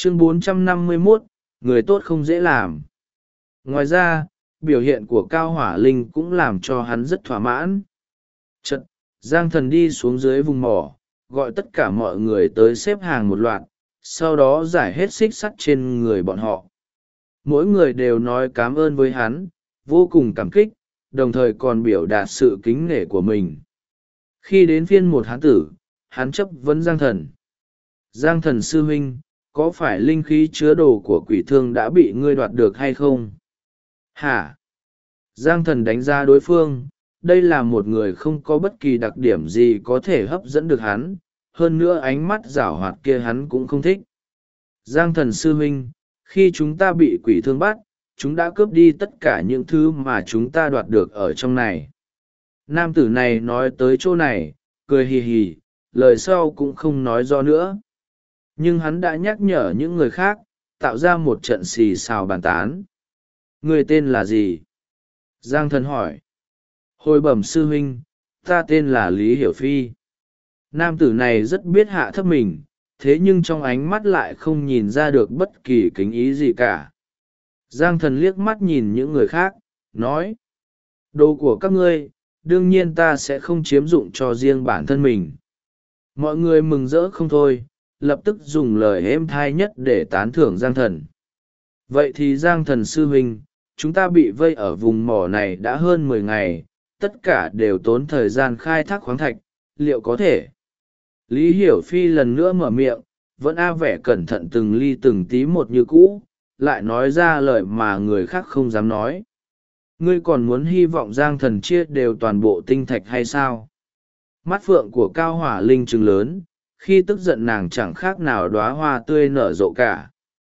Chương 451, người tốt không dễ làm. Ngoài ra, biểu hiện của Cao Hỏa Linh cũng làm cho hắn rất thỏa mãn. Chật, Giang Thần đi xuống dưới vùng mỏ, gọi tất cả mọi người tới xếp hàng một loạt, sau đó giải hết xích sắt trên người bọn họ. Mỗi người đều nói cảm ơn với hắn, vô cùng cảm kích, đồng thời còn biểu đạt sự kính nể của mình. Khi đến phiên một hán tử, hắn chấp vấn Giang Thần. Giang Thần sư huynh, có phải linh khí chứa đồ của quỷ thương đã bị ngươi đoạt được hay không? Hả? Giang Thần đánh giá đối phương, đây là một người không có bất kỳ đặc điểm gì có thể hấp dẫn được hắn, hơn nữa ánh mắt giảo hoạt kia hắn cũng không thích. Giang Thần sư huynh, khi chúng ta bị quỷ thương bắt, chúng đã cướp đi tất cả những thứ mà chúng ta đoạt được ở trong này. Nam tử này nói tới chỗ này, cười hì hì, lời sau cũng không nói rõ nữa. Nhưng hắn đã nhắc nhở những người khác, tạo ra một trận xì xào bàn tán. Người tên là gì? Giang Thần hỏi. Hồi bẩm sư huynh, ta tên là Lý Hiểu Phi. Nam tử này rất biết hạ thấp mình, thế nhưng trong ánh mắt lại không nhìn ra được bất kỳ kính ý gì cả. Giang Thần liếc mắt nhìn những người khác, nói. Đồ của các ngươi, đương nhiên ta sẽ không chiếm dụng cho riêng bản thân mình. Mọi người mừng rỡ không thôi, lập tức dùng lời êm thai nhất để tán thưởng Giang Thần. Vậy thì Giang Thần sư huynh, chúng ta bị vây ở vùng mỏ này đã hơn 10 ngày, tất cả đều tốn thời gian khai thác khoáng thạch, liệu có thể? Lý Hiểu Phi lần nữa mở miệng, vẫn vẻ cẩn thận từng ly từng tí một như cũ, lại nói ra lời mà người khác không dám nói. Ngươi còn muốn hy vọng Giang Thần chia đều toàn bộ tinh thạch hay sao? Mắt phượng của Cao Hỏa Linh trừng lớn, khi tức giận nàng chẳng khác nào đóa hoa tươi nở rộ cả.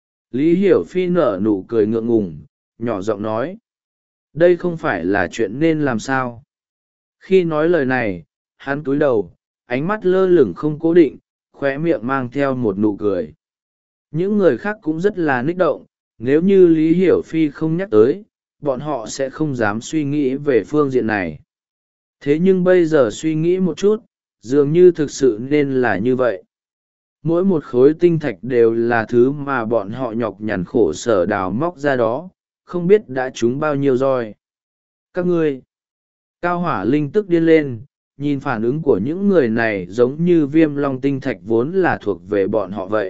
Lý Hiểu Phi nở nụ cười ngượng ngùng, nhỏ giọng nói. Đây không phải là chuyện nên làm sao? Khi nói lời này, hắn cúi đầu, ánh mắt lơ lửng không cố định, khóe miệng mang theo một nụ cười. Những người khác cũng rất là kích động, nếu như Lý Hiểu Phi không nhắc tới, bọn họ sẽ không dám suy nghĩ về phương diện này. Thế nhưng bây giờ suy nghĩ một chút, dường như thực sự nên là như vậy. Mỗi một khối tinh thạch đều là thứ mà bọn họ nhọc nhằn khổ sở đào móc ra đó, không biết đã trúng bao nhiêu roi. Các ngươi! Cao Hỏa Linh tức điên lên, nhìn phản ứng của những người này giống như Viêm Long tinh thạch vốn là thuộc về bọn họ vậy.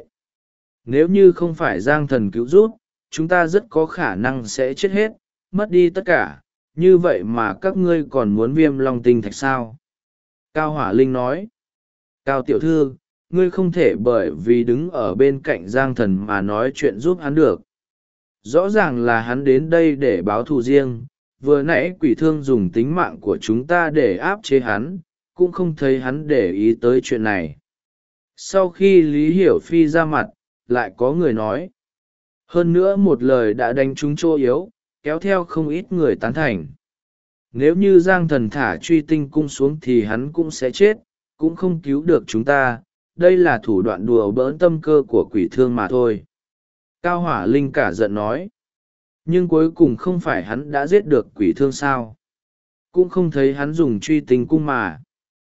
Nếu như không phải Giang Thần cứu giúp, chúng ta rất có khả năng sẽ chết hết, mất đi tất cả, như vậy mà các ngươi còn muốn Viêm Long tinh thạch sao? Cao Hỏa Linh nói. Cao tiểu thư, ngươi không thể bởi vì đứng ở bên cạnh Giang Thần mà nói chuyện giúp hắn được. Rõ ràng là hắn đến đây để báo thù riêng, vừa nãy quỷ thương dùng tính mạng của chúng ta để áp chế hắn, cũng không thấy hắn để ý tới chuyện này. Sau khi Lý Hiểu Phi ra mặt, lại có người nói. Hơn nữa một lời đã đánh trúng chỗ yếu, kéo theo không ít người tán thành. Nếu như Giang Thần thả truy tinh cung xuống thì hắn cũng sẽ chết, cũng không cứu được chúng ta, đây là thủ đoạn đùa bỡn tâm cơ của quỷ thương mà thôi. Cao Hỏa Linh cả giận nói. Nhưng cuối cùng không phải hắn đã giết được quỷ thương sao? Cũng không thấy hắn dùng truy tinh cung mà.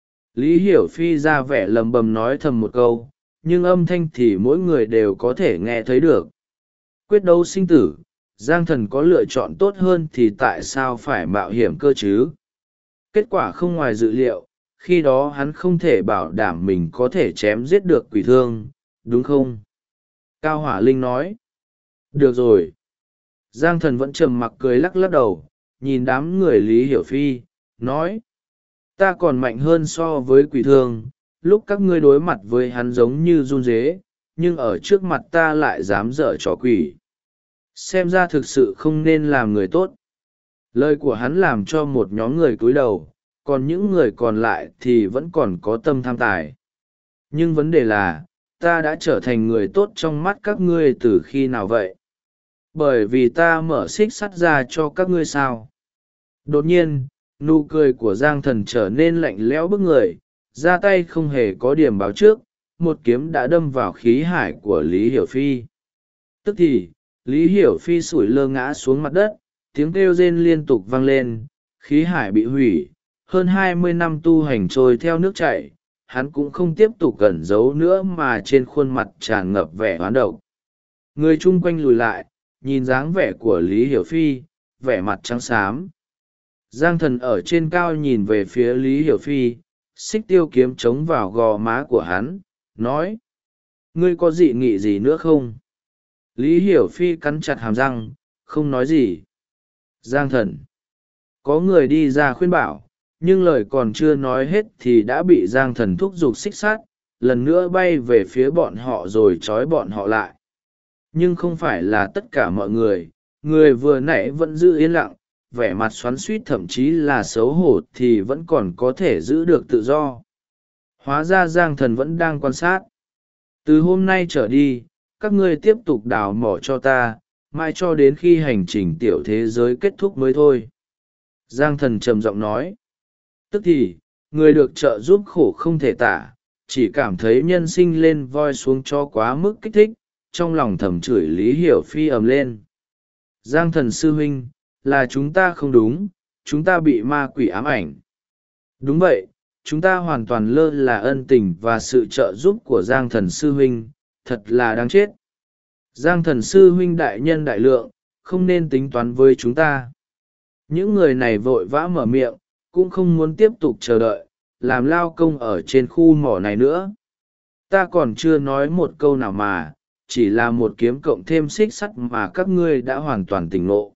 Lý Hiểu Phi ra vẻ lầm bầm nói thầm một câu, nhưng âm thanh thì mỗi người đều có thể nghe thấy được. Quyết đấu sinh tử, Giang Thần có lựa chọn tốt hơn thì tại sao phải mạo hiểm cơ chứ? Kết quả không ngoài dự liệu, khi đó hắn không thể bảo đảm mình có thể chém giết được quỷ thương, đúng không? Cao Hỏa Linh nói. Được rồi. Giang Thần vẫn trầm mặc cười lắc lắc đầu, nhìn đám người Lý Hiểu Phi, nói. Ta còn mạnh hơn so với quỷ thương, lúc các ngươi đối mặt với hắn giống như run rế, nhưng ở trước mặt ta lại dám dở trò quỷ. Xem ra thực sự không nên làm người tốt. Lời của hắn làm cho một nhóm người cúi đầu, còn những người còn lại thì vẫn còn có tâm tham tài. Nhưng vấn đề là, ta đã trở thành người tốt trong mắt các ngươi từ khi nào vậy? Bởi vì ta mở xích sắt ra cho các ngươi sao? Đột nhiên, nụ cười của Giang Thần trở nên lạnh lẽo bức người, ra tay không hề có điểm báo trước, một kiếm đã đâm vào khí hải của Lý Hiểu Phi. Tức thì, Lý Hiểu Phi sủi lơ ngã xuống mặt đất, tiếng kêu rên liên tục vang lên, khí hải bị hủy, hơn 20 năm tu hành trôi theo nước chảy, hắn cũng không tiếp tục cẩn giấu nữa mà trên khuôn mặt tràn ngập vẻ oán độc. Người chung quanh lùi lại, nhìn dáng vẻ của Lý Hiểu Phi, vẻ mặt trắng xám. Giang Thần ở trên cao nhìn về phía Lý Hiểu Phi, xích tiêu kiếm chống vào gò má của hắn, nói: ngươi có dị nghị gì nữa không? Lý Hiểu Phi cắn chặt hàm răng, không nói gì. Giang Thần. Có người đi ra khuyên bảo, nhưng lời còn chưa nói hết thì đã bị Giang Thần thúc giục xích sát, lần nữa bay về phía bọn họ rồi trói bọn họ lại. Nhưng không phải là tất cả mọi người, người vừa nãy vẫn giữ yên lặng, vẻ mặt xoắn xuýt thậm chí là xấu hổ thì vẫn còn có thể giữ được tự do. Hóa ra Giang Thần vẫn đang quan sát. Từ hôm nay trở đi, các ngươi tiếp tục đào mỏ cho ta, mãi cho đến khi hành trình tiểu thế giới kết thúc mới thôi. Giang Thần trầm giọng nói. Tức thì, người được trợ giúp khổ không thể tả, chỉ cảm thấy nhân sinh lên voi xuống cho quá mức kích thích, trong lòng thầm chửi Lý Hiểu Phi ầm lên. Giang Thần sư huynh, là chúng ta không đúng, chúng ta bị ma quỷ ám ảnh. Đúng vậy, chúng ta hoàn toàn lơ là ân tình và sự trợ giúp của Giang Thần sư huynh, thật là đáng chết. Giang Thần sư huynh đại nhân đại lượng, không nên tính toán với chúng ta. Những người này vội vã mở miệng, cũng không muốn tiếp tục chờ đợi, làm lao công ở trên khu mỏ này nữa. Ta còn chưa nói một câu nào mà, chỉ là một kiếm cộng thêm xích sắt mà các ngươi đã hoàn toàn tỉnh ngộ.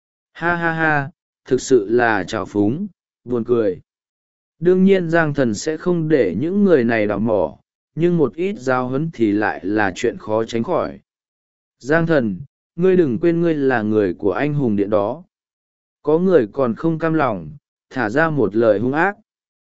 Ha ha ha, thực sự là trào phúng, buồn cười. Đương nhiên Giang Thần sẽ không để những người này đào mỏ, nhưng một ít giao huấn thì lại là chuyện khó tránh khỏi. Giang Thần, ngươi đừng quên ngươi là người của anh hùng điện đó. Có người còn không cam lòng, thả ra một lời hung ác.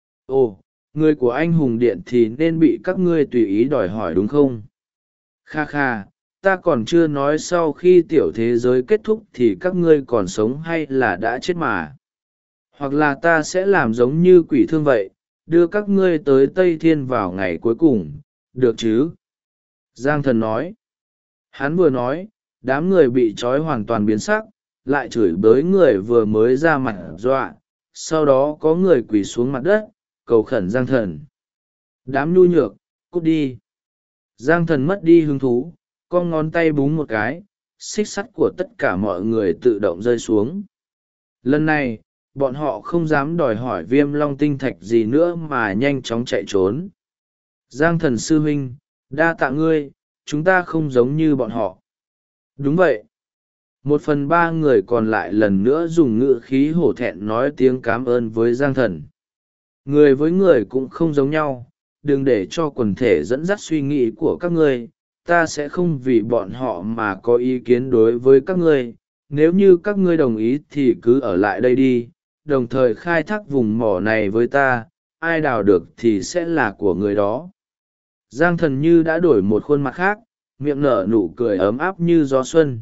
Ồ, người của anh hùng điện thì nên bị các ngươi tùy ý đòi hỏi đúng không? Kha kha, ta còn chưa nói sau khi tiểu thế giới kết thúc thì các ngươi còn sống hay là đã chết mà. Hoặc là ta sẽ làm giống như quỷ thương vậy, đưa các ngươi tới Tây Thiên vào ngày cuối cùng, được chứ? Giang Thần nói. Hắn vừa nói, đám người bị trói hoàn toàn biến sắc, lại chửi bới người vừa mới ra mặt dọa, sau đó có người quỳ xuống mặt đất, cầu khẩn Giang Thần. Đám nhu nhược, cút đi. Giang Thần mất đi hứng thú, con ngón tay búng một cái, xích sắt của tất cả mọi người tự động rơi xuống. Lần này, bọn họ không dám đòi hỏi Viêm Long tinh thạch gì nữa mà nhanh chóng chạy trốn. Giang Thần sư huynh, đa tạ ngươi, chúng ta không giống như bọn họ. Đúng vậy. 1/3 người còn lại lần nữa dùng ngữ khí hổ thẹn nói tiếng cảm ơn với Giang Thần. Người với người cũng không giống nhau, đừng để cho quần thể dẫn dắt suy nghĩ của các ngươi, ta sẽ không vì bọn họ mà có ý kiến đối với các ngươi. Nếu như các ngươi đồng ý thì cứ ở lại đây đi, đồng thời khai thác vùng mỏ này với ta, ai đào được thì sẽ là của người đó. Giang Thần như đã đổi một khuôn mặt khác, miệng nở nụ cười ấm áp như gió xuân.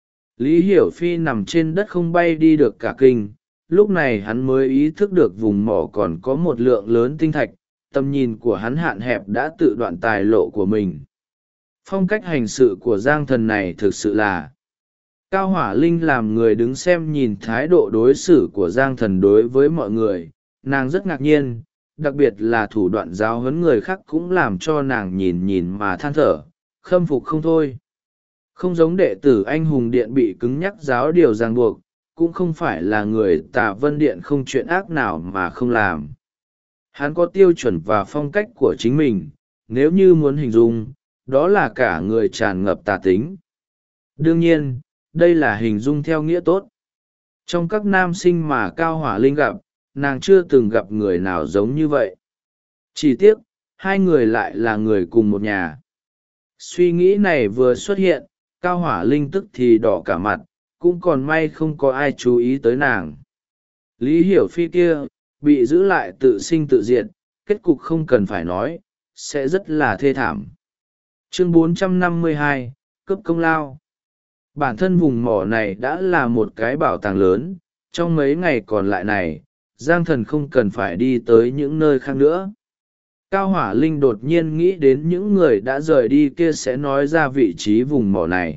Lý Hiểu Phi nằm trên đất không bay đi được cả kinh, lúc này hắn mới ý thức được vùng mỏ còn có một lượng lớn tinh thạch, tầm nhìn của hắn hạn hẹp đã tự đoạn tài lộ của mình. Phong cách hành sự của Giang Thần này thực sự là... Cao Hỏa Linh làm người đứng xem nhìn thái độ đối xử của Giang Thần đối với mọi người, nàng rất ngạc nhiên, đặc biệt là thủ đoạn giáo huấn người khác cũng làm cho nàng nhìn nhìn mà than thở, khâm phục không thôi. Không giống đệ tử anh hùng điện bị cứng nhắc giáo điều ràng buộc, cũng không phải là người Tà Vân Điện không chuyện ác nào mà không làm. Hắn có tiêu chuẩn và phong cách của chính mình, nếu như muốn hình dung, đó là cả người tràn ngập tà tính. Đương nhiên, đây là hình dung theo nghĩa tốt. Trong các nam sinh mà Cao Hỏa Linh gặp, nàng chưa từng gặp người nào giống như vậy. Chỉ tiếc, hai người lại là người cùng một nhà. Suy nghĩ này vừa xuất hiện, Cao Hỏa Linh tức thì đỏ cả mặt, cũng còn may không có ai chú ý tới nàng. Lý Hiểu Phi kia, bị giữ lại tự sinh tự diệt, kết cục không cần phải nói, sẽ rất là thê thảm. Chương 452, cấp công lao. Bản thân vùng mỏ này đã là một cái bảo tàng lớn, trong mấy ngày còn lại này, Giang Thần không cần phải đi tới những nơi khác nữa. Cao Hỏa Linh đột nhiên nghĩ đến những người đã rời đi kia sẽ nói ra vị trí vùng mỏ này.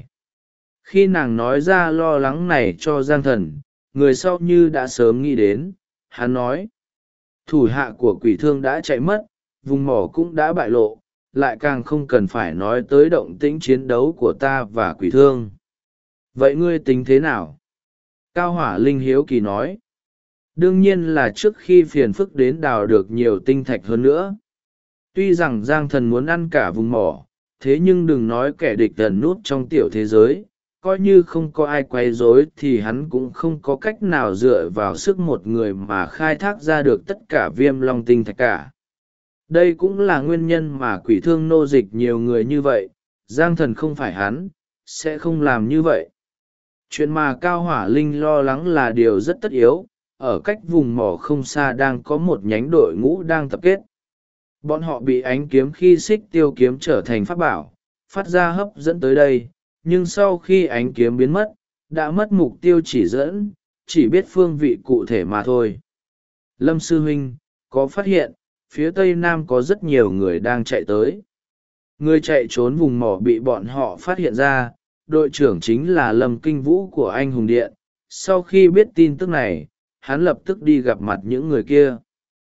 Khi nàng nói ra lo lắng này cho Giang Thần, người sau như đã sớm nghĩ đến, hắn nói. Thủ hạ của quỷ thương đã chạy mất, vùng mỏ cũng đã bại lộ, lại càng không cần phải nói tới động tĩnh chiến đấu của ta và quỷ thương. Vậy ngươi tính thế nào? Cao Hỏa Linh hiếu kỳ nói. Đương nhiên là trước khi phiền phức đến đào được nhiều tinh thạch hơn nữa. Tuy rằng Giang Thần muốn ăn cả vùng mỏ, thế nhưng đừng nói kẻ địch gần nút trong tiểu thế giới, coi như không có ai quay rối thì hắn cũng không có cách nào dựa vào sức một người mà khai thác ra được tất cả viêm long tinh thạch cả. Đây cũng là nguyên nhân mà quỷ thương nô dịch nhiều người như vậy. Giang Thần không phải hắn, sẽ không làm như vậy. Chuyện mà Cao Hỏa Linh lo lắng là điều rất tất yếu. Ở cách vùng mỏ không xa đang có một nhánh đội ngũ đang tập kết. Bọn họ bị ánh kiếm khi xích tiêu kiếm trở thành pháp bảo, phát ra hấp dẫn tới đây, nhưng sau khi ánh kiếm biến mất, đã mất mục tiêu chỉ dẫn, chỉ biết phương vị cụ thể mà thôi. Lâm Sư Huynh, có phát hiện, phía tây nam có rất nhiều người đang chạy tới. Người chạy trốn vùng mỏ bị bọn họ phát hiện ra, đội trưởng chính là Lâm Kinh Vũ của Anh Hùng Điện. Sau khi biết tin tức này, hắn lập tức đi gặp mặt những người kia.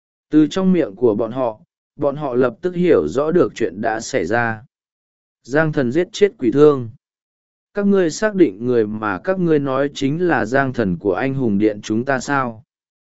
Từ trong miệng của bọn họ lập tức hiểu rõ được chuyện đã xảy ra. Giang Thần giết chết quỷ thương. Các ngươi xác định người mà các ngươi nói chính là Giang Thần của Anh Hùng Điện chúng ta sao?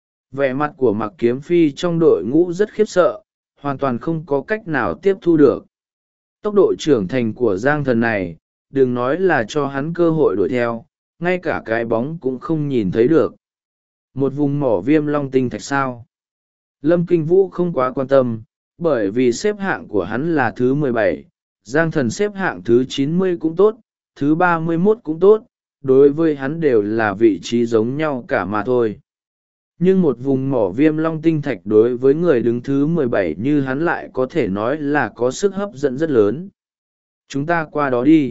Vẻ mặt của Mạc Kiếm Phi trong đội ngũ rất khiếp sợ, hoàn toàn không có cách nào tiếp thu được. Tốc độ trưởng thành của Giang Thần này, đừng nói là cho hắn cơ hội đuổi theo, ngay cả cái bóng cũng không nhìn thấy được. Một vùng mỏ viêm long tinh thạch sao? Lâm Kinh Vũ không quá quan tâm, bởi vì xếp hạng của hắn là thứ 17, Giang Thần xếp hạng thứ 90 cũng tốt, thứ 31 cũng tốt, đối với hắn đều là vị trí giống nhau cả mà thôi. Nhưng một vùng mỏ viêm long tinh thạch đối với người đứng thứ 17 như hắn lại có thể nói là có sức hấp dẫn rất lớn. Chúng ta qua đó đi.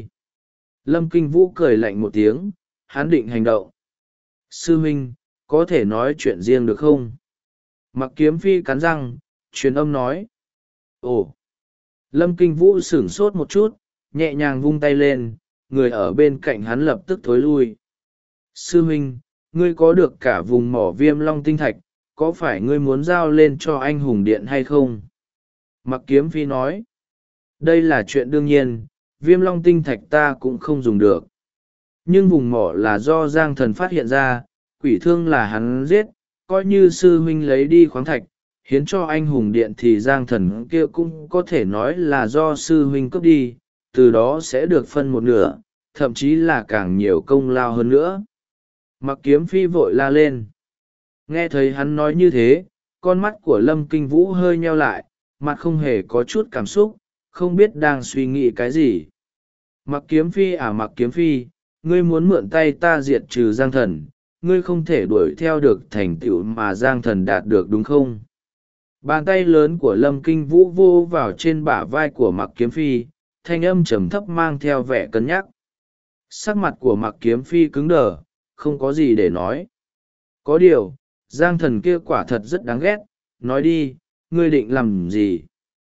Lâm Kinh Vũ cười lạnh một tiếng, hắn định hành động. Sư huynh, có thể nói chuyện riêng được không? Mạc Kiếm Phi cắn răng, truyền âm nói. Ồ! Lâm Kinh Vũ sửng sốt một chút, nhẹ nhàng vung tay lên, người ở bên cạnh hắn lập tức thối lui. Sư huynh, ngươi có được cả vùng mỏ viêm long tinh thạch, có phải ngươi muốn giao lên cho Anh Hùng Điện hay không? Mạc Kiếm Phi nói. Đây là chuyện đương nhiên, viêm long tinh thạch ta cũng không dùng được. Nhưng vùng mỏ là do Giang Thần phát hiện ra, quỷ thương là hắn giết, coi như sư huynh lấy đi khoáng thạch, hiến cho Anh Hùng Điện thì Giang Thần kia cũng có thể nói là do sư huynh cướp đi, từ đó sẽ được phân một nửa, thậm chí là càng nhiều công lao hơn nữa. Mạc Kiếm Phi vội la lên. Nghe thấy hắn nói như thế, con mắt của Lâm Kinh Vũ hơi nheo lại, mặt không hề có chút cảm xúc, không biết đang suy nghĩ cái gì. Mạc Kiếm Phi à Mạc Kiếm Phi, ngươi muốn mượn tay ta diệt trừ Giang Thần, ngươi không thể đuổi theo được thành tựu mà Giang Thần đạt được đúng không? Bàn tay lớn của Lâm Kinh Vũ vô vào trên bả vai của Mạc Kiếm Phi, thanh âm trầm thấp mang theo vẻ cân nhắc. Sắc mặt của Mạc Kiếm Phi cứng đờ, không có gì để nói. Có điều, Giang Thần kia quả thật rất đáng ghét, nói đi, ngươi định làm gì?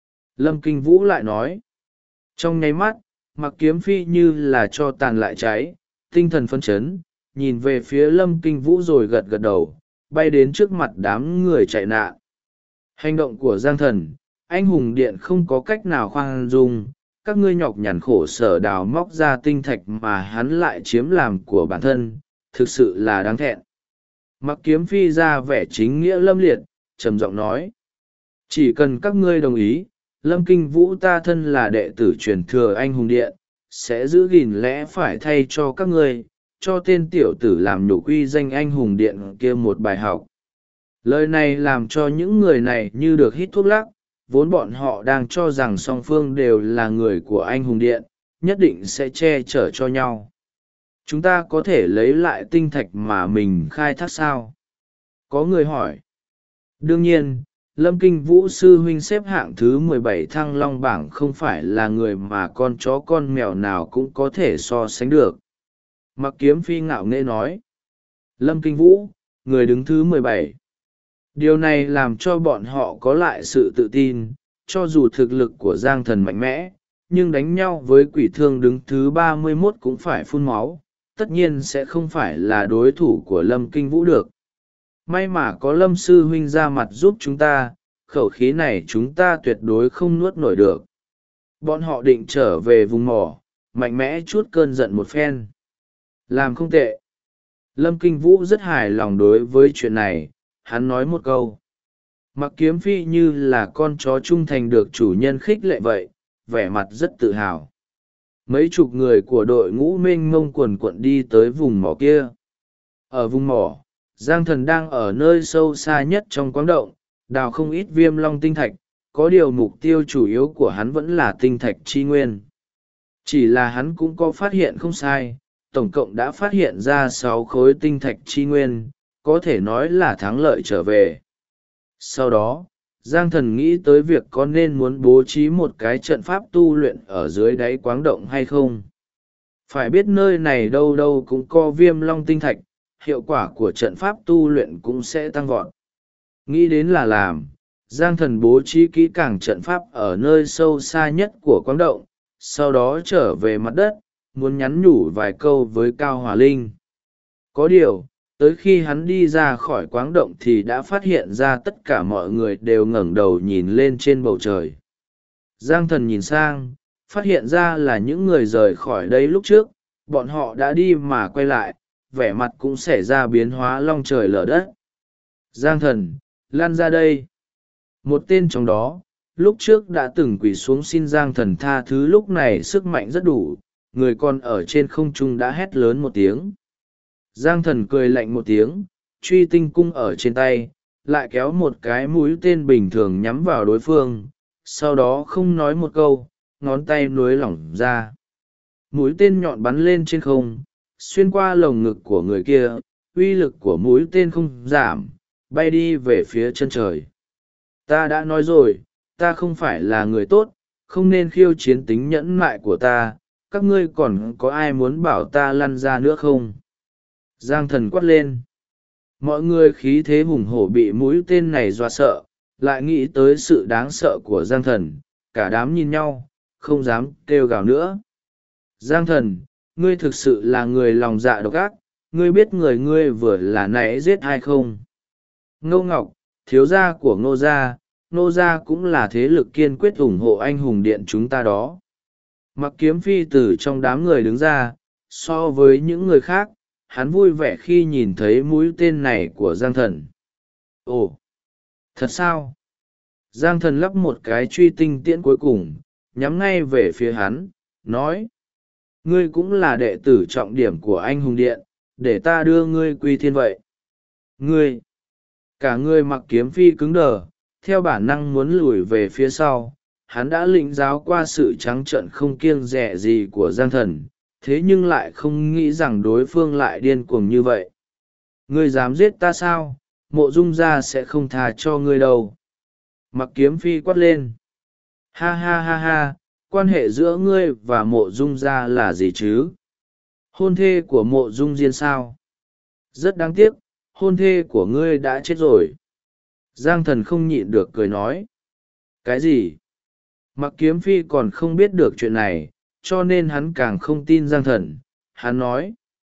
Lâm Kinh Vũ lại nói. Trong nháy mắt, Mạc Kiếm Phi như là cho tàn lại cháy, tinh thần phấn chấn, nhìn về phía Lâm Kinh Vũ rồi gật gật đầu, bay đến trước mặt đám người chạy nạn. Hành động của Giang Thần, Anh Hùng Điện không có cách nào khoan dung, các ngươi nhọc nhằn khổ sở đào móc ra tinh thạch mà hắn lại chiếm làm của bản thân, thực sự là đáng thẹn. Mạc Kiếm Phi ra vẻ chính nghĩa lâm liệt, trầm giọng nói. Chỉ cần các ngươi đồng ý, Lâm Kinh Vũ ta thân là đệ tử truyền thừa Anh Hùng Điện, sẽ giữ gìn lẽ phải thay cho các ngươi, cho tên tiểu tử làm nhục uy danh Anh Hùng Điện kia một bài học. Lời này làm cho những người này như được hít thuốc lắc, vốn bọn họ đang cho rằng song phương đều là người của Anh Hùng Điện, nhất định sẽ che chở cho nhau. Chúng ta có thể lấy lại tinh thạch mà mình khai thác sao? Có người hỏi. Đương nhiên, Lâm Kinh Vũ sư huynh xếp hạng thứ 17 Thăng Long bảng không phải là người mà con chó con mèo nào cũng có thể so sánh được. Mạc Kiếm Phi ngạo nghễ nói. Lâm Kinh Vũ, người đứng thứ 17. Điều này làm cho bọn họ có lại sự tự tin, cho dù thực lực của Giang Thần mạnh mẽ, nhưng đánh nhau với quỷ thương đứng thứ 31 cũng phải phun máu, tất nhiên sẽ không phải là đối thủ của Lâm Kinh Vũ được. May mà có Lâm Sư Huynh ra mặt giúp chúng ta, khẩu khí này chúng ta tuyệt đối không nuốt nổi được. Bọn họ định trở về vùng mỏ, mạnh mẽ chút cơn giận một phen. Làm không tệ. Lâm Kinh Vũ rất hài lòng đối với chuyện này, hắn nói một câu. Mặc Kiếm Phi như là con chó trung thành được chủ nhân khích lệ vậy, vẻ mặt rất tự hào. Mấy chục người của đội ngũ mênh mông quần quận đi tới vùng mỏ kia. Ở vùng mỏ, Giang Thần đang ở nơi sâu xa nhất trong quáng động, đào không ít viêm long tinh thạch, có điều mục tiêu chủ yếu của hắn vẫn là tinh thạch chi nguyên. Chỉ là hắn cũng có phát hiện không sai, tổng cộng đã phát hiện ra 6 khối tinh thạch chi nguyên, có thể nói là thắng lợi trở về. Sau đó, Giang Thần nghĩ tới việc có nên muốn bố trí một cái trận pháp tu luyện ở dưới đáy quáng động hay không. Phải biết nơi này đâu đâu cũng có viêm long tinh thạch, hiệu quả của trận pháp tu luyện cũng sẽ tăng vọt. Nghĩ đến là làm, Giang Thần bố trí kỹ càng trận pháp ở nơi sâu xa nhất của quáng động, sau đó trở về mặt đất, muốn nhắn nhủ vài câu với Cao Hỏa Linh. Có điều, tới khi hắn đi ra khỏi quáng động thì đã phát hiện ra tất cả mọi người đều ngẩng đầu nhìn lên trên bầu trời. Giang Thần nhìn sang, phát hiện ra là những người rời khỏi đây lúc trước, bọn họ đã đi mà quay lại, vẻ mặt cũng xảy ra biến hóa long trời lở đất. Giang Thần, lan ra đây. Một tên trong đó, lúc trước đã từng quỳ xuống xin Giang Thần tha thứ, lúc này sức mạnh rất đủ, người còn ở trên không trung đã hét lớn một tiếng. Giang Thần cười lạnh một tiếng, truy tinh cung ở trên tay, lại kéo một cái mũi tên bình thường nhắm vào đối phương, sau đó không nói một câu, ngón tay nối lỏng ra. Mũi tên nhọn bắn lên trên không, xuyên qua lồng ngực của người kia, uy lực của mũi tên không giảm, bay đi về phía chân trời. Ta đã nói rồi, ta không phải là người tốt, không nên khiêu chiến tính nhẫn nại của ta, các ngươi còn có ai muốn bảo ta lăn ra nữa không? Giang Thần quát lên. Mọi người khí thế hùng hổ bị mũi tên này dọa sợ, lại nghĩ tới sự đáng sợ của Giang Thần, cả đám nhìn nhau, không dám kêu gào nữa. Giang Thần, ngươi thực sự là người lòng dạ độc ác, ngươi biết người ngươi vừa là nãy giết ai không? Ngô Ngọc, thiếu gia của Ngô gia, Ngô gia cũng là thế lực kiên quyết ủng hộ anh hùng điện chúng ta đó. Mặc Kiếm Phi từ trong đám người đứng ra, so với những người khác, hắn vui vẻ khi nhìn thấy mũi tên này của Giang Thần. Ồ, thật sao? Giang Thần lắp một cái truy tinh tiễn cuối cùng, nhắm ngay về phía hắn, nói. Ngươi cũng là đệ tử trọng điểm của anh hùng điện, để ta đưa ngươi quy thiên vậy. Ngươi, cả người Mặc Kiếm Phi cứng đờ, theo bản năng muốn lùi về phía sau. Hắn đã lĩnh giáo qua sự trắng trợn không kiêng dè gì của Giang Thần, thế nhưng lại không nghĩ rằng đối phương lại điên cuồng như vậy. Ngươi dám giết ta sao? Mộ Dung gia sẽ không tha cho ngươi đâu. Mặc Kiếm Phi quát lên. Ha ha ha ha, quan hệ giữa ngươi và Mộ Dung gia là gì chứ? Hôn thê của Mộ Dung Diên sao? Rất đáng tiếc, hôn thê của ngươi đã chết rồi. Giang Thần không nhịn được cười nói. Cái gì? Mặc Kiếm Phi còn không biết được chuyện này, cho nên hắn càng không tin Giang Thần. Hắn nói,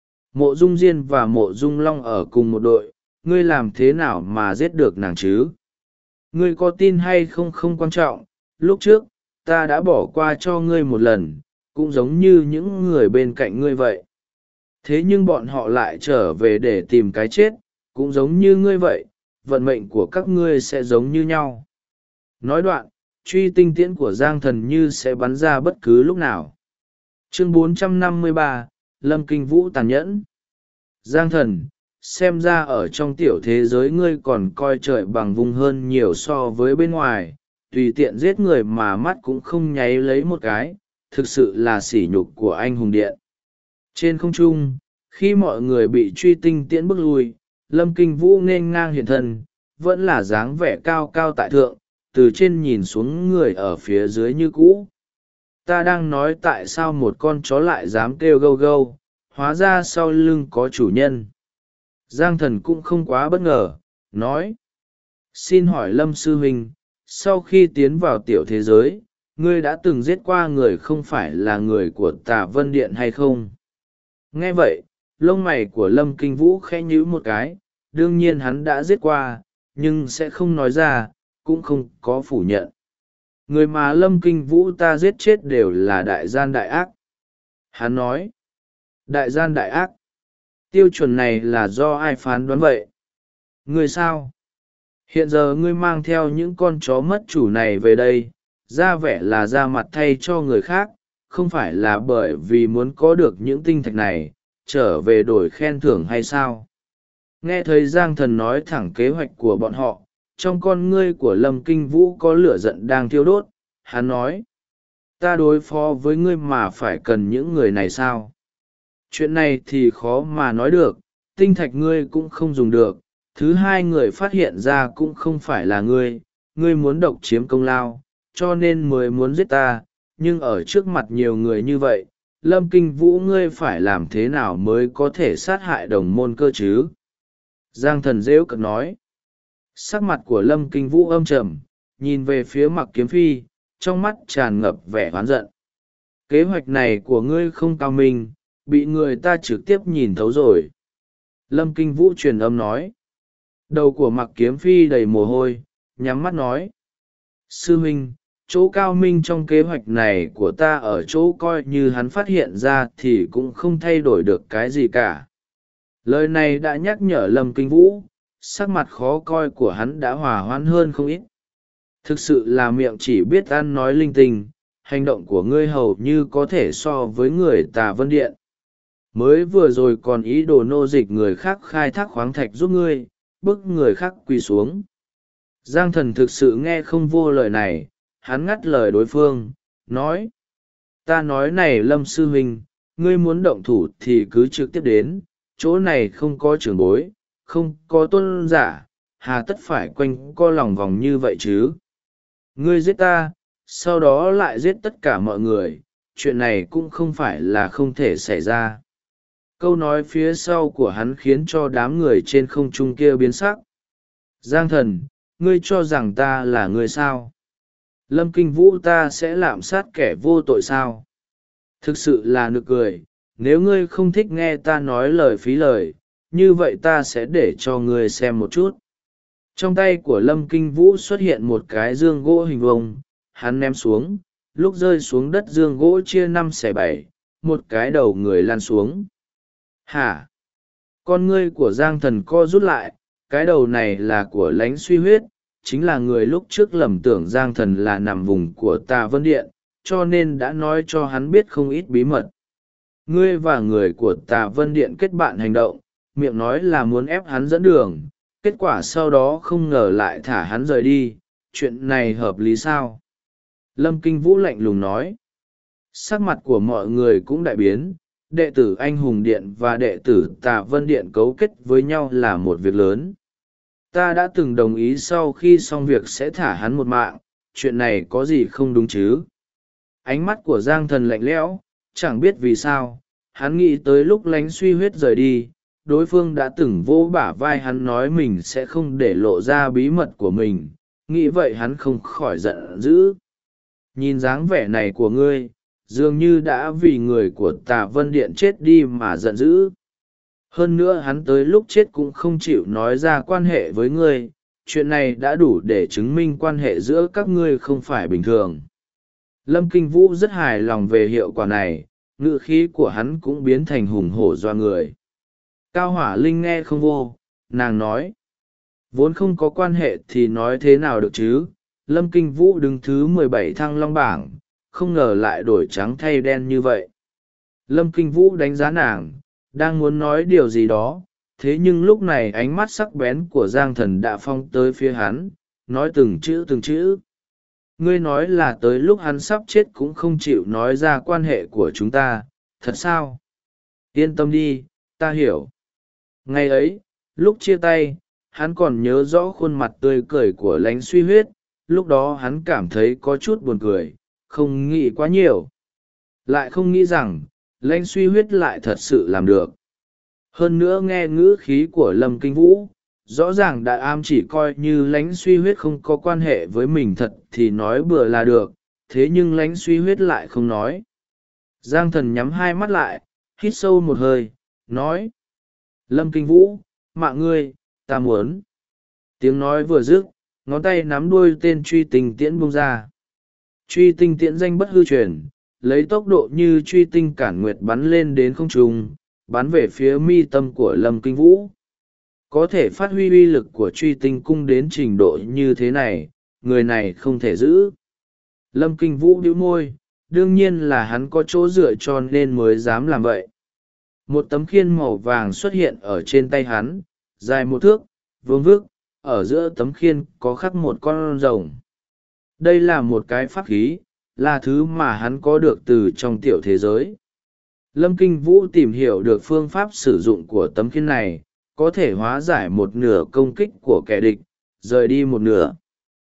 Mộ Dung Diên và Mộ Dung Long ở cùng một đội, ngươi làm thế nào mà giết được nàng chứ? Ngươi có tin hay không không quan trọng, lúc trước, ta đã bỏ qua cho ngươi một lần, cũng giống như những người bên cạnh ngươi vậy. Thế nhưng bọn họ lại trở về để tìm cái chết, cũng giống như ngươi vậy, vận mệnh của các ngươi sẽ giống như nhau. Nói đoạn, truy tinh tiễn của Giang Thần như sẽ bắn ra bất cứ lúc nào. Chương 453, Lâm Kinh Vũ tàn nhẫn. Giang Thần, xem ra ở trong tiểu thế giới ngươi còn coi trời bằng vùng hơn nhiều so với bên ngoài, tùy tiện giết người mà mắt cũng không nháy lấy một cái, thực sự là sỉ nhục của anh hùng điện. Trên không trung, khi mọi người bị truy tinh tiễn bước lui, Lâm Kinh Vũ nên ngang hiện thân, vẫn là dáng vẻ cao cao tại thượng, từ trên nhìn xuống người ở phía dưới như cũ. Ta đang nói tại sao một con chó lại dám kêu gâu gâu, hóa ra sau lưng có chủ nhân. Giang Thần cũng không quá bất ngờ, nói. Xin hỏi Lâm Sư Huynh, sau khi tiến vào tiểu thế giới, ngươi đã từng giết qua người không phải là người của Tà Vân Điện hay không? Nghe vậy, lông mày của Lâm Kinh Vũ khẽ nhíu một cái, đương nhiên hắn đã giết qua, nhưng sẽ không nói ra, cũng không có phủ nhận. người mà Lâm Kinh Vũ ta giết chết đều là đại gian đại ác. Hắn nói, đại gian đại ác, tiêu chuẩn này là do ai phán đoán vậy? Ngươi sao? Hiện giờ ngươi mang theo những con chó mất chủ này về đây, ra vẻ là ra mặt thay cho người khác, không phải là bởi vì muốn có được những tinh thạch này, trở về đổi khen thưởng hay sao? Nghe thấy Giang Thần nói thẳng kế hoạch của bọn họ, trong con ngươi của Lâm Kinh Vũ có lửa giận đang thiêu đốt. Hắn nói, ta đối phó với ngươi mà phải cần những người này sao? Chuyện này thì khó mà nói được, tinh thạch ngươi cũng không dùng được, thứ hai người phát hiện ra cũng không phải là ngươi muốn độc chiếm công lao, cho nên mới muốn giết ta, nhưng ở trước mặt nhiều người như vậy, Lâm Kinh Vũ ngươi phải làm thế nào mới có thể sát hại đồng môn cơ chứ? Giang Thần rêu cợt nói. Sắc mặt của Lâm Kinh Vũ âm trầm, nhìn về phía Mặc Kiếm Phi, trong mắt tràn ngập vẻ oán giận. Kế hoạch này của ngươi không cao minh, bị người ta trực tiếp nhìn thấu rồi. Lâm Kinh Vũ truyền âm nói. Đầu của Mặc Kiếm Phi đầy mồ hôi, nhắm mắt nói. Sư huynh, chỗ cao minh trong kế hoạch này của ta ở chỗ coi như hắn phát hiện ra thì cũng không thay đổi được cái gì cả. Lời này đã nhắc nhở Lâm Kinh Vũ, sắc mặt khó coi của hắn đã hòa hoãn hơn không ít. Thực sự là miệng chỉ biết ăn nói linh tinh, hành động của ngươi hầu như có thể so với người Tà Vân Điện. Mới vừa rồi còn ý đồ nô dịch người khác khai thác khoáng thạch giúp ngươi, bức người khác quỳ xuống. Giang Thần thực sự nghe không vô lời này, hắn ngắt lời đối phương, nói. Ta nói này Lâm Sư Huynh, ngươi muốn động thủ thì cứ trực tiếp đến, chỗ này không có trưởng bối, không có tôn giả, hà tất phải quanh co lòng vòng như vậy chứ? Ngươi giết ta, sau đó lại giết tất cả mọi người, chuyện này cũng không phải là không thể xảy ra. Câu nói phía sau của hắn khiến cho đám người trên không trung kia biến sắc. Giang Thần, ngươi cho rằng ta là người sao? Lâm Kinh Vũ ta sẽ lạm sát kẻ vô tội sao? Thực sự là nực cười, nếu ngươi không thích nghe ta nói lời phí lời, như vậy ta sẽ để cho ngươi xem một chút. Trong tay của Lâm Kinh Vũ xuất hiện một cái dương gỗ hình vuông, hắn ném xuống, lúc rơi xuống đất dương gỗ chia 5/7, một cái đầu người lăn xuống. Hả? Con ngươi của Giang Thần co rút lại, cái đầu này là của Lãnh Suy Huyết, chính là người lúc trước lầm tưởng Giang Thần là nằm vùng của Tà Vân Điện, cho nên đã nói cho hắn biết không ít bí mật. Ngươi và người của Tà Vân Điện kết bạn hành động, miệng nói là muốn ép hắn dẫn đường, kết quả sau đó không ngờ lại thả hắn rời đi, chuyện này hợp lý sao? Lâm Kinh Vũ lạnh lùng nói. Sắc mặt của mọi người cũng đại biến, đệ tử Anh Hùng Điện và đệ tử Tà Vân Điện cấu kết với nhau là một việc lớn. Ta đã từng đồng ý sau khi xong việc sẽ thả hắn một mạng, chuyện này có gì không đúng chứ? Ánh mắt của Giang Thần lạnh lẽo, chẳng biết vì sao, hắn nghĩ tới lúc Lãnh Suy Huyết rời đi, đối phương đã từng vỗ bả vai hắn nói mình sẽ không để lộ ra bí mật của mình, nghĩ vậy hắn không khỏi giận dữ. Nhìn dáng vẻ này của ngươi, dường như đã vì người của Tà Vân Điện chết đi mà giận dữ. Hơn nữa hắn tới lúc chết cũng không chịu nói ra quan hệ với ngươi, chuyện này đã đủ để chứng minh quan hệ giữa các ngươi không phải bình thường. Lâm Kinh Vũ rất hài lòng về hiệu quả này, ngữ khí của hắn cũng biến thành hùng hổ doa người. Cao Hỏa Linh nghe không vô, nàng nói. Vốn không có quan hệ thì nói thế nào được chứ, Lâm Kinh Vũ đứng thứ 17 Thăng Long bảng, không ngờ lại đổi trắng thay đen như vậy. Lâm Kinh Vũ đánh giá nàng, đang muốn nói điều gì đó, thế nhưng lúc này ánh mắt sắc bén của Giang Thần đã phong tới phía hắn, nói từng chữ từng chữ. Ngươi nói là tới lúc hắn sắp chết cũng không chịu nói ra quan hệ của chúng ta, thật sao? Yên tâm đi, ta hiểu. Ngày ấy, lúc chia tay, hắn còn nhớ rõ khuôn mặt tươi cười của Lãnh Suy Huyết, lúc đó hắn cảm thấy có chút buồn cười, không nghĩ quá nhiều. Lại không nghĩ rằng, Lãnh Suy Huyết lại thật sự làm được. Hơn nữa nghe ngữ khí của Lâm Kinh Vũ, rõ ràng đại am chỉ coi như Lãnh Suy Huyết không có quan hệ với mình thật thì nói bừa là được, thế nhưng Lãnh Suy Huyết lại không nói. Giang Thần nhắm hai mắt lại, hít sâu một hơi, nói. Lâm Kinh Vũ, mạng ngươi, ta muốn. Tiếng nói vừa dứt, ngón tay nắm đuôi tên truy tình tiễn bung ra. Truy tinh tiễn danh bất hư truyền, lấy tốc độ như truy tinh cản nguyệt bắn lên đến không trung, bắn về phía mi tâm của Lâm Kinh Vũ. Có thể phát huy uy lực của truy tinh cung đến trình độ như thế này, người này không thể giữ. Lâm Kinh Vũ bĩu môi, đương nhiên là hắn có chỗ dựa cho nên mới dám làm vậy. Một tấm khiên màu vàng xuất hiện ở trên tay hắn, dài 1 thước, vương vức, ở giữa tấm khiên có khắc một con rồng. Đây là một cái pháp khí, là thứ mà hắn có được từ trong tiểu thế giới. Lâm Kinh Vũ tìm hiểu được phương pháp sử dụng của tấm khiên này, có thể hóa giải 1/2 công kích của kẻ địch, rời đi 1/2.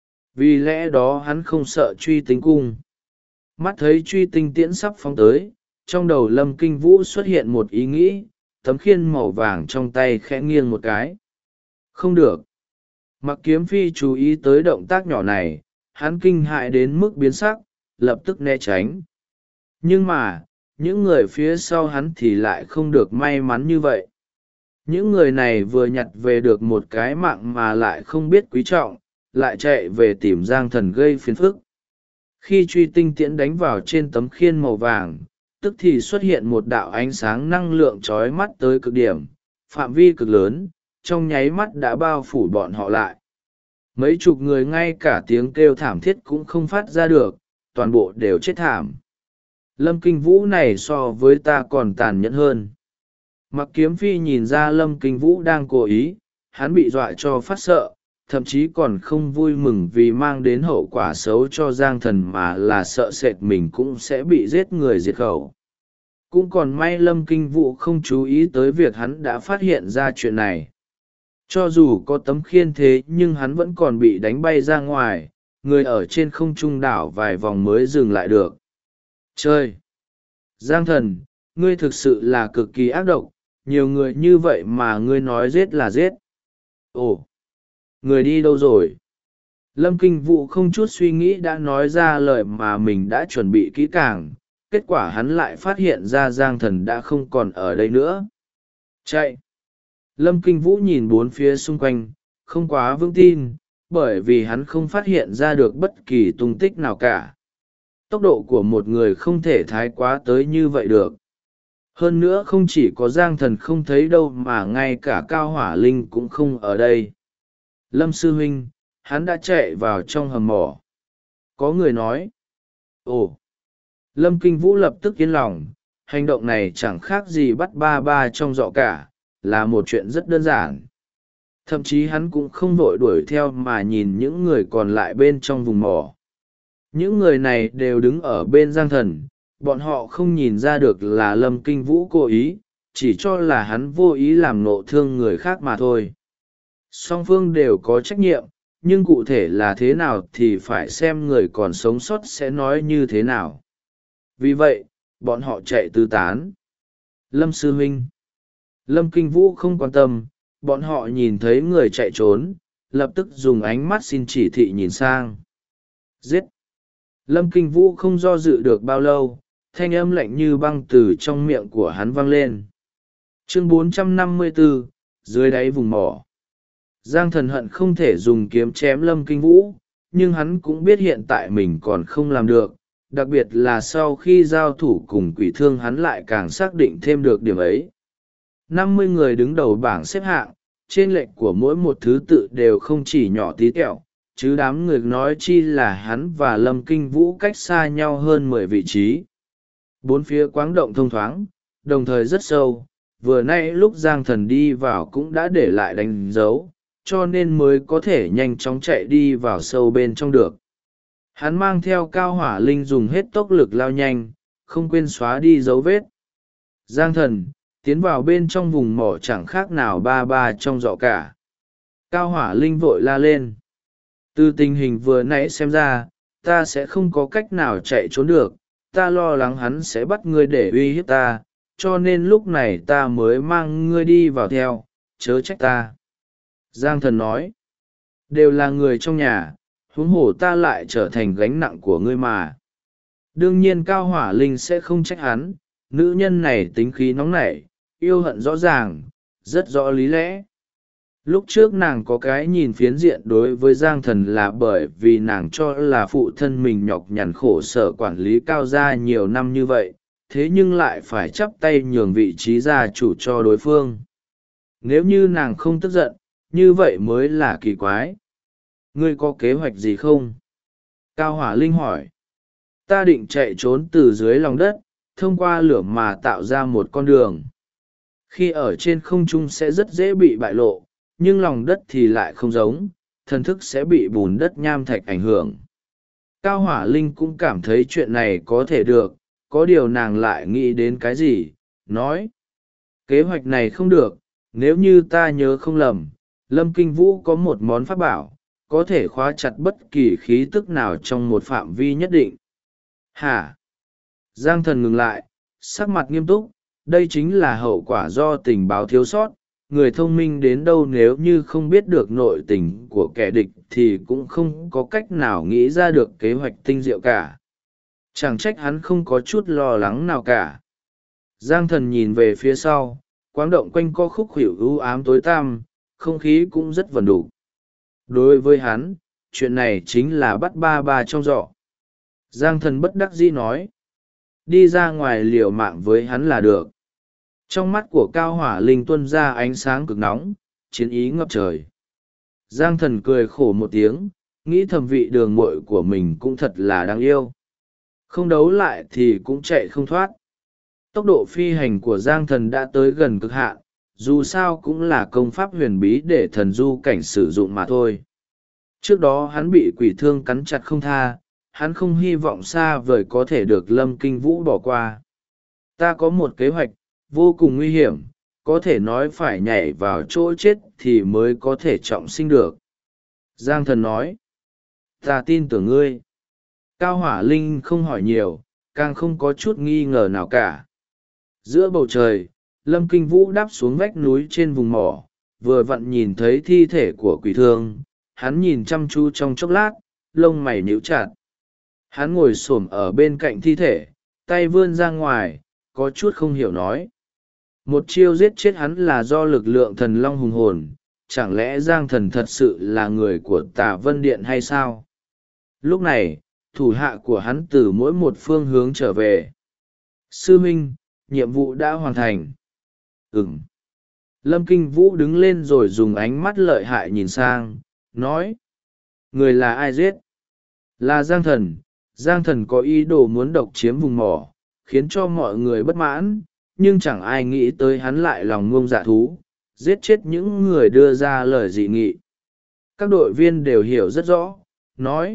Vì lẽ đó hắn không sợ truy tinh cung. Mắt thấy truy tinh tiễn sắp phóng tới, trong đầu Lâm Kinh Vũ xuất hiện một ý nghĩ, tấm khiên màu vàng trong tay khẽ nghiêng một cái. Không được. Mặc Kiếm Phi chú ý tới động tác nhỏ này, hắn kinh hại đến mức biến sắc, lập tức né tránh. Nhưng mà, những người phía sau hắn thì lại không được may mắn như vậy. Những người này vừa nhặt về được một cái mạng mà lại không biết quý trọng, lại chạy về tìm Giang Thần gây phiền phức. Khi truy tinh tiễn đánh vào trên tấm khiên màu vàng, tức thì xuất hiện một đạo ánh sáng năng lượng chói mắt tới cực điểm, phạm vi cực lớn, trong nháy mắt đã bao phủ bọn họ lại. Mấy chục người ngay cả tiếng kêu thảm thiết cũng không phát ra được, toàn bộ đều chết thảm. Lâm Kinh Vũ này so với ta còn tàn nhẫn hơn. Mặc Kiếm Phi nhìn ra Lâm Kinh Vũ đang cố ý, hắn bị dọa cho phát sợ, thậm chí còn không vui mừng vì mang đến hậu quả xấu cho Giang Thần mà là sợ sệt mình cũng sẽ bị giết người diệt khẩu. Cũng còn may Lâm Kinh Vũ không chú ý tới việc hắn đã phát hiện ra chuyện này. Cho dù có tấm khiên thế nhưng hắn vẫn còn bị đánh bay ra ngoài, người ở trên không trung đảo vài vòng mới dừng lại được. Chơi! Giang Thần, ngươi thực sự là cực kỳ ác độc, nhiều người như vậy mà ngươi nói giết là giết. Ồ! Người đi đâu rồi? Lâm Kinh Vũ không chút suy nghĩ đã nói ra lời mà mình đã chuẩn bị kỹ càng, kết quả hắn lại phát hiện ra Giang Thần đã không còn ở đây nữa. Chạy! Lâm Kinh Vũ nhìn bốn phía xung quanh, không quá vững tin, bởi vì hắn không phát hiện ra được bất kỳ tung tích nào cả. Tốc độ của một người không thể thái quá tới như vậy được. Hơn nữa không chỉ có Giang Thần không thấy đâu mà ngay cả Cao Hỏa Linh cũng không ở đây. Lâm sư huynh, hắn đã chạy vào trong hầm mỏ. Có người nói. Ồ! Lâm Kinh Vũ lập tức yên lòng, hành động này chẳng khác gì bắt ba ba trong giỏ cả, là một chuyện rất đơn giản. Thậm chí hắn cũng không vội đuổi theo mà nhìn những người còn lại bên trong vùng mỏ. Những người này đều đứng ở bên Giang Thần, bọn họ không nhìn ra được là Lâm Kinh Vũ cố ý, chỉ cho là hắn vô ý làm nộ thương người khác mà thôi. Song phương đều có trách nhiệm, nhưng cụ thể là thế nào thì phải xem người còn sống sót sẽ nói như thế nào. Vì vậy, bọn họ chạy tứ tán. Lâm sư huynh. Lâm Kinh Vũ không quan tâm, bọn họ nhìn thấy người chạy trốn, lập tức dùng ánh mắt xin chỉ thị nhìn sang. Giết! Lâm Kinh Vũ không do dự được bao lâu, thanh âm lạnh như băng từ trong miệng của hắn vang lên. Chương 454, dưới đáy vùng mỏ. Giang Thần hận không thể dùng kiếm chém Lâm Kinh Vũ, nhưng hắn cũng biết hiện tại mình còn không làm được, đặc biệt là sau khi giao thủ cùng Quỷ Thương hắn lại càng xác định thêm được điểm ấy. 50 người đứng đầu bảng xếp hạng, trên lệch của mỗi một thứ tự đều không chỉ nhỏ tí tẹo, chứ đám người nói chi là hắn và Lâm Kinh Vũ cách xa nhau hơn 10 vị trí. Bốn phía quáng động thông thoáng, đồng thời rất sâu, vừa nay lúc Giang Thần đi vào cũng đã để lại đánh dấu, cho nên mới có thể nhanh chóng chạy đi vào sâu bên trong được. Hắn mang theo Cao Hỏa Linh dùng hết tốc lực lao nhanh, không quên xóa đi dấu vết. Giang Thần, tiến vào bên trong vùng mỏ chẳng khác nào ba ba trong giỏ cả. Cao Hỏa Linh vội la lên. Từ tình hình vừa nãy xem ra, ta sẽ không có cách nào chạy trốn được, ta lo lắng hắn sẽ bắt ngươi để uy hiếp ta, cho nên lúc này ta mới mang ngươi đi vào theo, chớ trách ta. Giang Thần nói, đều là người trong nhà, huống hồ ta lại trở thành gánh nặng của ngươi mà. Đương nhiên Cao Hỏa Linh sẽ không trách hắn, nữ nhân này tính khí nóng nảy, yêu hận rõ ràng, rất rõ lý lẽ. Lúc trước nàng có cái nhìn phiến diện đối với Giang Thần là bởi vì nàng cho là phụ thân mình nhọc nhằn khổ sở quản lý Cao gia nhiều năm như vậy, thế nhưng lại phải chắp tay nhường vị trí gia chủ cho đối phương. Nếu như nàng không tức giận, như vậy mới là kỳ quái. Ngươi có kế hoạch gì không? Cao Hỏa Linh hỏi. Ta định chạy trốn từ dưới lòng đất, thông qua lửa mà tạo ra một con đường. Khi ở trên không trung sẽ rất dễ bị bại lộ, nhưng lòng đất thì lại không giống, thần thức sẽ bị bùn đất nham thạch ảnh hưởng. Cao Hỏa Linh cũng cảm thấy chuyện này có thể được, có điều nàng lại nghĩ đến cái gì, nói. Kế hoạch này không được, nếu như ta nhớ không lầm, Lâm Kinh Vũ có một món pháp bảo, có thể khóa chặt bất kỳ khí tức nào trong một phạm vi nhất định. Hả? Giang Thần ngừng lại, sắc mặt nghiêm túc, đây chính là hậu quả do tình báo thiếu sót. Người thông minh đến đâu nếu như không biết được nội tình của kẻ địch thì cũng không có cách nào nghĩ ra được kế hoạch tinh diệu cả. Chẳng trách hắn không có chút lo lắng nào cả. Giang Thần nhìn về phía sau, quáng động quanh co khúc khuỷu u ám tối tăm, không khí cũng rất vần đủ. Đối với hắn, chuyện này chính là bắt ba ba trong giỏ. Giang Thần bất đắc dĩ nói. Đi ra ngoài liều mạng với hắn là được. Trong mắt của Cao Hỏa Linh tuôn ra ánh sáng cực nóng, chiến ý ngập trời. Giang Thần cười khổ một tiếng, nghĩ thầm vị đường muội của mình cũng thật là đáng yêu. Không đấu lại thì cũng chạy không thoát. Tốc độ phi hành của Giang Thần đã tới gần cực hạn, dù sao cũng là công pháp huyền bí để thần du cảnh sử dụng mà thôi. Trước đó hắn bị quỷ thương cắn chặt không tha, hắn không hy vọng xa vời có thể được Lâm Kinh Vũ bỏ qua. Ta có một kế hoạch, vô cùng nguy hiểm, có thể nói phải nhảy vào chỗ chết thì mới có thể trọng sinh được. Giang Thần nói. Ta tin tưởng ngươi. Cao Hỏa Linh không hỏi nhiều, càng không có chút nghi ngờ nào cả. Giữa bầu trời, Lâm Kinh Vũ đáp xuống vách núi trên vùng mỏ, vừa vặn nhìn thấy thi thể của quỷ thương. Hắn nhìn chăm chú trong chốc lát, lông mày nhíu chặt. Hắn ngồi xổm ở bên cạnh thi thể, tay vươn ra ngoài, có chút không hiểu nói. Một chiêu giết chết hắn là do lực lượng thần long hùng hồn, chẳng lẽ Giang Thần thật sự là người của Tà Vân Điện hay sao? Lúc này, thủ hạ của hắn từ mỗi một phương hướng trở về. Sư huynh, nhiệm vụ đã hoàn thành. Ừm. Lâm Kinh Vũ đứng lên rồi dùng ánh mắt lợi hại nhìn sang, nói. Người là ai giết? Là Giang Thần. Giang Thần có ý đồ muốn độc chiếm vùng mỏ, khiến cho mọi người bất mãn, nhưng chẳng ai nghĩ tới hắn lại lòng ngông dạ thú, giết chết những người đưa ra lời dị nghị. Các đội viên đều hiểu rất rõ, nói.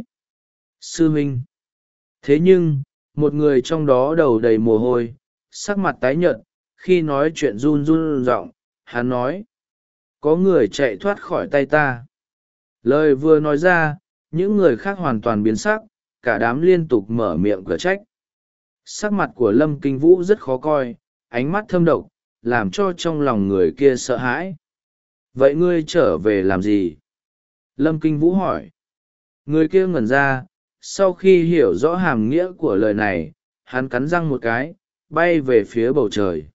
Sư huynh. Thế nhưng, một người trong đó đầu đầy mồ hôi, sắc mặt tái nhợt, khi nói chuyện run run giọng, hắn nói. Có người chạy thoát khỏi tay ta. Lời vừa nói ra, những người khác hoàn toàn biến sắc, cả đám liên tục mở miệng cửa trách. Sắc mặt của Lâm Kinh Vũ rất khó coi, ánh mắt thâm độc, làm cho trong lòng người kia sợ hãi. Vậy ngươi trở về làm gì? Lâm Kinh Vũ hỏi. Người kia ngẩn ra, sau khi hiểu rõ hàm nghĩa của lời này, hắn cắn răng một cái, bay về phía bầu trời.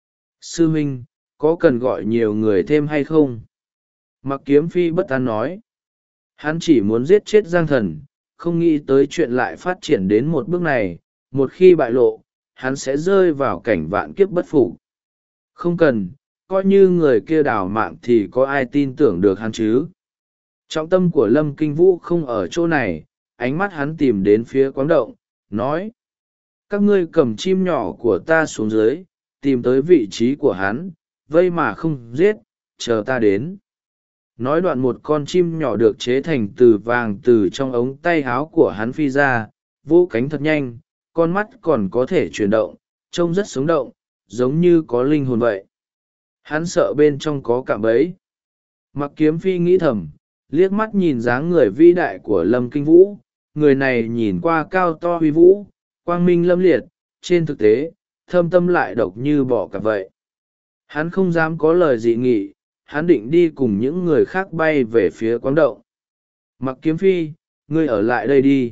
Sư huynh, có cần gọi nhiều người thêm hay không? Mặc Kiếm Phi bất an nói. Hắn chỉ muốn giết chết Giang Thần, không nghĩ tới chuyện lại phát triển đến một bước này, một khi bại lộ, hắn sẽ rơi vào cảnh vạn kiếp bất phục. Không cần, coi như người kia đào mạng thì có ai tin tưởng được hắn chứ. Trọng tâm của Lâm Kinh Vũ không ở chỗ này, ánh mắt hắn tìm đến phía quáng động, nói. Các ngươi cầm chim nhỏ của ta xuống dưới, tìm tới vị trí của hắn, vây mà không giết, chờ ta đến. Nói đoạn một con chim nhỏ được chế thành từ vàng từ trong ống tay áo của hắn phi ra, vỗ cánh thật nhanh, con mắt còn có thể chuyển động, trông rất sống động, giống như có linh hồn vậy. Hắn sợ bên trong có cạm bẫy. Mặc Kiếm Phi nghĩ thầm, liếc mắt nhìn dáng người vĩ đại của Lâm Kinh Vũ, người này nhìn qua cao to huy vũ, quang minh lâm liệt, trên thực tế, thâm tâm lại độc như bỏ cả vậy. Hắn không dám có lời dị nghị, hắn định đi cùng những người khác bay về phía quáng động. Mặc Kiếm Phi, ngươi ở lại đây đi.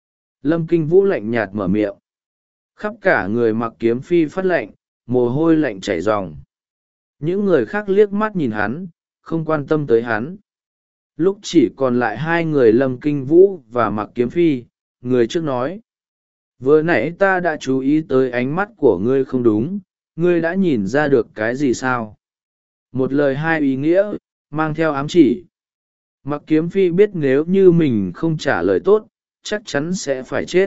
Lâm Kinh Vũ lạnh nhạt mở miệng. Khắp cả người Mặc Kiếm Phi phát lạnh, mồ hôi lạnh chảy ròng. Những người khác liếc mắt nhìn hắn, không quan tâm tới hắn. Lúc chỉ còn lại hai người Lâm Kinh Vũ và Mặc Kiếm Phi, người trước nói: vừa nãy ta đã chú ý tới ánh mắt của ngươi không đúng, ngươi đã nhìn ra được cái gì sao? Một lời hai ý nghĩa, mang theo ám chỉ. Mặc Kiếm Phi biết nếu như mình không trả lời tốt, chắc chắn sẽ phải chết.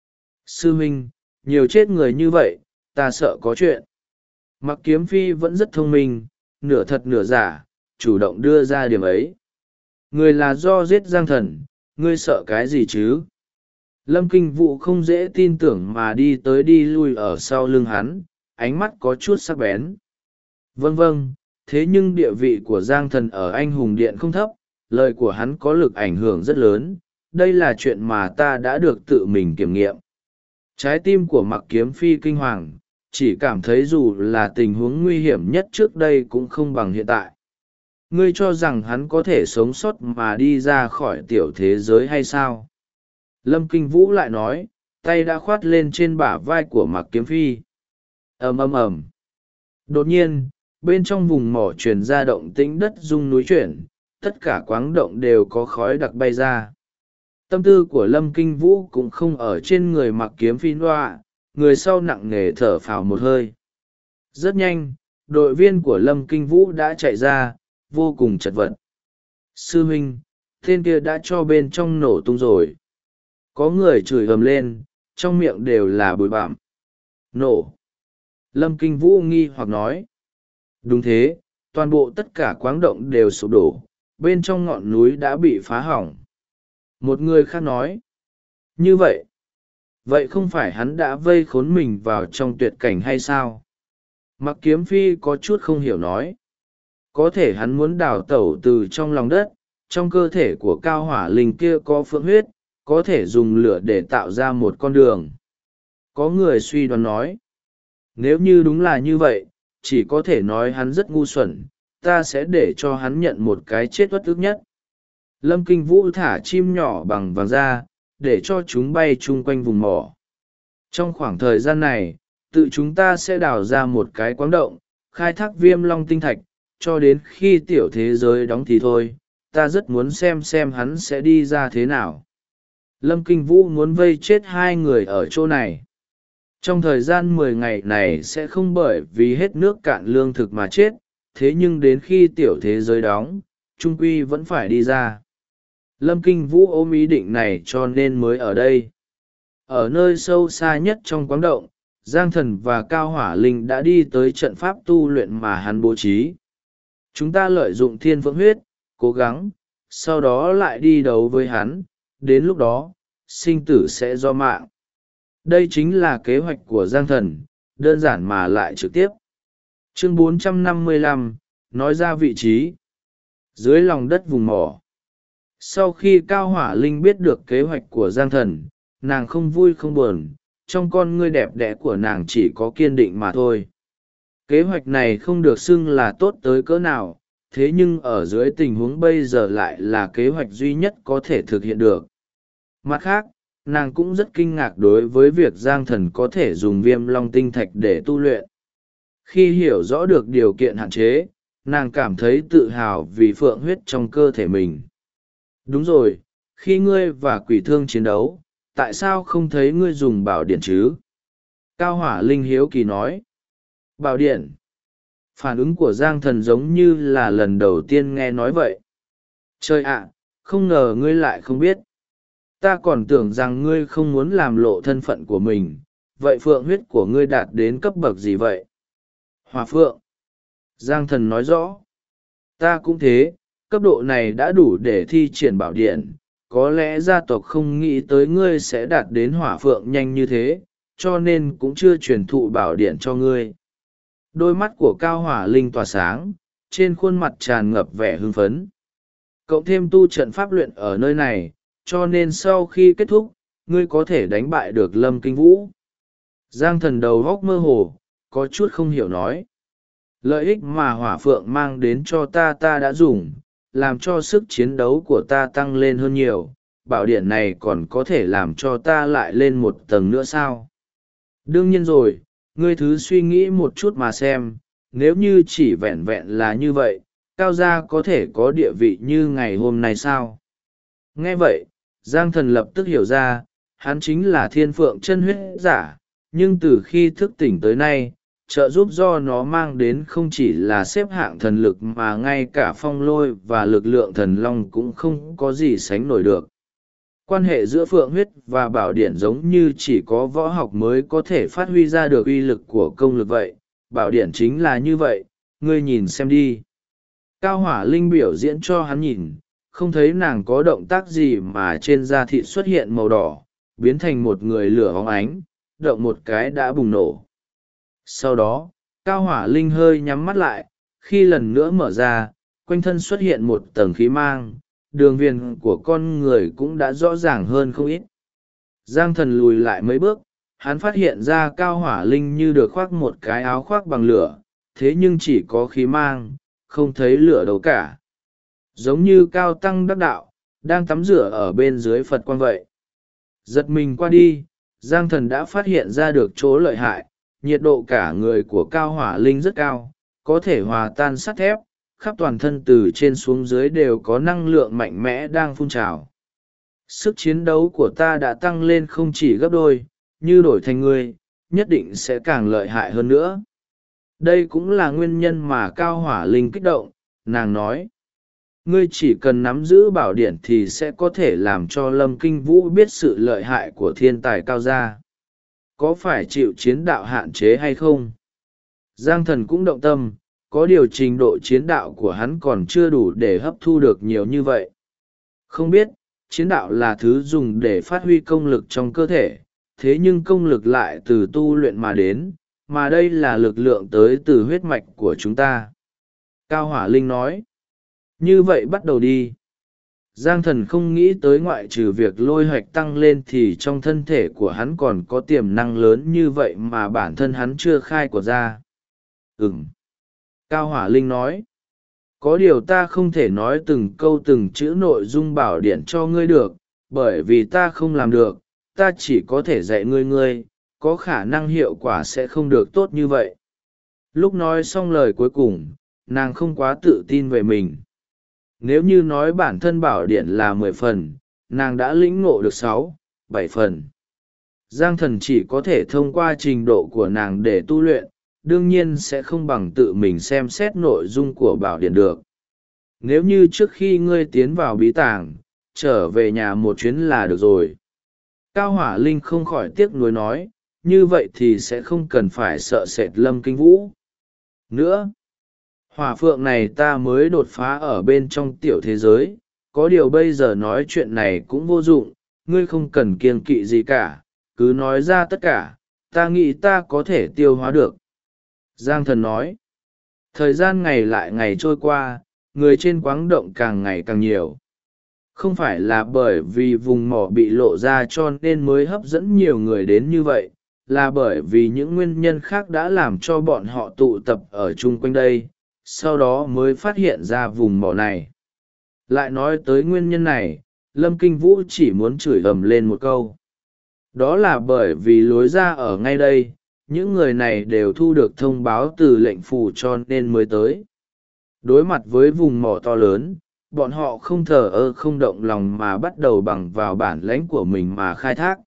Sư huynh, nhiều chết người như vậy, ta sợ có chuyện. Mặc Kiếm Phi vẫn rất thông minh, nửa thật nửa giả, chủ động đưa ra điểm ấy. Người là do giết Giang Thần, ngươi sợ cái gì chứ? Lâm Kinh Vũ không dễ tin tưởng mà đi tới đi lui ở sau lưng hắn, ánh mắt có chút sắc bén. Vâng vâng, thế nhưng địa vị của Giang Thần ở Anh Hùng Điện không thấp, lời của hắn có lực ảnh hưởng rất lớn, đây là chuyện mà ta đã được tự mình kiểm nghiệm. Trái tim của Mặc Kiếm Phi kinh hoàng, chỉ cảm thấy dù là tình huống nguy hiểm nhất trước đây cũng không bằng hiện tại. Ngươi cho rằng hắn có thể sống sót mà đi ra khỏi tiểu thế giới hay sao? Lâm Kinh Vũ lại nói, tay đã khoát lên trên bả vai của Mặc Kiếm Phi. Ầm ầm ầm. Đột nhiên, bên trong vùng mỏ truyền ra động tĩnh đất rung núi chuyển, tất cả quáng động đều có khói đặc bay ra. Tâm tư của Lâm Kinh Vũ cũng không ở trên người Mặc Kiếm Phi loa, người sau nặng nề thở phào một hơi. Rất nhanh, đội viên của Lâm Kinh Vũ đã chạy ra, vô cùng chật vật. Sư huynh, tên kia đã cho bên trong nổ tung rồi. Có người chửi ầm lên, trong miệng đều là bụi bặm. Nổ. Lâm Kinh Vũ nghi hoặc nói. Đúng thế, toàn bộ tất cả quáng động đều sụp đổ, bên trong ngọn núi đã bị phá hỏng. Một người khác nói. Như vậy, vậy không phải hắn đã vây khốn mình vào trong tuyệt cảnh hay sao? Mặc Kiếm Phi có chút không hiểu nói. Có thể hắn muốn đào tẩu từ trong lòng đất, trong cơ thể của Cao Hỏa Linh kia có phượng huyết, có thể dùng lửa để tạo ra một con đường. Có người suy đoán nói. Nếu như đúng là như vậy, chỉ có thể nói hắn rất ngu xuẩn, ta sẽ để cho hắn nhận một cái chết uất ức nhất. Lâm Kinh Vũ thả chim nhỏ bằng vàng ra, để cho chúng bay chung quanh vùng mỏ. Trong khoảng thời gian này, tự chúng ta sẽ đào ra một cái quáng động, khai thác Viêm Long tinh thạch, cho đến khi tiểu thế giới đóng thì thôi, ta rất muốn xem hắn sẽ đi ra thế nào. Lâm Kinh Vũ muốn vây chết hai người ở chỗ này. Trong thời gian 10 ngày này sẽ không bởi vì hết nước cạn lương thực mà chết, thế nhưng đến khi tiểu thế giới đóng, trung quy vẫn phải đi ra. Lâm Kinh Vũ ôm ý định này cho nên mới ở đây. Ở nơi sâu xa nhất trong quáng động, Giang Thần và Cao Hỏa Linh đã đi tới trận pháp tu luyện mà hắn bố trí. Chúng ta lợi dụng thiên phượng huyết, cố gắng, sau đó lại đi đấu với hắn, đến lúc đó, sinh tử sẽ do mạng. Đây chính là kế hoạch của Giang Thần, đơn giản mà lại trực tiếp. Chương 455, nói ra vị trí. Dưới lòng đất vùng mỏ. Sau khi Cao Hỏa Linh biết được kế hoạch của Giang Thần, nàng không vui không buồn, trong con ngươi đẹp đẽ của nàng chỉ có kiên định mà thôi. Kế hoạch này không được xưng là tốt tới cỡ nào, thế nhưng ở dưới tình huống bây giờ lại là kế hoạch duy nhất có thể thực hiện được. Mặt khác, nàng cũng rất kinh ngạc đối với việc Giang Thần có thể dùng Viêm Long tinh thạch để tu luyện. Khi hiểu rõ được điều kiện hạn chế, nàng cảm thấy tự hào vì phượng huyết trong cơ thể mình. Đúng rồi, khi ngươi và quỷ thương chiến đấu, tại sao không thấy ngươi dùng bảo điện chứ? Cao Hỏa Linh hiếu kỳ nói. Bảo điện. Phản ứng của Giang Thần giống như là lần đầu tiên nghe nói vậy. Trời ạ, không ngờ ngươi lại không biết. Ta còn tưởng rằng ngươi không muốn làm lộ thân phận của mình, vậy phượng huyết của ngươi đạt đến cấp bậc gì vậy? Hỏa phượng. Giang Thần nói rõ. Ta cũng thế, cấp độ này đã đủ để thi triển bảo điện, có lẽ gia tộc không nghĩ tới ngươi sẽ đạt đến hỏa phượng nhanh như thế, cho nên cũng chưa truyền thụ bảo điện cho ngươi. Đôi mắt của Cao Hỏa Linh tỏa sáng, trên khuôn mặt tràn ngập vẻ hưng phấn. Cộng thêm tu trận pháp luyện ở nơi này, cho nên sau khi kết thúc, ngươi có thể đánh bại được Lâm Kinh Vũ. Giang Thần đầu góc mơ hồ, có chút không hiểu nói. Lợi ích mà hỏa phượng mang đến cho ta đã dùng, làm cho sức chiến đấu của ta tăng lên hơn nhiều, bảo điện này còn có thể làm cho ta lại lên một tầng nữa sao? Đương nhiên rồi, ngươi thứ suy nghĩ một chút mà xem, nếu như chỉ vẹn vẹn là như vậy, Cao gia có thể có địa vị như ngày hôm nay sao? Nghe vậy, Giang Thần lập tức hiểu ra, hắn chính là thiên phượng chân huyết giả, nhưng từ khi thức tỉnh tới nay, trợ giúp do nó mang đến không chỉ là xếp hạng thần lực mà ngay cả phong lôi và lực lượng thần long cũng không có gì sánh nổi được. Quan hệ giữa phượng huyết và bảo điển giống như chỉ có võ học mới có thể phát huy ra được uy lực của công lực vậy, bảo điển chính là như vậy, ngươi nhìn xem đi. Cao Hỏa Linh biểu diễn cho hắn nhìn, không thấy nàng có động tác gì mà trên da thịt xuất hiện màu đỏ, biến thành một người lửa óng ánh, động một cái đã bùng nổ. Sau đó, Cao Hỏa Linh hơi nhắm mắt lại, khi lần nữa mở ra, quanh thân xuất hiện một tầng khí mang, đường viền của con người cũng đã rõ ràng hơn không ít. Giang Thần lùi lại mấy bước, hắn phát hiện ra Cao Hỏa Linh như được khoác một cái áo khoác bằng lửa, thế nhưng chỉ có khí mang, không thấy lửa đâu cả. Giống như Cao Tăng đắc đạo, đang tắm rửa ở bên dưới Phật quang vậy. Giật mình qua đi, Giang Thần đã phát hiện ra được chỗ lợi hại, nhiệt độ cả người của Cao Hỏa Linh rất cao, có thể hòa tan sắt thép, khắp toàn thân từ trên xuống dưới đều có năng lượng mạnh mẽ đang phun trào. Sức chiến đấu của ta đã tăng lên không chỉ gấp đôi, như đổi thành ngươi, nhất định sẽ càng lợi hại hơn nữa. Đây cũng là nguyên nhân mà Cao Hỏa Linh kích động, nàng nói. Ngươi chỉ cần nắm giữ bảo điển thì sẽ có thể làm cho Lâm Kinh Vũ biết sự lợi hại của thiên tài Cao gia. Có phải chịu chiến đạo hạn chế hay không? Giang Thần cũng động tâm, có điều trình độ chiến đạo của hắn còn chưa đủ để hấp thu được nhiều như vậy. Không biết, chiến đạo là thứ dùng để phát huy công lực trong cơ thể, thế nhưng công lực lại từ tu luyện mà đến, mà đây là lực lượng tới từ huyết mạch của chúng ta. Cao Hỏa Linh nói. Như vậy bắt đầu đi. Giang Thần không nghĩ tới ngoại trừ việc lôi hoạch tăng lên thì trong thân thể của hắn còn có tiềm năng lớn như vậy mà bản thân hắn chưa khai của ra. Cao Hỏa Linh nói. Có điều ta không thể nói từng câu từng chữ nội dung bảo điển cho ngươi được, bởi vì ta không làm được, ta chỉ có thể dạy ngươi, có khả năng hiệu quả sẽ không được tốt như vậy. Lúc nói xong lời cuối cùng, nàng không quá tự tin về mình. Nếu như nói bản thân bảo điển là 10 phần, nàng đã lĩnh ngộ được 6, 7 phần. Giang Thần chỉ có thể thông qua trình độ của nàng để tu luyện, đương nhiên sẽ không bằng tự mình xem xét nội dung của bảo điển được. Nếu như trước khi ngươi tiến vào bí tàng, trở về nhà một chuyến là được rồi. Cao Hỏa Linh không khỏi tiếc nuối nói, như vậy thì sẽ không cần phải sợ sệt Lâm Kinh Vũ nữa. Hỏa phượng này ta mới đột phá ở bên trong tiểu thế giới, có điều bây giờ nói chuyện này cũng vô dụng, ngươi không cần kiêng kỵ gì cả, cứ nói ra tất cả, ta nghĩ ta có thể tiêu hóa được. Giang Thần nói. Thời gian ngày lại ngày trôi qua, người trên quáng động càng ngày càng nhiều. Không phải là bởi vì vùng mỏ bị lộ ra cho nên mới hấp dẫn nhiều người đến như vậy, là bởi vì những nguyên nhân khác đã làm cho bọn họ tụ tập ở chung quanh đây, sau đó mới phát hiện ra vùng mỏ này. Lại nói tới nguyên nhân này, Lâm Kinh Vũ chỉ muốn chửi ầm lên một câu. Đó là bởi vì lối ra ở ngay đây, những người này đều thu được thông báo từ lệnh phủ cho nên mới tới. Đối mặt với vùng mỏ to lớn, bọn họ không thờ ơ không động lòng mà bắt đầu bằng vào bản lãnh của mình mà khai thác.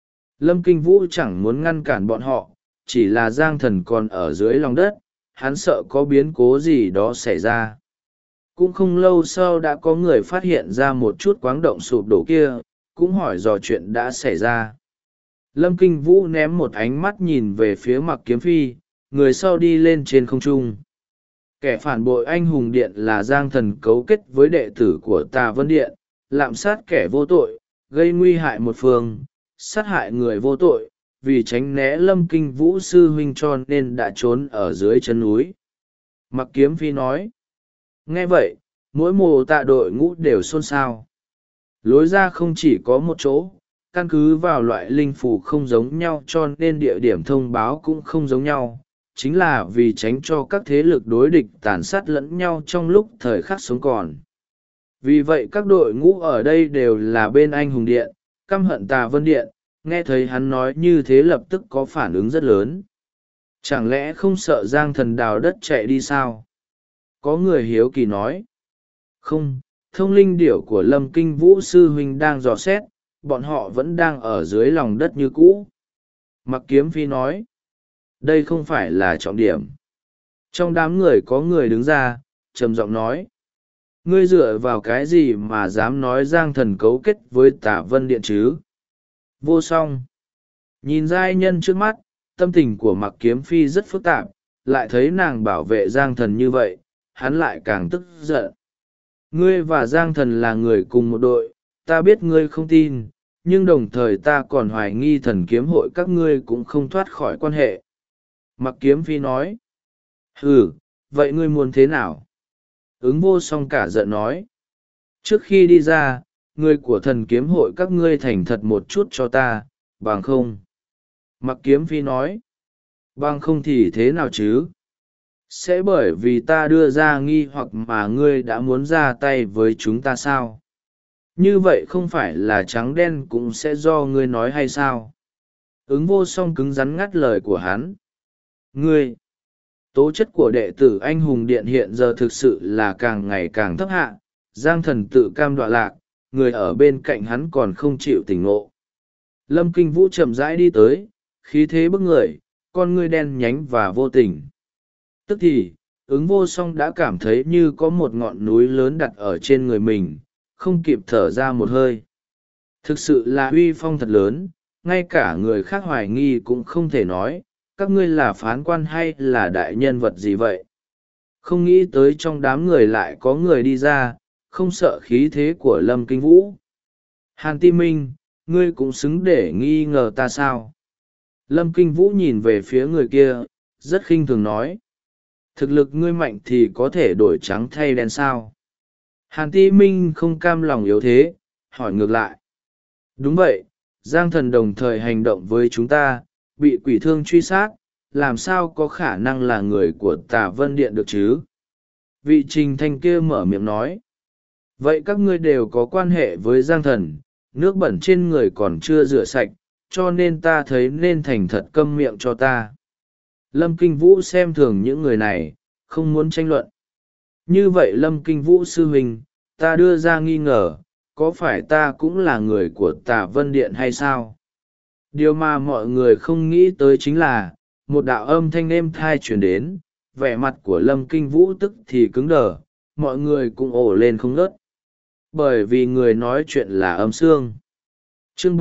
Lâm Kinh Vũ chẳng muốn ngăn cản bọn họ, chỉ là Giang Thần còn ở dưới lòng đất, hắn sợ có biến cố gì đó xảy ra. Cũng không lâu sau đã có người phát hiện ra một chút quáng động sụp đổ kia, cũng hỏi dò chuyện đã xảy ra. Lâm Kinh Vũ ném một ánh mắt nhìn về phía Mặc Kiếm Phi, người sau đi lên trên không trung. Kẻ phản bội anh hùng điện là Giang Thần cấu kết với đệ tử của Tà Vân Điện, lạm sát kẻ vô tội, gây nguy hại một phương, sát hại người vô tội, vì tránh né Lâm Kinh Vũ sư huynh cho nên đã trốn ở dưới chân núi. Mặc Kiếm Phi nói. Nghe vậy, mỗi mồ tạ đội ngũ đều xôn xao. Lối ra không chỉ có một chỗ, căn cứ vào loại linh phù không giống nhau cho nên địa điểm thông báo cũng không giống nhau, chính là vì tránh cho các thế lực đối địch tàn sát lẫn nhau trong lúc thời khắc sống còn. Vì vậy các đội ngũ ở đây đều là bên anh hùng điện, căm hận Tà Vân Điện, nghe thấy hắn nói như thế lập tức có phản ứng rất lớn. Chẳng lẽ không sợ Giang Thần đào đất chạy đi sao? Có người hiếu kỳ nói. Không, thông linh điểu của Lâm Kinh Vũ sư huynh đang dò xét, bọn họ vẫn đang ở dưới lòng đất như cũ. Mặc Kiếm Phi nói. Đây không phải là trọng điểm. Trong đám người có người đứng ra, trầm giọng nói. Ngươi dựa vào cái gì mà dám nói Giang Thần cấu kết với Tả Vân Điện chứ? Vô song. Nhìn giai nhân trước mắt, tâm tình của Mặc Kiếm Phi rất phức tạp, lại thấy nàng bảo vệ Giang Thần như vậy, hắn lại càng tức giận. Ngươi và Giang Thần là người cùng một đội, ta biết ngươi không tin, nhưng đồng thời ta còn hoài nghi Thần Kiếm hội các ngươi cũng không thoát khỏi quan hệ. Mặc Kiếm Phi nói. Ừ, vậy ngươi muốn thế nào? Ứng Vô Song cả giận nói. Trước khi đi ra, người của Thần Kiếm hội các ngươi thành thật một chút cho ta, bằng không. Mặc Kiếm Phi nói. Bằng không thì thế nào chứ? Sẽ bởi vì ta đưa ra nghi hoặc mà ngươi đã muốn ra tay với chúng ta sao? Như vậy không phải là trắng đen cũng sẽ do ngươi nói hay sao? Ứng Vô Song cứng rắn ngắt lời của hắn. Ngươi, tố chất của đệ tử anh hùng điện hiện giờ thực sự là càng ngày càng thấp hạ. Giang Thần tự cam đoạ lạc, người ở bên cạnh hắn còn không chịu tỉnh ngộ. Lâm Kinh Vũ chậm rãi đi tới, khí thế bức người, con ngươi đen nhánh và vô tình. Tức thì, Ứng Vô Song đã cảm thấy như có một ngọn núi lớn đặt ở trên người mình, không kịp thở ra một hơi. Thực sự là uy phong thật lớn, ngay cả người khác hoài nghi cũng không thể nói, các ngươi là phán quan hay là đại nhân vật gì vậy? Không nghĩ tới trong đám người lại có người đi ra, không sợ khí thế của Lâm Kinh Vũ. Hàn Ti Minh, ngươi cũng xứng để nghi ngờ ta sao? Lâm Kinh Vũ nhìn về phía người kia, rất khinh thường nói. Thực lực ngươi mạnh thì có thể đổi trắng thay đen sao? Hàn Ti Minh không cam lòng yếu thế, hỏi ngược lại. Đúng vậy, Giang Thần đồng thời hành động với chúng ta, bị quỷ thương truy sát, làm sao có khả năng là người của Tả Vân Điện được chứ? Vị Trình Thanh kia mở miệng nói. Vậy các ngươi đều có quan hệ với Giang Thần, nước bẩn trên người còn chưa rửa sạch, cho nên ta thấy nên thành thật câm miệng cho ta. Lâm Kinh Vũ xem thường những người này, không muốn tranh luận. Như vậy Lâm Kinh Vũ sư huynh, ta đưa ra nghi ngờ, có phải ta cũng là người của Tả Vân Điện hay sao? Điều mà mọi người không nghĩ tới chính là, một đạo âm thanh êm thai chuyển đến, vẻ mặt của Lâm Kinh Vũ tức thì cứng đờ, mọi người cũng ồ lên không ngớt. Bởi vì người nói chuyện là Âm Sương. Chương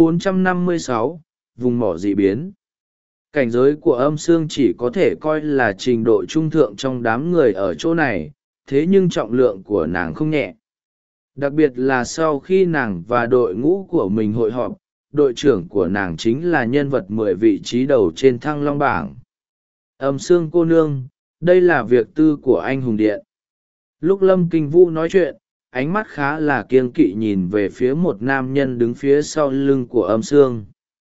456, vùng mỏ dị biến. Cảnh giới của Âm Sương chỉ có thể coi là trình độ trung thượng trong đám người ở chỗ này, thế nhưng trọng lượng của nàng không nhẹ. Đặc biệt là sau khi nàng và đội ngũ của mình hội họp, đội trưởng của nàng chính là nhân vật 10 vị trí đầu trên Thăng Long bảng. Âm Sương cô nương, đây là việc tư của anh hùng điện. Lúc Lâm Kinh Vũ nói chuyện, ánh mắt khá là kiêng kỵ nhìn về phía một nam nhân đứng phía sau lưng của Âm Sương.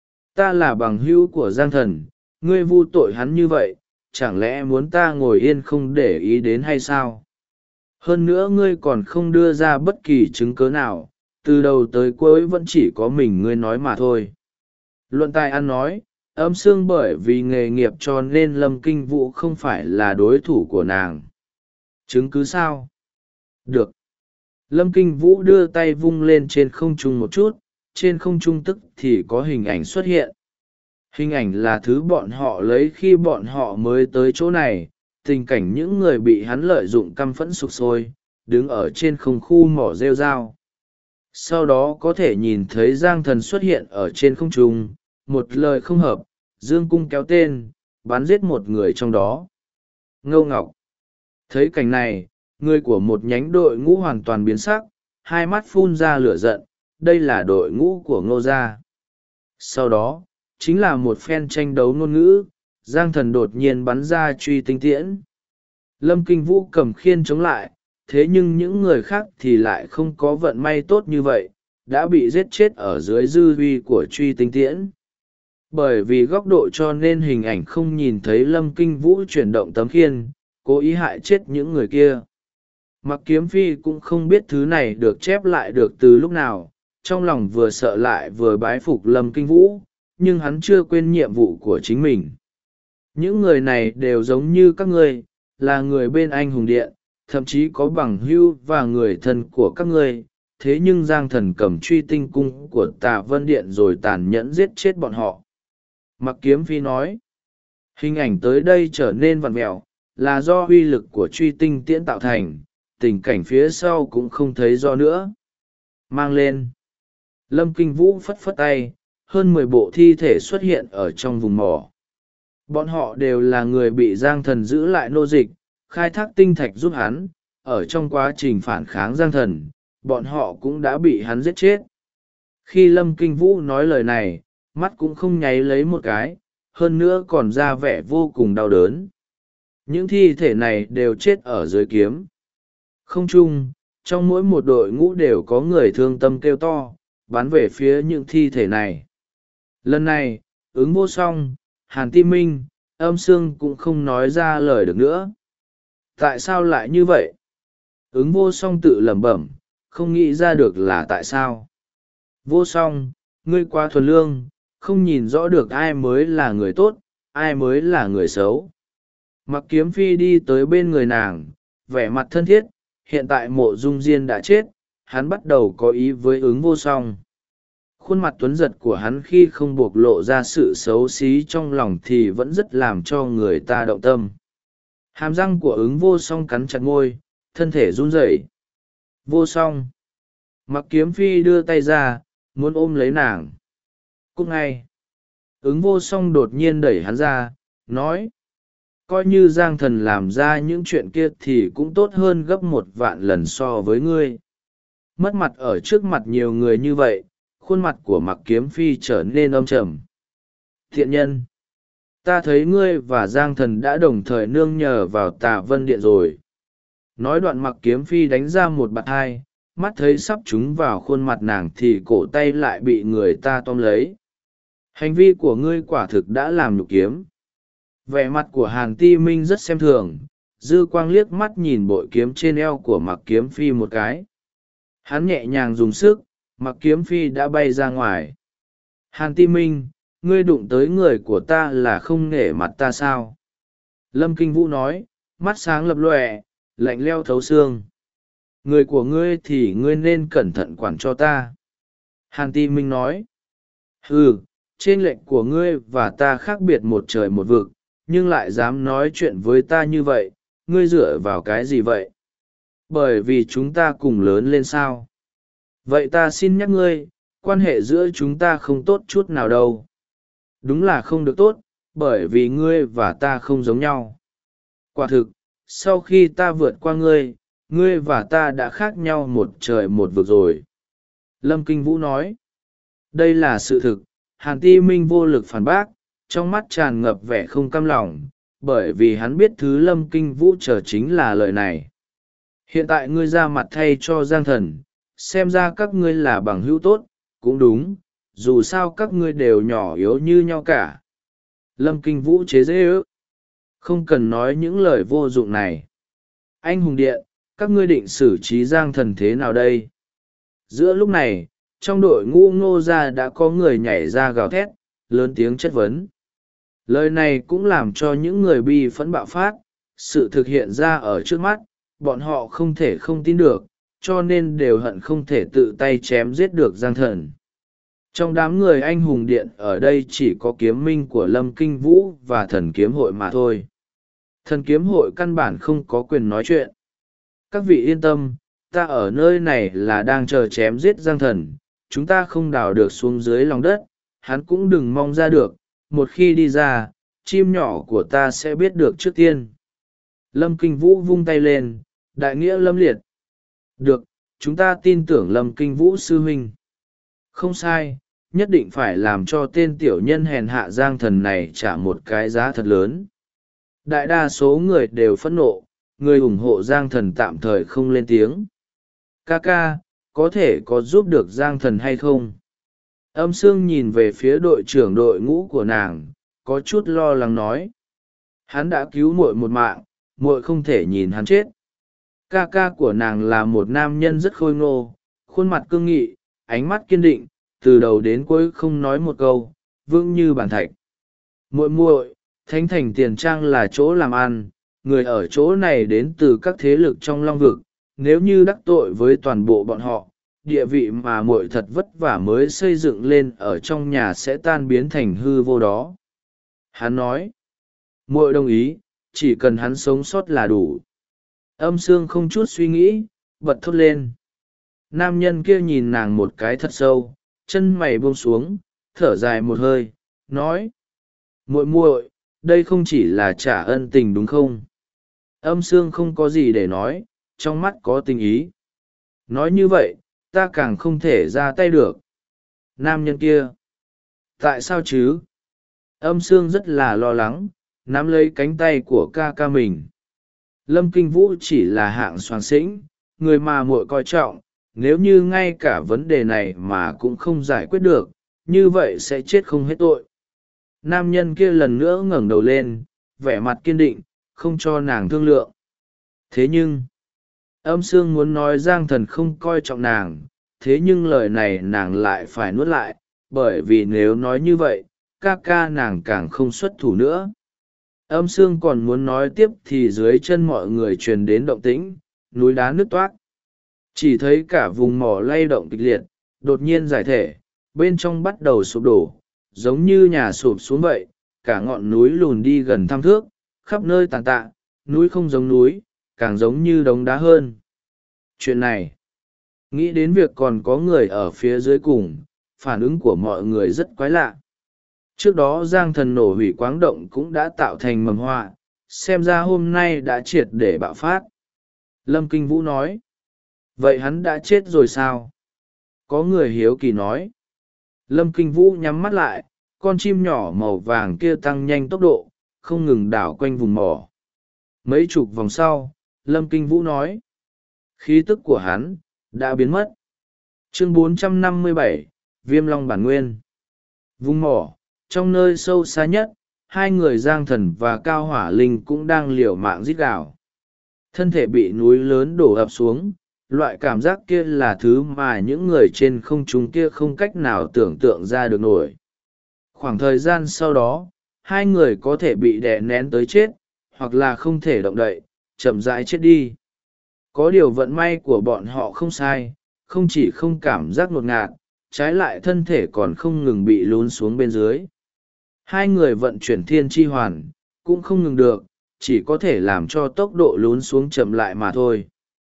Ta là bằng hữu của Giang Thần, ngươi vu tội hắn như vậy, chẳng lẽ muốn ta ngồi yên không để ý đến hay sao? Hơn nữa ngươi còn không đưa ra bất kỳ chứng cớ nào, từ đầu tới cuối vẫn chỉ có mình ngươi nói mà thôi. Luận tài ăn nói, Âm Sương bởi vì nghề nghiệp cho nên Lâm Kinh Vũ không phải là đối thủ của nàng. Chứng cứ sao? Được. Lâm Kinh Vũ đưa tay vung lên trên không trung một chút, trên không trung tức thì có hình ảnh xuất hiện. Hình ảnh là thứ bọn họ lấy khi bọn họ mới tới chỗ này, tình cảnh những người bị hắn lợi dụng căm phẫn sục sôi, đứng ở trên không khu mỏ rêu dao. Sau đó có thể nhìn thấy Giang Thần xuất hiện ở trên không trung, một lời không hợp, dương cung kéo tên, bắn giết một người trong đó. Ngô Ngọc thấy cảnh này, người của một nhánh đội ngũ hoàn toàn biến sắc, hai mắt phun ra lửa giận, đây là đội ngũ của Ngô gia. Sau đó, chính là một phen tranh đấu ngôn ngữ, Giang Thần đột nhiên bắn ra truy tinh tiễn. Lâm Kinh Vũ cầm khiên chống lại, thế nhưng những người khác thì lại không có vận may tốt như vậy, đã bị giết chết ở dưới dư uy của truy tinh tiễn. Bởi vì góc độ cho nên hình ảnh không nhìn thấy Lâm Kinh Vũ chuyển động tấm khiên, cố ý hại chết những người kia. Mặc Kiếm Phi cũng không biết thứ này được chép lại được từ lúc nào, trong lòng vừa sợ lại vừa bái phục Lâm Kinh Vũ, nhưng hắn chưa quên nhiệm vụ của chính mình. Những người này đều giống như các ngươi, là người bên anh hùng điện, thậm chí có bằng hữu và người thân của các ngươi, thế nhưng Giang Thần cầm truy tinh cung của Tà Vân Điện rồi tàn nhẫn giết chết bọn họ. Mặc Kiếm Phi nói, hình ảnh tới đây trở nên vặn vẹo, là do uy lực của truy tinh tiễn tạo thành, tình cảnh phía sau cũng không thấy do nữa. Mang lên. Lâm Kinh Vũ phất phất tay, hơn 10 bộ thi thể xuất hiện ở trong vùng mỏ. Bọn họ đều là người bị Giang Thần giữ lại nô dịch, khai thác tinh thạch giúp hắn. Ở trong quá trình phản kháng Giang Thần, bọn họ cũng đã bị hắn giết chết. Khi Lâm Kinh Vũ nói lời này, mắt cũng không nháy lấy một cái, hơn nữa còn ra vẻ vô cùng đau đớn. Những thi thể này đều chết ở dưới kiếm. Không chung, trong mỗi một đội ngũ đều có người thương tâm kêu to, bắn về phía những thi thể này. Lần này, Ứng Vô Song, Hàn Ti Minh, Âm Sương cũng không nói ra lời được nữa. Tại sao lại như vậy? Ứng Vô Song tự lẩm bẩm, không nghĩ ra được là tại sao. Vô Song, ngươi quá thuần lương, không nhìn rõ được ai mới là người tốt, ai mới là người xấu. Mặc Kiếm Phi đi tới bên người nàng, vẻ mặt thân thiết. Hiện tại Mộ Dung Diên đã chết, hắn bắt đầu có ý với Ứng Vô Song. Khuôn mặt tuấn giật của hắn khi không bộc lộ ra sự xấu xí trong lòng thì vẫn rất làm cho người ta động tâm. Hàm răng của Ứng Vô Song cắn chặt môi, thân thể run rẩy. Vô Song. Mặc Kiếm Phi đưa tay ra, muốn ôm lấy nàng. Cút ngay. Ứng Vô Song đột nhiên đẩy hắn ra, nói. Coi như Giang Thần làm ra những chuyện kia thì cũng tốt hơn gấp 1.000 lần so với ngươi. Mất mặt ở trước mặt nhiều người như vậy, khuôn mặt của Mặc Kiếm Phi trở nên âm trầm. Thiện nhân, ta thấy ngươi và Giang Thần đã đồng thời nương nhờ vào Tà Vân Điện rồi. Nói đoạn Mặc Kiếm Phi đánh ra một bạt hai, mắt thấy sắp trúng vào khuôn mặt nàng thì cổ tay lại bị người ta tóm lấy. Hành vi của ngươi quả thực đã làm nhục kiếm. Vẻ mặt của Hàn Ti Minh rất xem thường, dư quang liếc mắt nhìn bội kiếm trên eo của Mặc Kiếm Phi một cái. Hắn nhẹ nhàng dùng sức, Mặc Kiếm Phi đã bay ra ngoài. Hàn Ti Minh, ngươi đụng tới người của ta là không nể mặt ta sao? Lâm Kinh Vũ nói, mắt sáng lập lòe, lạnh leo thấu xương. Người của ngươi thì ngươi nên cẩn thận quản cho ta. Hàn Ti Minh nói, trên lệnh của ngươi và ta khác biệt một trời một vực, nhưng lại dám nói chuyện với ta như vậy, ngươi dựa vào cái gì vậy? Bởi vì chúng ta cùng lớn lên sao? Vậy ta xin nhắc ngươi, quan hệ giữa chúng ta không tốt chút nào đâu. Đúng là không được tốt, bởi vì ngươi và ta không giống nhau. Quả thực, sau khi ta vượt qua ngươi, ngươi và ta đã khác nhau một trời một vực rồi. Lâm Kinh Vũ nói, đây là sự thực. Hàn Ti Minh vô lực phản bác, trong mắt tràn ngập vẻ không cam lòng, bởi vì hắn biết thứ Lâm Kinh Vũ chờ chính là lời này. Hiện tại ngươi ra mặt thay cho Giang Thần, xem ra các ngươi là bằng hữu tốt, cũng đúng, dù sao các ngươi đều nhỏ yếu như nhau cả. Lâm Kinh Vũ chế giễu, không cần nói những lời vô dụng này. Anh hùng điện, các ngươi định xử trí Giang Thần thế nào đây? Giữa lúc này, trong đội ngũ Ngô gia đã có người nhảy ra gào thét, lớn tiếng chất vấn. Lời này cũng làm cho những người bi phẫn bạo phát, sự thực hiện ra ở trước mắt, bọn họ không thể không tin được, cho nên đều hận không thể tự tay chém giết được Giang Thần. Trong đám người anh hùng điện ở đây chỉ có kiếm minh của Lâm Kinh Vũ và thần kiếm hội mà thôi. Thần kiếm hội căn bản không có quyền nói chuyện. Các vị yên tâm, ta ở nơi này là đang chờ chém giết Giang Thần, chúng ta không đào được xuống dưới lòng đất, hắn cũng đừng mong ra được, một khi đi ra, chim nhỏ của ta sẽ biết được trước tiên. Lâm Kinh Vũ vung tay lên, đại nghĩa lâm liệt. Được, chúng ta tin tưởng Lâm Kinh Vũ sư huynh. Không sai, nhất định phải làm cho tên tiểu nhân hèn hạ Giang Thần này trả một cái giá thật lớn. Đại đa số người đều phẫn nộ, người ủng hộ Giang Thần tạm thời không lên tiếng. Ca, có thể có giúp được Giang Thần hay không? Âm Sương nhìn về phía đội trưởng đội ngũ của nàng, có chút lo lắng nói. Hắn đã cứu muội một mạng, muội không thể nhìn hắn chết. Ca của nàng là một nam nhân rất khôi ngô, khuôn mặt cương nghị, ánh mắt kiên định, từ đầu đến cuối không nói một câu, vững như bàn thạch. Muội, Thánh Thành Tiền Trang là chỗ làm ăn, người ở chỗ này đến từ các thế lực trong long vực, nếu như đắc tội với toàn bộ bọn họ, địa vị mà muội thật vất vả mới xây dựng lên ở trong nhà sẽ tan biến thành hư vô đó. Hắn nói, muội đồng ý, chỉ cần hắn sống sót là đủ. Âm Sương không chút suy nghĩ, bật thốt lên. Nam nhân kia nhìn nàng một cái thật sâu, chân mày buông xuống, thở dài một hơi, nói, muội muội, đây không chỉ là trả ân tình đúng không? Âm Sương không có gì để nói, trong mắt có tình ý. Nói như vậy, ta càng không thể ra tay được. Nam nhân kia, tại sao chứ? Âm Sương rất là lo lắng, nắm lấy cánh tay của ca ca mình. Lâm Kinh Vũ chỉ là hạng soàn xĩnh, người mà muội coi trọng, nếu như ngay cả vấn đề này mà cũng không giải quyết được, như vậy sẽ chết không hết tội. Nam nhân kia lần nữa ngẩng đầu lên, vẻ mặt kiên định, không cho nàng thương lượng. Thế nhưng, Âm Sương muốn nói Giang Thần không coi trọng nàng, thế nhưng lời này nàng lại phải nuốt lại, bởi vì nếu nói như vậy, ca ca nàng càng không xuất thủ nữa. Âm Sương còn muốn nói tiếp thì dưới chân mọi người truyền đến động tĩnh, núi đá nứt toác. Chỉ thấy cả vùng mỏ lay động kịch liệt, đột nhiên giải thể, bên trong bắt đầu sụp đổ, giống như nhà sụp xuống vậy, cả ngọn núi lùn đi gần 3 thước, khắp nơi tàn tạ, núi không giống núi, càng giống như đống đá hơn. Chuyện này, nghĩ đến việc còn có người ở phía dưới cùng, phản ứng của mọi người rất quái lạ. Trước đó Giang Thần nổ hủy quáng động cũng đã tạo thành mầm họa, xem ra hôm nay đã triệt để bạo phát. Lâm Kinh Vũ nói, vậy hắn đã chết rồi sao? Có người hiếu kỳ nói. Lâm Kinh Vũ nhắm mắt lại, con chim nhỏ màu vàng kia tăng nhanh tốc độ, không ngừng đảo quanh vùng mỏ. Mấy chục vòng sau, Lâm Kinh Vũ nói, khí tức của hắn đã biến mất. Chương 457, Viêm Long bản nguyên. Vùng mỏ, trong nơi sâu xa nhất, hai người Giang Thần và Cao Hỏa Linh cũng đang liều mạng rít gào. Thân thể bị núi lớn đổ ập xuống, loại cảm giác kia là thứ mà những người trên không trung kia không cách nào tưởng tượng ra được nổi. Khoảng thời gian sau đó, hai người có thể bị đè nén tới chết, hoặc là không thể động đậy, chậm rãi chết đi. Có điều vận may của bọn họ không sai, không chỉ không cảm giác ngột ngạt, trái lại thân thể còn không ngừng bị lún xuống bên dưới. Hai người vận chuyển thiên chi hoàn, cũng không ngừng được, chỉ có thể làm cho tốc độ lún xuống chậm lại mà thôi.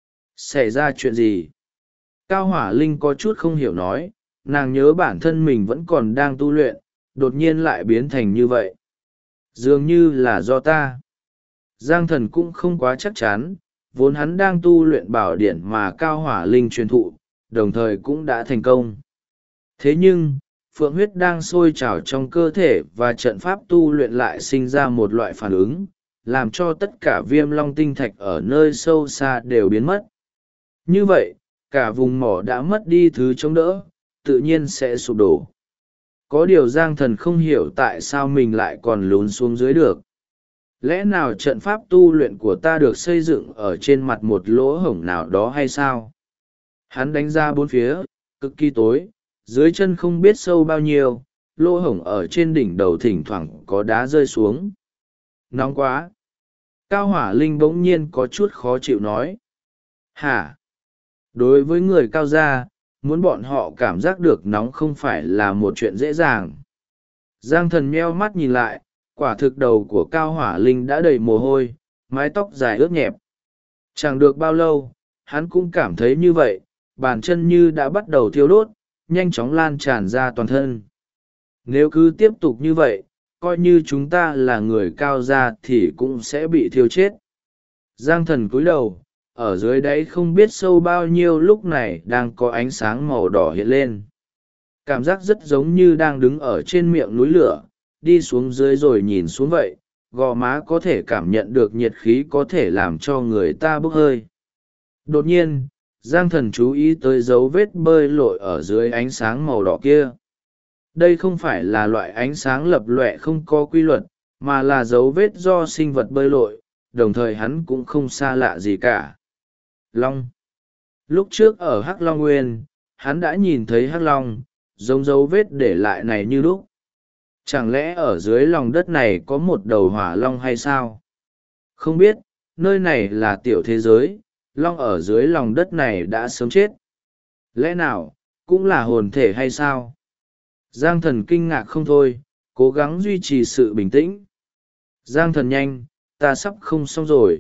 Xảy ra chuyện gì? Cao Hỏa Linh có chút không hiểu nói, nàng nhớ bản thân mình vẫn còn đang tu luyện, đột nhiên lại biến thành như vậy. Dường như là do ta. Giang Thần cũng không quá chắc chắn, vốn hắn đang tu luyện bảo điển mà Cao Hỏa Linh truyền thụ, đồng thời cũng đã thành công. Thế nhưng, phượng huyết đang sôi trào trong cơ thể và trận pháp tu luyện lại sinh ra một loại phản ứng, làm cho tất cả viêm long tinh thạch ở nơi sâu xa đều biến mất. Như vậy, cả vùng mỏ đã mất đi thứ chống đỡ, tự nhiên sẽ sụp đổ. Có điều Giang Thần không hiểu tại sao mình lại còn lún xuống dưới được. Lẽ nào trận pháp tu luyện của ta được xây dựng ở trên mặt một lỗ hổng nào đó hay sao? Hắn đánh ra bốn phía, cực kỳ tối, dưới chân không biết sâu bao nhiêu, lỗ hổng ở trên đỉnh đầu thỉnh thoảng có đá rơi xuống. Nóng quá! Cao Hỏa Linh bỗng nhiên có chút khó chịu nói. Hả? Đối với người cao gia, muốn bọn họ cảm giác được nóng không phải là một chuyện dễ dàng. Giang Thần nheo mắt nhìn lại, quả thực đầu của Cao Hỏa Linh đã đầy mồ hôi, mái tóc dài ướt nhẹp. Chẳng được bao lâu, hắn cũng cảm thấy như vậy, bàn chân như đã bắt đầu thiêu đốt, nhanh chóng lan tràn ra toàn thân. Nếu cứ tiếp tục như vậy, coi như chúng ta là người cao gia thì cũng sẽ bị thiêu chết. Giang Thần cúi đầu, ở dưới đáy không biết sâu bao nhiêu lúc này đang có ánh sáng màu đỏ hiện lên. Cảm giác rất giống như đang đứng ở trên miệng núi lửa, đi xuống dưới rồi nhìn xuống vậy, gò má có thể cảm nhận được nhiệt khí có thể làm cho người ta bốc hơi. Đột nhiên, Giang Thần chú ý tới dấu vết bơi lội ở dưới ánh sáng màu đỏ kia. Đây không phải là loại ánh sáng lập lòe không có quy luật, mà là dấu vết do sinh vật bơi lội, đồng thời hắn cũng không xa lạ gì cả. Long. Lúc trước ở Hắc Long Nguyên, hắn đã nhìn thấy Hắc Long, giống dấu vết để lại này như lúc. Chẳng lẽ ở dưới lòng đất này có một đầu hỏa long hay sao? Không biết, nơi này là tiểu thế giới, long ở dưới lòng đất này đã sớm chết. Lẽ nào, cũng là hồn thể hay sao? Giang thần kinh ngạc không thôi, cố gắng duy trì sự bình tĩnh. Giang thần nhanh, ta sắp không xong rồi.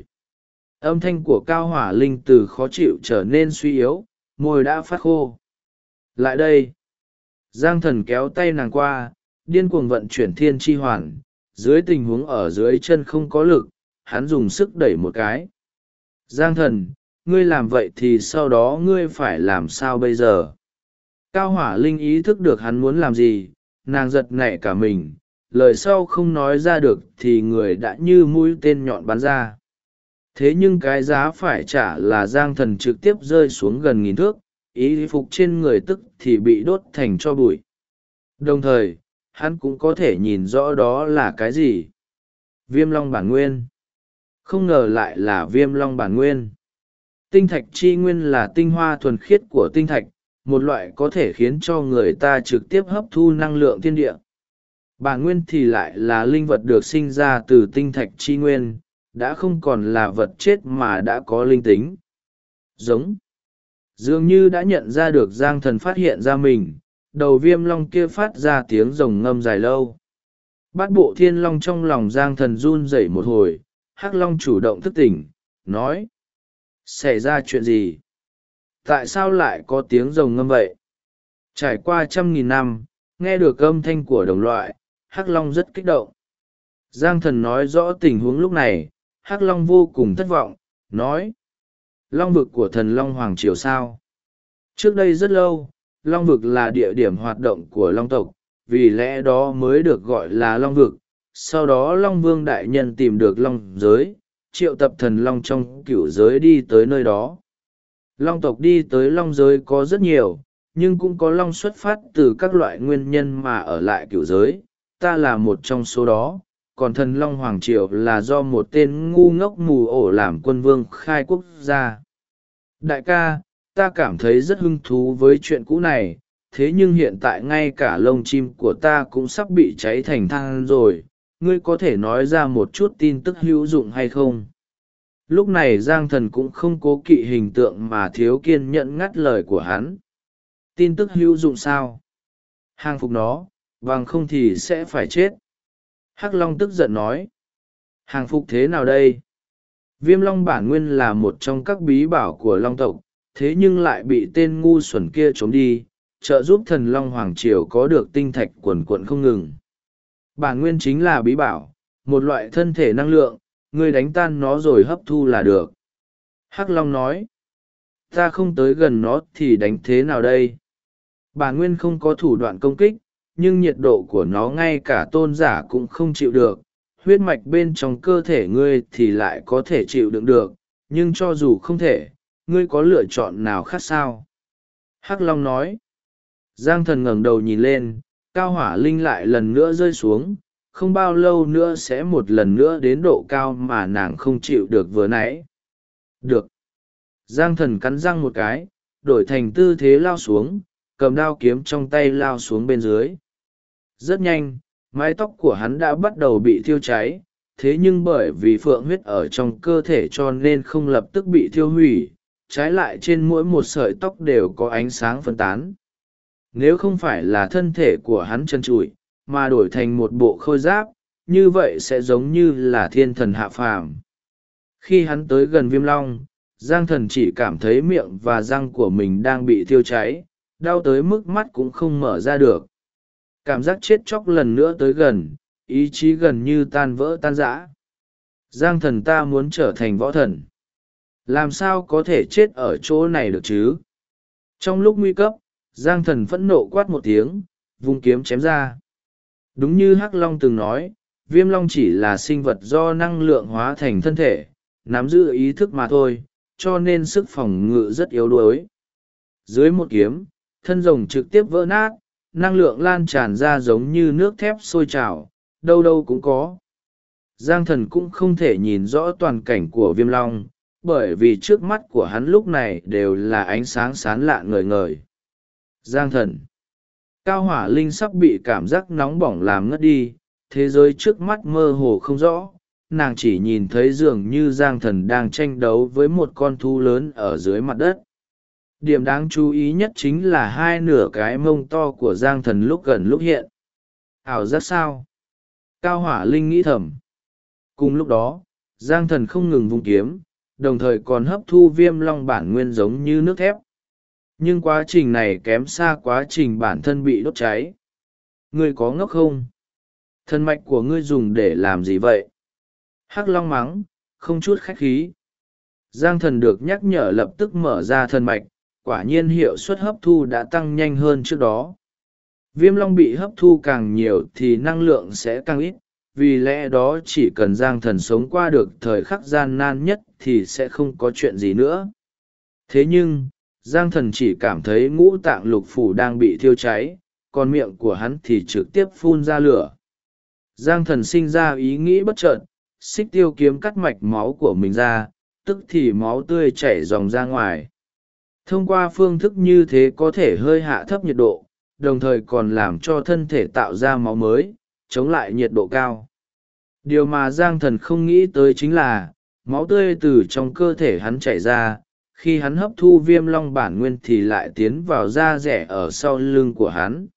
Âm thanh của Cao Hỏa Linh từ khó chịu trở nên suy yếu, môi đã phát khô. Lại đây. Giang thần kéo tay nàng qua, điên cuồng vận chuyển thiên tri hoàn. Dưới tình huống ở dưới chân không có lực, hắn dùng sức đẩy một cái. Giang thần, ngươi làm vậy thì sau đó ngươi phải làm sao bây giờ? Cao Hỏa Linh ý thức được hắn muốn làm gì, nàng giật nảy cả mình, lời sau không nói ra được thì người đã như mũi tên nhọn bắn ra. Thế nhưng cái giá phải trả là Giang thần trực tiếp rơi xuống gần 1000 thước, y phục trên người tức thì bị đốt thành tro bụi. Đồng thời, hắn cũng có thể nhìn rõ đó là cái gì. Viêm long bản nguyên. Không ngờ lại là viêm long bản nguyên. Tinh thạch chi nguyên là tinh hoa thuần khiết của tinh thạch, một loại có thể khiến cho người ta trực tiếp hấp thu năng lượng thiên địa. Bản nguyên thì lại là linh vật được sinh ra từ tinh thạch chi nguyên, đã không còn là vật chết mà đã có linh tính. Giống. Dường như đã nhận ra được Giang thần phát hiện ra mình, đầu viêm long kia phát ra tiếng rồng ngâm dài lâu. Bát bộ thiên long trong lòng Giang thần run rẩy một hồi, hắc long chủ động thức tỉnh, nói. Xảy ra chuyện gì? Tại sao lại có tiếng rồng ngâm vậy? Trải qua 100.000 năm, nghe được âm thanh của đồng loại, hắc long rất kích động. Giang thần nói rõ tình huống lúc này, hắc long vô cùng thất vọng, nói. Long vực của thần long hoàng triều sao? Trước đây rất lâu, long vực là địa điểm hoạt động của long tộc, vì lẽ đó mới được gọi là long vực. Sau đó long vương đại nhân tìm được long giới, triệu tập thần long trong cửu giới đi tới nơi đó. Long tộc đi tới long giới có rất nhiều, nhưng cũng có long xuất phát từ các loại nguyên nhân mà ở lại cửu giới, ta là một trong số đó. Còn thần long hoàng triều là do một tên ngu ngốc mù ổ làm quân vương khai quốc gia. Đại ca, ta cảm thấy rất hứng thú với chuyện cũ này, thế nhưng hiện tại ngay cả lông chim của ta cũng sắp bị cháy thành than rồi, ngươi có thể nói ra một chút tin tức hữu dụng hay không? Lúc này Giang thần cũng không cố kỵ hình tượng mà thiếu kiên nhẫn ngắt lời của hắn. Tin tức hữu dụng sao? Hàng phục nó, bằng không thì sẽ phải chết. Hắc long tức giận nói. Hàng phục thế nào đây? Viêm long bản nguyên là một trong các bí bảo của long tộc, thế nhưng lại bị tên ngu xuẩn kia trốn đi, trợ giúp thần long hoàng triều có được tinh thạch quần quận không ngừng. Bản nguyên chính là bí bảo, một loại thân thể năng lượng, ngươi đánh tan nó rồi hấp thu là được. Hắc long nói. Ta không tới gần nó thì đánh thế nào đây? Bản nguyên không có thủ đoạn công kích, nhưng nhiệt độ của nó ngay cả tôn giả cũng không chịu được. Huyết mạch bên trong cơ thể ngươi thì lại có thể chịu đựng được, nhưng cho dù không thể, ngươi có lựa chọn nào khác sao? Hắc long nói. Giang thần ngẩng đầu nhìn lên, Cao Hỏa Linh lại lần nữa rơi xuống, không bao lâu nữa sẽ một lần nữa đến độ cao mà nàng không chịu được vừa nãy. Được. Giang thần cắn răng một cái, đổi thành tư thế lao xuống, cầm đao kiếm trong tay lao xuống bên dưới. Rất nhanh, mái tóc của hắn đã bắt đầu bị thiêu cháy, thế nhưng bởi vì phượng huyết ở trong cơ thể cho nên không lập tức bị thiêu hủy, trái lại trên mỗi một sợi tóc đều có ánh sáng phân tán. Nếu không phải là thân thể của hắn trần trụi, mà đổi thành một bộ khôi giáp, như vậy sẽ giống như là thiên thần hạ phàm. Khi hắn tới gần viêm long, Giang thần chỉ cảm thấy miệng và răng của mình đang bị thiêu cháy, đau tới mức mắt cũng không mở ra được. Cảm giác chết chóc lần nữa tới gần, ý chí gần như tan vỡ tan rã. Giang thần, ta muốn trở thành võ thần. Làm sao có thể chết ở chỗ này được chứ? Trong lúc nguy cấp, Giang thần phẫn nộ quát một tiếng, vung kiếm chém ra. Đúng như Hắc Long từng nói, viêm long chỉ là sinh vật do năng lượng hóa thành thân thể, nắm giữ ý thức mà thôi, cho nên sức phòng ngự rất yếu đuối. Dưới một kiếm, thân rồng trực tiếp vỡ nát, năng lượng lan tràn ra giống như nước thép sôi trào, đâu đâu cũng có. Giang thần cũng không thể nhìn rõ toàn cảnh của viêm long, bởi vì trước mắt của hắn lúc này đều là ánh sáng sán lạ ngời ngời. Giang thần. Cao Hỏa Linh sắp bị cảm giác nóng bỏng làm ngất đi, thế giới trước mắt mơ hồ không rõ, nàng chỉ nhìn thấy dường như Giang Thần đang tranh đấu với một con thú lớn ở dưới mặt đất. Điểm đáng chú ý nhất chính là hai nửa cái mông to của Giang Thần lúc gần lúc hiện. Ảo giác sao? Cao Hỏa Linh nghĩ thầm. Cùng lúc đó, Giang Thần không ngừng vung kiếm, đồng thời còn hấp thu viêm long bản nguyên giống như nước thép. Nhưng quá trình này kém xa quá trình bản thân bị đốt cháy. Ngươi có ngốc không? Thần mạch của ngươi dùng để làm gì vậy? Hắc Long mắng, không chút khách khí. Giang Thần được nhắc nhở lập tức mở ra thần mạch, quả nhiên hiệu suất hấp thu đã tăng nhanh hơn trước đó. Viêm long bị hấp thu càng nhiều thì năng lượng sẽ càng ít, vì lẽ đó chỉ cần Giang Thần sống qua được thời khắc gian nan nhất thì sẽ không có chuyện gì nữa. Thế nhưng, Giang Thần chỉ cảm thấy ngũ tạng lục phủ đang bị thiêu cháy, còn miệng của hắn thì trực tiếp phun ra lửa. Giang Thần sinh ra ý nghĩ bất chợt, xích tiêu kiếm cắt mạch máu của mình ra, tức thì máu tươi chảy ròng ra ngoài. Thông qua phương thức như thế có thể hơi hạ thấp nhiệt độ, đồng thời còn làm cho thân thể tạo ra máu mới, chống lại nhiệt độ cao. Điều mà Giang Thần không nghĩ tới chính là, máu tươi từ trong cơ thể hắn chảy ra, khi hắn hấp thu viêm long bản nguyên thì lại tiến vào da rẻ ở sau lưng của hắn.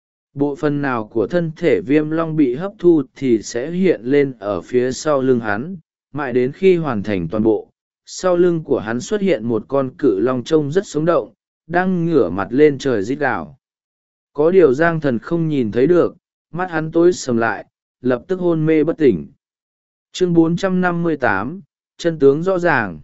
Bộ phận nào của thân thể viêm long bị hấp thu thì sẽ hiện lên ở phía sau lưng hắn, mãi đến khi hoàn thành toàn bộ. Sau lưng của hắn xuất hiện một con cự long trông rất sống động, đang ngửa mặt lên trời rít gào. Có điều Giang Thần không nhìn thấy được, mắt hắn tối sầm lại, lập tức hôn mê bất tỉnh. Chương 458, chân tướng rõ ràng.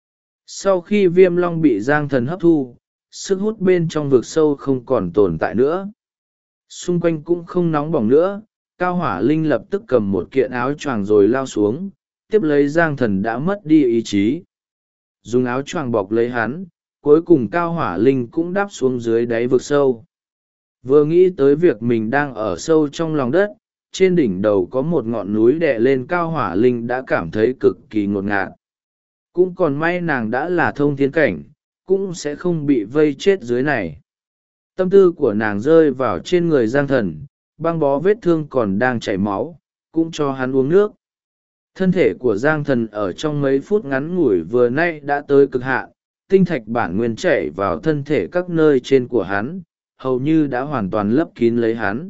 Sau khi viêm long bị Giang Thần hấp thu, sức hút bên trong vực sâu không còn tồn tại nữa. Xung quanh cũng không nóng bỏng nữa, Cao Hỏa Linh lập tức cầm một kiện áo choàng rồi lao xuống, tiếp lấy Giang Thần đã mất đi ý chí. Dùng áo choàng bọc lấy hắn, cuối cùng Cao Hỏa Linh cũng đáp xuống dưới đáy vực sâu. Vừa nghĩ tới việc mình đang ở sâu trong lòng đất, trên đỉnh đầu có một ngọn núi đè lên, Cao Hỏa Linh đã cảm thấy cực kỳ ngột ngạt. Cũng còn may nàng đã là thông thiên cảnh, cũng sẽ không bị vây chết dưới này. Tâm tư của nàng rơi vào trên người Giang Thần, băng bó vết thương còn đang chảy máu, cũng cho hắn uống nước. Thân thể của Giang Thần ở trong mấy phút ngắn ngủi vừa nay đã tới cực hạn, tinh thạch bản nguyên chảy vào thân thể các nơi trên của hắn, hầu như đã hoàn toàn lấp kín lấy hắn.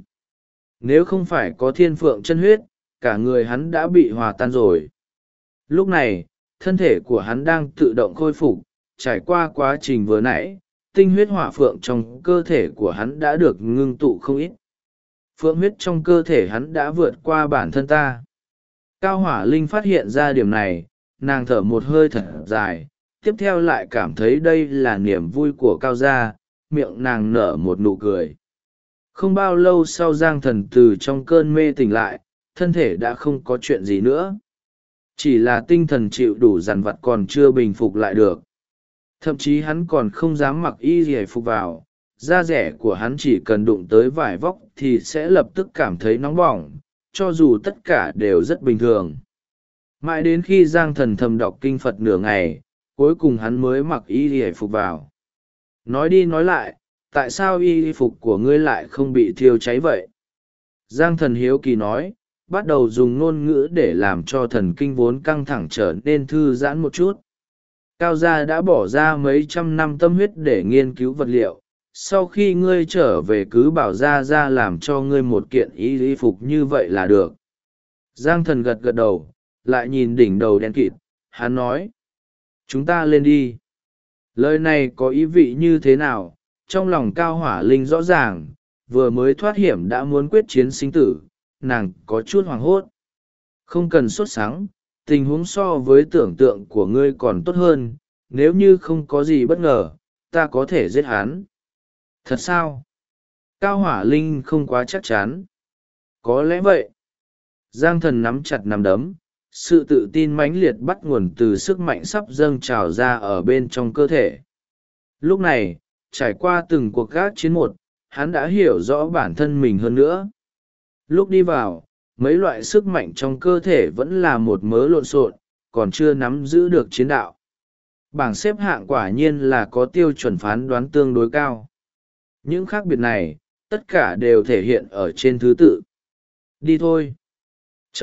Nếu không phải có thiên phượng chân huyết, cả người hắn đã bị hòa tan rồi. Lúc này, thân thể của hắn đang tự động khôi phục, trải qua quá trình vừa nãy, tinh huyết hỏa phượng trong cơ thể của hắn đã được ngưng tụ không ít. Phượng huyết trong cơ thể hắn đã vượt qua bản thân ta. Cao Hỏa Linh phát hiện ra điểm này, nàng thở một hơi thật dài, tiếp theo lại cảm thấy đây là niềm vui của Cao gia, miệng nàng nở một nụ cười. Không bao lâu sau Giang Thần từ trong cơn mê tỉnh lại, thân thể đã không có chuyện gì nữa. Chỉ là tinh thần chịu đủ dằn vặt còn chưa bình phục lại được. Thậm chí hắn còn không dám mặc y gì phục vào, da rẻ của hắn chỉ cần đụng tới vải vóc thì sẽ lập tức cảm thấy nóng bỏng, cho dù tất cả đều rất bình thường. Mãi đến khi Giang Thần thầm đọc kinh Phật nửa ngày, cuối cùng hắn mới mặc y gì phục vào. Nói đi nói lại, tại sao y phục của ngươi lại không bị thiêu cháy vậy? Giang Thần hiếu kỳ nói, bắt đầu dùng ngôn ngữ để làm cho thần kinh vốn căng thẳng trở nên thư giãn một chút. Cao gia đã bỏ ra mấy trăm năm tâm huyết để nghiên cứu vật liệu, sau khi ngươi trở về cứ bảo ra làm cho ngươi một kiện y phục như vậy là được. Giang Thần gật gật đầu, lại nhìn đỉnh đầu đen kịt, hắn nói, chúng ta lên đi. Lời này có ý vị như thế nào? Trong lòng Cao Hỏa Linh rõ ràng, vừa mới thoát hiểm đã muốn quyết chiến sinh tử, nàng có chút hoảng hốt. Không cần sốt sắng, tình huống so với tưởng tượng của ngươi còn tốt hơn, nếu như không có gì bất ngờ, ta có thể giết hắn. Thật sao? Cao Hỏa Linh không quá chắc chắn. Có lẽ vậy. Giang Thần nắm chặt nắm đấm, sự tự tin mãnh liệt bắt nguồn từ sức mạnh sắp dâng trào ra ở bên trong cơ thể. Lúc này, trải qua từng cuộc gác chiến một, hắn đã hiểu rõ bản thân mình hơn nữa. Lúc đi vào, mấy loại sức mạnh trong cơ thể vẫn là một mớ lộn xộn, còn chưa nắm giữ được chiến đạo. Bảng xếp hạng quả nhiên là có tiêu chuẩn phán đoán tương đối cao. Những khác biệt này, tất cả đều thể hiện ở trên thứ tự. Đi thôi. Chật,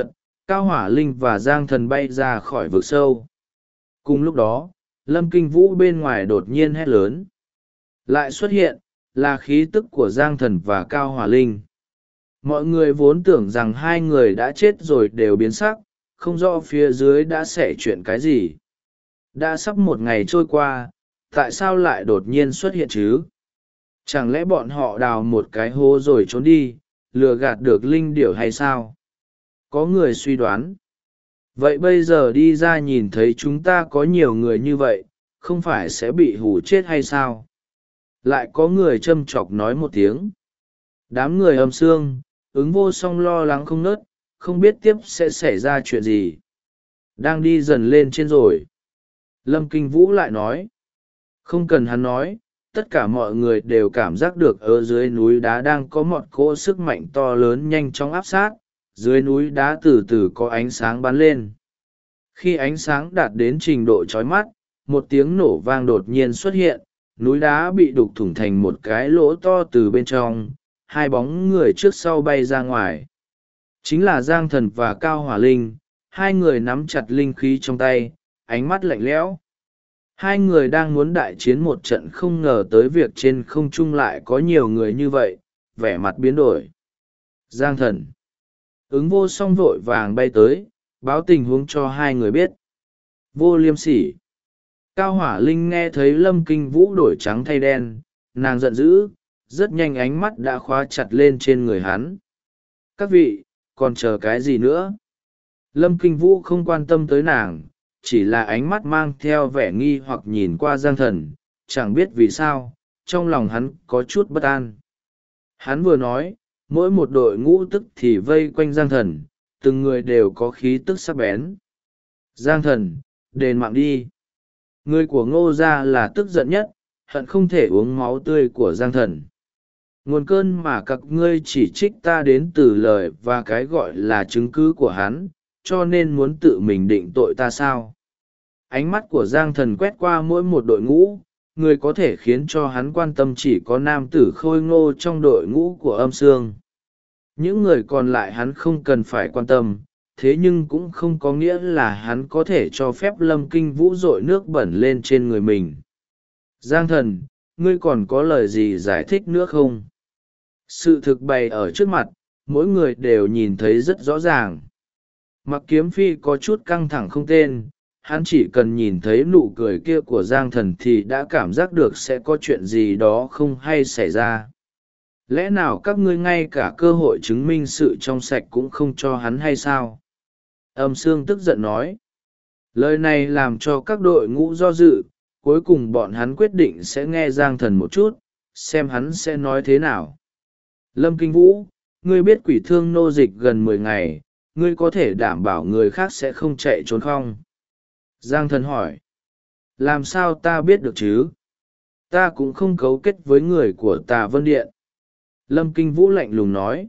Cao Hỏa Linh và Giang Thần bay ra khỏi vực sâu. Cùng lúc đó, Lâm Kinh Vũ bên ngoài đột nhiên hét lớn. Lại xuất hiện, là khí tức của Giang Thần và Cao Hỏa Linh. Mọi người vốn tưởng rằng hai người đã chết rồi đều biến sắc, không rõ phía dưới đã xảy chuyện cái gì. Đã sắp một ngày trôi qua, tại sao lại đột nhiên xuất hiện chứ? Chẳng lẽ bọn họ đào một cái hố rồi trốn đi, lừa gạt được linh điểu hay sao? Có người suy đoán. Vậy bây giờ đi ra nhìn thấy chúng ta có nhiều người như vậy, không phải sẽ bị hù chết hay sao? Lại có người châm chọc nói một tiếng. Đám người âm xương, ứng vô song lo lắng không nớt, không biết tiếp sẽ xảy ra chuyện gì. Đang đi dần lên trên rồi. Lâm Kinh Vũ lại nói. Không cần hắn nói, tất cả mọi người đều cảm giác được ở dưới núi đá đang có một cỗ sức mạnh to lớn nhanh chóng áp sát, dưới núi đá từ từ có ánh sáng bắn lên. Khi ánh sáng đạt đến trình độ chói mắt, một tiếng nổ vang đột nhiên xuất hiện, núi đá bị đục thủng thành một cái lỗ to từ bên trong, hai bóng người trước sau bay ra ngoài. Chính là Giang Thần và Cao Hỏa Linh, hai người nắm chặt linh khí trong tay, ánh mắt lạnh lẽo. Hai người đang muốn đại chiến một trận không ngờ tới việc trên không trung lại có nhiều người như vậy, vẻ mặt biến đổi. Giang Thần. Ứng vô song vội vàng bay tới, báo tình huống cho hai người biết. Vô liêm sỉ. Cao Hỏa Linh nghe thấy Lâm Kinh Vũ đổi trắng thay đen, nàng giận dữ, rất nhanh ánh mắt đã khóa chặt lên trên người hắn. Các vị, còn chờ cái gì nữa? Lâm Kinh Vũ không quan tâm tới nàng, chỉ là ánh mắt mang theo vẻ nghi hoặc nhìn qua Giang Thần, chẳng biết vì sao, trong lòng hắn có chút bất an. Hắn vừa nói, mỗi một đội ngũ tức thì vây quanh Giang Thần, từng người đều có khí tức sắc bén. Giang Thần, đền mạng đi. Người của Ngô gia là tức giận nhất, hận không thể uống máu tươi của Giang Thần. Nguồn cơn mà các ngươi chỉ trích ta đến từ lời và cái gọi là chứng cứ của hắn, cho nên muốn tự mình định tội ta sao? Ánh mắt của Giang Thần quét qua mỗi một đội ngũ, người có thể khiến cho hắn quan tâm chỉ có nam tử Khôi Ngô trong đội ngũ của Âm Sương. Những người còn lại hắn không cần phải quan tâm, thế nhưng cũng không có nghĩa là hắn có thể cho phép Lâm Kinh Vũ dội nước bẩn lên trên người mình. Giang Thần, ngươi còn có lời gì giải thích nữa không? Sự thực bày ở trước mặt, mỗi người đều nhìn thấy rất rõ ràng. Mặc Kiếm Phi có chút căng thẳng không tên, hắn chỉ cần nhìn thấy nụ cười kia của Giang Thần thì đã cảm giác được sẽ có chuyện gì đó không hay xảy ra. Lẽ nào các ngươi ngay cả cơ hội chứng minh sự trong sạch cũng không cho hắn hay sao? Âm Sương tức giận nói. Lời này làm cho các đội ngũ do dự, cuối cùng bọn hắn quyết định sẽ nghe Giang Thần một chút, xem hắn sẽ nói thế nào. Lâm Kinh Vũ, ngươi biết quỷ thương nô dịch gần 10 ngày, ngươi có thể đảm bảo người khác sẽ không chạy trốn không? Giang Thần hỏi. Làm sao ta biết được chứ? Ta cũng không cấu kết với người của Tà Vân Điện. Lâm Kinh Vũ lạnh lùng nói.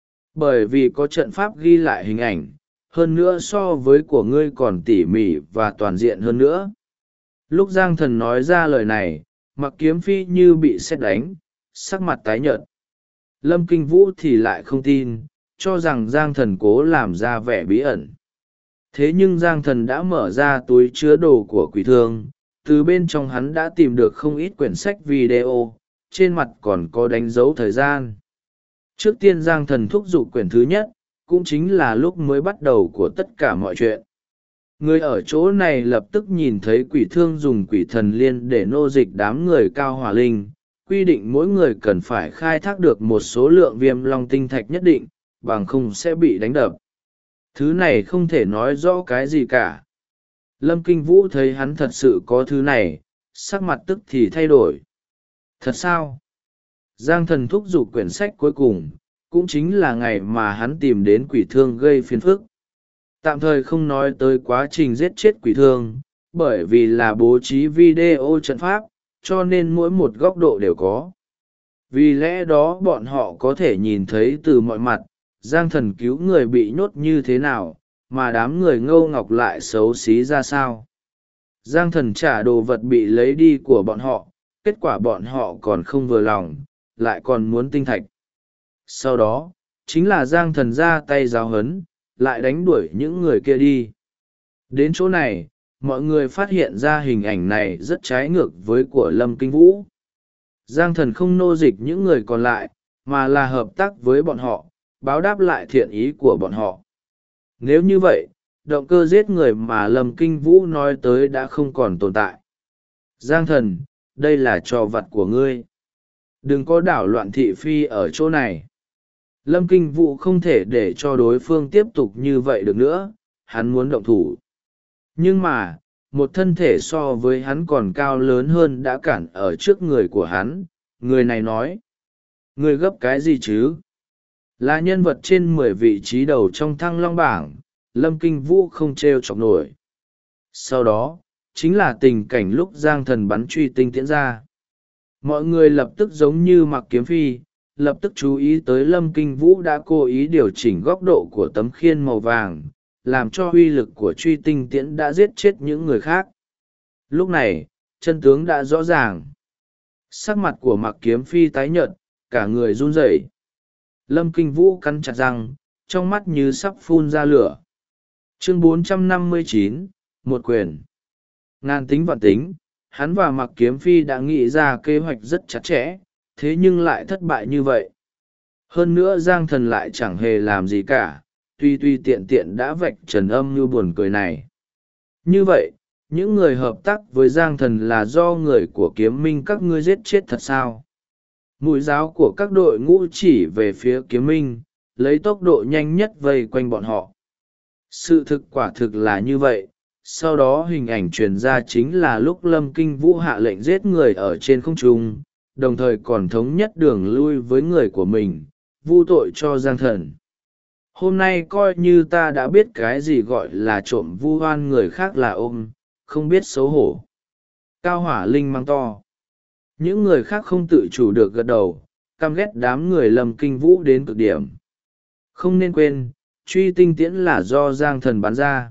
Bởi vì có trận pháp ghi lại hình ảnh, hơn nữa so với của ngươi còn tỉ mỉ và toàn diện hơn nữa. Lúc Giang Thần nói ra lời này, Mặc Kiếm Phi như bị sét đánh, sắc mặt tái nhợt. Lâm Kinh Vũ thì lại không tin, cho rằng Giang Thần cố làm ra vẻ bí ẩn. Thế nhưng Giang Thần đã mở ra túi chứa đồ của quỷ thương, từ bên trong hắn đã tìm được không ít quyển sách video, trên mặt còn có đánh dấu thời gian. Trước tiên Giang Thần thúc giục quyển thứ nhất, cũng chính là lúc mới bắt đầu của tất cả mọi chuyện. Người ở chỗ này lập tức nhìn thấy quỷ thương dùng quỷ thần liên để nô dịch đám người Cao Hỏa Linh, quy định mỗi người cần phải khai thác được một số lượng viêm long tinh thạch nhất định, bằng không sẽ bị đánh đập. Thứ này không thể nói rõ cái gì cả. Lâm Kinh Vũ thấy hắn thật sự có thứ này, sắc mặt tức thì thay đổi. Thật sao? Giang Thần thúc giục quyển sách cuối cùng, cũng chính là ngày mà hắn tìm đến quỷ thương gây phiền phức. Tạm thời không nói tới quá trình giết chết quỷ thương, bởi vì là bố trí video trận pháp, cho nên mỗi một góc độ đều có. Vì lẽ đó bọn họ có thể nhìn thấy từ mọi mặt, Giang Thần cứu người bị nhốt như thế nào, mà đám người Ngô Ngọc lại xấu xí ra sao. Giang Thần trả đồ vật bị lấy đi của bọn họ, kết quả bọn họ còn không vừa lòng, lại còn muốn tinh thạch. Sau đó, chính là Giang Thần ra tay giáo hấn, lại đánh đuổi những người kia đi. Đến chỗ này, mọi người phát hiện ra hình ảnh này rất trái ngược với của Lâm Kinh Vũ. Giang Thần không nô dịch những người còn lại, mà là hợp tác với bọn họ, báo đáp lại thiện ý của bọn họ. Nếu như vậy, động cơ giết người mà Lâm Kinh Vũ nói tới đã không còn tồn tại. Giang Thần, đây là trò vặt của ngươi. Đừng có đảo loạn thị phi ở chỗ này. Lâm Kinh Vũ không thể để cho đối phương tiếp tục như vậy được nữa, hắn muốn động thủ. Nhưng mà, một thân thể so với hắn còn cao lớn hơn đã cản ở trước người của hắn. Người này nói, ngươi gấp cái gì chứ? Là nhân vật trên 10 vị trí đầu trong Thăng Long bảng, Lâm Kinh Vũ không trêu chọc nổi. Sau đó, chính là tình cảnh lúc Giang Thần bắn truy tinh tiễn ra. Mọi người lập tức giống như mặc kiếm phi, lập tức chú ý tới Lâm Kinh Vũ đã cố ý điều chỉnh góc độ của tấm khiên màu vàng, làm cho uy lực của truy tinh tiễn đã giết chết những người khác. Lúc này, chân tướng đã rõ ràng. Sắc mặt của mặc kiếm phi tái nhợt, cả người run rẩy. Lâm Kinh Vũ cắn chặt răng, trong mắt như sắp phun ra lửa. Chương 459, một quyền. Ngàn tính vạn tính, hắn và mặc kiếm phi đã nghĩ ra kế hoạch rất chặt chẽ, thế nhưng lại thất bại như vậy. Hơn nữa Giang Thần lại chẳng hề làm gì cả, tuy tiện tiện đã vạch trần âm như buồn cười này. Như vậy, những người hợp tác với Giang Thần là do người của kiếm minh các ngươi giết chết thật sao? Mũi giáo của các đội ngũ chỉ về phía kiếm minh, lấy tốc độ nhanh nhất vây quanh bọn họ. Sự thực quả thực là như vậy. Sau đó hình ảnh truyền ra chính là lúc Lâm Kinh Vũ hạ lệnh giết người ở trên không trung, đồng thời còn thống nhất đường lui với người của mình, vu tội cho Giang Thần. Hôm nay coi như ta đã biết cái gì gọi là trộm vu oan người khác là ôm, không biết xấu hổ. Cao Hỏa Linh mang to. Những người khác không tự chủ được gật đầu, căm ghét đám người Lâm Kinh Vũ đến cực điểm. Không nên quên, truy tinh tiễn là do Giang Thần bắn ra.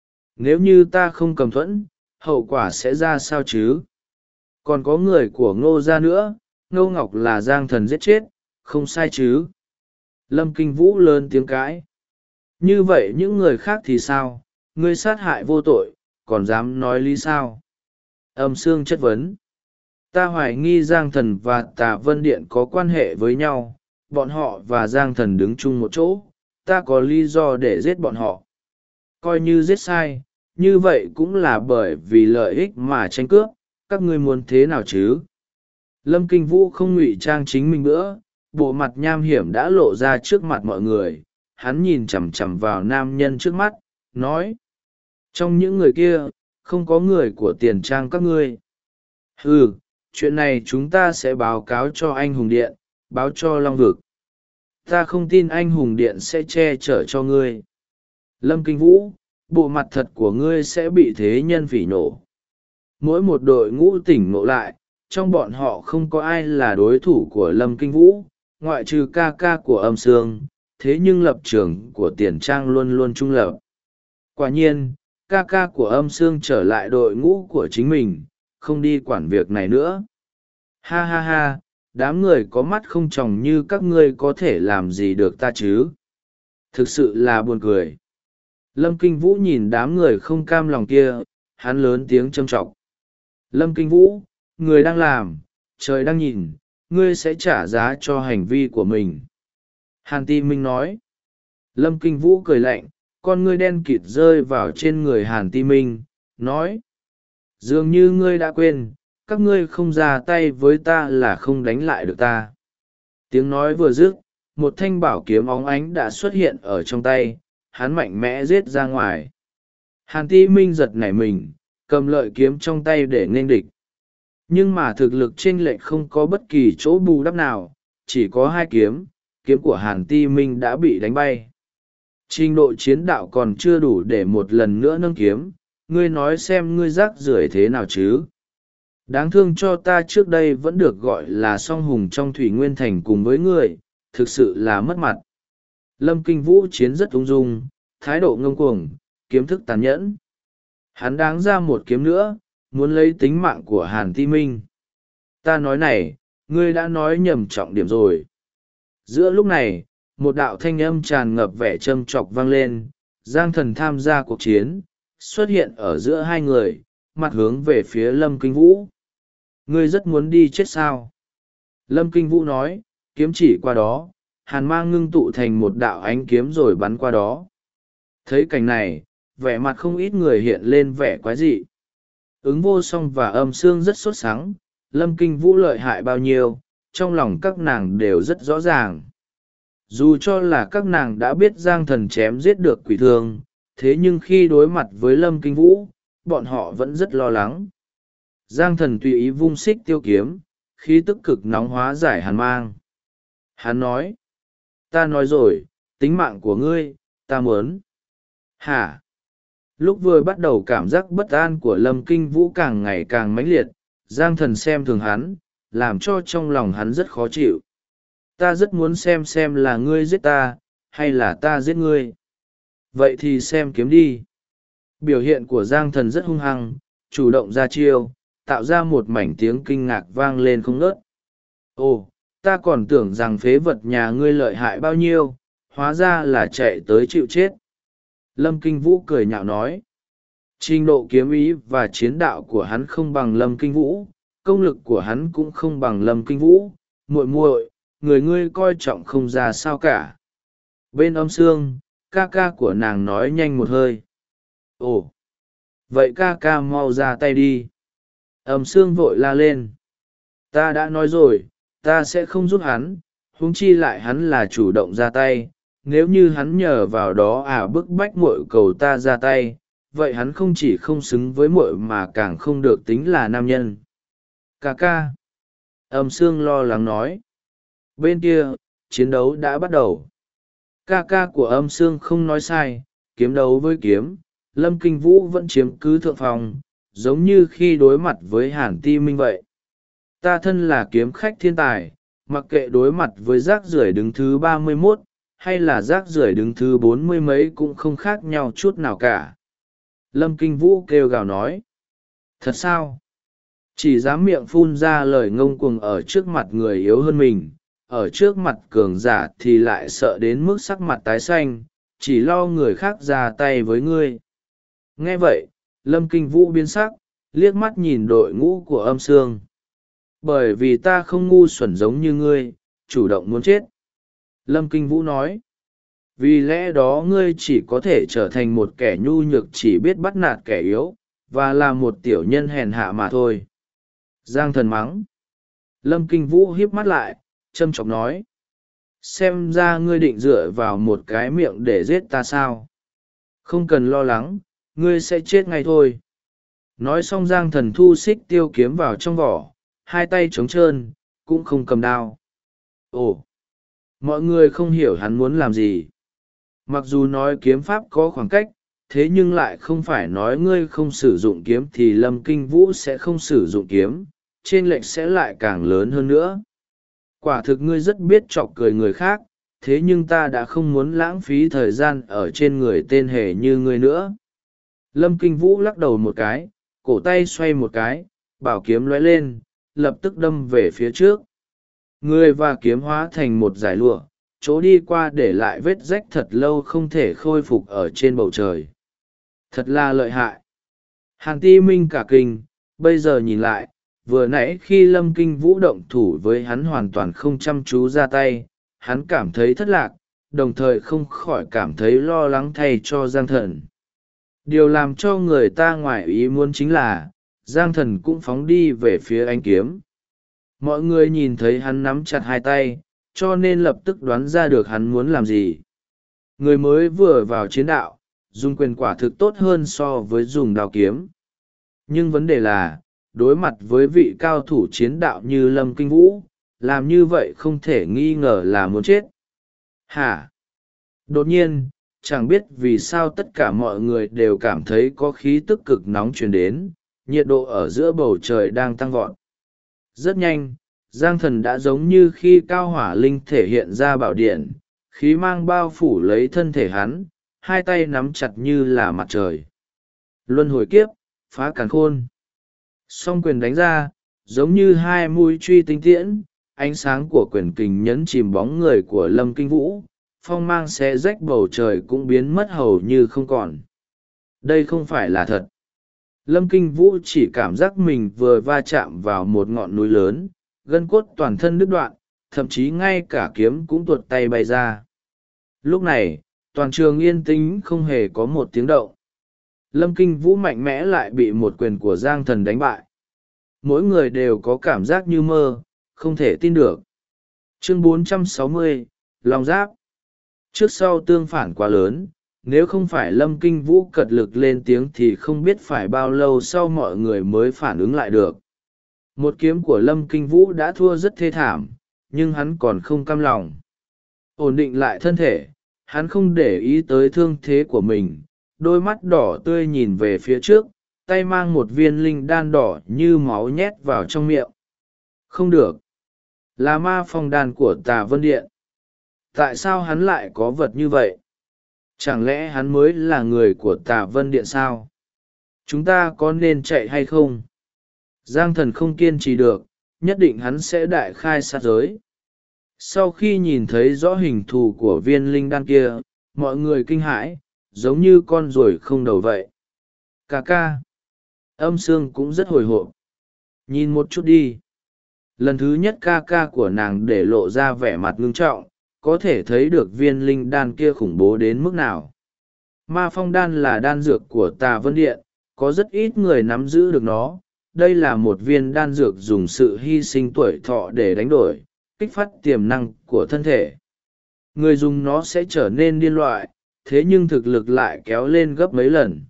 Nếu như ta không cầm thuẫn, hậu quả sẽ ra sao chứ? Còn có người của Ngô gia nữa, Ngô Ngọc là Giang Thần giết chết, không sai chứ? Lâm Kinh Vũ lớn tiếng cãi. Như vậy những người khác thì sao? Ngươi sát hại vô tội, còn dám nói lý sao? Âm Sương chất vấn. Ta hoài nghi Giang Thần và Tà Vân Điện có quan hệ với nhau, bọn họ và Giang Thần đứng chung một chỗ, ta có lý do để giết bọn họ. Coi như giết sai, như vậy cũng là bởi vì lợi ích mà tranh cướp, các ngươi muốn thế nào chứ? Lâm Kinh Vũ không ngụy trang chính mình nữa, bộ mặt nham hiểm đã lộ ra trước mặt mọi người, hắn nhìn chằm chằm vào nam nhân trước mắt, nói. Trong những người kia, không có người của Tiền Trang các ngươi. Ừ, chuyện này chúng ta sẽ báo cáo cho anh Hùng Điện, báo cho Long Vực. Ta không tin anh Hùng Điện sẽ che chở cho ngươi. Lâm Kinh Vũ, bộ mặt thật của ngươi sẽ bị thế nhân phỉ nổ. Mỗi một đội ngũ tỉnh ngộ lại, trong bọn họ không có ai là đối thủ của Lâm Kinh Vũ, ngoại trừ ca ca của Âm Sương, thế nhưng lập trường của Tiền Trang luôn luôn trung lập. Quả nhiên, ca ca của Âm Sương trở lại đội ngũ của chính mình, không đi quản việc này nữa. Ha ha ha, đám người có mắt không tròng như các ngươi có thể làm gì được ta chứ? Thực sự là buồn cười. Lâm Kinh Vũ nhìn đám người không cam lòng kia, hắn lớn tiếng châm chọc. Lâm Kinh Vũ, người đang làm, trời đang nhìn, ngươi sẽ trả giá cho hành vi của mình. Hàn Ti Minh nói. Lâm Kinh Vũ cười lạnh, con ngươi đen kịt rơi vào trên người Hàn Ti Minh, nói. Dường như ngươi đã quên, các ngươi không ra tay với ta là không đánh lại được ta. Tiếng nói vừa dứt, một thanh bảo kiếm óng ánh đã xuất hiện ở trong tay, hắn mạnh mẽ giết ra ngoài. Hàn Ti Minh giật nảy mình, cầm lợi kiếm trong tay để nghênh địch. Nhưng mà thực lực chênh lệch không có bất kỳ chỗ bù đắp nào, chỉ có hai kiếm, kiếm của Hàn Ti Minh đã bị đánh bay. Trình độ chiến đạo còn chưa đủ để một lần nữa nâng kiếm, ngươi nói xem ngươi rác rưởi thế nào chứ? Đáng thương cho ta trước đây vẫn được gọi là song hùng trong Thủy Nguyên Thành cùng với ngươi, thực sự là mất mặt. Lâm Kinh Vũ chiến rất ung dung, thái độ ngông cuồng, kiếm thức tàn nhẫn. Hắn đáng ra một kiếm nữa, muốn lấy tính mạng của Hàn Ti Minh. Ta nói này, ngươi đã nói nhầm trọng điểm rồi. Giữa lúc này, một đạo thanh âm tràn ngập vẻ châm chọc vang lên, Giang Thần tham gia cuộc chiến, xuất hiện ở giữa hai người, mặt hướng về phía Lâm Kinh Vũ. Ngươi rất muốn đi chết sao? Lâm Kinh Vũ nói, kiếm chỉ qua đó, hàn mang ngưng tụ thành một đạo ánh kiếm rồi bắn qua đó. Thấy cảnh này, vẻ mặt không ít người hiện lên vẻ quái dị. Ứng vô song và âm xương rất sốt sắng, Lâm Kinh Vũ lợi hại bao nhiêu, trong lòng các nàng đều rất rõ ràng. Dù cho là các nàng đã biết Giang Thần chém giết được quỷ thương, thế nhưng khi đối mặt với Lâm Kinh Vũ, bọn họ vẫn rất lo lắng. Giang Thần tùy ý vung xích tiêu kiếm, khí tức cực nóng hóa giải hàn mang. Hắn nói, ta nói rồi, tính mạng của ngươi, ta muốn. Hả? Lúc vừa bắt đầu cảm giác bất an của Lâm Kinh Vũ càng ngày càng mãnh liệt, Giang Thần xem thường hắn, làm cho trong lòng hắn rất khó chịu. Ta rất muốn xem là ngươi giết ta, hay là ta giết ngươi. Vậy thì xem kiếm đi. Biểu hiện của Giang Thần rất hung hăng, chủ động ra chiêu, tạo ra một mảnh tiếng kinh ngạc vang lên không ngớt. Ồ, ta còn tưởng rằng phế vật nhà ngươi lợi hại bao nhiêu, hóa ra là chạy tới chịu chết. Lâm Kinh Vũ cười nhạo nói. Trình độ kiếm ý và chiến đạo của hắn không bằng Lâm Kinh Vũ, công lực của hắn cũng không bằng Lâm Kinh Vũ. Muội muội, người ngươi coi trọng không ra sao cả. Bên âm xương, ca ca của nàng nói nhanh một hơi. Ồ, vậy ca ca mau ra tay đi. Âm xương vội la lên. Ta đã nói rồi, ta sẽ không giúp hắn, huống chi lại hắn là chủ động ra tay. Nếu như hắn nhờ vào đó bức bách muội cầu ta ra tay, vậy hắn không chỉ không xứng với muội mà càng không được tính là nam nhân. Ca ca. Âm xương lo lắng nói. Bên kia, chiến đấu đã bắt đầu. Ca ca của âm xương không nói sai, kiếm đấu với kiếm, Lâm Kinh Vũ vẫn chiếm cứ thượng phòng, giống như khi đối mặt với Hàn Ti Minh vậy. Ta thân là kiếm khách thiên tài, mặc kệ đối mặt với rác rưởi đứng thứ 31, hay là rác rưởi đứng thứ 40 mấy cũng không khác nhau chút nào cả. Lâm Kinh Vũ kêu gào nói. Thật sao? Chỉ dám miệng phun ra lời ngông cuồng ở trước mặt người yếu hơn mình, ở trước mặt cường giả thì lại sợ đến mức sắc mặt tái xanh, chỉ lo người khác ra tay với ngươi. Nghe vậy, Lâm Kinh Vũ biến sắc, liếc mắt nhìn đội ngũ của âm xương. Bởi vì ta không ngu xuẩn giống như ngươi, chủ động muốn chết. Lâm Kinh Vũ nói. Vì lẽ đó ngươi chỉ có thể trở thành một kẻ nhu nhược chỉ biết bắt nạt kẻ yếu, và là một tiểu nhân hèn hạ mà thôi. Giang Thần mắng. Lâm Kinh Vũ híp mắt lại, châm chọc nói. Xem ra ngươi định dựa vào một cái miệng để giết ta sao? Không cần lo lắng, ngươi sẽ chết ngay thôi. Nói xong Giang Thần thu xích tiêu kiếm vào trong vỏ, hai tay trống trơn, cũng không cầm đao. Ồ! Mọi người không hiểu hắn muốn làm gì. Mặc dù nói kiếm pháp có khoảng cách, thế nhưng lại không phải nói ngươi không sử dụng kiếm thì Lâm Kinh Vũ sẽ không sử dụng kiếm, chênh lệch sẽ lại càng lớn hơn nữa. Quả thực ngươi rất biết chọc cười người khác, thế nhưng ta đã không muốn lãng phí thời gian ở trên người tên hề như ngươi nữa. Lâm Kinh Vũ lắc đầu một cái, cổ tay xoay một cái, bảo kiếm lóe lên, lập tức đâm về phía trước. Người và kiếm hóa thành một dải lụa, chỗ đi qua để lại vết rách thật lâu không thể khôi phục ở trên bầu trời. Thật là lợi hại. Hàn Ti Minh cả kinh, bây giờ nhìn lại, vừa nãy khi Lâm Kinh Vũ động thủ với hắn hoàn toàn không chăm chú ra tay, hắn cảm thấy thất lạc, đồng thời không khỏi cảm thấy lo lắng thay cho Giang Thần. Điều làm cho người ta ngoài ý muốn chính là, Giang Thần cũng phóng đi về phía ánh kiếm. Mọi người nhìn thấy hắn nắm chặt hai tay, cho nên lập tức đoán ra được hắn muốn làm gì. Người mới vừa vào chiến đạo, dùng quyền quả thực tốt hơn so với dùng đao kiếm. Nhưng vấn đề là, đối mặt với vị cao thủ chiến đạo như Lâm Kinh Vũ, làm như vậy không thể nghi ngờ là muốn chết. Hả? Đột nhiên, chẳng biết vì sao tất cả mọi người đều cảm thấy có khí tức cực nóng truyền đến, nhiệt độ ở giữa bầu trời đang tăng vọt. Rất nhanh, Giang Thần đã giống như khi cao hỏa linh thể hiện ra bảo điện, khí mang bao phủ lấy thân thể hắn, hai tay nắm chặt như là mặt trời. Luân hồi kiếp, phá càn khôn. Song quyền đánh ra, giống như hai mũi truy tinh tiễn, ánh sáng của quyền kình nhấn chìm bóng người của Lâm Kinh Vũ, phong mang xé rách bầu trời cũng biến mất hầu như không còn. Đây không phải là thật. Lâm Kinh Vũ chỉ cảm giác mình vừa va chạm vào một ngọn núi lớn, gân cốt toàn thân đứt đoạn, thậm chí ngay cả kiếm cũng tuột tay bay ra. Lúc này, toàn trường yên tĩnh không hề có một tiếng động. Lâm Kinh Vũ mạnh mẽ lại bị một quyền của Giang Thần đánh bại. Mỗi người đều có cảm giác như mơ, không thể tin được. Chương 460, Long Giáp. Trước sau tương phản quá lớn, nếu không phải Lâm Kinh Vũ cật lực lên tiếng thì không biết phải bao lâu sau mọi người mới phản ứng lại được. Một kiếm của Lâm Kinh Vũ đã thua rất thê thảm, nhưng hắn còn không cam lòng. Ổn định lại thân thể, hắn không để ý tới thương thế của mình, đôi mắt đỏ tươi nhìn về phía trước, tay mang một viên linh đan đỏ như máu nhét vào trong miệng. Không được. Là ma phong đan của Tà Vân Điện. Tại sao hắn lại có vật như vậy? Chẳng lẽ hắn mới là người của Tà Vân Điện sao? Chúng ta có nên chạy hay không? Giang Thần không kiên trì được, nhất định hắn sẽ đại khai sát giới. Sau khi nhìn thấy rõ hình thù của viên linh đan kia, mọi người kinh hãi, giống như con ruồi không đầu vậy. Ca ca. Âm Sương cũng rất hồi hộp. Nhìn một chút đi. Lần thứ nhất ca ca của nàng để lộ ra vẻ mặt ngưng trọng, có thể thấy được viên linh đan kia khủng bố đến mức nào. Ma phong đan là đan dược của Tà Vân Điện, có rất ít người nắm giữ được nó. Đây là một viên đan dược dùng sự hy sinh tuổi thọ để đánh đổi, kích phát tiềm năng của thân thể. Người dùng nó sẽ trở nên điên loại, thế nhưng thực lực lại kéo lên gấp mấy lần.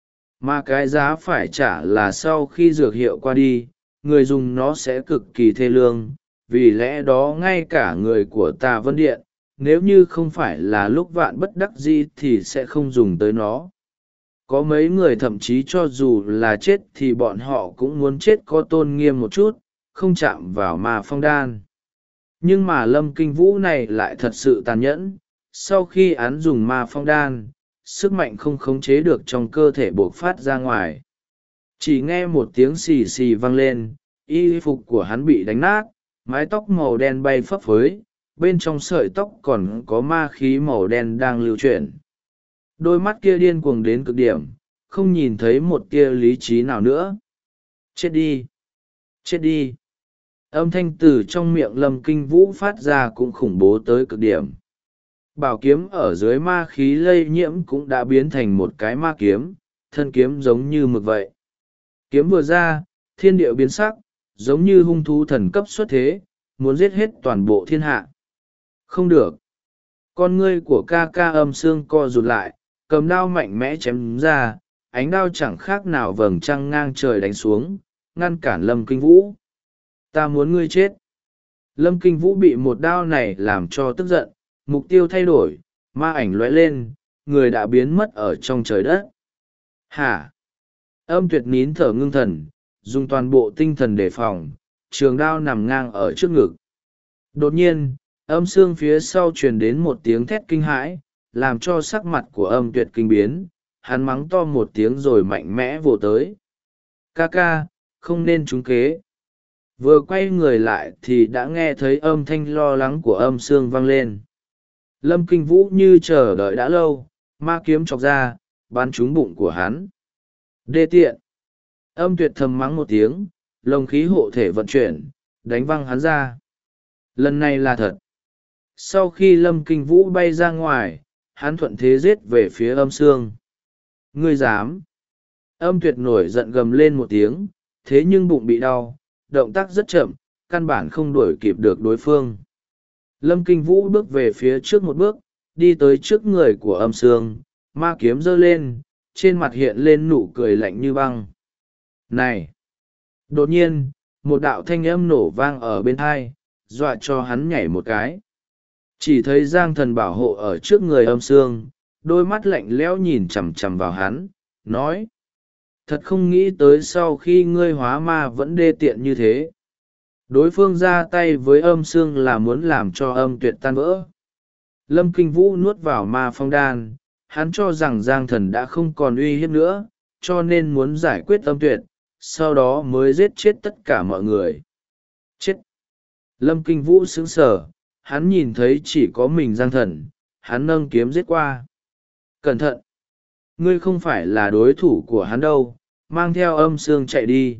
Mà cái giá phải trả là sau khi dược hiệu qua đi, người dùng nó sẽ cực kỳ thê lương. Vì lẽ đó ngay cả người của Tà Vân Điện, nếu như không phải là lúc vạn bất đắc dĩ thì sẽ không dùng tới nó. Có mấy người thậm chí cho dù là chết thì bọn họ cũng muốn chết có tôn nghiêm một chút, không chạm vào ma phong đan. Nhưng mà Lâm Kinh Vũ này lại thật sự tàn nhẫn. Sau khi án dùng ma phong đan, sức mạnh không khống chế được trong cơ thể bộc phát ra ngoài. Chỉ nghe một tiếng xì xì vang lên, y phục của hắn bị đánh nát, mái tóc màu đen bay phấp phới, bên trong sợi tóc còn có ma khí màu đen đang lưu chuyển. Đôi mắt kia điên cuồng đến cực điểm, không nhìn thấy một tia lý trí nào nữa. Chết đi! Chết đi! Âm thanh từ trong miệng Lâm Kinh Vũ phát ra cũng khủng bố tới cực điểm. Bảo kiếm ở dưới ma khí lây nhiễm cũng đã biến thành một cái ma kiếm, thân kiếm giống như mực vậy. Kiếm vừa ra, thiên địa biến sắc, giống như hung thú thần cấp xuất thế, muốn giết hết toàn bộ thiên hạ. Không được. Con ngươi của ca ca Âm Sương co rụt lại, cầm đao mạnh mẽ chém ra, ánh đao chẳng khác nào vầng trăng ngang trời đánh xuống, ngăn cản Lâm Kinh Vũ. Ta muốn ngươi chết. Lâm Kinh Vũ bị một đao này làm cho tức giận, mục tiêu thay đổi, ma ảnh lóe lên, người đã biến mất ở trong trời đất. Hả? Âm Tuyệt nín thở ngưng thần, dùng toàn bộ tinh thần đề phòng, trường đao nằm ngang ở trước ngực. Đột nhiên, Âm Sương phía sau truyền đến một tiếng thét kinh hãi, làm cho sắc mặt của Âm Tuyệt kinh biến, hắn mắng to một tiếng rồi mạnh mẽ vồ tới. Ca ca, không nên trúng kế. Vừa quay người lại thì đã nghe thấy âm thanh lo lắng của Âm Sương vang lên. Lâm Kinh Vũ như chờ đợi đã lâu, ma kiếm chọc ra, bắn trúng bụng của hắn. Đê tiện! Âm Tuyệt thầm mắng một tiếng, lồng khí hộ thể vận chuyển, đánh văng hắn ra. Lần này là thật. Sau khi Lâm Kinh Vũ bay ra ngoài, hắn thuận thế giết về phía Âm Sương. Ngươi dám! Âm Tuyệt nổi giận gầm lên một tiếng, thế nhưng bụng bị đau, động tác rất chậm, căn bản không đuổi kịp được đối phương. Lâm Kinh Vũ bước về phía trước một bước, đi tới trước người của Âm Sương, ma kiếm giơ lên, trên mặt hiện lên nụ cười lạnh như băng. Này! Đột nhiên, một đạo thanh âm nổ vang ở bên tai, dọa cho hắn nhảy một cái. Chỉ thấy Giang Thần bảo hộ ở trước người Âm Sương, đôi mắt lạnh lẽo nhìn chằm chằm vào hắn, nói. Thật không nghĩ tới sau khi ngươi hóa ma vẫn đê tiện như thế. Đối phương ra tay với Âm Sương là muốn làm cho Âm Tuyệt tan vỡ. Lâm Kinh Vũ nuốt vào ma phong đan, hắn cho rằng Giang Thần đã không còn uy hiếp nữa, cho nên muốn giải quyết Âm Tuyệt, sau đó mới giết chết tất cả mọi người. Chết! Lâm Kinh Vũ sững sờ, hắn nhìn thấy chỉ có mình Giang Thần, hắn nâng kiếm giết qua. Cẩn thận! Ngươi không phải là đối thủ của hắn đâu, mang theo Âm Sương chạy đi.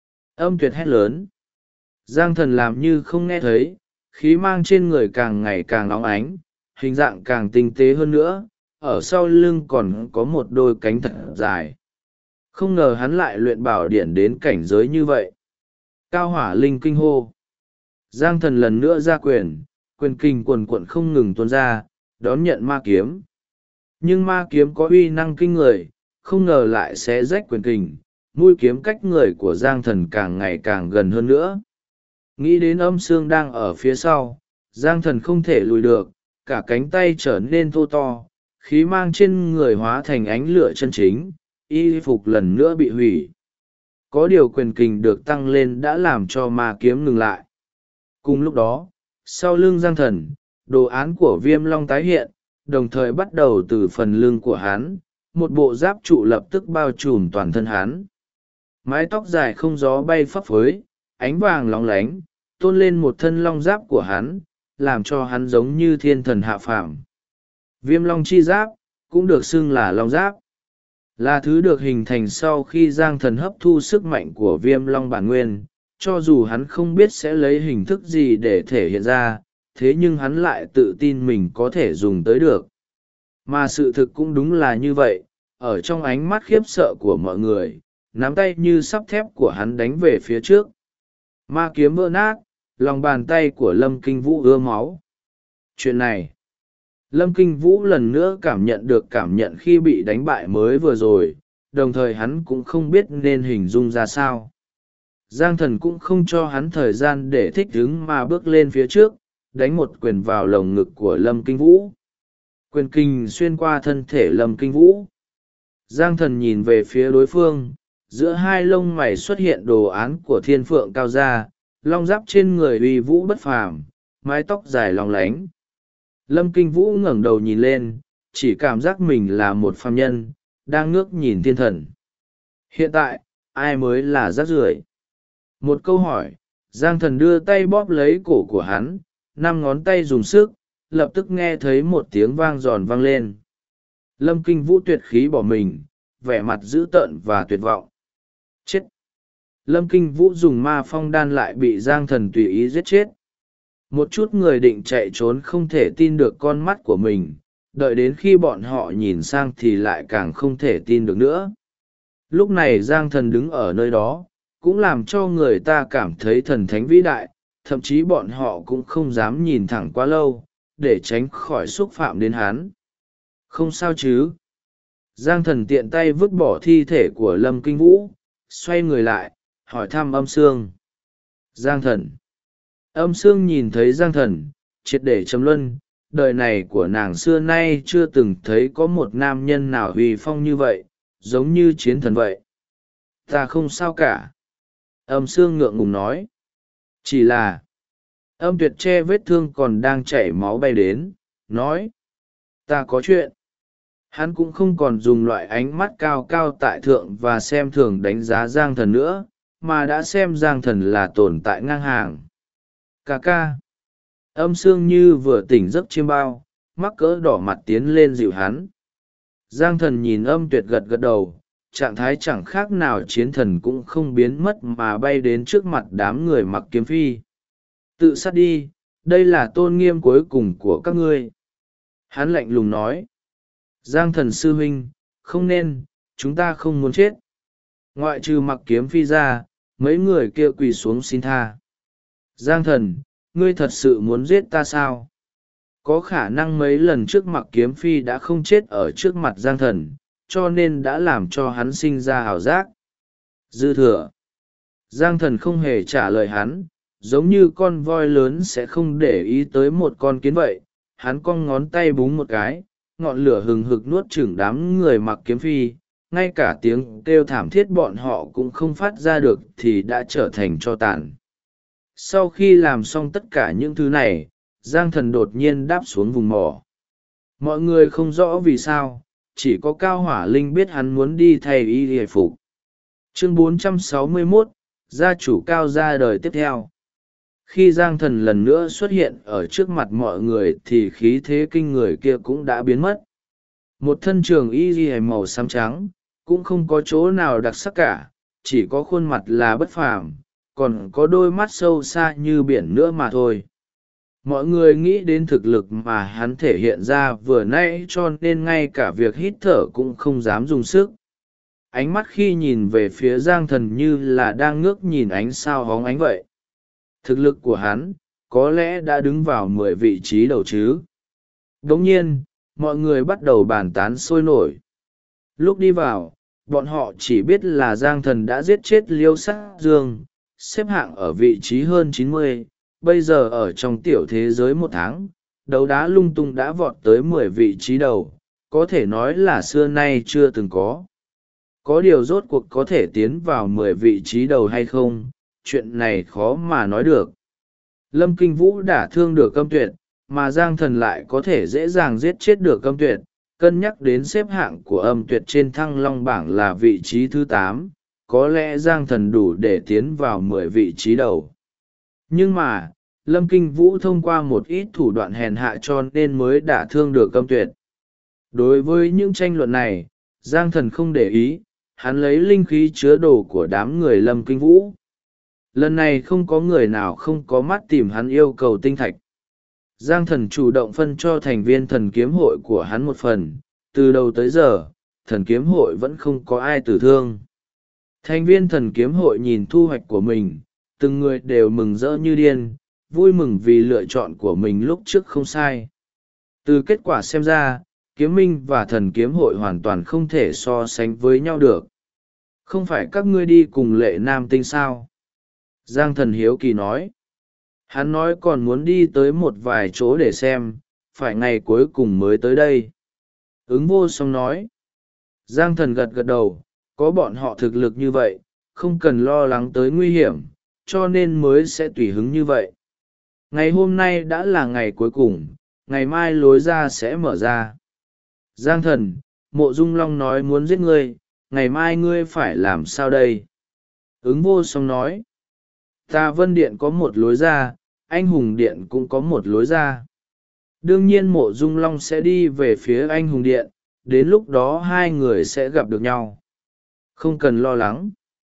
Âm Tuyệt hét lớn. Giang Thần làm như không nghe thấy, khí mang trên người càng ngày càng óng ánh, hình dạng càng tinh tế hơn nữa, ở sau lưng còn có một đôi cánh thật dài. Không ngờ hắn lại luyện bảo điển đến cảnh giới như vậy. Cao Hỏa Linh kinh hô. Giang Thần lần nữa ra quyền, quyền kinh quần quận không ngừng tuôn ra, đón nhận ma kiếm. Nhưng ma kiếm có uy năng kinh người, không ngờ lại xé rách quyền kình, mũi kiếm cách người của Giang Thần càng ngày càng gần hơn nữa. Nghĩ đến Âm Sương đang ở phía sau, Giang Thần không thể lùi được, cả cánh tay trở nên thô to, khí mang trên người hóa thành ánh lửa chân chính, y phục lần nữa bị hủy. Có điều quyền kình được tăng lên đã làm cho ma kiếm ngừng lại. Cùng lúc đó, sau lưng Giang Thần, đồ án của Viêm Long tái hiện, đồng thời bắt đầu từ phần lưng của hắn, một bộ giáp trụ lập tức bao trùm toàn thân hắn. Mái tóc dài không gió bay phấp phới, ánh vàng lóng lánh, tôn lên một thân long giáp của hắn, làm cho hắn giống như thiên thần hạ phàm. Viêm long chi giáp, cũng được xưng là long giáp. Là thứ được hình thành sau khi Giang Thần hấp thu sức mạnh của viêm long bản nguyên, cho dù hắn không biết sẽ lấy hình thức gì để thể hiện ra, thế nhưng hắn lại tự tin mình có thể dùng tới được. Mà sự thực cũng đúng là như vậy, ở trong ánh mắt khiếp sợ của mọi người, nắm tay như sắt thép của hắn đánh về phía trước. Ma kiếm vỡ nát, lòng bàn tay của Lâm Kinh Vũ ưa máu. Chuyện này, Lâm Kinh Vũ lần nữa cảm nhận được cảm nhận khi bị đánh bại mới vừa rồi, đồng thời hắn cũng không biết nên hình dung ra sao. Giang Thần cũng không cho hắn thời gian để thích ứng mà bước lên phía trước, đánh một quyền vào lồng ngực của Lâm Kinh Vũ. Quyền kình xuyên qua thân thể Lâm Kinh Vũ. Giang Thần nhìn về phía đối phương, giữa hai lông mày xuất hiện đồ án của thiên phượng cao gia, long giáp trên người uy vũ bất phàm, mái tóc dài lóng lánh. Lâm Kinh Vũ ngẩng đầu nhìn lên, chỉ cảm giác mình là một phàm nhân, đang ngước nhìn thiên thần. Hiện tại, ai mới là rác rưởi? Một câu hỏi, Giang Thần đưa tay bóp lấy cổ của hắn, 5 ngón tay dùng sức, lập tức nghe thấy một tiếng vang giòn vang lên. Lâm Kinh Vũ tuyệt khí bỏ mình, vẻ mặt dữ tợn và tuyệt vọng. Chết! Lâm Kinh Vũ dùng ma phong đan lại bị Giang Thần tùy ý giết chết. Một chút người định chạy trốn không thể tin được con mắt của mình, đợi đến khi bọn họ nhìn sang thì lại càng không thể tin được nữa. Lúc này Giang Thần đứng ở nơi đó, cũng làm cho người ta cảm thấy thần thánh vĩ đại, thậm chí bọn họ cũng không dám nhìn thẳng quá lâu, để tránh khỏi xúc phạm đến hắn. Không sao chứ? Giang Thần tiện tay vứt bỏ thi thể của Lâm Kinh Vũ, xoay người lại, hỏi thăm Âm Sương. Giang Thần. Âm Sương nhìn thấy Giang Thần, triệt để trầm luân, đời này của nàng xưa nay chưa từng thấy có một nam nhân nào uy phong như vậy, giống như chiến thần vậy. Ta không sao cả. Âm Sương ngượng ngùng nói. Chỉ là... Âm Tuyệt che vết thương còn đang chảy máu bay đến, nói. Ta có chuyện. Hắn cũng không còn dùng loại ánh mắt cao cao tại thượng và xem thường đánh giá Giang Thần nữa, mà đã xem Giang Thần là tồn tại ngang hàng. Ca ca. Âm Sương như vừa tỉnh giấc chiêm bao, mắc cỡ đỏ mặt tiến lên dịu hắn. Giang Thần nhìn Âm Tuyệt gật gật đầu, trạng thái chẳng khác nào chiến thần cũng không biến mất mà bay đến trước mặt đám người mặc kiếm phi. Tự sát đi, đây là tôn nghiêm cuối cùng của các ngươi. Hắn lạnh lùng nói. Giang Thần sư huynh, không nên, chúng ta không muốn chết. Ngoại trừ mặc kiếm phi ra, mấy người kia quỳ xuống xin tha. Giang Thần, ngươi thật sự muốn giết ta sao? Có khả năng mấy lần trước mặc kiếm phi đã không chết ở trước mặt Giang Thần, cho nên đã làm cho hắn sinh ra ảo giác. Dư thừa. Giang Thần không hề trả lời hắn, giống như con voi lớn sẽ không để ý tới một con kiến vậy. Hắn cong ngón tay búng một cái, ngọn lửa hừng hực nuốt chửng đám người mặc kiếm phi, ngay cả tiếng kêu thảm thiết bọn họ cũng không phát ra được thì đã trở thành tro tàn. Sau khi làm xong tất cả những thứ này, Giang Thần đột nhiên đáp xuống vùng mỏ. Mọi người không rõ vì sao, chỉ có Cao Hỏa Linh biết hắn muốn đi thay y hề phục. Chương 461, gia chủ Cao ra đời tiếp theo. khi Giang Thần lần nữa xuất hiện ở trước mặt mọi người thì khí thế kinh người kia cũng đã biến mất. Một thân trường y ri màu xám trắng, cũng không có chỗ nào đặc sắc cả, chỉ có khuôn mặt là bất phàm, còn có đôi mắt sâu xa như biển nữa mà thôi. Mọi người nghĩ đến thực lực mà hắn thể hiện ra vừa nãy cho nên ngay cả việc hít thở cũng không dám dùng sức. Ánh mắt khi nhìn về phía Giang Thần như là đang ngước nhìn ánh sao hóng ánh vậy. Thực lực của hắn có lẽ đã đứng vào 10 vị trí đầu chứ. Đồng nhiên, mọi người bắt đầu bàn tán sôi nổi. Lúc đi vào, bọn họ chỉ biết là Giang Thần đã giết chết Liêu Sát Dương, xếp hạng ở vị trí hơn 90. Bây giờ ở trong tiểu thế giới 1 tháng, đấu đá lung tung đã vọt tới 10 vị trí đầu, có thể nói là xưa nay chưa từng có. Có điều rốt cuộc có thể tiến vào 10 vị trí đầu hay không, chuyện này khó mà nói được. Lâm Kinh Vũ đả thương được Âm Tuyệt, mà Giang Thần lại có thể dễ dàng giết chết được Âm Tuyệt. Cân nhắc đến xếp hạng của Âm Tuyệt trên Thăng Long bảng là vị trí thứ 8, có lẽ Giang Thần đủ để tiến vào 10 vị trí đầu. Nhưng mà, Lâm Kinh Vũ thông qua một ít thủ đoạn hèn hạ cho nên mới đả thương được Âm Tuyệt. Đối với những tranh luận này, Giang Thần không để ý, hắn lấy linh khí chứa đồ của đám người Lâm Kinh Vũ. Lần này không có người nào không có mắt tìm hắn yêu cầu tinh thạch. Giang Thần chủ động phân cho thành viên thần kiếm hội của hắn một phần, từ đầu tới giờ, thần kiếm hội vẫn không có ai tử thương. Thành viên thần kiếm hội nhìn thu hoạch của mình, từng người đều mừng rỡ như điên, vui mừng vì lựa chọn của mình lúc trước không sai. Từ kết quả xem ra, kiếm minh và thần kiếm hội hoàn toàn không thể so sánh với nhau được. Không phải các ngươi đi cùng Lệ Nam Tinh sao? Giang Thần hiếu kỳ nói. Hắn nói còn muốn đi tới một vài chỗ để xem, phải ngày cuối cùng mới tới đây. Ứng Vô Song nói. Giang Thần gật gật đầu, có bọn họ thực lực như vậy, không cần lo lắng tới nguy hiểm, cho nên mới sẽ tùy hứng như vậy. Ngày hôm nay đã là ngày cuối cùng, ngày mai lối ra sẽ mở ra. Giang Thần, Mộ Dung Long nói muốn giết ngươi, ngày mai ngươi phải làm sao đây? Ứng Vô Song nói. Tà Vân Điện có một lối ra, Anh Hùng Điện cũng có một lối ra. Đương nhiên Mộ Dung Long sẽ đi về phía Anh Hùng Điện, đến lúc đó hai người sẽ gặp được nhau. Không cần lo lắng.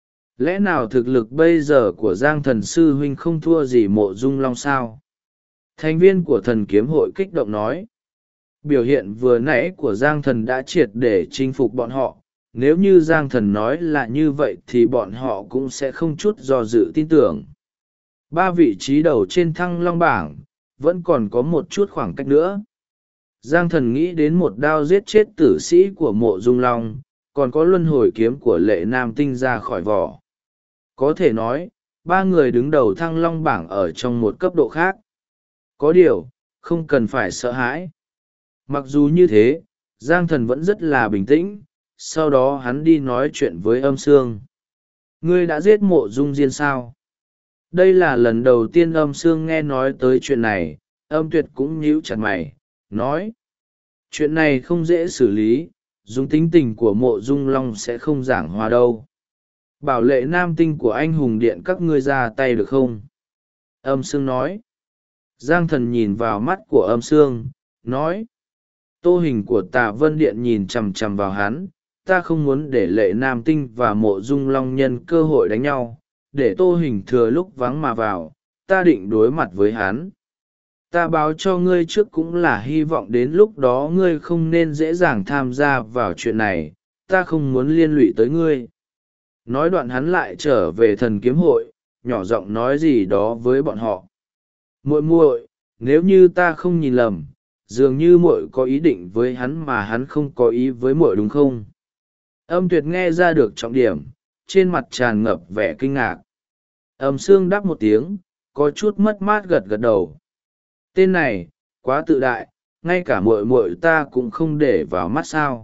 Lẽ nào thực lực bây giờ của Giang Thần Sư Huynh không thua gì Mộ Dung Long sao? Thành viên của thần kiếm hội kích động nói. Biểu hiện vừa nãy của Giang Thần đã triệt để chinh phục bọn họ. Nếu như Giang Thần nói là như vậy thì bọn họ cũng sẽ không chút do dự tin tưởng. 3 vị trí đầu trên Thăng Long bảng, vẫn còn có một chút khoảng cách nữa. Giang Thần nghĩ đến một đao giết chết tử sĩ của Mộ Dung Long, còn có luân hồi kiếm của Lệ Nam Tinh ra khỏi vỏ. Có thể nói, 3 người đứng đầu Thăng Long bảng ở trong một cấp độ khác. Có điều, không cần phải sợ hãi. Mặc dù như thế, Giang Thần vẫn rất là bình tĩnh, sau đó hắn đi nói chuyện với Âm Sương. Ngươi đã giết Mộ Dung Diên sao? Đây là lần đầu tiên Âm Sương nghe nói tới chuyện này, Âm Tuyệt cũng nhíu chặt mày, nói. Chuyện này không dễ xử lý, dùng tính tình của Mộ Dung Long sẽ không giảng hòa đâu. Bảo Lệ Nam Tinh của Anh Hùng Điện các ngươi ra tay được không? Âm Sương nói. Giang Thần nhìn vào mắt của Âm Sương, nói. Tô Hình của Tà Vân Điện nhìn chằm chằm vào hắn, ta không muốn để Lệ Nam Tinh và Mộ Dung Long nhân cơ hội đánh nhau, để Tô Hình thừa lúc vắng mà vào, ta định đối mặt với hắn. Ta báo cho ngươi trước cũng là hy vọng đến lúc đó ngươi không nên dễ dàng tham gia vào chuyện này, ta không muốn liên lụy tới ngươi. Nói đoạn hắn lại trở về thần kiếm hội, nhỏ giọng nói gì đó với bọn họ. Muội muội, nếu như ta không nhìn lầm, dường như muội có ý định với hắn mà hắn không có ý với muội đúng không? Âm Tuyệt nghe ra được trọng điểm, trên mặt tràn ngập vẻ kinh ngạc. Âm Sương đáp một tiếng, có chút mất mát gật gật đầu. Tên này, quá tự đại, ngay cả muội muội ta cũng không để vào mắt sao.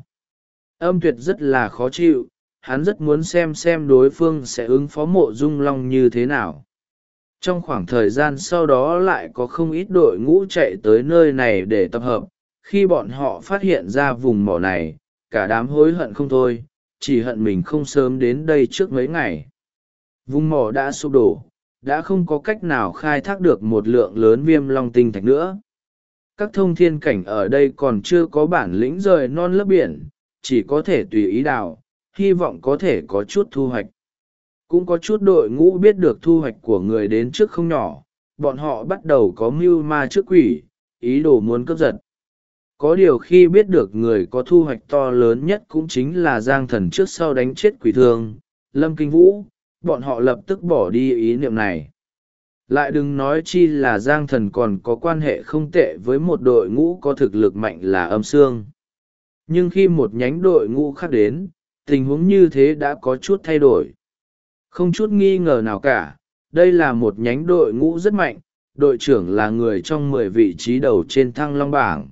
Âm Tuyệt rất là khó chịu, hắn rất muốn xem đối phương sẽ ứng phó Mộ Dung Long như thế nào. Trong khoảng thời gian sau đó lại có không ít đội ngũ chạy tới nơi này để tập hợp, khi bọn họ phát hiện ra vùng mỏ này, cả đám hối hận không thôi, chỉ hận mình không sớm đến đây trước mấy ngày. Vùng mỏ đã sụp đổ, đã không có cách nào khai thác được một lượng lớn viêm long tinh thạch nữa. Các thông thiên cảnh ở đây còn chưa có bản lĩnh rời non lấp biển, chỉ có thể tùy ý đào, hy vọng có thể có chút thu hoạch. Cũng có chút đội ngũ biết được thu hoạch của người đến trước không nhỏ, bọn họ bắt đầu có mưu ma trước quỷ, ý đồ muốn cướp giật. Có điều khi biết được người có thu hoạch to lớn nhất cũng chính là Giang Thần trước sau đánh chết quỷ thương, Lâm Kinh Vũ, bọn họ lập tức bỏ đi ý niệm này. Lại đừng nói chi là Giang Thần còn có quan hệ không tệ với một đội ngũ có thực lực mạnh là Âm Sương. Nhưng khi một nhánh đội ngũ khác đến, tình huống như thế đã có chút thay đổi. Không chút nghi ngờ nào cả, đây là một nhánh đội ngũ rất mạnh, đội trưởng là người trong 10 vị trí đầu trên Thăng Long bảng.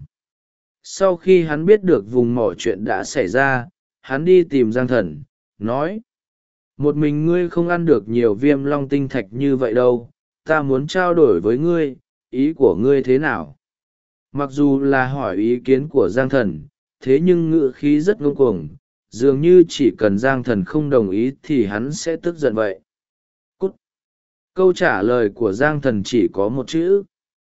Sau khi hắn biết được vùng mỏ chuyện đã xảy ra, hắn đi tìm Giang Thần, nói: một mình ngươi không ăn được nhiều viêm long tinh thạch như vậy đâu, ta muốn trao đổi với ngươi, ý của ngươi thế nào? Mặc dù là hỏi ý kiến của Giang Thần, thế nhưng ngữ khí rất ngông cuồng, dường như chỉ cần Giang Thần không đồng ý thì hắn sẽ tức giận vậy. Cút! Câu trả lời của Giang Thần chỉ có một chữ.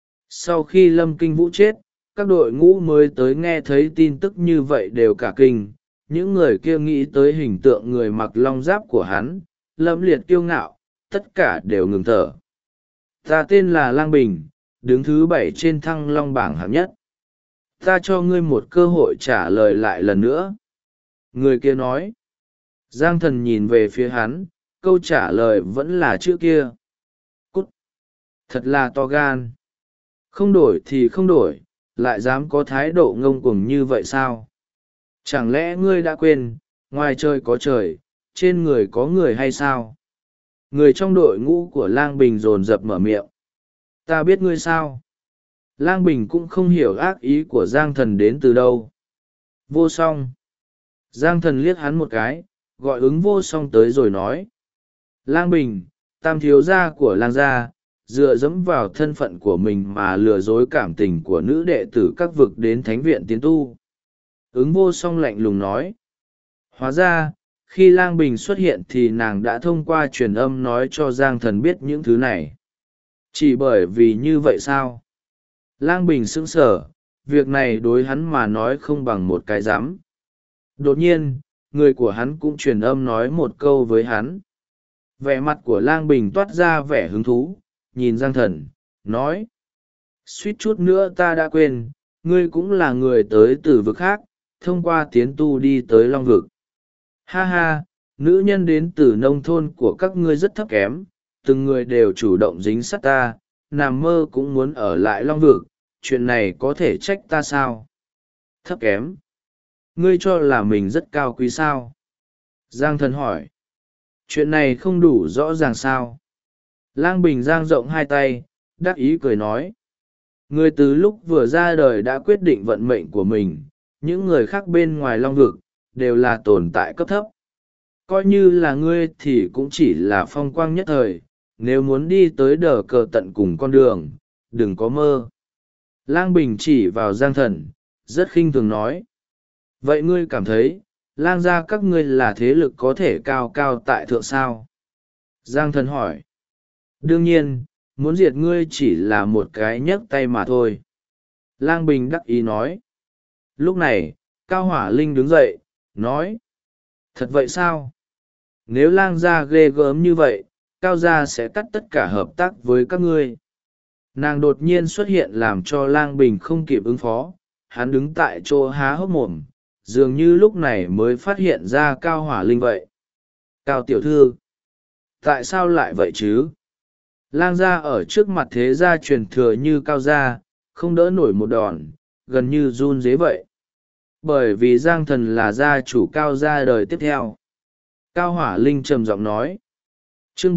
Sau khi Lâm Kinh Vũ chết, các đội ngũ mới tới nghe thấy tin tức như vậy đều cả kinh. Những người kia nghĩ tới hình tượng người mặc long giáp của hắn, lâm liệt kiêu ngạo, tất cả đều ngừng thở. Ta tên là Lang Bình, đứng thứ 7 trên Thăng Long bảng hạng nhất. Ta cho ngươi một cơ hội trả lời lại lần nữa. Người kia nói. Giang Thần nhìn về phía hắn, câu trả lời vẫn là chữ kia. Cút! Thật là to gan. Không đổi thì không đổi, lại dám có thái độ ngông cuồng như vậy sao? Chẳng lẽ ngươi đã quên, ngoài trời có trời, trên người có người hay sao? Người trong đội ngũ của Lang Bình dồn dập mở miệng. Ta biết ngươi sao? Lang Bình cũng không hiểu ác ý của Giang Thần đến từ đâu. Vô song. Giang Thần liếc hắn một cái, gọi ứng vô song tới rồi nói. Lang Bình, tam thiếu gia của Lang gia, dựa dẫm vào thân phận của mình mà lừa dối cảm tình của nữ đệ tử các vực đến thánh viện tiến tu. Ứng vô song lạnh lùng nói. Hóa ra, khi Lang Bình xuất hiện thì nàng đã thông qua truyền âm nói cho Giang Thần biết những thứ này. Chỉ bởi vì như vậy sao? Lang Bình sững sờ, việc này đối hắn mà nói không bằng một cái rắm. Đột nhiên, người của hắn cũng truyền âm nói một câu với hắn. Vẻ mặt của Lang Bình toát ra vẻ hứng thú, nhìn Giang Thần, nói. Suýt chút nữa ta đã quên, ngươi cũng là người tới từ vực khác, thông qua tiến tu đi tới Long Vực. Ha ha, nữ nhân đến từ nông thôn của các ngươi rất thấp kém, từng người đều chủ động dính sát ta, nằm mơ cũng muốn ở lại Long Vực, chuyện này có thể trách ta sao? Thấp kém? Ngươi cho là mình rất cao quý sao? Giang Thần hỏi. Chuyện này không đủ rõ ràng sao? Lang Bình giang rộng hai tay, đắc ý cười nói. Ngươi từ lúc vừa ra đời đã quyết định vận mệnh của mình, những người khác bên ngoài Long Vực, đều là tồn tại cấp thấp. Coi như là ngươi thì cũng chỉ là phong quang nhất thời, nếu muốn đi tới đờ cờ tận cùng con đường, đừng có mơ. Lang Bình chỉ vào Giang Thần, rất khinh thường nói. Vậy ngươi cảm thấy, Lang gia các ngươi là thế lực có thể cao cao tại thượng sao? Giang Thần hỏi. Đương nhiên, muốn diệt ngươi chỉ là một cái nhấc tay mà thôi. Lang Bình đắc ý nói. Lúc này, Cao Hỏa Linh đứng dậy, nói. Thật vậy sao? Nếu Lang gia ghê gớm như vậy, Cao gia sẽ cắt tất cả hợp tác với các ngươi. Nàng đột nhiên xuất hiện làm cho Lang Bình không kịp ứng phó, hắn đứng tại chỗ há hốc mồm, dường như lúc này mới phát hiện ra Cao Hỏa Linh vậy. Cao tiểu thư, tại sao lại vậy chứ? Lang gia ở trước mặt thế gia truyền thừa như Cao gia, không đỡ nổi một đòn, gần như run rế vậy. Bởi vì Giang Thần là gia chủ Cao gia đời tiếp theo. Cao Hỏa Linh trầm giọng nói. Chương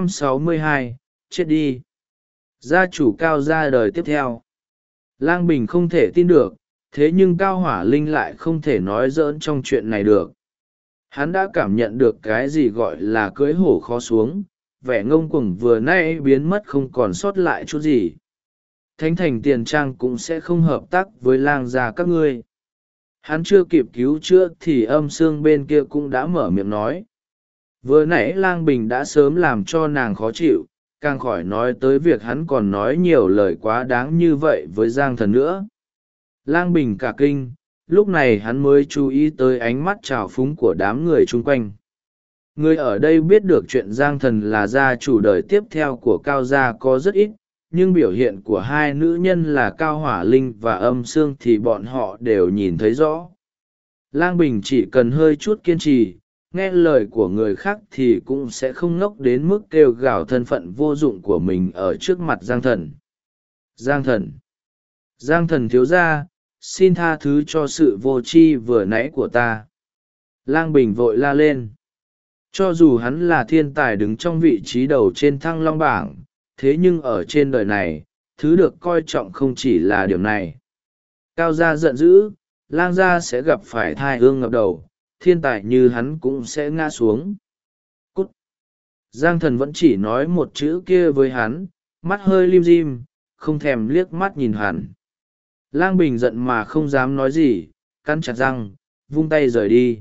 462, chết đi. Gia chủ Cao gia đời tiếp theo. Lang Bình không thể tin được, thế nhưng Cao Hỏa Linh lại không thể nói giỡn trong chuyện này được. Hắn đã cảm nhận được cái gì gọi là cưỡi hổ khó xuống, vẻ ngông cuồng vừa nay biến mất không còn sót lại chút gì. Thánh thành tiền trang cũng sẽ không hợp tác với Lang gia các ngươi. Hắn chưa kịp cứu chữa thì Âm Sương bên kia cũng đã mở miệng nói. Vừa nãy Lang Bình đã sớm làm cho nàng khó chịu, càng khỏi nói tới việc hắn còn nói nhiều lời quá đáng như vậy với Giang Thần nữa. Lang Bình cả kinh, lúc này hắn mới chú ý tới ánh mắt trào phúng của đám người chung quanh. Người ở đây biết được chuyện Giang Thần là gia chủ đời tiếp theo của Cao gia có rất ít, nhưng biểu hiện của hai nữ nhân là Cao Hỏa Linh và Âm Sương thì bọn họ đều nhìn thấy rõ. Lang Bình chỉ cần hơi chút kiên trì, nghe lời của người khác thì cũng sẽ không ngốc đến mức kêu gào thân phận vô dụng của mình ở trước mặt Giang Thần. Giang Thần! Giang Thần thiếu gia, xin tha thứ cho sự vô tri vừa nãy của ta. Lang Bình vội la lên. Cho dù hắn là thiên tài đứng trong vị trí đầu trên Thăng Long bảng, thế nhưng ở trên đời này, thứ được coi trọng không chỉ là điểm này. Cao gia giận dữ, Lang gia sẽ gặp phải thai ương ngập đầu, thiên tài như hắn cũng sẽ ngã xuống. Cút! Giang Thần vẫn chỉ nói một chữ kia với hắn, mắt hơi lim dim, không thèm liếc mắt nhìn hắn. Lang Bình giận mà không dám nói gì, cắn chặt răng, vung tay rời đi.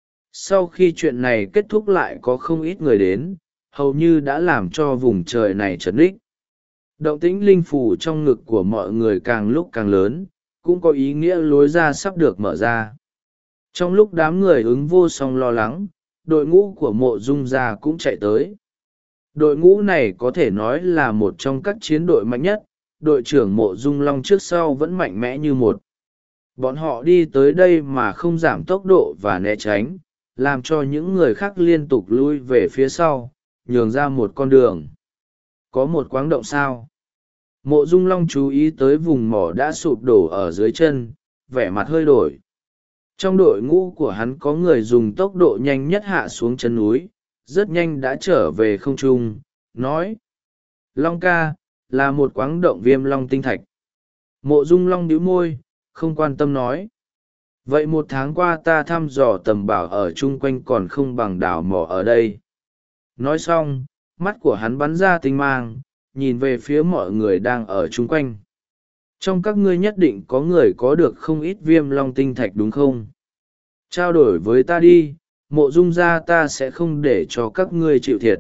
Sau khi chuyện này kết thúc lại có không ít người đến, hầu như đã làm cho vùng trời này chấn ních. Động tĩnh linh phủ trong ngực của mọi người càng lúc càng lớn, cũng có ý nghĩa lối ra sắp được mở ra. Trong lúc đám người ứng vô song lo lắng, đội ngũ của Mộ Dung gia cũng chạy tới. Đội ngũ này có thể nói là một trong các chiến đội mạnh nhất, đội trưởng Mộ Dung Long trước sau vẫn mạnh mẽ như một. Bọn họ đi tới đây mà không giảm tốc độ và né tránh, làm cho những người khác liên tục lui về phía sau, nhường ra một con đường. Có một quáng động sao? Mộ Dung Long chú ý tới vùng mỏ đã sụp đổ ở dưới chân, vẻ mặt hơi đổi. Trong đội ngũ của hắn có người dùng tốc độ nhanh nhất hạ xuống chân núi, rất nhanh đã trở về không trung, nói. Long ca, là một quáng động viêm long tinh thạch. Mộ Dung Long nhíu môi, không quan tâm nói. Vậy một tháng qua ta thăm dò tầm bảo ở chung quanh còn không bằng đảo mỏ ở đây. Nói xong, mắt của hắn bắn ra tinh mang, nhìn về phía mọi người đang ở chung quanh. Trong các ngươi nhất định có người có được không ít viêm long tinh thạch đúng không? Trao đổi với ta đi, Mộ Dung gia ta sẽ không để cho các ngươi chịu thiệt.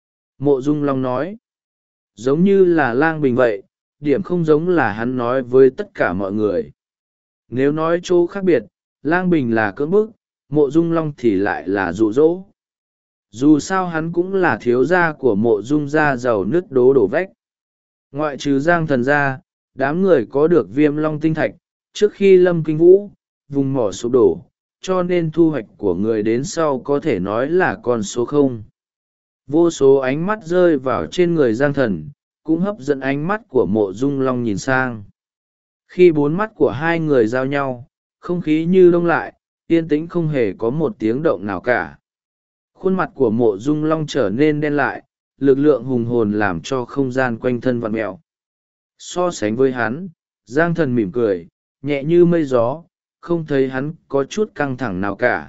Mộ Dung Long nói. Giống như là Lang Bình vậy, điểm không giống là hắn nói với tất cả mọi người. Nếu nói chỗ khác biệt, Lang Bình là cưỡng bức, Mộ Dung Long thì lại là dụ dỗ. Dù sao hắn cũng là thiếu gia của Mộ Dung gia giàu nứt đổ vách. Ngoại trừ Giang Thần ra, đám người có được viêm long tinh thạch, trước khi Lâm Kinh Vũ, vùng mỏ sụp đổ, cho nên thu hoạch của người đến sau có thể nói là con số 0. Vô số ánh mắt rơi vào trên người Giang Thần, cũng hấp dẫn ánh mắt của Mộ Dung Long nhìn sang. Khi bốn mắt của hai người giao nhau, không khí như đông lại, yên tĩnh không hề có một tiếng động nào cả. Khuôn mặt của Mộ Dung Long trở nên đen lại, lực lượng hùng hồn làm cho không gian quanh thân vặn mẹo. So sánh với hắn, Giang Thần mỉm cười, nhẹ như mây gió, không thấy hắn có chút căng thẳng nào cả.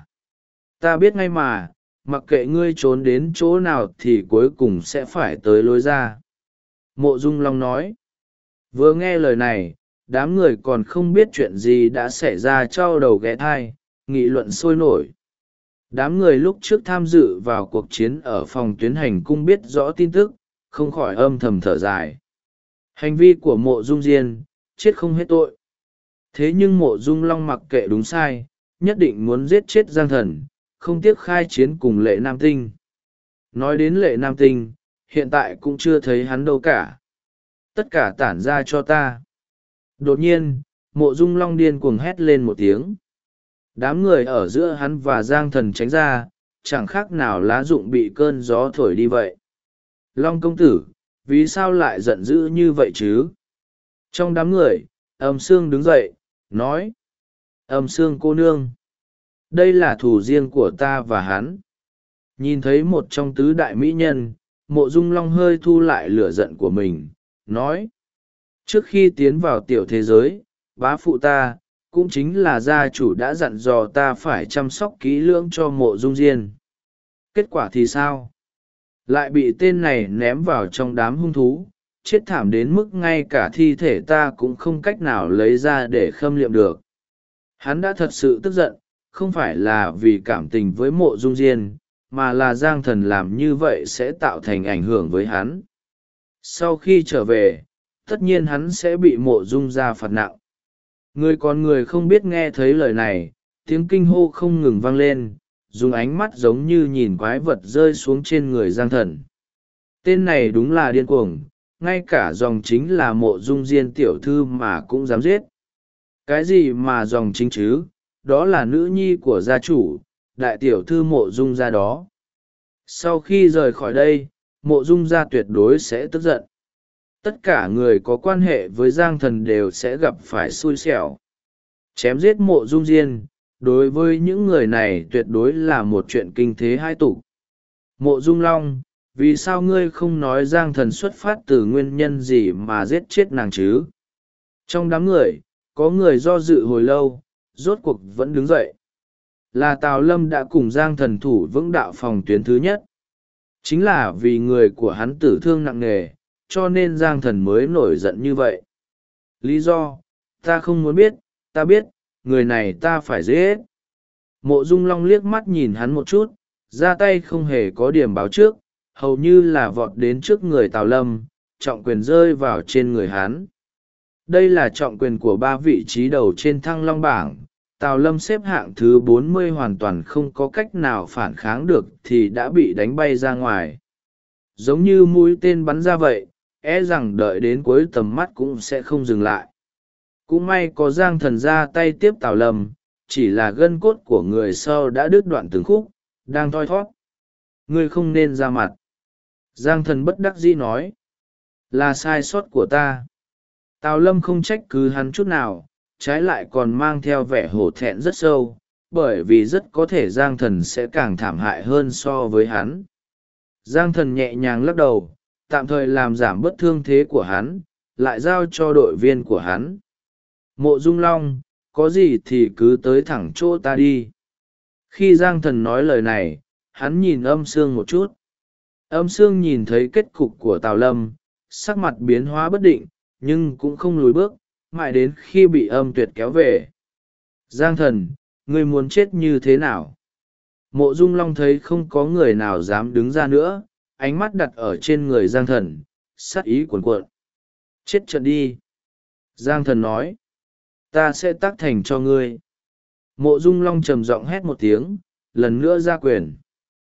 Ta biết ngay mà, mặc kệ ngươi trốn đến chỗ nào thì cuối cùng sẽ phải tới lối ra. Mộ Dung Long nói. Vừa nghe lời này, đám người còn không biết chuyện gì đã xảy ra trao đầu ghé thai, nghị luận sôi nổi. Đám người lúc trước tham dự vào cuộc chiến ở phòng tuyến hành cung biết rõ tin tức, không khỏi âm thầm thở dài. Hành vi của Mộ Dung Diên, chết không hết tội. Thế nhưng Mộ Dung Long mặc kệ đúng sai, nhất định muốn giết chết Giang Thần, không tiếc khai chiến cùng Lệ Nam Tinh. Nói đến Lệ Nam Tinh, hiện tại cũng chưa thấy hắn đâu cả. Tất cả tản ra cho ta. Đột nhiên, Mộ Dung Long điên cuồng hét lên một tiếng. Đám người ở giữa hắn và Giang Thần tránh ra, chẳng khác nào lá rụng bị cơn gió thổi đi vậy. Long công tử, vì sao lại giận dữ như vậy chứ? Trong đám người, Âm Sương đứng dậy, nói. Âm Sương cô nương. Đây là thù riêng của ta và hắn. Nhìn thấy một trong tứ đại mỹ nhân, Mộ Dung Long hơi thu lại lửa giận của mình, nói. Trước khi tiến vào tiểu thế giới, bá phụ ta, cũng chính là gia chủ đã dặn dò ta phải chăm sóc kỹ lưỡng cho Mộ Dung Diên. Kết quả thì sao? Lại bị tên này ném vào trong đám hung thú, chết thảm đến mức ngay cả thi thể ta cũng không cách nào lấy ra để khâm liệm được. Hắn đã thật sự tức giận, không phải là vì cảm tình với Mộ Dung Diên, mà là Giang Thần làm như vậy sẽ tạo thành ảnh hưởng với hắn. sau khi trở về tất nhiên hắn sẽ bị Mộ Dung gia phạt nặng. Người còn người không biết nghe thấy lời này, tiếng kinh hô không ngừng vang lên, dùng ánh mắt giống như nhìn quái vật rơi xuống trên người Giang Thần. Tên này đúng là điên cuồng, ngay cả dòng chính là Mộ Dung Diên tiểu thư mà cũng dám giết. Cái gì mà dòng chính chứ, đó là nữ nhi của gia chủ, đại tiểu thư Mộ Dung gia đó. Sau khi rời khỏi đây, Mộ Dung gia tuyệt đối sẽ tức giận. Tất cả người có quan hệ với Giang Thần đều sẽ gặp phải xui xẻo. Chém giết Mộ Dung Diên, đối với những người này tuyệt đối là một chuyện kinh thế hai tục. Mộ Dung Long, vì sao ngươi không nói Giang Thần xuất phát từ nguyên nhân gì mà giết chết nàng chứ? Trong đám người, có người do dự hồi lâu, rốt cuộc vẫn đứng dậy. Là Tào Lâm đã cùng Giang Thần thủ vững đạo phòng tuyến thứ nhất. Chính là vì người của hắn tử thương nặng nề, cho nên Giang Thần mới nổi giận như vậy. Lý do, ta không muốn biết, ta biết, người này ta phải giết. Mộ Dung Long liếc mắt nhìn hắn một chút, ra tay không hề có điểm báo trước, hầu như là vọt đến trước người Tào Lâm, trọng quyền rơi vào trên người hắn. Đây là trọng quyền của 3 vị trí đầu trên Thăng Long bảng. Tào Lâm xếp hạng thứ 40 hoàn toàn không có cách nào phản kháng được thì đã bị đánh bay ra ngoài. Giống như mũi tên bắn ra vậy, e rằng đợi đến cuối tầm mắt cũng sẽ không dừng lại. Cũng may có Giang Thần ra tay tiếp Tào Lâm, chỉ là gân cốt của người sau đã đứt đoạn từng khúc, đang thoi thót. Ngươi không nên ra mặt. Giang Thần bất đắc dĩ nói. Là sai sót của ta. Tào Lâm không trách cứ hắn chút nào, trái lại còn mang theo vẻ hổ thẹn rất sâu, bởi vì rất có thể Giang Thần sẽ càng thảm hại hơn so với hắn. Giang Thần nhẹ nhàng lắc đầu, tạm thời làm giảm bớt thương thế của hắn, lại giao cho đội viên của hắn. Mộ Dung Long, có gì thì cứ tới thẳng chỗ ta đi. Khi Giang Thần nói lời này, hắn nhìn Âm Sương một chút. Âm Sương nhìn thấy kết cục của Tào Lâm, sắc mặt biến hóa bất định, nhưng cũng không lùi bước, mãi đến khi bị Âm Tuyệt kéo về. Giang Thần, ngươi muốn chết như thế nào? Mộ Dung Long thấy không có người nào dám đứng ra nữa, ánh mắt đặt ở trên người Giang Thần, sát ý cuồn cuộn. Chết trận đi. Giang Thần nói. Ta sẽ tác thành cho ngươi. Mộ Dung Long trầm giọng hét một tiếng, lần nữa ra quyền.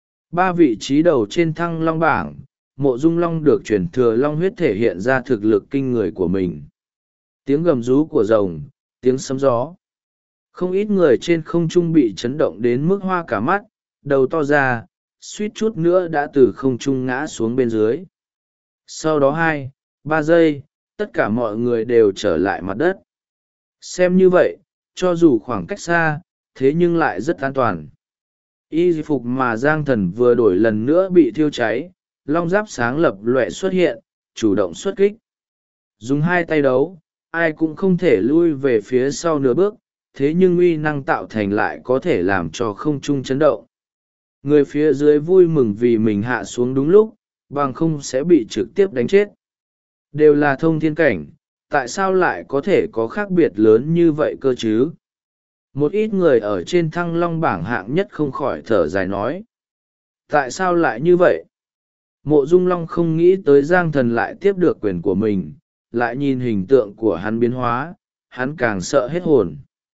3 vị trí đầu trên Thăng Long bảng, Mộ Dung Long được truyền thừa long huyết thể hiện ra thực lực kinh người của mình. Tiếng gầm rú của rồng, tiếng sấm gió. Không ít người trên không trung bị chấn động đến mức hoa cả mắt, đầu to ra, suýt chút nữa đã từ không trung ngã xuống bên dưới. Sau đó 2-3 giây, tất cả mọi người đều trở lại mặt đất. Xem như vậy, cho dù khoảng cách xa, thế nhưng lại rất an toàn. Y phục mà Giang Thần vừa đổi lần nữa bị thiêu cháy, long giáp sáng lập loẹ xuất hiện, chủ động xuất kích. Dùng 2 tay đấu, ai cũng không thể lui về phía sau nửa bước, thế nhưng uy năng tạo thành lại có thể làm cho không trung chấn động. Người phía dưới vui mừng vì mình hạ xuống đúng lúc, bằng không sẽ bị trực tiếp đánh chết. Đều là thông thiên cảnh, tại sao lại có thể có khác biệt lớn như vậy cơ chứ? Một ít người ở trên Thăng Long bảng hạng nhất không khỏi thở dài nói. Tại sao lại như vậy? Mộ Dung Long không nghĩ tới Giang Thần lại tiếp được quyền của mình, lại nhìn hình tượng của hắn biến hóa, hắn càng sợ hết hồn.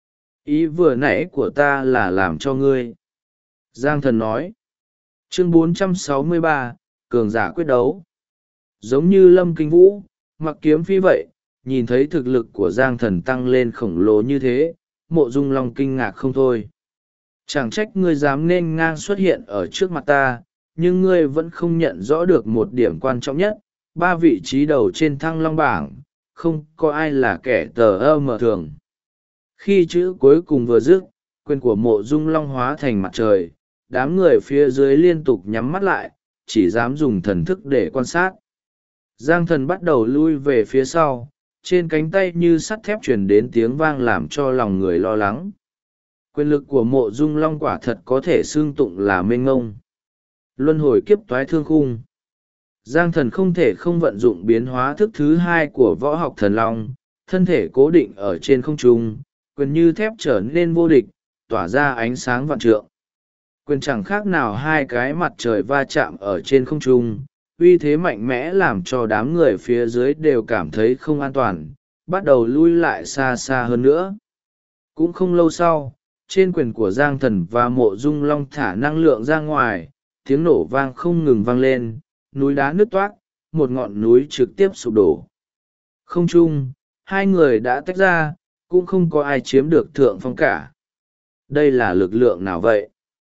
Ý vừa nãy của ta là làm cho ngươi. Giang Thần nói. Chương 463, Cường giả quyết đấu. Giống như Lâm Kinh Vũ, Mặc Kiếm Phi vậy, nhìn thấy thực lực của Giang Thần tăng lên khổng lồ như thế, Mộ Dung Long kinh ngạc không thôi. Chẳng trách ngươi dám nên ngang xuất hiện ở trước mặt ta, nhưng ngươi vẫn không nhận rõ được một điểm quan trọng nhất, 3 vị trí đầu trên Thăng Long bảng, không có ai là kẻ tờ mờ thường. Khi chữ cuối cùng vừa dứt, quyền của Mộ Dung Long hóa thành mặt trời, đám người phía dưới liên tục nhắm mắt lại, chỉ dám dùng thần thức để quan sát. Giang Thần bắt đầu lui về phía sau, trên cánh tay như sắt thép truyền đến tiếng vang làm cho lòng người lo lắng. Quyền lực của Mộ Dung Long quả thật có thể xương tụng là mênh ngông. Luân hồi kiếp toái thương khung. Giang Thần không thể không vận dụng biến hóa thức thứ 2 của võ học thần long, thân thể cố định ở trên không trung, quyền như thép trở nên vô địch, tỏa ra ánh sáng vạn trượng. Quyền chẳng khác nào 2 cái mặt trời va chạm ở trên không trung, uy thế mạnh mẽ làm cho đám người phía dưới đều cảm thấy không an toàn, bắt đầu lui lại xa xa hơn nữa. Cũng không lâu sau, trên quyền của Giang Thần và Mộ Dung Long thả năng lượng ra ngoài, tiếng nổ vang không ngừng vang lên, núi đá nứt toác, một ngọn núi trực tiếp sụp đổ. Không chung, hai người đã tách ra, cũng không có ai chiếm được thượng phong cả. Đây là lực lượng nào vậy?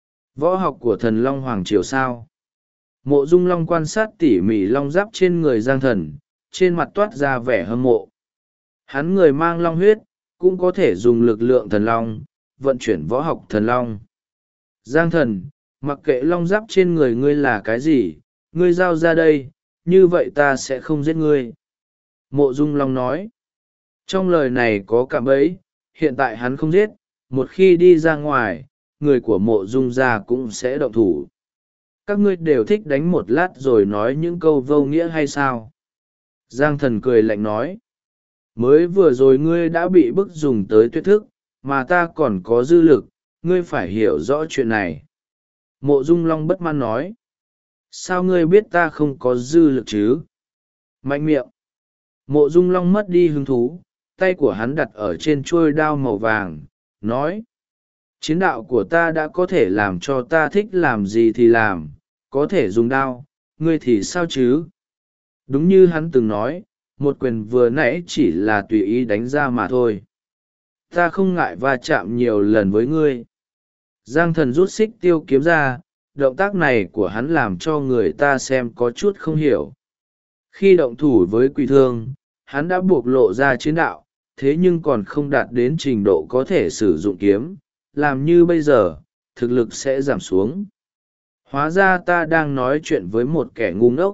Võ học của thần Long Hoàng Triều sao? Mộ Dung Long quan sát tỉ mỉ long giáp trên người Giang Thần, trên mặt toát ra vẻ hâm mộ. Hắn người mang long huyết, cũng có thể dùng lực lượng thần long, vận chuyển võ học thần long. Giang Thần, mặc kệ long giáp trên người ngươi là cái gì, ngươi giao ra đây, như vậy ta sẽ không giết ngươi. Mộ Dung Long nói. Trong lời này có cả bẫy, hiện tại hắn không giết, một khi đi ra ngoài, người của Mộ Dung gia cũng sẽ động thủ. Các ngươi đều thích đánh một lát rồi nói những câu vô nghĩa hay sao? Giang Thần cười lạnh nói. Mới vừa rồi ngươi đã bị bức dùng tới tuyệt thức, mà ta còn có dư lực, ngươi phải hiểu rõ chuyện này. Mộ Dung Long bất mãn nói. Sao ngươi biết ta không có dư lực chứ? Mạnh miệng. Mộ Dung Long mất đi hứng thú, tay của hắn đặt ở trên chuôi đao màu vàng, nói. Chiến đạo của ta đã có thể làm cho ta thích làm gì thì làm, có thể dùng đao, ngươi thì sao chứ? Đúng như hắn từng nói, một quyền vừa nãy chỉ là tùy ý đánh ra mà thôi. Ta không ngại va chạm nhiều lần với ngươi. Giang Thần rút xích tiêu kiếm ra, động tác này của hắn làm cho người ta xem có chút không hiểu. Khi động thủ với Quỷ Thương, hắn đã buộc lộ ra chiến đạo, thế nhưng còn không đạt đến trình độ có thể sử dụng kiếm, làm như bây giờ, thực lực sẽ giảm xuống. Hóa ra ta đang nói chuyện với một kẻ ngu ngốc.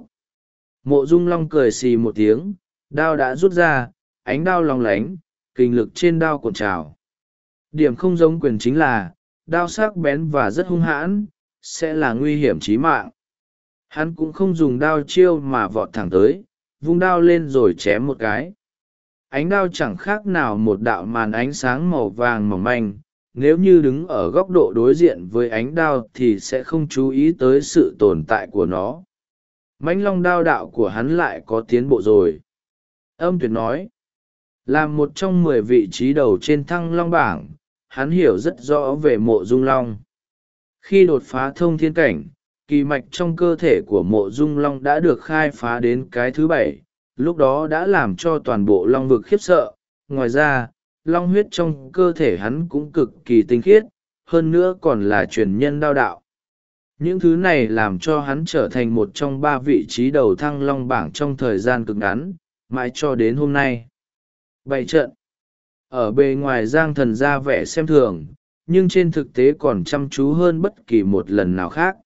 Mộ Dung Long cười xì một tiếng, đao đã rút ra, ánh đao long lánh, kinh lực trên đao cuộn trào. Điểm không giống quyền chính là, đao sắc bén và rất hung hãn, sẽ là nguy hiểm chí mạng. Hắn cũng không dùng đao chiêu mà vọt thẳng tới, vung đao lên rồi chém một cái. Ánh đao chẳng khác nào một đạo màn ánh sáng màu vàng mỏng manh, nếu như đứng ở góc độ đối diện với ánh đao thì sẽ không chú ý tới sự tồn tại của nó. Mãnh long đao đạo của hắn lại có tiến bộ rồi. Âm Tuyệt nói, là một trong 10 vị trí đầu trên Thăng Long bảng, hắn hiểu rất rõ về Mộ Dung Long. Khi đột phá thông thiên cảnh, kỳ mạch trong cơ thể của Mộ Dung Long đã được khai phá đến cái thứ 7, lúc đó đã làm cho toàn bộ long vực khiếp sợ. Ngoài ra, long huyết trong cơ thể hắn cũng cực kỳ tinh khiết, hơn nữa còn là truyền nhân đao đạo. Những thứ này làm cho hắn trở thành một trong 3 vị trí đầu Thăng Long bảng trong thời gian cực ngắn, mãi cho đến hôm nay. Bày trận. Ở bề ngoài Giang Thần ra vẻ xem thường, nhưng trên thực tế còn chăm chú hơn bất kỳ một lần nào khác.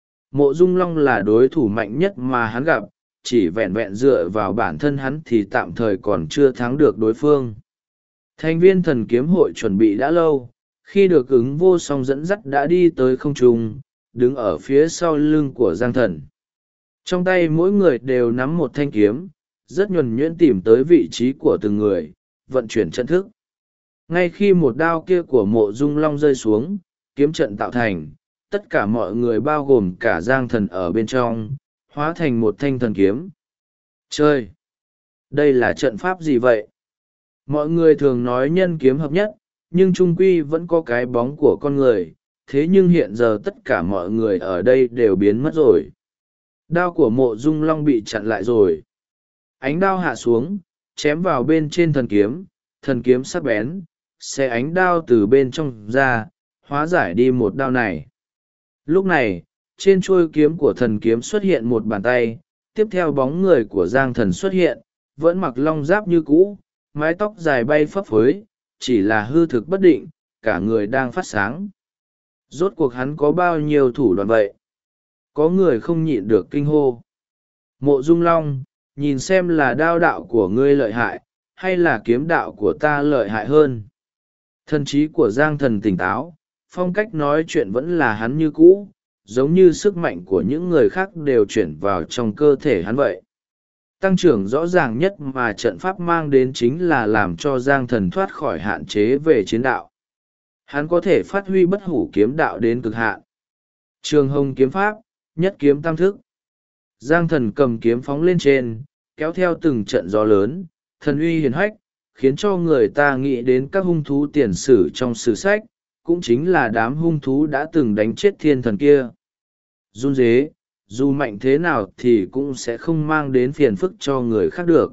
Mộ Dung Long là đối thủ mạnh nhất mà hắn gặp, chỉ vẹn vẹn dựa vào bản thân hắn thì tạm thời còn chưa thắng được đối phương. Thành viên thần kiếm hội chuẩn bị đã lâu, khi được ứng vô song dẫn dắt đã đi tới không trung, đứng ở phía sau lưng của Giang Thần. Trong tay mỗi người đều nắm một thanh kiếm, rất nhuần nhuyễn tìm tới vị trí của từng người, vận chuyển trận thức. Ngay khi một đao kia của Mộ Dung Long rơi xuống, kiếm trận tạo thành, tất cả mọi người bao gồm cả Giang Thần ở bên trong, hóa thành một thanh thần kiếm. Chơi! Đây là trận pháp gì vậy? Mọi người thường nói nhân kiếm hợp nhất, nhưng trung quy vẫn có cái bóng của con người, thế nhưng hiện giờ tất cả mọi người ở đây đều biến mất rồi. Đao của Mộ Dung Long bị chặn lại rồi. Ánh đao hạ xuống, chém vào bên trên thần kiếm sắc bén, xé ánh đao từ bên trong ra, hóa giải đi một đao này. Lúc này, trên chuôi kiếm của thần kiếm xuất hiện một bàn tay, tiếp theo bóng người của Giang Thần xuất hiện, vẫn mặc long giáp như cũ, mái tóc dài bay phấp phới, chỉ là hư thực bất định, cả người đang phát sáng. Rốt cuộc hắn có bao nhiêu thủ đoạn vậy? Có người không nhịn được kinh hô. Mộ Dung Long, nhìn xem là đao đạo của ngươi lợi hại, hay là kiếm đạo của ta lợi hại hơn? Thần trí của Giang Thần tỉnh táo, phong cách nói chuyện vẫn là hắn như cũ, giống như sức mạnh của những người khác đều chuyển vào trong cơ thể hắn vậy. Tăng trưởng rõ ràng nhất mà trận pháp mang đến chính là làm cho Giang Thần thoát khỏi hạn chế về chiến đạo. Hắn có thể phát huy bất hủ kiếm đạo đến cực hạn. Trường Hồng kiếm pháp, nhất kiếm tam thức. Giang thần cầm kiếm phóng lên trên, kéo theo từng trận gió lớn, thần uy hiển hách, khiến cho người ta nghĩ đến các hung thú tiền sử trong sử sách, cũng chính là đám hung thú đã từng đánh chết thiên thần kia. Run rế, dù mạnh thế nào thì cũng sẽ không mang đến phiền phức cho người khác được.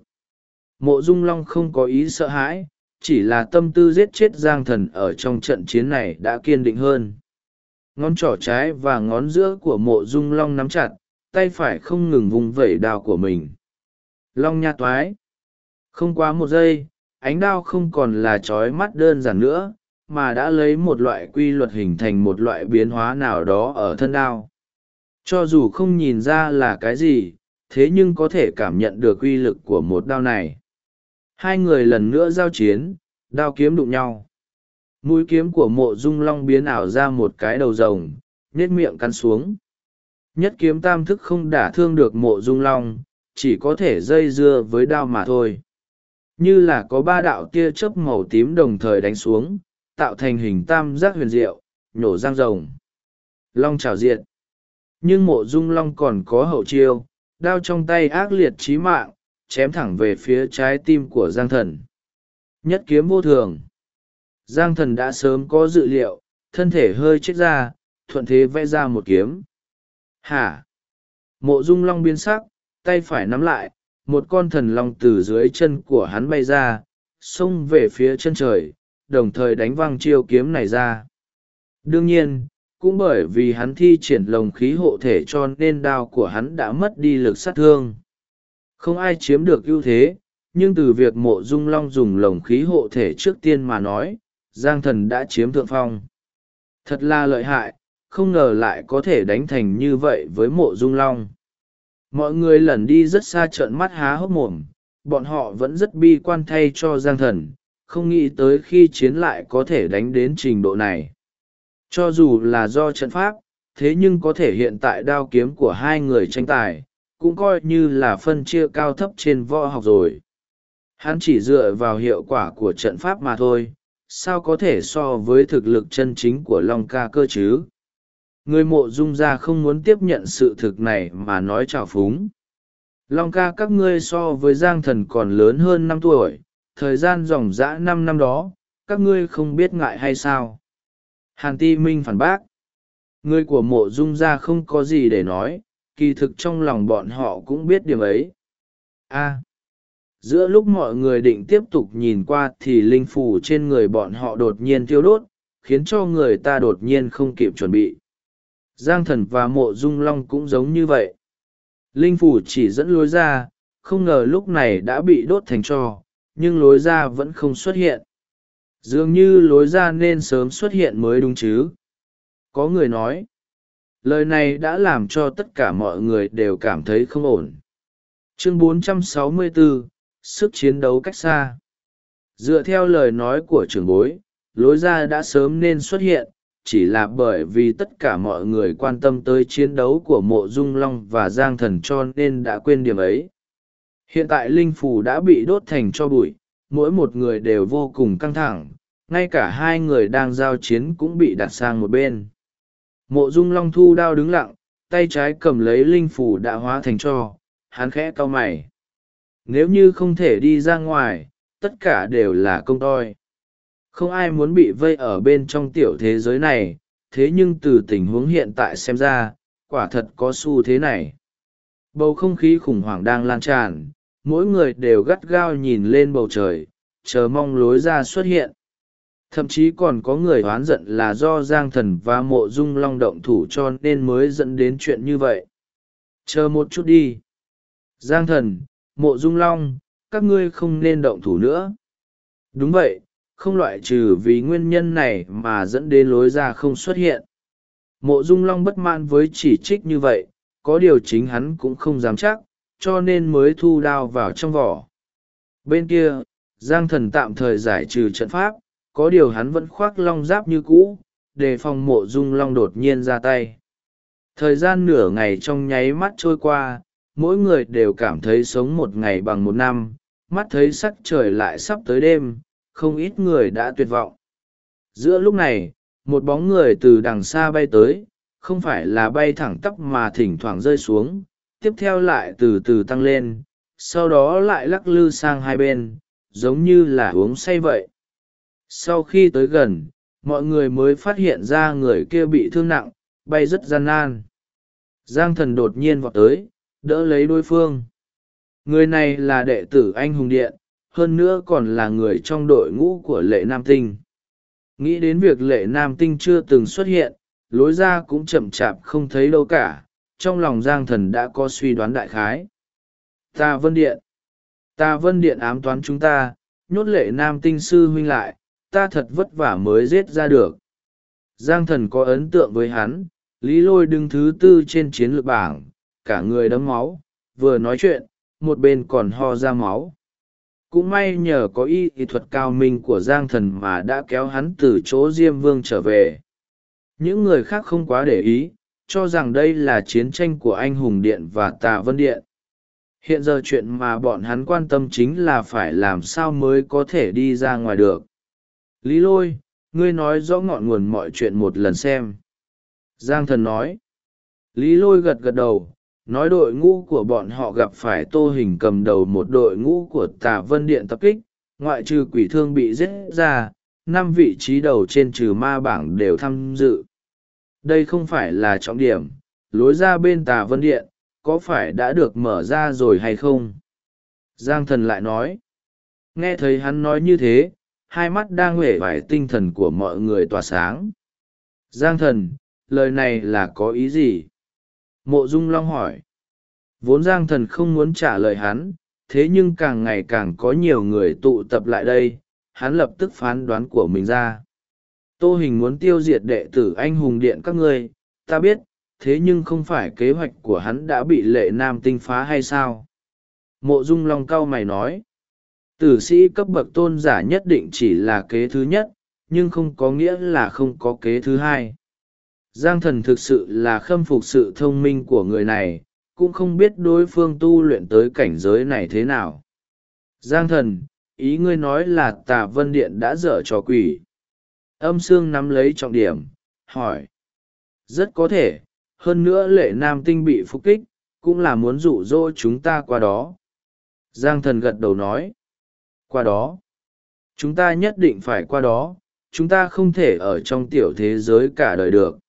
Mộ Dung Long không có ý sợ hãi, chỉ là tâm tư giết chết Giang Thần ở trong trận chiến này đã kiên định hơn. Ngón trỏ trái và ngón giữa của Mộ Dung Long nắm chặt, tay phải không ngừng vung vẩy đao của mình. Long nha toái. Không quá một giây, ánh đao không còn là chói mắt đơn giản nữa, mà đã lấy một loại quy luật hình thành một loại biến hóa nào đó ở thân đao. Cho dù không nhìn ra là cái gì, thế nhưng có thể cảm nhận được uy lực của một đao này. Hai người lần nữa giao chiến, đao kiếm đụng nhau. Mũi kiếm của Mộ Dung Long biến ảo ra một cái đầu rồng, nhếch miệng cắn xuống. Nhất kiếm tam thức không đả thương được Mộ Dung Long, chỉ có thể dây dưa với đao mà thôi. Như là có ba đạo tia chớp màu tím đồng thời đánh xuống, tạo thành hình tam giác huyền diệu, nhổ răng rồng. Long trảo diệt. Nhưng Mộ Dung Long còn có hậu chiêu, đao trong tay ác liệt chí mạng, chém thẳng về phía trái tim của Giang Thần. Nhất kiếm vô thường. Giang Thần đã sớm có dự liệu, thân thể hơi chết ra, thuận thế vẽ ra một kiếm. Hả? Mộ Dung Long biến sắc, tay phải nắm lại, một con thần long từ dưới chân của hắn bay ra, xông về phía chân trời, đồng thời đánh văng chiêu kiếm này ra. Đương nhiên, cũng bởi vì hắn thi triển lồng khí hộ thể cho nên đao của hắn đã mất đi lực sát thương. Không ai chiếm được ưu thế, nhưng từ việc Mộ Dung Long dùng lồng khí hộ thể trước tiên mà nói, Giang Thần đã chiếm thượng phong. Thật là lợi hại, không ngờ lại có thể đánh thành như vậy với Mộ Dung Long. Mọi người lẩn đi rất xa trợn mắt há hốc mồm, bọn họ vẫn rất bi quan thay cho Giang Thần, không nghĩ tới khi chiến lại có thể đánh đến trình độ này. Cho dù là do trận pháp, thế nhưng có thể hiện tại đao kiếm của hai người tranh tài, cũng coi như là phân chia cao thấp trên võ học rồi. Hắn chỉ dựa vào hiệu quả của trận pháp mà thôi, sao có thể so với thực lực chân chính của Long ca cơ chứ? Người Mộ Dung gia không muốn tiếp nhận sự thực này mà nói trào phúng. Long ca các ngươi so với Giang Thần còn lớn hơn 5 tuổi, thời gian dòng dã 5 năm đó, các ngươi không biết ngại hay sao? Hàn Ti Minh phản bác. Người của Mộ Dung gia không có gì để nói, kỳ thực trong lòng bọn họ cũng biết điểm ấy. Giữa lúc mọi người định tiếp tục nhìn qua thì linh phủ trên người bọn họ đột nhiên thiêu đốt, khiến cho người ta đột nhiên không kịp chuẩn bị. Giang Thần và Mộ Dung Long cũng giống như vậy. Linh phủ chỉ dẫn lối ra, không ngờ lúc này đã bị đốt thành tro, nhưng lối ra vẫn không xuất hiện. Dường như lối ra nên sớm xuất hiện mới đúng chứ. Có người nói. Lời này đã làm cho tất cả mọi người đều cảm thấy không ổn. Chương 464, sức chiến đấu cách xa. Dựa theo lời nói của trưởng bối, lối ra đã sớm nên xuất hiện, chỉ là bởi vì tất cả mọi người quan tâm tới chiến đấu của Mộ Dung Long và Giang Thần cho nên đã quên điểm ấy. Hiện tại linh phủ đã bị đốt thành tro bụi, mỗi một người đều vô cùng căng thẳng, ngay cả hai người đang giao chiến cũng bị đặt sang một bên. Mộ Dung Long thu đao đứng lặng, tay trái cầm lấy linh phủ đã hóa thành tro, hắn khẽ cau mày. Nếu như không thể đi ra ngoài, tất cả đều là công toi. Không ai muốn bị vây ở bên trong tiểu thế giới này, thế nhưng từ tình huống hiện tại xem ra, quả thật có xu thế này. Bầu không khí khủng hoảng đang lan tràn, mỗi người đều gắt gao nhìn lên bầu trời, chờ mong lối ra xuất hiện. Thậm chí còn có người oán giận là do Giang Thần và Mộ Dung Long động thủ cho nên mới dẫn đến chuyện như vậy. Chờ một chút đi. Giang Thần, Mộ Dung Long, các ngươi không nên động thủ nữa. Đúng vậy, không loại trừ vì nguyên nhân này mà dẫn đến lối ra không xuất hiện. Mộ Dung Long bất mãn với chỉ trích như vậy, có điều chính hắn cũng không dám chắc, cho nên mới thu đao vào trong vỏ. Bên kia, Giang Thần tạm thời giải trừ trận pháp, có điều hắn vẫn khoác long giáp như cũ, đề phòng Mộ Dung Long đột nhiên ra tay. Thời gian nửa ngày trong nháy mắt trôi qua, mỗi người đều cảm thấy sống một ngày bằng một năm, mắt thấy sắc trời lại sắp tới đêm, không ít người đã tuyệt vọng. Giữa lúc này, một bóng người từ đằng xa bay tới, không phải là bay thẳng tắp mà thỉnh thoảng rơi xuống, tiếp theo lại từ từ tăng lên, sau đó lại lắc lư sang hai bên, giống như là uống say vậy. Sau khi tới gần, mọi người mới phát hiện ra người kia bị thương nặng, bay rất gian nan. Giang Thần đột nhiên vọt tới, đỡ lấy đối phương. Người này là đệ tử Anh Hùng Điện, hơn nữa còn là người trong đội ngũ của Lệ Nam Tinh. Nghĩ đến việc Lệ Nam Tinh chưa từng xuất hiện, lối ra cũng chậm chạp không thấy đâu cả, trong lòng Giang Thần đã có suy đoán đại khái. Tà Vân Điện. Tà Vân Điện ám toán chúng ta, nhốt Lệ Nam Tinh sư huynh lại, ta thật vất vả mới giết ra được. Giang Thần có ấn tượng với hắn. Lý Lôi đứng thứ tư trên chiến lược bảng, cả người đẫm máu, vừa nói chuyện, một bên còn ho ra máu. Cũng may nhờ có y thuật cao minh của Giang Thần mà đã kéo hắn từ chỗ Diêm Vương trở về. Những người khác không quá để ý, cho rằng đây là chiến tranh của Anh Hùng Điện và Tà Vân Điện. Hiện giờ chuyện mà bọn hắn quan tâm chính là phải làm sao mới có thể đi ra ngoài được. Lý Lôi, ngươi nói rõ ngọn nguồn mọi chuyện một lần xem. Giang Thần nói. Lý Lôi gật gật đầu, nói đội ngũ của bọn họ gặp phải Tô Hình cầm đầu một đội ngũ của Tà Vân Điện tập kích, ngoại trừ Quỷ Thương bị giết ra, 5 vị trí đầu trên trừ ma bảng đều tham dự. Đây không phải là trọng điểm, lối ra bên Tà Vân Điện, có phải đã được mở ra rồi hay không? Giang Thần lại nói. Nghe thấy hắn nói như thế, hai mắt đang uể oải tinh thần của mọi người tỏa sáng. Giang Thần, lời này là có ý gì? Mộ Dung Long hỏi. Vốn Giang Thần không muốn trả lời hắn, thế nhưng càng ngày càng có nhiều người tụ tập lại đây, hắn lập tức phán đoán của mình ra. Tô Hình muốn tiêu diệt đệ tử Anh Hùng Điện các ngươi, ta biết, thế nhưng không phải kế hoạch của hắn đã bị Lệ Nam Tinh phá hay sao? Mộ Dung Long cau mày nói. Tử sĩ cấp bậc tôn giả nhất định chỉ là kế thứ nhất, nhưng không có nghĩa là không có kế thứ hai. Giang Thần thực sự là khâm phục sự thông minh của người này, cũng không biết đối phương tu luyện tới cảnh giới này thế nào. Giang Thần, ý ngươi nói là Tà Vân Điện đã dở trò quỷ. Âm Sương nắm lấy trọng điểm, hỏi. Rất có thể, hơn nữa Lệ Nam Tinh bị phục kích, cũng là muốn dụ dỗ chúng ta qua đó. Giang Thần gật đầu nói. Qua đó. Chúng ta nhất định phải qua đó, chúng ta không thể ở trong tiểu thế giới cả đời được.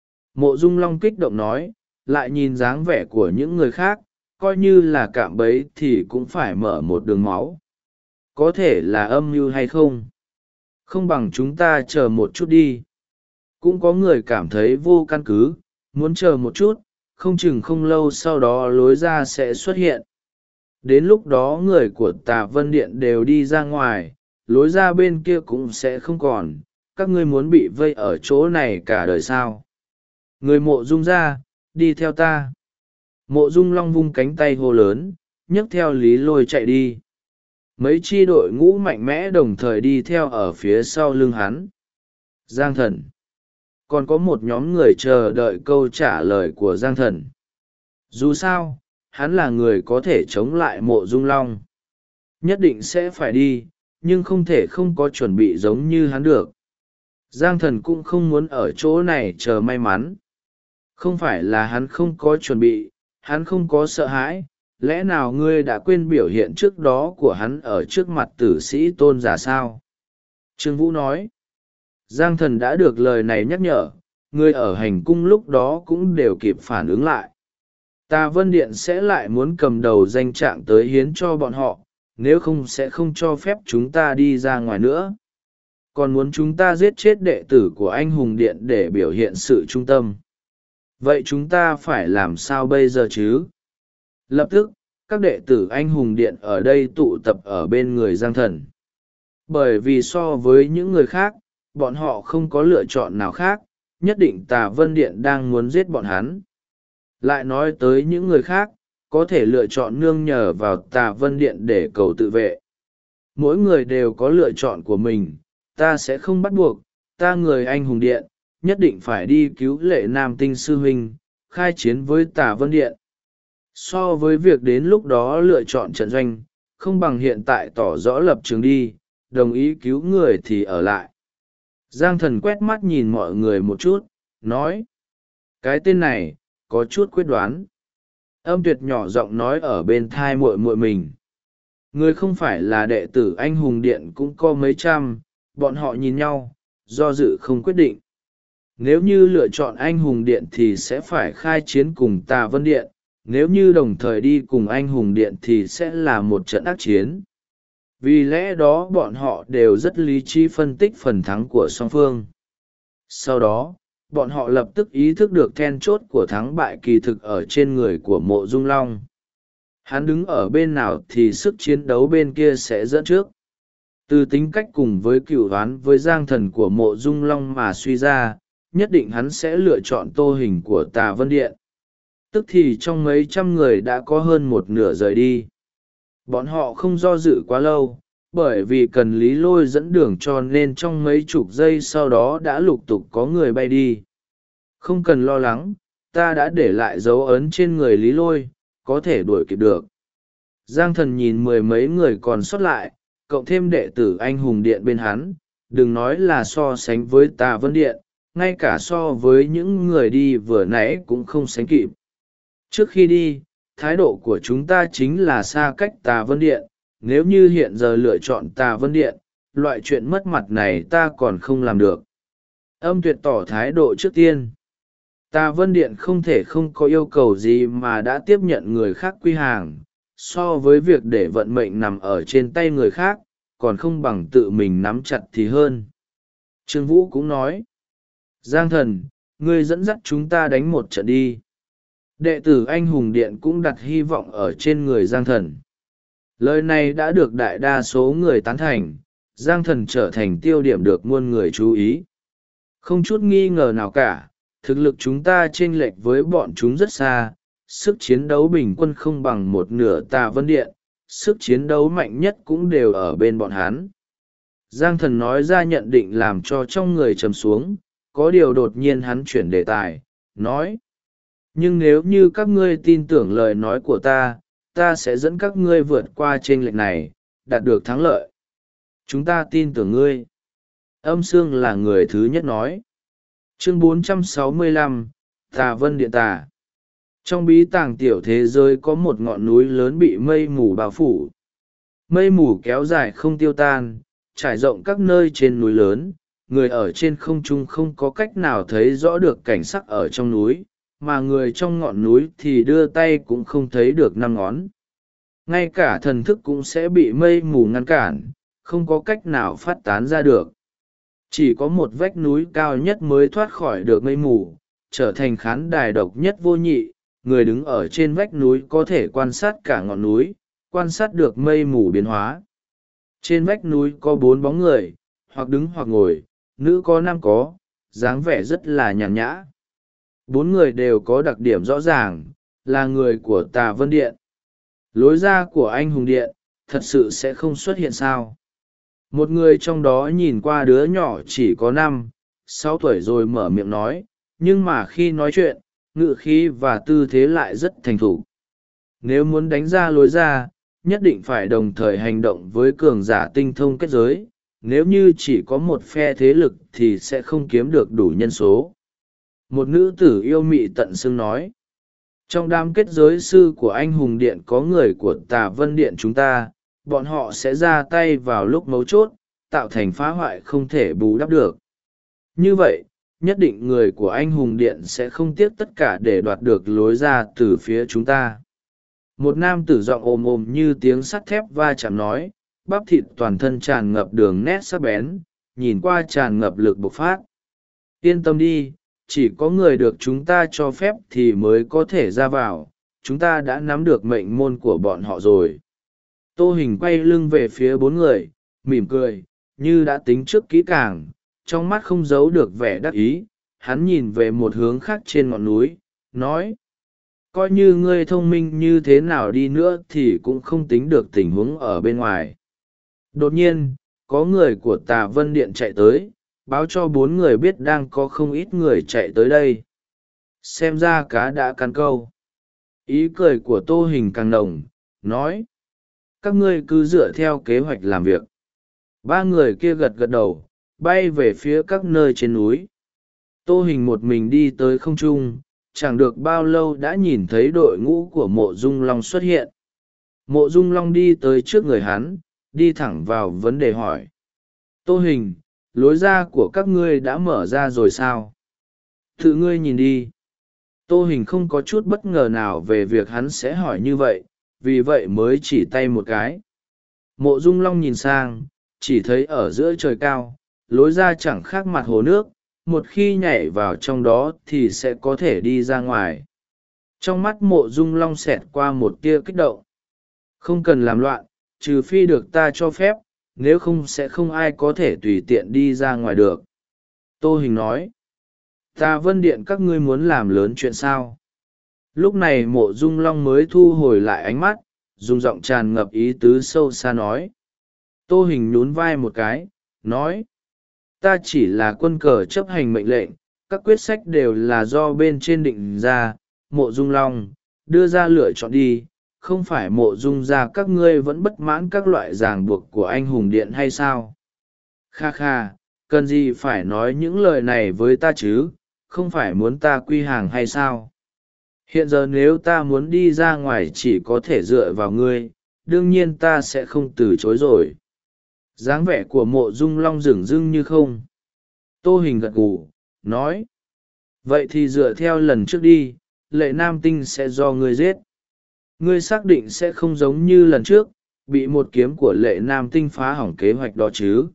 Mộ Dung Long kích động nói, lại nhìn dáng vẻ của những người khác, coi như là cạm bẫy thì cũng phải mở một đường máu. Có thể là âm mưu hay không? Không bằng chúng ta chờ một chút đi. Cũng có người cảm thấy vô căn cứ, muốn chờ một chút, không chừng không lâu sau đó lối ra sẽ xuất hiện. Đến lúc đó người của Tà Vân Điện đều đi ra ngoài, lối ra bên kia cũng sẽ không còn, các ngươi muốn bị vây ở chỗ này cả đời sao? Người Mộ Dung ra, đi theo ta. Mộ Dung Long vung cánh tay hô lớn, nhấc theo Lý Lôi chạy đi. Mấy chi đội ngũ mạnh mẽ đồng thời đi theo ở phía sau lưng hắn. Giang Thần. Còn có một nhóm người chờ đợi câu trả lời của Giang Thần. Dù sao, hắn là người có thể chống lại Mộ Dung Long. Nhất định sẽ phải đi, nhưng không thể không có chuẩn bị giống như hắn được. Giang Thần cũng không muốn ở chỗ này chờ may mắn. Không phải là hắn không có chuẩn bị, hắn không có sợ hãi, lẽ nào ngươi đã quên biểu hiện trước đó của hắn ở trước mặt tử sĩ tôn giả sao? Trương Vũ nói. Giang Thần đã được lời này nhắc nhở, người ở hành cung lúc đó cũng đều kịp phản ứng lại. Tà Vân Điện sẽ lại muốn cầm đầu danh trạng tới hiến cho bọn họ, nếu không sẽ không cho phép chúng ta đi ra ngoài nữa. Còn muốn chúng ta giết chết đệ tử của Anh Hùng Điện để biểu hiện sự trung tâm. Vậy chúng ta phải làm sao bây giờ chứ? Lập tức, các đệ tử Anh Hùng Điện ở đây tụ tập ở bên người Giang Thần. Bởi vì so với những người khác, bọn họ không có lựa chọn nào khác, nhất định Tà Vân Điện đang muốn giết bọn hắn. Lại nói tới những người khác, có thể lựa chọn nương nhờ vào Tà Vân Điện để cầu tự vệ. Mỗi người đều có lựa chọn của mình, ta sẽ không bắt buộc, ta người Anh Hùng Điện, nhất định phải đi cứu Lệ Nam Tinh sư huynh, khai chiến với Tà Vân Điện. So với việc đến lúc đó lựa chọn trận doanh, không bằng hiện tại tỏ rõ lập trường đi, đồng ý cứu người thì ở lại. Giang Thần quét mắt nhìn mọi người một chút, nói. Cái tên này, có chút quyết đoán. Âm Tuyệt nhỏ giọng nói ở bên thai muội muội mình. Người không phải là đệ tử anh hùng điện cũng có mấy trăm, bọn họ nhìn nhau, do dự không quyết định. Nếu như lựa chọn anh hùng điện thì sẽ phải khai chiến cùng Tà Vân Điện, nếu như đồng thời đi cùng anh hùng điện thì sẽ là một trận ác chiến. Vì lẽ đó bọn họ đều rất lý trí phân tích phần thắng của song phương. Sau đó, bọn họ lập tức ý thức được then chốt của thắng bại kỳ thực ở trên người của Mộ Dung Long. Hắn đứng ở bên nào thì sức chiến đấu bên kia sẽ dẫn trước. Từ tính cách cùng với cửu oán với Giang Thần của Mộ Dung Long mà suy ra, nhất định hắn sẽ lựa chọn Tô Hình của Tà Vân Điện. Tức thì trong mấy trăm người đã có hơn một nửa rời đi. Bọn họ không do dự quá lâu, bởi vì cần Lý Lôi dẫn đường cho nên trong mấy chục giây sau đó đã lục tục có người bay đi. Không cần lo lắng, ta đã để lại dấu ấn trên người Lý Lôi, có thể đuổi kịp được. Giang Thần nhìn mười mấy người còn sót lại, cộng thêm đệ tử anh hùng điện bên hắn, đừng nói là so sánh với Tà Vân Điện, ngay cả so với những người đi vừa nãy cũng không sánh kịp. Trước khi đi, thái độ của chúng ta chính là xa cách Tà Vân Điện, nếu như hiện giờ lựa chọn Tà Vân Điện, loại chuyện mất mặt này ta còn không làm được. Âm Tuyệt tỏ thái độ trước tiên. Tà Vân Điện không thể không có yêu cầu gì mà đã tiếp nhận người khác quy hàng, so với việc để vận mệnh nằm ở trên tay người khác, còn không bằng tự mình nắm chặt thì hơn. Trương Vũ cũng nói, Giang Thần, ngươi dẫn dắt chúng ta đánh một trận đi. Đệ tử anh hùng điện cũng đặt hy vọng ở trên người Giang Thần. Lời này đã được đại đa số người tán thành, Giang Thần trở thành tiêu điểm được muôn người chú ý. Không chút nghi ngờ nào cả, thực lực chúng ta chênh lệch với bọn chúng rất xa, sức chiến đấu bình quân không bằng một nửa Tà Vân Điện, sức chiến đấu mạnh nhất cũng đều ở bên bọn hắn. Giang Thần nói ra nhận định làm cho trong người trầm xuống, có điều đột nhiên hắn chuyển đề tài, nói. Nhưng nếu như các ngươi tin tưởng lời nói của ta sẽ dẫn các ngươi vượt qua chênh lệch này, đạt được thắng lợi. Chúng ta tin tưởng ngươi. Âm Sương là người thứ nhất nói. Chương 465, Tà Vân Điện Tà. Trong bí tàng tiểu thế giới có một ngọn núi lớn bị mây mù bao phủ. Mây mù kéo dài không tiêu tan, trải rộng các nơi trên núi lớn, người ở trên không trung không có cách nào thấy rõ được cảnh sắc ở trong núi, mà người trong ngọn núi thì đưa tay cũng không thấy được năm ngón. Ngay cả thần thức cũng sẽ bị mây mù ngăn cản, không có cách nào phát tán ra được. Chỉ có một vách núi cao nhất mới thoát khỏi được mây mù, trở thành khán đài độc nhất vô nhị. Người đứng ở trên vách núi có thể quan sát cả ngọn núi, quan sát được mây mù biến hóa. Trên vách núi có 4 bóng người, hoặc đứng hoặc ngồi, nữ có nam có, dáng vẻ rất là nhàn nhã. 4 người đều có đặc điểm rõ ràng, là người của Tà Vân Điện. Lối ra của anh hùng điện, thật sự sẽ không xuất hiện sao? Một người trong đó nhìn qua đứa nhỏ chỉ có 5-6 tuổi rồi mở miệng nói, nhưng mà khi nói chuyện, ngữ khí và tư thế lại rất thành thục. Nếu muốn đánh ra lối ra, nhất định phải đồng thời hành động với cường giả tinh thông kết giới, nếu như chỉ có một phe thế lực thì sẽ không kiếm được đủ nhân số. Một nữ tử yêu mị tận xưng nói, trong đám kết giới sư của anh hùng điện có người của Tà Vân Điện chúng ta, bọn họ sẽ ra tay vào lúc mấu chốt, tạo thành phá hoại không thể bù đắp được. Như vậy, nhất định người của anh hùng điện sẽ không tiếc tất cả để đoạt được lối ra từ phía chúng ta. Một nam tử giọng ồm ồm như tiếng sắt thép va chạm nói, bắp thịt toàn thân tràn ngập đường nét sắc bén, nhìn qua tràn ngập lực bộc phát. Yên tâm đi, chỉ có người được chúng ta cho phép thì mới có thể ra vào, chúng ta đã nắm được mệnh môn của bọn họ rồi. Tô Hình quay lưng về phía 4 người, mỉm cười, như đã tính trước kỹ càng, trong mắt không giấu được vẻ đắc ý, hắn nhìn về một hướng khác trên ngọn núi, nói. Coi như ngươi thông minh như thế nào đi nữa thì cũng không tính được tình huống ở bên ngoài. Đột nhiên, có người của Tà Vân Điện chạy tới, báo cho 4 người biết đang có không ít người chạy tới đây. Xem ra cá đã cắn câu. Ý cười của Tô Hình càng nồng, nói. Các ngươi cứ dựa theo kế hoạch làm việc. 3 người kia gật gật đầu, bay về phía các nơi trên núi. Tô Hình một mình đi tới không trung, chẳng được bao lâu đã nhìn thấy đội ngũ của Mộ Dung Long xuất hiện. Mộ Dung Long đi tới trước người hắn, đi thẳng vào vấn đề hỏi. Tô Hình, lối ra của các ngươi đã mở ra rồi sao? Tự ngươi nhìn đi. Tô Hình không có chút bất ngờ nào về việc hắn sẽ hỏi như vậy, vì vậy mới chỉ tay một cái. Mộ Dung Long nhìn sang, chỉ thấy ở giữa trời cao, lối ra chẳng khác mặt hồ nước, một khi nhảy vào trong đó thì sẽ có thể đi ra ngoài. Trong mắt Mộ Dung Long xẹt qua một tia kích động. Không cần làm loạn, trừ phi được ta cho phép, nếu không sẽ không ai có thể tùy tiện đi ra ngoài được. Tô Hình nói. Tà Vân Điện các ngươi muốn làm lớn chuyện sao? Lúc này Mộ Dung Long mới thu hồi lại ánh mắt, dùng giọng tràn ngập ý tứ sâu xa nói. Tô Hình nhún vai một cái, nói. Ta chỉ là quân cờ chấp hành mệnh lệnh, các quyết sách đều là do bên trên định ra. Mộ Dung Long, đưa ra lựa chọn đi, không phải Mộ Dung ra các ngươi vẫn bất mãn các loại ràng buộc của anh hùng điện hay sao? Kha kha, cần gì phải nói những lời này với ta chứ, không phải muốn ta quy hàng hay sao? Hiện giờ nếu ta muốn đi ra ngoài chỉ có thể dựa vào ngươi, đương nhiên ta sẽ không từ chối rồi. Dáng vẻ của Mộ Dung Long dửng dưng như không. Tô Hình gật gù, nói. Vậy thì dựa theo lần trước đi, Lệ Nam Tinh sẽ do ngươi giết. Ngươi xác định sẽ không giống như lần trước, bị một kiếm của Lệ Nam Tinh phá hỏng kế hoạch đó chứ?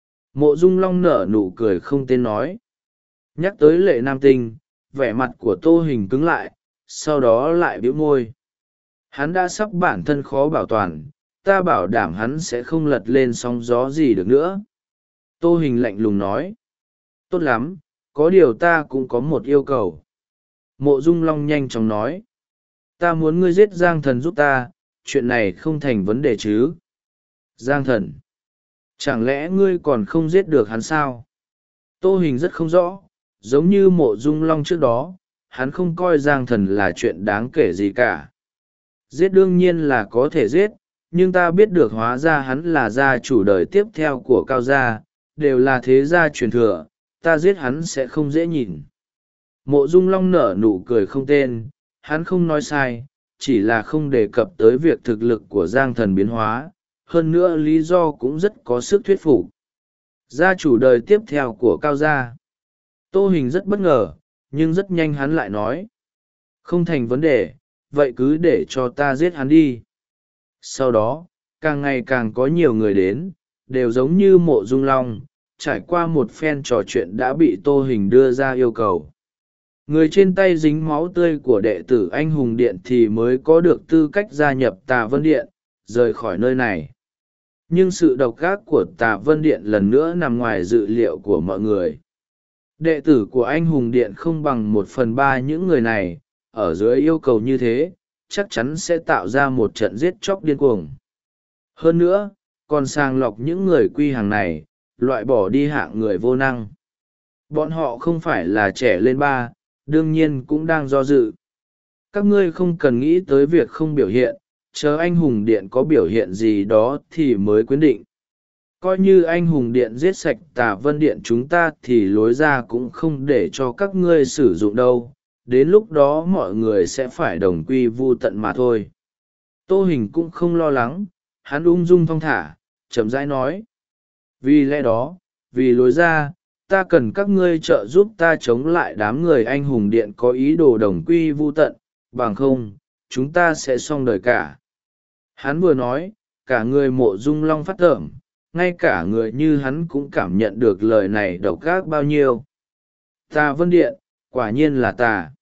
Mộ Dung Long nở nụ cười không tên nói. Nhắc tới Lệ Nam Tinh, vẻ mặt của Tô Hình cứng lại, sau đó lại bĩu môi. Hắn đã sắp bản thân khó bảo toàn, ta bảo đảm hắn sẽ không lật lên sóng gió gì được nữa. Tô Hình lạnh lùng nói. Tốt lắm, có điều ta cũng có một yêu cầu. Mộ Dung Long nhanh chóng nói. Ta muốn ngươi giết Giang Thần giúp ta, chuyện này không thành vấn đề chứ? Giang Thần? Chẳng lẽ ngươi còn không giết được hắn sao? Tô Hình rất không rõ, giống như Mộ Dung Long trước đó, hắn không coi Giang Thần là chuyện đáng kể gì cả. Giết đương nhiên là có thể giết, nhưng ta biết được hóa ra hắn là gia chủ đời tiếp theo của Cao Gia, đều là thế gia truyền thừa, ta giết hắn sẽ không dễ nhìn. Mộ Dung Long nở nụ cười không tên, hắn không nói sai, chỉ là không đề cập tới việc thực lực của Giang Thần biến hóa, hơn nữa lý do cũng rất có sức thuyết phục. Gia chủ đời tiếp theo của Cao Gia. Tô Hình rất bất ngờ, nhưng rất nhanh hắn lại nói. Không thành vấn đề, vậy cứ để cho ta giết hắn đi. Sau đó, càng ngày càng có nhiều người đến, đều giống như Mộ Dung Long, trải qua một phen trò chuyện đã bị Tô Hình đưa ra yêu cầu. Người trên tay dính máu tươi của đệ tử anh hùng điện thì mới có được tư cách gia nhập Tà Vân Điện, rời khỏi nơi này. Nhưng sự độc ác của Tà Vân Điện lần nữa nằm ngoài dự liệu của mọi người. Đệ tử của anh hùng điện không bằng 1/3 những người này, ở dưới yêu cầu như thế, chắc chắn sẽ tạo ra một trận giết chóc điên cuồng. Hơn nữa, còn sàng lọc những người quy hàng này, loại bỏ đi hạng người vô năng. Bọn họ không phải là trẻ lên ba, đương nhiên cũng đang do dự. Các ngươi không cần nghĩ tới việc không biểu hiện, chờ anh hùng điện có biểu hiện gì đó thì mới quyết định. Coi như anh hùng điện giết sạch Tà Vân Điện chúng ta thì lối ra cũng không để cho các ngươi sử dụng đâu, đến lúc đó mọi người sẽ phải đồng quy vu tận mà thôi. Tô Hình cũng không lo lắng, hắn ung dung thong thả, chậm rãi nói. Vì lẽ đó, vì lối ra, ta cần các ngươi trợ giúp ta chống lại đám người anh hùng điện có ý đồ đồng quy vu tận, bằng không, chúng ta sẽ xong đời cả. Hắn vừa nói, cả người Mộ Dung Long phát tởm, ngay cả người như hắn cũng cảm nhận được lời này độc ác bao nhiêu. Tà Vân Điện, quả nhiên là tà.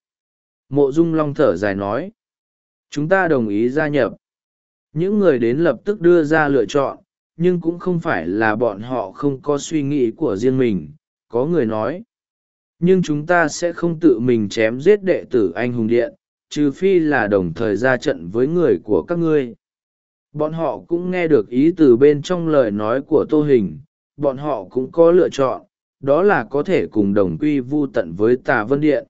Mộ Dung Long thở dài nói. Chúng ta đồng ý gia nhập. Những người đến lập tức đưa ra lựa chọn, nhưng cũng không phải là bọn họ không có suy nghĩ của riêng mình. Có người nói. Nhưng chúng ta sẽ không tự mình chém giết đệ tử anh hùng điện, trừ phi là đồng thời ra trận với người của các ngươi. Bọn họ cũng nghe được ý từ bên trong lời nói của Tô Hình, bọn họ cũng có lựa chọn, đó là có thể cùng đồng quy vu tận với Tà Vân Điện.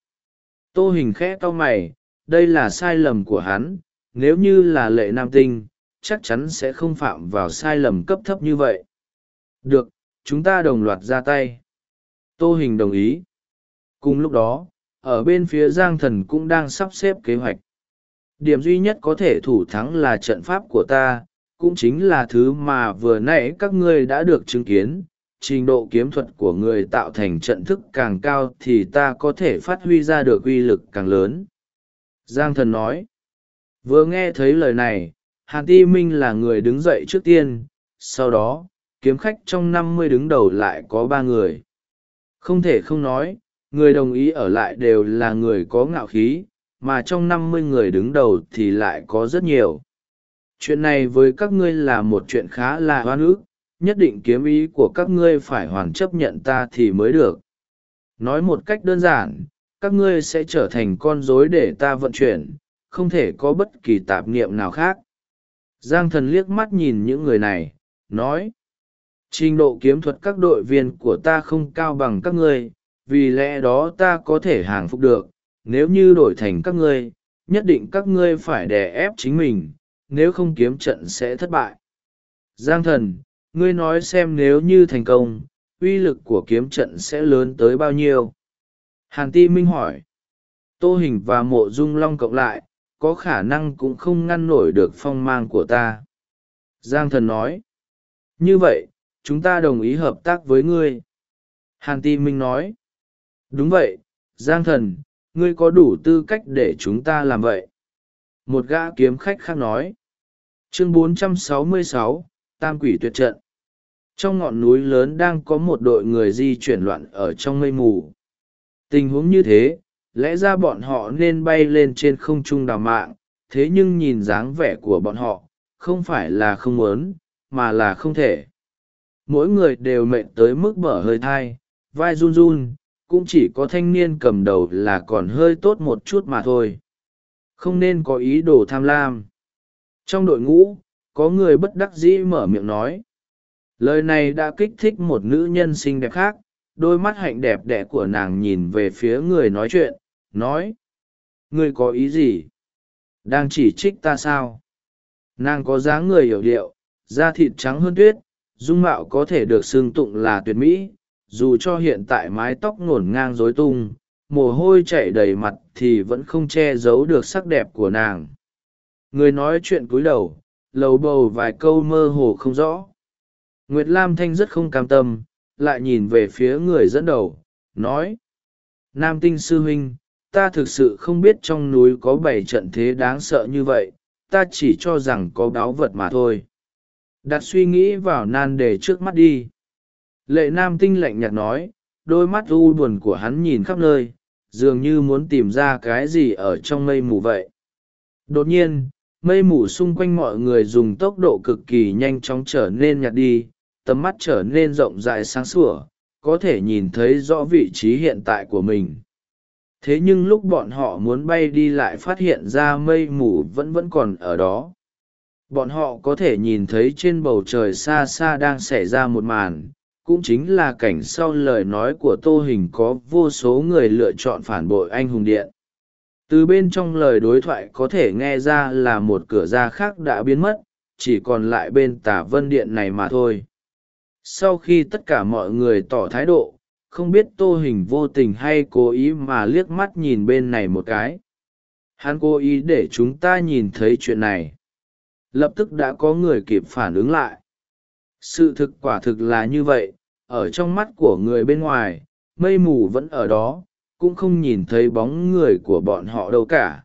Tô Hình khẽ cau mày, đây là sai lầm của hắn, nếu như là Lệ Nam Tinh, chắc chắn sẽ không phạm vào sai lầm cấp thấp như vậy. Được, chúng ta đồng loạt ra tay. Tô Hình đồng ý. Cùng lúc đó, ở bên phía Giang Thần cũng đang sắp xếp kế hoạch. Điểm duy nhất có thể thủ thắng là trận pháp của ta, cũng chính là thứ mà vừa nãy các ngươi đã được chứng kiến. Trình độ kiếm thuật của người tạo thành trận thức càng cao thì ta có thể phát huy ra được uy lực càng lớn. Giang Thần nói. Vừa nghe thấy lời này, Hàn Ti Minh là người đứng dậy trước tiên, sau đó, kiếm khách trong 50 đứng đầu lại có 3 người. Không thể không nói, người đồng ý ở lại đều là người có ngạo khí, mà trong 50 người đứng đầu thì lại có rất nhiều. Chuyện này với các ngươi là một chuyện khá là oan ức, nhất định kiếm ý của các ngươi phải hoàn chấp nhận ta thì mới được. Nói một cách đơn giản, các ngươi sẽ trở thành con rối để ta vận chuyển, không thể có bất kỳ tạp niệm nào khác. Giang Thần liếc mắt nhìn những người này, nói. Trình độ kiếm thuật các đội viên của ta không cao bằng các ngươi, vì lẽ đó ta có thể hàng phục được. Nếu như đổi thành các ngươi, nhất định các ngươi phải đè ép chính mình, nếu không kiếm trận sẽ thất bại. Giang Thần, ngươi nói xem nếu như thành công, uy lực của kiếm trận sẽ lớn tới bao nhiêu? Hàn Ti Minh hỏi. Tô Hình và Mộ Dung Long cộng lại, có khả năng cũng không ngăn nổi được phong mang của ta. Giang Thần nói. Như vậy, chúng ta đồng ý hợp tác với ngươi. Hàn Ti Minh nói. Đúng vậy, Giang Thần, ngươi có đủ tư cách để chúng ta làm vậy. Một gã kiếm khách khác nói. Chương 466, Tam Quỷ Tuyệt Trận. Trong ngọn núi lớn đang có một đội người di chuyển loạn ở trong mây mù. Tình huống như thế, lẽ ra bọn họ nên bay lên trên không trung đào mạng, thế nhưng nhìn dáng vẻ của bọn họ, không phải là không muốn, mà là không thể. Mỗi người đều mệt tới mức bở hơi thai, vai run run, cũng chỉ có thanh niên cầm đầu là còn hơi tốt một chút mà thôi. Không nên có ý đồ tham lam. Trong đội ngũ, có người bất đắc dĩ mở miệng nói. Lời này đã kích thích một nữ nhân xinh đẹp khác, đôi mắt hạnh đẹp đẽ của nàng nhìn về phía người nói chuyện, nói. Ngươi có ý gì? Đang chỉ trích ta sao? Nàng có dáng người hiểu điệu, da thịt trắng hơn tuyết, dung mạo có thể được xưng tụng là tuyệt mỹ, dù cho hiện tại mái tóc ngổn ngang rối tung, mồ hôi chảy đầy mặt thì vẫn không che giấu được sắc đẹp của nàng. Người nói chuyện cúi đầu, lầu bầu vài câu mơ hồ không rõ. Nguyệt Lam Thanh rất không cam tâm, lại nhìn về phía người dẫn đầu, nói. Nam Tinh sư huynh, ta thực sự không biết trong núi có 7 trận thế đáng sợ như vậy, ta chỉ cho rằng có báu vật mà thôi. Đặt suy nghĩ vào nan đề trước mắt đi. Lệ Nam Tinh lạnh nhạt nói, đôi mắt u buồn của hắn nhìn khắp nơi, dường như muốn tìm ra cái gì ở trong mây mù vậy. Đột nhiên, mây mù xung quanh mọi người dùng tốc độ cực kỳ nhanh chóng trở nên nhạt đi, tầm mắt trở nên rộng rãi sáng sủa, có thể nhìn thấy rõ vị trí hiện tại của mình. Thế nhưng lúc bọn họ muốn bay đi lại phát hiện ra mây mù vẫn còn ở đó. Bọn họ có thể nhìn thấy trên bầu trời xa xa đang xảy ra một màn, cũng chính là cảnh sau lời nói của Tô Hình có vô số người lựa chọn phản bội anh hùng điện. Từ bên trong lời đối thoại có thể nghe ra là một cửa ra khác đã biến mất, chỉ còn lại bên Tả Vân Điện này mà thôi. Sau khi tất cả mọi người tỏ thái độ, không biết Tô Hình vô tình hay cố ý mà liếc mắt nhìn bên này một cái. Hắn cố ý để chúng ta nhìn thấy chuyện này. Lập tức đã có người kịp phản ứng lại. Sự thực quả thực là như vậy, ở trong mắt của người bên ngoài, mây mù vẫn ở đó, cũng không nhìn thấy bóng người của bọn họ đâu cả.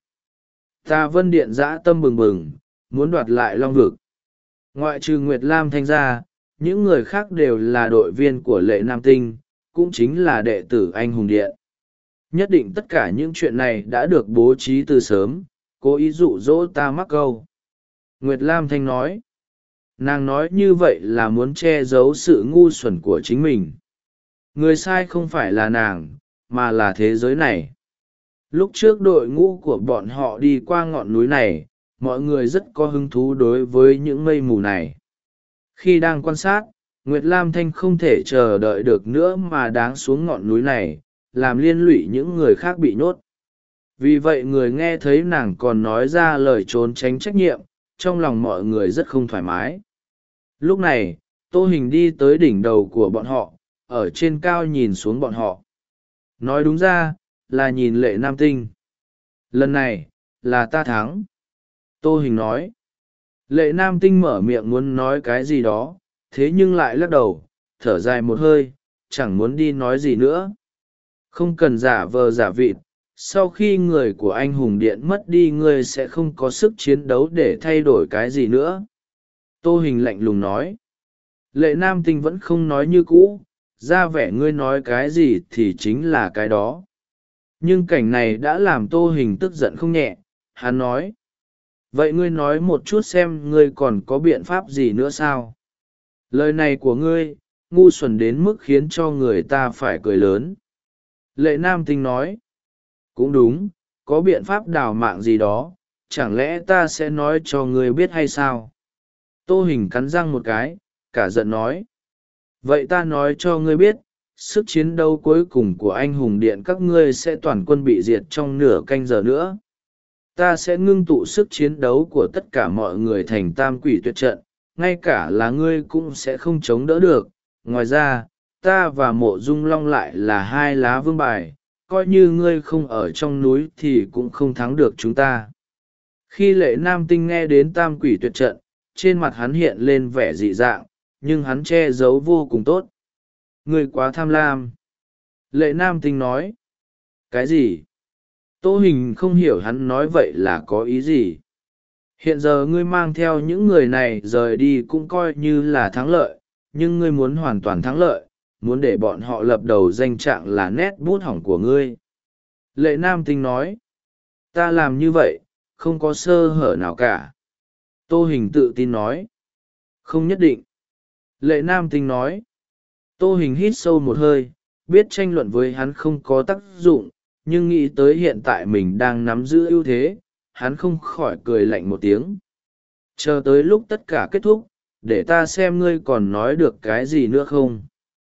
Tà Vân Điện dã tâm bừng bừng, muốn đoạt lại Long Vực. Ngoại trừ Nguyệt Lam Thanh ra, những người khác đều là đội viên của Lệ Nam Tinh, cũng chính là đệ tử anh hùng điện. Nhất định tất cả những chuyện này đã được bố trí từ sớm, cố ý dụ dỗ ta mắc câu. Nguyệt Lam Thanh nói. Nàng nói như vậy là muốn che giấu sự ngu xuẩn của chính mình. Người sai không phải là nàng, mà là thế giới này. Lúc trước đội ngũ của bọn họ đi qua ngọn núi này, mọi người rất có hứng thú đối với những mây mù này. Khi đang quan sát, Nguyệt Lam Thanh không thể chờ đợi được nữa mà đáng xuống ngọn núi này, làm liên lụy những người khác bị nhốt. Vì vậy người nghe thấy nàng còn nói ra lời trốn tránh trách nhiệm, trong lòng mọi người rất không thoải mái. Lúc này, Tô Hình đi tới đỉnh đầu của bọn họ, ở trên cao nhìn xuống bọn họ. Nói đúng ra, là nhìn Lệ Nam Tinh. Lần này, là ta thắng. Tô Hình nói. Lệ Nam Tinh mở miệng muốn nói cái gì đó, thế nhưng lại lắc đầu, thở dài một hơi, chẳng muốn đi nói gì nữa. Không cần giả vờ giả vịt, sau khi người của anh hùng điện mất đi ngươi sẽ không có sức chiến đấu để thay đổi cái gì nữa. Tô Hình lạnh lùng nói. Lệ Nam Tinh vẫn không nói như cũ, ra vẻ ngươi nói cái gì thì chính là cái đó. Nhưng cảnh này đã làm Tô Hình tức giận không nhẹ, hắn nói. Vậy ngươi nói một chút xem ngươi còn có biện pháp gì nữa sao? Lời này của ngươi, ngu xuẩn đến mức khiến cho người ta phải cười lớn. Lệ Nam Tinh nói. Cũng đúng, có biện pháp đào mạng gì đó, chẳng lẽ ta sẽ nói cho ngươi biết hay sao? Tô Hình cắn răng một cái, cả giận nói. Vậy ta nói cho ngươi biết, sức chiến đấu cuối cùng của anh hùng điện các ngươi sẽ toàn quân bị diệt trong nửa canh giờ nữa. Ta sẽ ngưng tụ sức chiến đấu của tất cả mọi người thành tam quỷ tuyệt trận, ngay cả là ngươi cũng sẽ không chống đỡ được. Ngoài ra, ta và Mộ Dung Long lại là hai lá vương bài, coi như ngươi không ở trong núi thì cũng không thắng được chúng ta. Khi Lệ Nam Tinh nghe đến tam quỷ tuyệt trận, trên mặt hắn hiện lên vẻ dị dạng, nhưng hắn che giấu vô cùng tốt. Ngươi quá tham lam. Lệ Nam Tinh nói. Cái gì? Tô Hình không hiểu hắn nói vậy là có ý gì. Hiện giờ ngươi mang theo những người này rời đi cũng coi như là thắng lợi, nhưng ngươi muốn hoàn toàn thắng lợi, muốn để bọn họ lập đầu danh trạng là nét bút hỏng của ngươi. Lệ Nam Tinh nói. Ta làm như vậy, không có sơ hở nào cả. Tô Hình tự tin nói. Không nhất định. Lệ Nam Tinh nói. Tô Hình hít sâu một hơi, biết tranh luận với hắn không có tác dụng, nhưng nghĩ tới hiện tại mình đang nắm giữ ưu thế, hắn không khỏi cười lạnh một tiếng. Chờ tới lúc tất cả kết thúc, để ta xem ngươi còn nói được cái gì nữa không.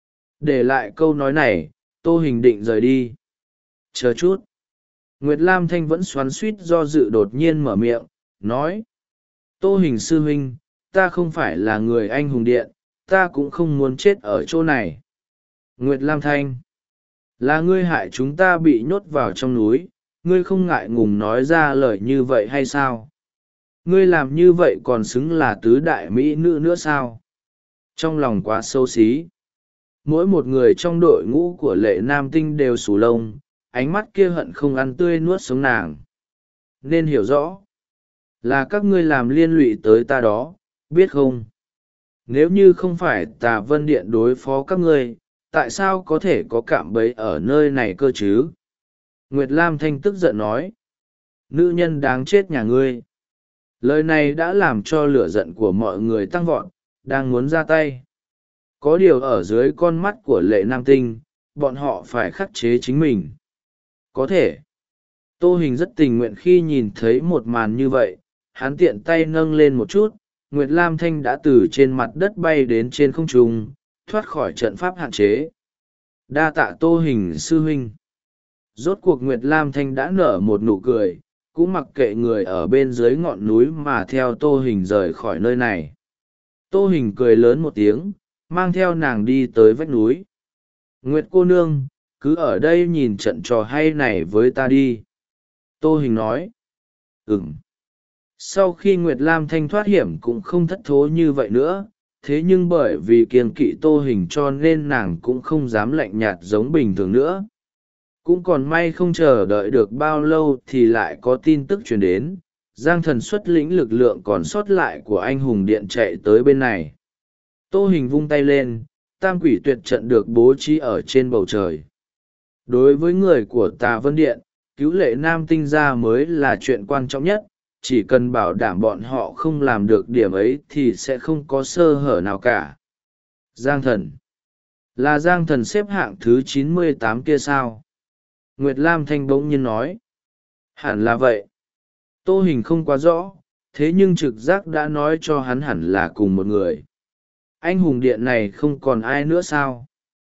Để lại câu nói này, Tô Hình định rời đi. Chờ chút. Nguyệt Lam Thanh vẫn xoắn xuýt do dự đột nhiên mở miệng, nói. Tô Hình sư huynh, ta không phải là người anh hùng điện, ta cũng không muốn chết ở chỗ này. Nguyệt Lam Thanh. Là ngươi hại chúng ta bị nhốt vào trong núi, ngươi không ngại ngùng nói ra lời như vậy hay sao? Ngươi làm như vậy còn xứng là tứ đại mỹ nữ nữa sao? Trong lòng quá xấu xí. Mỗi một người trong đội ngũ của Lệ Nam Tinh đều sù lông, ánh mắt kia hận không ăn tươi nuốt sống nàng. Nên hiểu rõ, là các ngươi làm liên lụy tới ta đó, biết không? Nếu như không phải Tà Vân Điện đối phó các ngươi, tại sao có thể có cạm bẫy ở nơi này cơ chứ? Nguyệt Lam Thanh tức giận nói. Nữ nhân đáng chết nhà ngươi. Lời này đã làm cho lửa giận của mọi người tăng vọt, đang muốn ra tay. Có điều ở dưới con mắt của Lệ Nam Tinh, bọn họ phải khắc chế chính mình. Có thể. Tô Hình rất tình nguyện khi nhìn thấy một màn như vậy, hắn tiện tay nâng lên một chút, Nguyệt Lam Thanh đã từ trên mặt đất bay đến trên không trung, thoát khỏi trận pháp hạn chế. Đa tạ Tô Hình sư huynh. Rốt cuộc Nguyệt Lam Thanh đã nở một nụ cười, cũng mặc kệ người ở bên dưới ngọn núi mà theo Tô Hình rời khỏi nơi này. Tô Hình cười lớn một tiếng, mang theo nàng đi tới vách núi. Nguyệt cô nương, cứ ở đây nhìn trận trò hay này với ta đi. Tô Hình nói. Ừm. Sau khi Nguyệt Lam Thanh thoát hiểm cũng không thất thố như vậy nữa, thế nhưng bởi vì kiêng kỵ Tô Hình cho nên nàng cũng không dám lạnh nhạt giống bình thường nữa. Cũng còn may không chờ đợi được bao lâu thì lại có tin tức truyền đến, Giang Thần xuất lĩnh lực lượng còn sót lại của anh hùng điện chạy tới bên này. Tô Hình vung tay lên, tam quỷ tuyệt trận được bố trí ở trên bầu trời. Đối với người của Tà Vân Điện, cứu Lệ Nam Tinh ra mới là chuyện quan trọng nhất, chỉ cần bảo đảm bọn họ không làm được điểm ấy thì sẽ không có sơ hở nào cả. Giang Thần. Là Giang Thần xếp hạng thứ 98 kia sao? Nguyệt Lam Thanh bỗng nhiên nói. Hẳn là vậy. Tô Hình không quá rõ, thế nhưng trực giác đã nói cho hắn hẳn là cùng một người. Anh hùng điện này không còn ai nữa sao?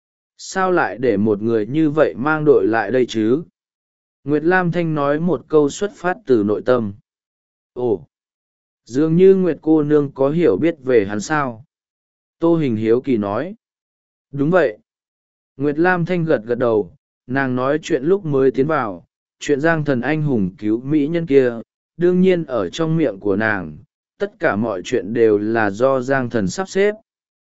Sao lại để một người như vậy mang đội lại đây chứ? Nguyệt Lam Thanh nói một câu xuất phát từ nội tâm. Ồ! Dường như Nguyệt cô nương có hiểu biết về hắn sao? Tô Hình hiếu kỳ nói. Đúng vậy. Nguyệt Lam Thanh gật gật đầu, nàng nói chuyện lúc mới tiến vào, chuyện Giang Thần anh hùng cứu mỹ nhân kia, đương nhiên ở trong miệng của nàng, tất cả mọi chuyện đều là do Giang Thần sắp xếp.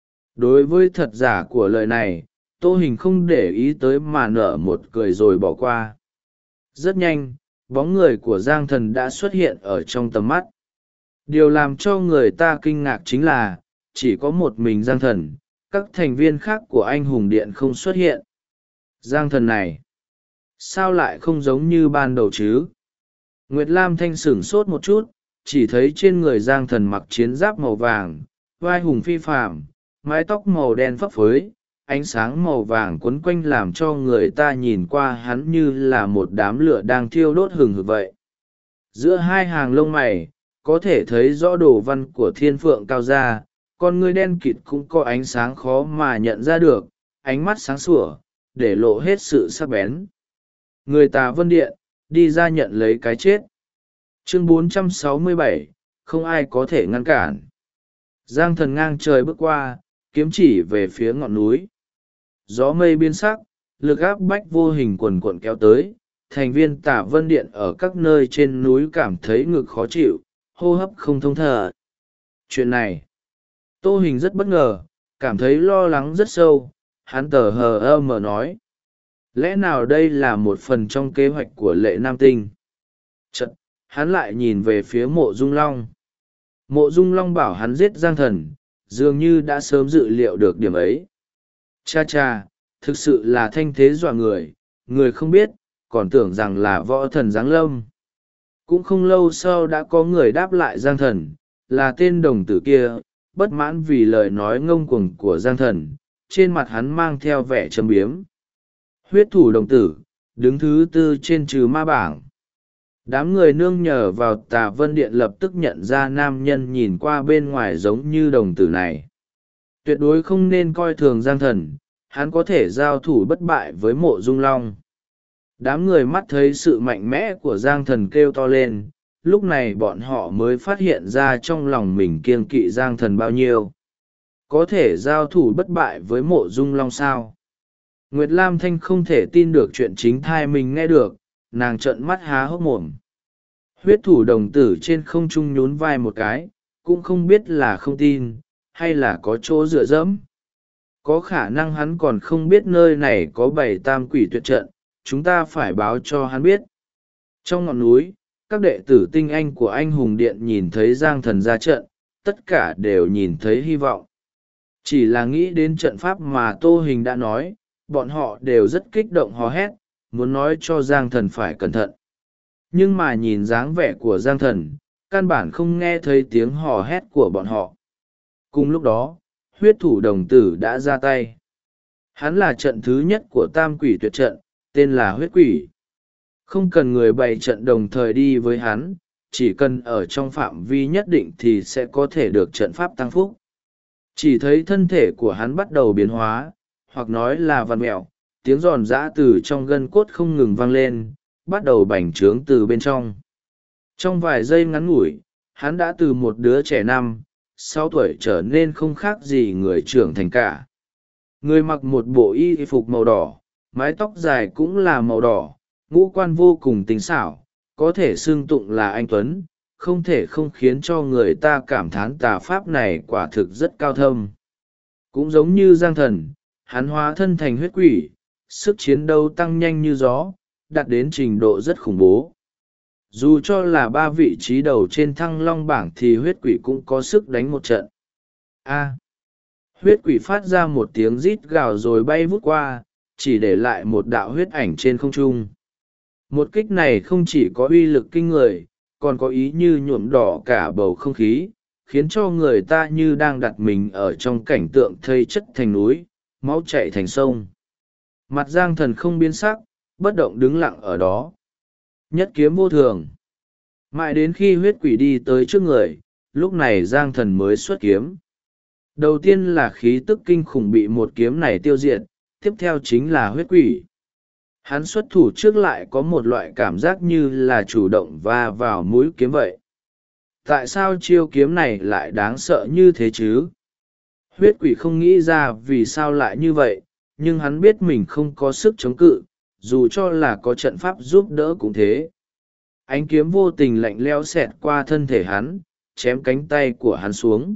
Đối với thật giả của lời này, Tô Hình không để ý tới mà nở một cười rồi bỏ qua. Rất nhanh, bóng người của Giang Thần đã xuất hiện ở trong tầm mắt. Điều làm cho người ta kinh ngạc chính là, chỉ có một mình Giang Thần, các thành viên khác của anh hùng điện không xuất hiện. Giang Thần này, sao lại không giống như ban đầu chứ? Nguyệt Lam Thanh sửng sốt một chút, chỉ thấy trên người Giang Thần mặc chiến giáp màu vàng, vai hùng phi phàm, mái tóc màu đen phấp phới, ánh sáng màu vàng quấn quanh làm cho người ta nhìn qua hắn như là một đám lửa đang thiêu đốt hừng hực vậy. Giữa hai hàng lông mày, có thể thấy rõ đồ văn của thiên phượng cao gia, con ngươi đen kịt cũng có ánh sáng khó mà nhận ra được, ánh mắt sáng sủa, để lộ hết sự sắc bén. Người Tà Vân Điện, đi ra nhận lấy cái chết. Chương 467, không ai có thể ngăn cản. Giang Thần ngang trời bước qua, kiếm chỉ về phía ngọn núi. Gió mây biến sắc, lực áp bách vô hình quần quận kéo tới, thành viên Tả Vân Điện ở các nơi trên núi cảm thấy ngực khó chịu, hô hấp không thông thở. Chuyện này, Tô Hình rất bất ngờ, cảm thấy lo lắng rất sâu, hắn tờ hờ ơ mờ nói. Lẽ nào đây là một phần trong kế hoạch của Lệ Nam Tinh? Chật, hắn lại nhìn về phía Mộ Dung Long. Mộ Dung Long bảo hắn giết Giang Thần, dường như đã sớm dự liệu được điểm ấy. Cha cha, thực sự là thanh thế dọa người, người không biết, còn tưởng rằng là võ thần giáng lâm. Cũng không lâu sau đã có người đáp lại Giang Thần, là tên đồng tử kia, bất mãn vì lời nói ngông cuồng của Giang Thần, trên mặt hắn mang theo vẻ châm biếm. Huyết thủ đồng tử, đứng thứ 4 trên trừ ma bảng. Đám người nương nhờ vào Tà Vân Điện lập tức nhận ra nam nhân nhìn qua bên ngoài giống như đồng tử này. Tuyệt đối không nên coi thường Giang Thần, hắn có thể giao thủ bất bại với Mộ Dung Long. Đám người mắt thấy sự mạnh mẽ của Giang Thần kêu to lên, lúc này bọn họ mới phát hiện ra trong lòng mình kiêng kỵ Giang Thần bao nhiêu. Có thể giao thủ bất bại với Mộ Dung Long sao? Nguyệt Lam Thanh không thể tin được chuyện chính thai mình nghe được, nàng trợn mắt há hốc mồm. Huyết thủ đồng tử trên không trung nhún vai một cái, cũng không biết là không tin, hay là có chỗ dựa dẫm. Có khả năng hắn còn không biết nơi này có 7 tam quỷ tuyệt trận, chúng ta phải báo cho hắn biết. Trong ngọn núi, các đệ tử tinh anh của anh hùng điện nhìn thấy Giang Thần ra trận, tất cả đều nhìn thấy hy vọng. Chỉ là nghĩ đến trận pháp mà Tô Hình đã nói, bọn họ đều rất kích động hò hét, muốn nói cho Giang Thần phải cẩn thận. Nhưng mà nhìn dáng vẻ của Giang Thần, căn bản không nghe thấy tiếng hò hét của bọn họ. Cùng lúc đó, huyết thủ đồng tử đã ra tay. Hắn là trận thứ nhất của tam quỷ tuyệt trận, tên là huyết quỷ. Không cần người bày trận đồng thời đi với hắn, chỉ cần ở trong phạm vi nhất định thì sẽ có thể được trận pháp tăng phúc. Chỉ thấy thân thể của hắn bắt đầu biến hóa, hoặc nói là vằn mẹo, tiếng giòn giã từ trong gân cốt không ngừng vang lên, bắt đầu bành trướng từ bên trong. Trong vài giây ngắn ngủi, hắn đã từ một đứa trẻ 5-6 tuổi trở nên không khác gì người trưởng thành cả. Người mặc một bộ y phục màu đỏ, mái tóc dài cũng là màu đỏ, ngũ quan vô cùng tinh xảo, có thể xưng tụng là anh tuấn, không thể không khiến cho người ta cảm thán tà pháp này quả thực rất cao thâm. Cũng giống như Giang Thần, hắn hóa thân thành huyết quỷ, sức chiến đấu tăng nhanh như gió, đạt đến trình độ rất khủng bố. Dù cho là 3 vị trí đầu trên Thăng Long bảng thì huyết quỷ cũng có sức đánh một trận. Huyết quỷ phát ra một tiếng rít gào rồi bay vút qua, chỉ để lại một đạo huyết ảnh trên không trung. Một kích này không chỉ có uy lực kinh người, còn có ý như nhuộm đỏ cả bầu không khí, khiến cho người ta như đang đặt mình ở trong cảnh tượng thây chất thành núi, máu chảy thành sông. Mặt Giang Thần không biến sắc, bất động đứng lặng ở đó. Nhất kiếm vô thường. Mãi đến khi huyết quỷ đi tới trước người, lúc này Giang Thần mới xuất kiếm. Đầu tiên là khí tức kinh khủng bị một kiếm này tiêu diệt, tiếp theo chính là huyết quỷ. Hắn xuất thủ trước lại có một loại cảm giác như là chủ động va vào mũi kiếm vậy. Tại sao chiêu kiếm này lại đáng sợ như thế chứ? Huyết quỷ không nghĩ ra vì sao lại như vậy, nhưng hắn biết mình không có sức chống cự, dù cho là có trận pháp giúp đỡ cũng thế. Ánh kiếm vô tình lạnh lẽo xẹt qua thân thể hắn, chém cánh tay của hắn xuống.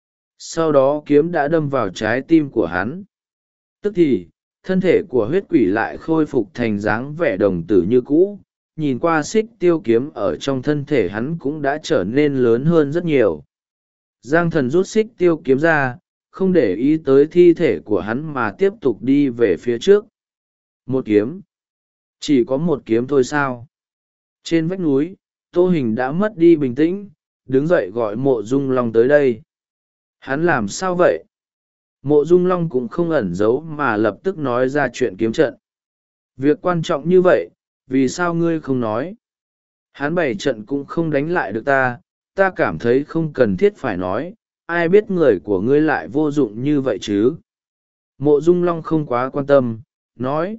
Sau đó kiếm đã đâm vào trái tim của hắn. Tức thì, thân thể của huyết quỷ lại khôi phục thành dáng vẻ đồng tử như cũ. Nhìn qua xích tiêu kiếm ở trong thân thể hắn cũng đã trở nên lớn hơn rất nhiều. Giang Thần rút xích tiêu kiếm ra, không để ý tới thi thể của hắn mà tiếp tục đi về phía trước. Một kiếm. Chỉ có một kiếm thôi sao? Trên vách núi, Tô Hình đã mất đi bình tĩnh, đứng dậy gọi Mộ Dung Long tới đây. Hắn làm sao vậy? Mộ Dung Long cũng không ẩn giấu mà lập tức nói ra chuyện kiếm trận. Việc quan trọng như vậy, vì sao ngươi không nói? Hắn bày trận cũng không đánh lại được ta, ta cảm thấy không cần thiết phải nói, ai biết người của ngươi lại vô dụng như vậy chứ? Mộ Dung Long không quá quan tâm, nói.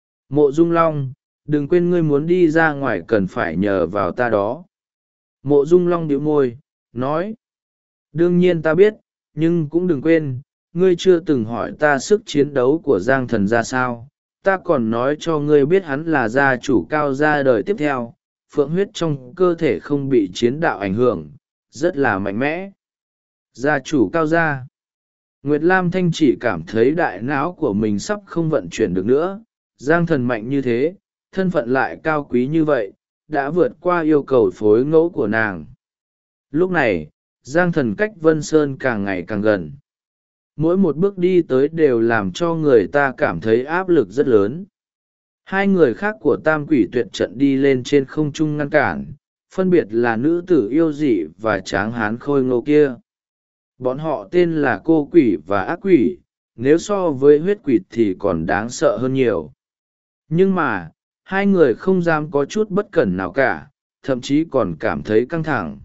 Mộ Dung Long, đừng quên ngươi muốn đi ra ngoài cần phải nhờ vào ta đó. Mộ Dung Long bĩu môi, nói. Đương nhiên ta biết, nhưng cũng đừng quên, ngươi chưa từng hỏi ta sức chiến đấu của Giang Thần ra sao. Ta còn nói cho ngươi biết hắn là gia chủ Cao gia đời tiếp theo, phượng huyết trong cơ thể không bị chiến đạo ảnh hưởng, rất là mạnh mẽ. Gia chủ Cao gia. Nguyệt Lam Thanh chỉ cảm thấy đại não của mình sắp không vận chuyển được nữa. Giang Thần mạnh như thế, thân phận lại cao quý như vậy, đã vượt qua yêu cầu phối ngẫu của nàng. Lúc này, Giang Thần cách Vân Sơn càng ngày càng gần. Mỗi một bước đi tới đều làm cho người ta cảm thấy áp lực rất lớn. Hai người khác của Tam Quỷ Tuyệt Trận đi lên trên không trung ngăn cản, phân biệt là nữ tử yêu dị và tráng hán khôi ngô kia. Bọn họ tên là Cô Quỷ và Ác Quỷ, nếu so với huyết quỷ thì còn đáng sợ hơn nhiều. Nhưng mà, hai người không dám có chút bất cẩn nào cả, thậm chí còn cảm thấy căng thẳng.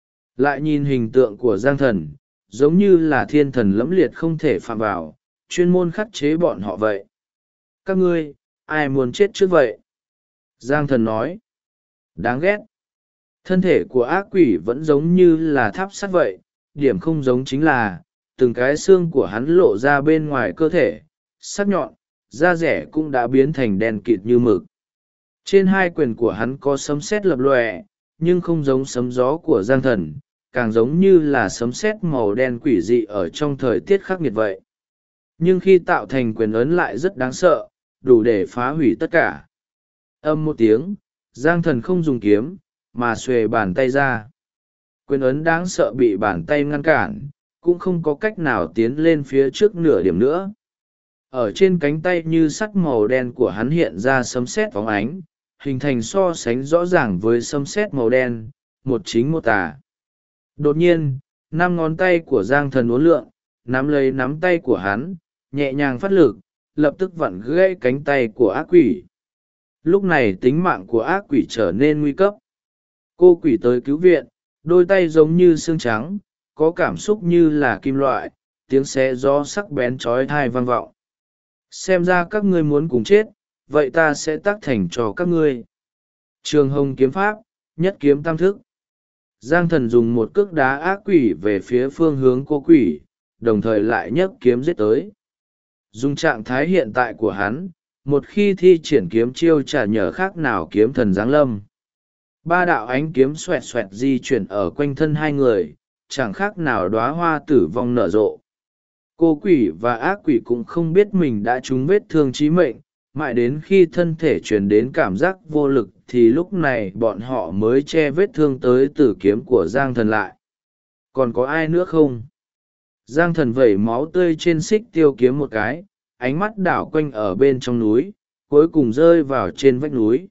Lại nhìn hình tượng của Giang Thần, giống như là thiên thần lẫm liệt không thể phạm vào, chuyên môn khắc chế bọn họ vậy. Các ngươi, ai muốn chết trước vậy? Giang Thần nói. Đáng ghét. Thân thể của ác quỷ vẫn giống như là tháp sắt vậy, điểm không giống chính là, từng cái xương của hắn lộ ra bên ngoài cơ thể, sắc nhọn, da rẻ cũng đã biến thành đen kịt như mực. Trên hai quyền của hắn có sấm sét lập lòe, nhưng không giống sấm gió của Giang Thần, càng giống như là sấm sét màu đen quỷ dị ở trong thời tiết khắc nghiệt vậy. Nhưng khi tạo thành quyền ấn lại rất đáng sợ, đủ để phá hủy tất cả. Âm một tiếng, Giang Thần không dùng kiếm, mà xuề bàn tay ra. Quyền ấn đáng sợ bị bàn tay ngăn cản, cũng không có cách nào tiến lên phía trước nửa điểm nữa. Ở trên cánh tay như sắt màu đen của hắn hiện ra sấm sét phóng ánh, hình thành so sánh rõ ràng với sấm sét màu đen, một chính một tà. Đột nhiên, 5 ngón tay của Giang Thần uốn lượn, nắm lấy nắm tay của hắn, nhẹ nhàng phát lực, lập tức vặn gãy cánh tay của ác quỷ. Lúc này tính mạng của ác quỷ trở nên nguy cấp. Cô quỷ tới cứu viện, đôi tay giống như xương trắng, có cảm xúc như là kim loại, tiếng xé gió sắc bén trói thai vang vọng. Xem ra các ngươi muốn cùng chết, vậy ta sẽ tác thành cho các ngươi. Trường Hồng kiếm pháp, nhất kiếm tam thức. Giang Thần dùng một cước đá ác quỷ về phía phương hướng cô quỷ, đồng thời lại nhấc kiếm giết tới. Dùng trạng thái hiện tại của hắn, một khi thi triển kiếm chiêu chả nhờ khác nào kiếm thần giáng lâm. 3 đạo ánh kiếm xoẹt xoẹt di chuyển ở quanh thân hai người, chẳng khác nào đóa hoa tử vong nở rộ. Cô quỷ và ác quỷ cũng không biết mình đã trúng vết thương chí mệnh, mãi đến khi thân thể truyền đến cảm giác vô lực thì lúc này bọn họ mới che vết thương tới từ kiếm của Giang Thần lại. Còn có ai nữa không? Giang Thần vẩy máu tươi trên xích tiêu kiếm một cái, ánh mắt đảo quanh ở bên trong núi, cuối cùng rơi vào trên vách núi.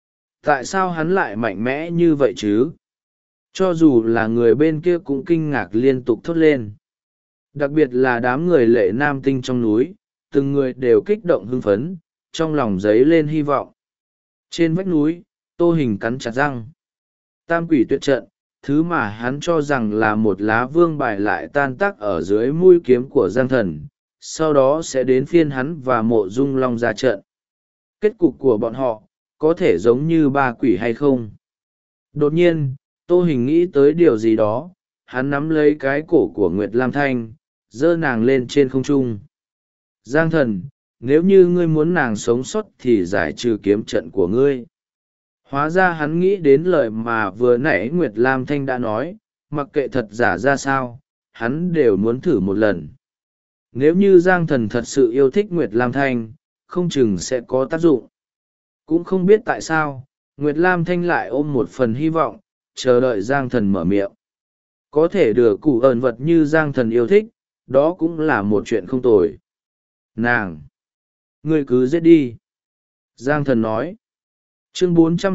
Tại sao hắn lại mạnh mẽ như vậy chứ? Cho dù là người bên kia cũng kinh ngạc liên tục thốt lên. Đặc biệt là đám người lệ nam tinh trong núi, từng người đều kích động hưng phấn, trong lòng dấy lên hy vọng. Trên vách núi, Tô Hình cắn chặt răng. Tam Quỷ Tuyệt Trận, thứ mà hắn cho rằng là một lá vương bài lại tan tác ở dưới mũi kiếm của Giang Thần, sau đó sẽ đến phiên hắn và Mộ Dung Long ra trận. Kết cục của bọn họ, có thể giống như 3 quỷ hay không? Đột nhiên, Tô Hình nghĩ tới điều gì đó, hắn nắm lấy cái cổ của Nguyệt Lam Thanh, giơ nàng lên trên không trung. Giang Thần, nếu như ngươi muốn nàng sống sót thì giải trừ kiếm trận của ngươi. Hóa ra hắn nghĩ đến lời mà vừa nãy Nguyệt Lam Thanh đã nói, mặc kệ thật giả ra sao, hắn đều muốn thử một lần. Nếu như Giang Thần thật sự yêu thích Nguyệt Lam Thanh, không chừng sẽ có tác dụng. Cũng không biết tại sao, Nguyệt Lam Thanh lại ôm một phần hy vọng, chờ đợi Giang Thần mở miệng. Có thể được củ ẩn vật như Giang Thần yêu thích, đó cũng là một chuyện không tồi. Nàng! Ngươi cứ giết đi. Giang Thần nói. Chương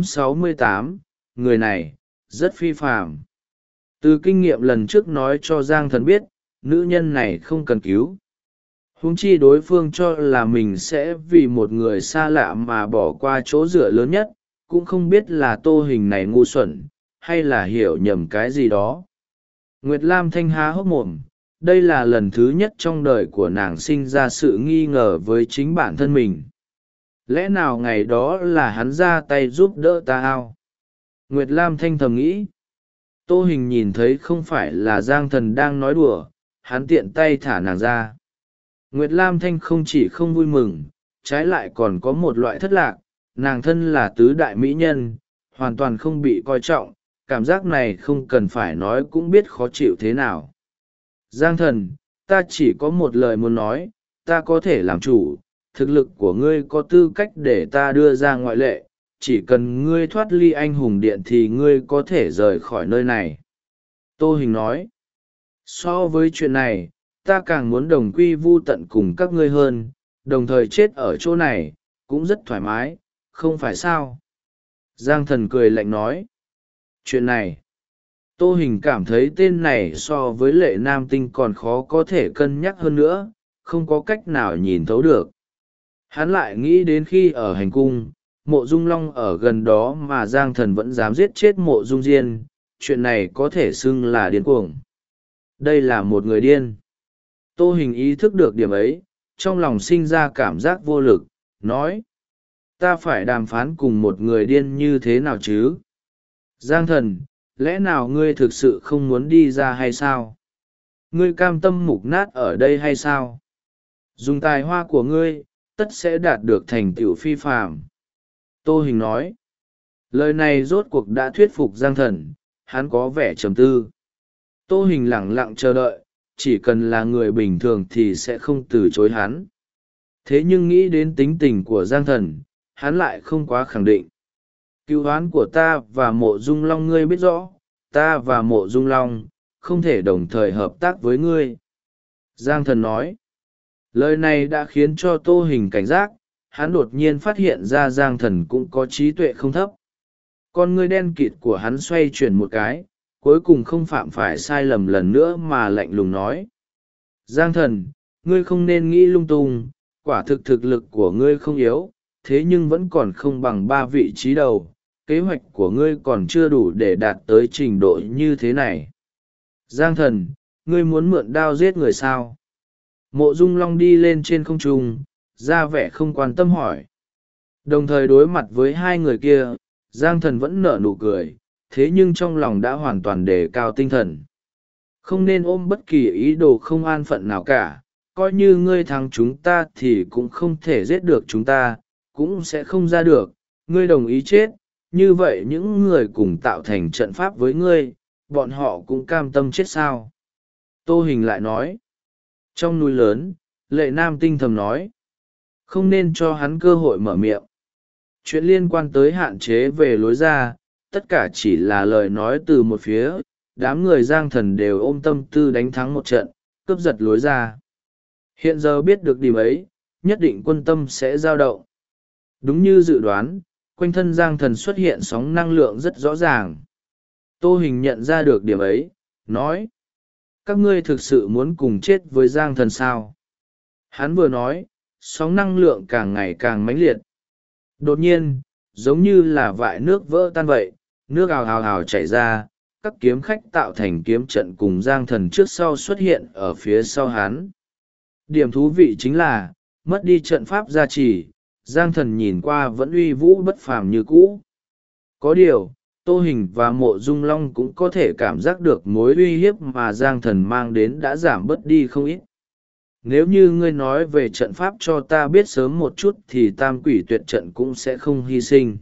468, người này, rất phi phàm. Từ kinh nghiệm lần trước nói cho Giang Thần biết, nữ nhân này không cần cứu. Huống chi đối phương cho là mình sẽ vì một người xa lạ mà bỏ qua chỗ dựa lớn nhất, cũng không biết là Tô Hình này ngu xuẩn, hay là hiểu nhầm cái gì đó. Nguyệt Lam Thanh há hốc mồm, đây là lần thứ nhất trong đời của nàng sinh ra sự nghi ngờ với chính bản thân mình. Lẽ nào ngày đó là hắn ra tay giúp đỡ ta ao? Nguyệt Lam Thanh thầm nghĩ. Tô Hình nhìn thấy không phải là Giang Thần đang nói đùa, hắn tiện tay thả nàng ra. Nguyệt Lam Thanh không chỉ không vui mừng, trái lại còn có một loại thất lạc, nàng thân là tứ đại mỹ nhân, hoàn toàn không bị coi trọng, cảm giác này không cần phải nói cũng biết khó chịu thế nào. Giang Thần, ta chỉ có một lời muốn nói, ta có thể làm chủ, thực lực của ngươi có tư cách để ta đưa ra ngoại lệ, chỉ cần ngươi thoát ly anh hùng điện thì ngươi có thể rời khỏi nơi này. Tô Hình nói, so với chuyện này, ta càng muốn đồng quy vu tận cùng các ngươi hơn, đồng thời chết ở chỗ này, cũng rất thoải mái, không phải sao? Giang Thần cười lạnh nói, chuyện này, Tô Hình cảm thấy tên này so với Lệ Nam Tinh còn khó có thể cân nhắc hơn nữa, không có cách nào nhìn thấu được. Hắn lại nghĩ đến khi ở hành cung, Mộ Dung Long ở gần đó mà Giang Thần vẫn dám giết chết Mộ Dung Diên, chuyện này có thể xưng là điên cuồng. Đây là một người điên. Tô Hình ý thức được điểm ấy, trong lòng sinh ra cảm giác vô lực, nói. Ta phải đàm phán cùng một người điên như thế nào chứ? Giang Thần, lẽ nào ngươi thực sự không muốn đi ra hay sao? Ngươi cam tâm mục nát ở đây hay sao? Dùng tài hoa của ngươi, tất sẽ đạt được thành tựu phi phàm. Tô Hình nói. Lời này rốt cuộc đã thuyết phục Giang Thần, hắn có vẻ trầm tư. Tô Hình lẳng lặng chờ đợi, chỉ cần là người bình thường thì sẽ không từ chối hắn. Thế nhưng nghĩ đến tính tình của Giang Thần, hắn lại không quá khẳng định. Cựu oán của ta và Mộ Dung Long ngươi biết rõ, ta và Mộ Dung Long không thể đồng thời hợp tác với ngươi. Giang Thần nói. Lời này đã khiến cho Tô Hình cảnh giác, hắn đột nhiên phát hiện ra Giang Thần cũng có trí tuệ không thấp. Con ngươi đen kịt của hắn xoay chuyển một cái, cuối cùng không phạm phải sai lầm lần nữa mà lạnh lùng nói. Giang Thần, ngươi không nên nghĩ lung tung, quả thực thực lực của ngươi không yếu, thế nhưng vẫn còn không bằng 3 vị trí đầu, kế hoạch của ngươi còn chưa đủ để đạt tới trình độ như thế này. Giang Thần, ngươi muốn mượn đao giết người sao? Mộ Dung Long đi lên trên không trung, ra vẻ không quan tâm hỏi. Đồng thời đối mặt với hai người kia, Giang Thần vẫn nở nụ cười, thế nhưng trong lòng đã hoàn toàn đề cao tinh thần. Không nên ôm bất kỳ ý đồ không an phận nào cả, coi như ngươi thắng chúng ta thì cũng không thể giết được chúng ta, cũng sẽ không ra được, ngươi đồng ý chết, như vậy những người cùng tạo thành trận pháp với ngươi, bọn họ cũng cam tâm chết sao? Tô Hình lại nói. Trong núi lớn, Lệ Nam Tinh thầm nói. Không nên cho hắn cơ hội mở miệng. Chuyện liên quan tới hạn chế về lối ra, tất cả chỉ là lời nói từ một phía, đám người Giang Thần đều ôm tâm tư đánh thắng một trận, cướp giật lối ra. Hiện giờ biết được điểm ấy, nhất định quân tâm sẽ dao động. Đúng như dự đoán, quanh thân Giang Thần xuất hiện sóng năng lượng rất rõ ràng. Tô Hình nhận ra được điểm ấy, nói. Các ngươi thực sự muốn cùng chết với Giang Thần sao? Hắn vừa nói, sóng năng lượng càng ngày càng mãnh liệt. Đột nhiên, giống như là vại nước vỡ tan vậy, nước ào ào ào chảy ra, các kiếm khách tạo thành kiếm trận cùng Giang Thần trước sau xuất hiện ở phía sau hắn. Điểm thú vị chính là, mất đi trận pháp gia trì, Giang Thần nhìn qua vẫn uy vũ bất phàm như cũ. Có điều, Tô Hình và Mộ Dung Long cũng có thể cảm giác được mối uy hiếp mà Giang Thần mang đến đã giảm bớt đi không ít. nếu như ngươi nói về trận pháp cho ta biết sớm một chút thì tam quỷ tuyệt trận cũng sẽ không hy sinh.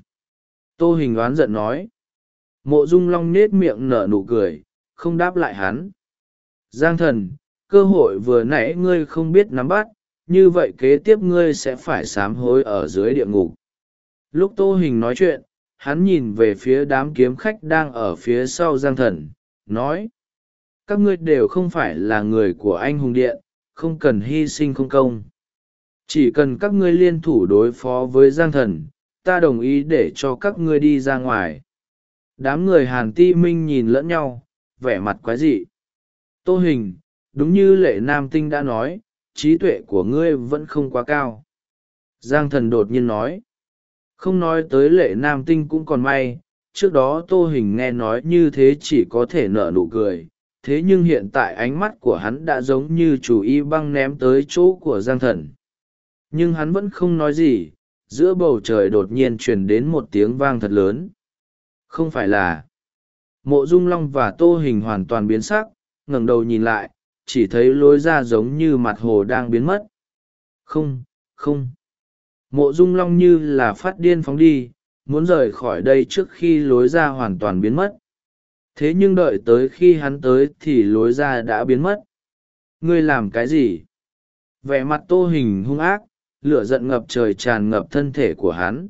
Tô Hình oán giận nói. Mộ Dung Long nết miệng nở nụ cười, không đáp lại hắn. Giang thần, cơ hội vừa nãy ngươi không biết nắm bắt, như vậy kế tiếp ngươi sẽ phải sám hối ở dưới địa ngục. Lúc Tô Hình nói chuyện, hắn nhìn về phía đám kiếm khách đang ở phía sau Giang thần, nói. Các ngươi đều không phải là người của anh hùng điện, không cần hy sinh không công. Chỉ cần các ngươi liên thủ đối phó với Giang thần, ta đồng ý để cho các ngươi đi ra ngoài. Đám người Hàn Ti Minh nhìn lẫn nhau, vẻ mặt quái dị. Tô Hình, đúng như Lệ Nam Tinh đã nói, trí tuệ của ngươi vẫn không quá cao. Giang thần đột nhiên nói. Không nói tới Lệ Nam Tinh cũng còn may, trước đó Tô Hình nghe nói như thế chỉ có thể nở nụ cười. Thế nhưng hiện tại ánh mắt của hắn đã giống như chủ y băng ném tới chỗ của Giang thần. Nhưng hắn vẫn không nói gì, giữa bầu trời đột nhiên truyền đến một tiếng vang thật lớn. Không phải là... Mộ Dung Long và Tô Hình hoàn toàn biến sắc, ngẩng đầu nhìn lại, chỉ thấy lối ra giống như mặt hồ đang biến mất. Không, không. Mộ Dung Long như là phát điên phóng đi, muốn rời khỏi đây trước khi lối ra hoàn toàn biến mất. Thế nhưng đợi tới khi hắn tới thì lối ra đã biến mất. Ngươi làm cái gì? Vẻ mặt Tô Hình hung ác, lửa giận ngập trời tràn ngập thân thể của hắn.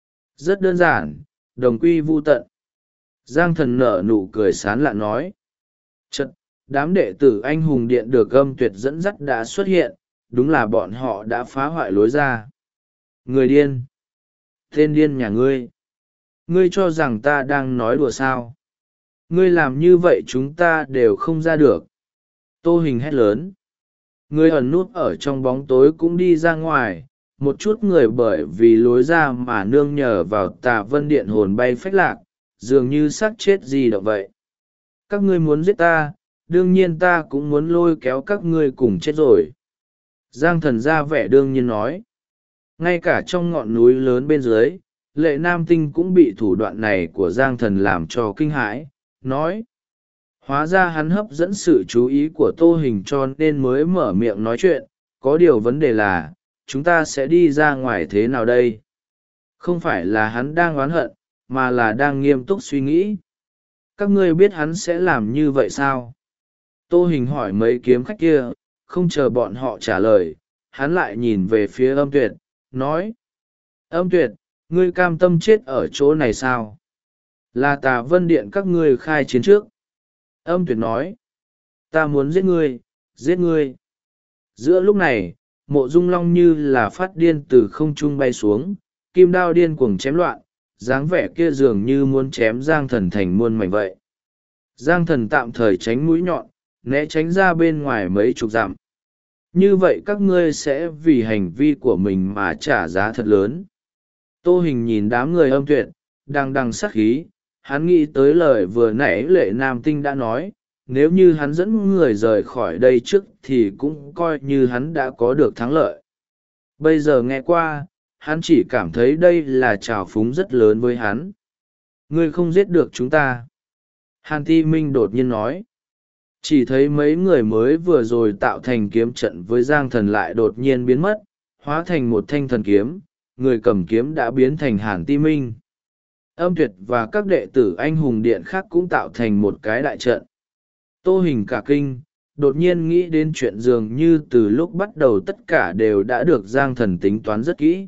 Rất đơn giản, đồng quy vu tận. Giang thần nở nụ cười sán lạ nói. Chật, đám đệ tử anh hùng điện được Âm Tuyệt dẫn dắt đã xuất hiện, đúng là bọn họ đã phá hoại lối ra. Người điên! Tên điên nhà ngươi! Ngươi cho rằng ta đang nói đùa sao? Ngươi làm như vậy chúng ta đều không ra được. Tô Hình hét lớn. Người ẩn nút ở trong bóng tối cũng đi ra ngoài, một chút người bởi vì lối ra mà nương nhờ vào Tà Vân Điện hồn bay phách lạc, dường như xác chết gì động vậy. Các ngươi muốn giết ta, đương nhiên ta cũng muốn lôi kéo các ngươi cùng chết rồi. Giang thần ra vẻ đương nhiên nói. Ngay cả trong ngọn núi lớn bên dưới, Lệ Nam Tinh cũng bị thủ đoạn này của Giang thần làm cho kinh hãi, nói. Hóa ra hắn hấp dẫn sự chú ý của Tô Hình cho nên mới mở miệng nói chuyện, có điều vấn đề là, chúng ta sẽ đi ra ngoài thế nào đây? Không phải là hắn đang oán hận, mà là đang nghiêm túc suy nghĩ. Các ngươi biết hắn sẽ làm như vậy sao? Tô Hình hỏi mấy kiếm khách kia, không chờ bọn họ trả lời, hắn lại nhìn về phía Âm Tuyệt, nói. Âm Tuyệt, ngươi cam tâm chết ở chỗ này sao? Là Tà Vân Điện các ngươi khai chiến trước. Âm Tuyệt nói. Ta muốn giết ngươi, giết ngươi. Giữa lúc này, Mộ Dung Long như là phát điên từ không trung bay xuống, kim đao điên cuồng chém loạn, dáng vẻ kia dường như muốn chém Giang thần thành muôn mảnh vậy. Giang thần tạm thời tránh mũi nhọn, né tránh ra bên ngoài mấy chục dặm. Như vậy các ngươi sẽ vì hành vi của mình mà trả giá thật lớn. Tô Hình nhìn đám người Âm Tuyệt, đằng đằng sát khí, hắn nghĩ tới lời vừa nãy Lệ Nam Tinh đã nói, nếu như hắn dẫn người rời khỏi đây trước thì cũng coi như hắn đã có được thắng lợi. Bây giờ nghe qua, hắn chỉ cảm thấy đây là trào phúng rất lớn với hắn. Ngươi không giết được chúng ta. Hàn Ti Minh đột nhiên nói. Chỉ thấy mấy người mới vừa rồi tạo thành kiếm trận với Giang thần lại đột nhiên biến mất, hóa thành một thanh thần kiếm, người cầm kiếm đã biến thành Hàn Ti Minh. Âm Tuyệt và các đệ tử anh hùng điện khác cũng tạo thành một cái đại trận. Tô Hình cả kinh, đột nhiên nghĩ đến chuyện dường như từ lúc bắt đầu tất cả đều đã được Giang thần tính toán rất kỹ.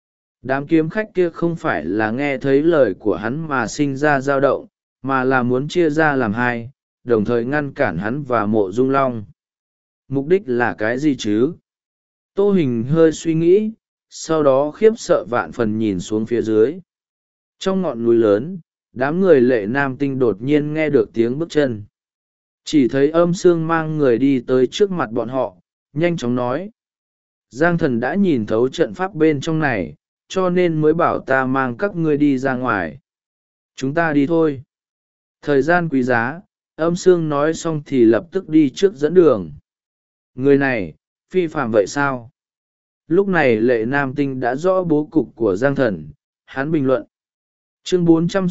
Đám kiếm khách kia không phải là nghe thấy lời của hắn mà sinh ra dao động, mà là muốn chia ra làm hai, đồng thời ngăn cản hắn và Mộ Dung Long. Mục đích là cái gì chứ? Tô Hình hơi suy nghĩ, sau đó khiếp sợ vạn phần nhìn xuống phía dưới. Trong ngọn núi lớn, đám người Lệ Nam Tinh đột nhiên nghe được tiếng bước chân. Chỉ thấy Âm Sương mang người đi tới trước mặt bọn họ, nhanh chóng nói. Giang thần đã nhìn thấu trận pháp bên trong này, cho nên mới bảo ta mang các ngươi đi ra ngoài. Chúng ta đi thôi. Thời gian quý giá, Âm Sương nói xong thì lập tức đi trước dẫn đường. Người này, phi phạm vậy sao? Lúc này Lệ Nam Tinh đã rõ bố cục của Giang thần, hắn bình luận. Chương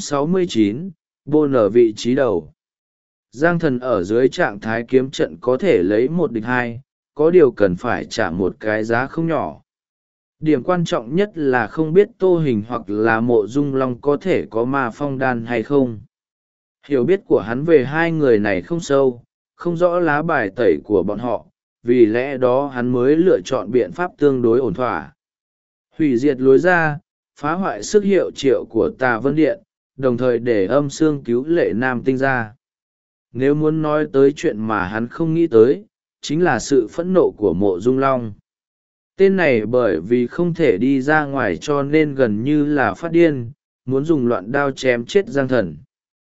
469, bôn ở vị trí đầu. Giang thần ở dưới trạng thái kiếm trận có thể lấy một địch hai, có điều cần phải trả một cái giá không nhỏ. Điểm quan trọng nhất là không biết Tô Hình hoặc là Mộ Dung Long có thể có ma phong đan hay không. Hiểu biết của hắn về hai người này không sâu, không rõ lá bài tẩy của bọn họ, vì lẽ đó hắn mới lựa chọn biện pháp tương đối ổn thỏa. Hủy diệt lối ra, phá hoại sức hiệu triệu của Tà Vân Điện, đồng thời để âm xương cứu Lệ Nam Tinh ra. Nếu muốn nói tới chuyện mà hắn không nghĩ tới, chính là sự phẫn nộ của Mộ Dung Long. Tên này bởi vì không thể đi ra ngoài cho nên gần như là phát điên, muốn dùng loạn đao chém chết Giang Thần.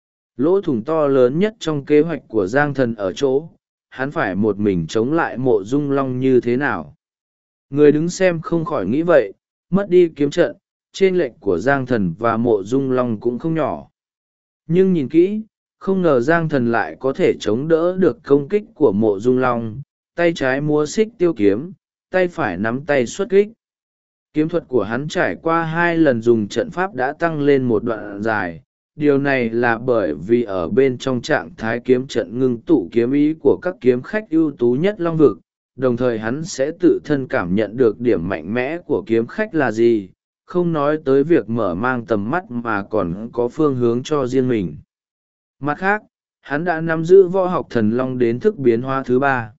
Lỗ thủng to lớn nhất trong kế hoạch của Giang Thần ở chỗ, hắn phải một mình chống lại Mộ Dung Long như thế nào. Người đứng xem không khỏi nghĩ vậy, mất đi kiếm trận, chênh lệch của Giang Thần và Mộ Dung Long cũng không nhỏ. Nhưng nhìn kỹ, không ngờ Giang Thần lại có thể chống đỡ được công kích của Mộ Dung Long, tay trái múa xích tiêu kiếm, tay phải nắm tay xuất kích. Kiếm thuật của hắn trải qua 2 lần dùng trận pháp đã tăng lên một đoạn dài. Điều này là bởi vì ở bên trong trạng thái kiếm trận ngưng tụ kiếm ý của các kiếm khách ưu tú nhất Long Vực, đồng thời hắn sẽ tự thân cảm nhận được điểm mạnh mẽ của kiếm khách là gì, không nói tới việc mở mang tầm mắt mà còn có phương hướng cho riêng mình. Mặt khác, hắn đã nắm giữ võ học thần long đến thức biến hóa thứ 3.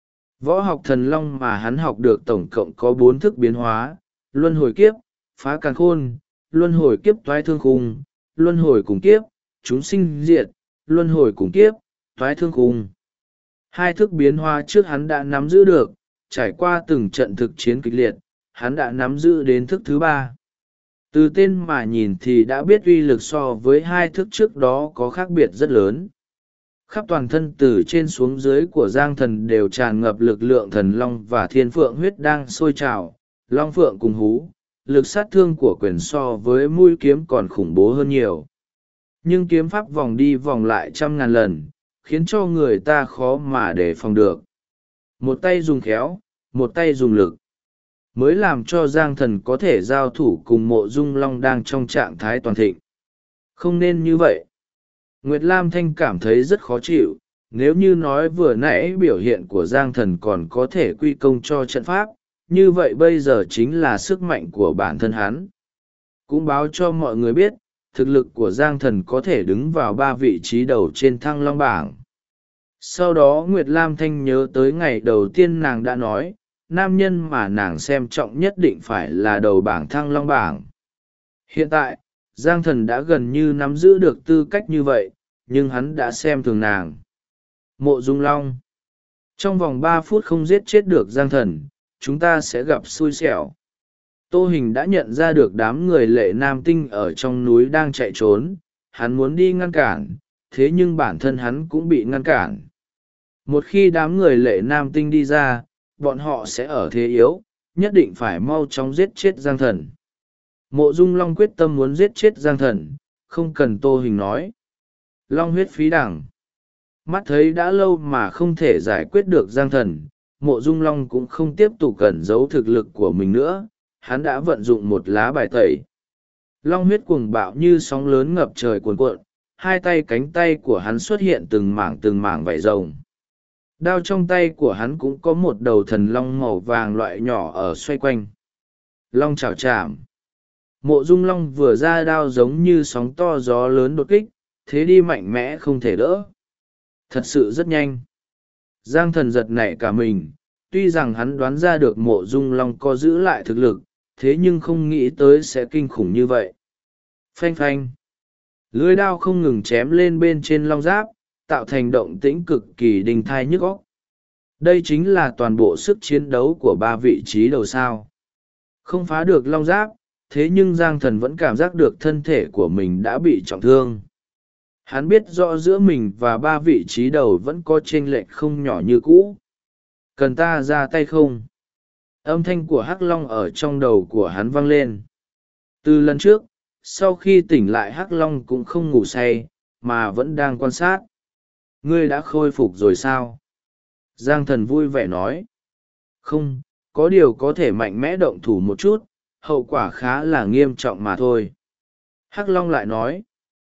Võ học thần long mà hắn học được tổng cộng có 4 thức biến hóa: luân hồi kiếp, phá càn khôn, luân hồi kiếp toái thương khung, luân hồi cùng kiếp, chúng sinh diệt, luân hồi cùng kiếp, toái thương khung. 2 thức biến hóa trước hắn đã nắm giữ được, trải qua từng trận thực chiến kịch liệt, hắn đã nắm giữ đến thức thứ 3. Từ tên mà nhìn thì đã biết uy lực so với 2 thức trước đó có khác biệt rất lớn. Khắp toàn thân từ trên xuống dưới của Giang Thần đều tràn ngập lực lượng thần long và thiên phượng huyết đang sôi trào, long phượng cùng hú, lực sát thương của quyền so với mũi kiếm còn khủng bố hơn nhiều. Nhưng kiếm pháp vòng đi vòng lại 100.000 lần, khiến cho người ta khó mà đề phòng được. Một tay dùng khéo, một tay dùng lực, mới làm cho Giang Thần có thể giao thủ cùng Mộ Dung Long đang trong trạng thái toàn thịnh. Không nên như vậy. Nguyệt Lam Thanh cảm thấy rất khó chịu, nếu như nói vừa nãy biểu hiện của Giang Thần còn có thể quy công cho trận pháp, như vậy bây giờ chính là sức mạnh của bản thân hắn. Cũng báo cho mọi người biết, thực lực của Giang Thần có thể đứng vào 3 vị trí đầu trên Thăng Long bảng. Sau đó Nguyệt Lam Thanh nhớ tới ngày đầu tiên nàng đã nói, nam nhân mà nàng xem trọng nhất định phải là đầu bảng Thăng Long bảng. Hiện tại, Giang Thần đã gần như nắm giữ được tư cách như vậy, nhưng hắn đã xem thường nàng. Mộ Dung Long, trong vòng 3 phút không giết chết được Giang Thần, chúng ta sẽ gặp xui xẻo. Tô Hình đã nhận ra được đám người Lệ Nam Tinh ở trong núi đang chạy trốn, hắn muốn đi ngăn cản, thế nhưng bản thân hắn cũng bị ngăn cản. Một khi đám người Lệ Nam Tinh đi ra, bọn họ sẽ ở thế yếu, nhất định phải mau chóng giết chết Giang Thần. Mộ Dung Long quyết tâm muốn giết chết Giang Thần, không cần Tô Hình nói. Long huyết phí đẳng. Mắt thấy đã lâu mà không thể giải quyết được Giang Thần, Mộ Dung Long cũng không tiếp tục cẩn giấu thực lực của mình nữa, hắn đã vận dụng một lá bài tẩy. Long huyết cuồng bạo như sóng lớn ngập trời cuồn cuộn, 2 tay cánh tay của hắn xuất hiện từng mảng vảy rồng. Đao trong tay của hắn cũng có một đầu thần long màu vàng loại nhỏ ở xoay quanh. Long chảo chạm. Mộ Dung Long vừa ra đao giống như sóng to gió lớn đột kích, thế đi mạnh mẽ không thể đỡ. Thật sự rất nhanh. Giang Thần giật nảy cả mình, tuy rằng hắn đoán ra được Mộ Dung Long có giữ lại thực lực, thế nhưng không nghĩ tới sẽ kinh khủng như vậy. Phanh phanh. Lưỡi đao không ngừng chém lên bên trên long giáp, tạo thành động tĩnh cực kỳ đinh thai nhức óc. Đây chính là toàn bộ sức chiến đấu của 3 vị trí đầu sao. Không phá được long giáp, thế nhưng Giang Thần vẫn cảm giác được thân thể của mình đã bị trọng thương. Hắn biết rõ giữa mình và 3 vị trí đầu vẫn có chênh lệch không nhỏ như cũ. Cần ta ra tay không? Âm thanh của Hắc Long ở trong đầu của hắn vang lên. Từ lần trước, sau khi tỉnh lại Hắc Long cũng không ngủ say, mà vẫn đang quan sát. Ngươi đã khôi phục rồi sao? Giang Thần vui vẻ nói. Không, có điều có thể mạnh mẽ động thủ một chút, hậu quả khá là nghiêm trọng mà thôi. Hắc Long lại nói.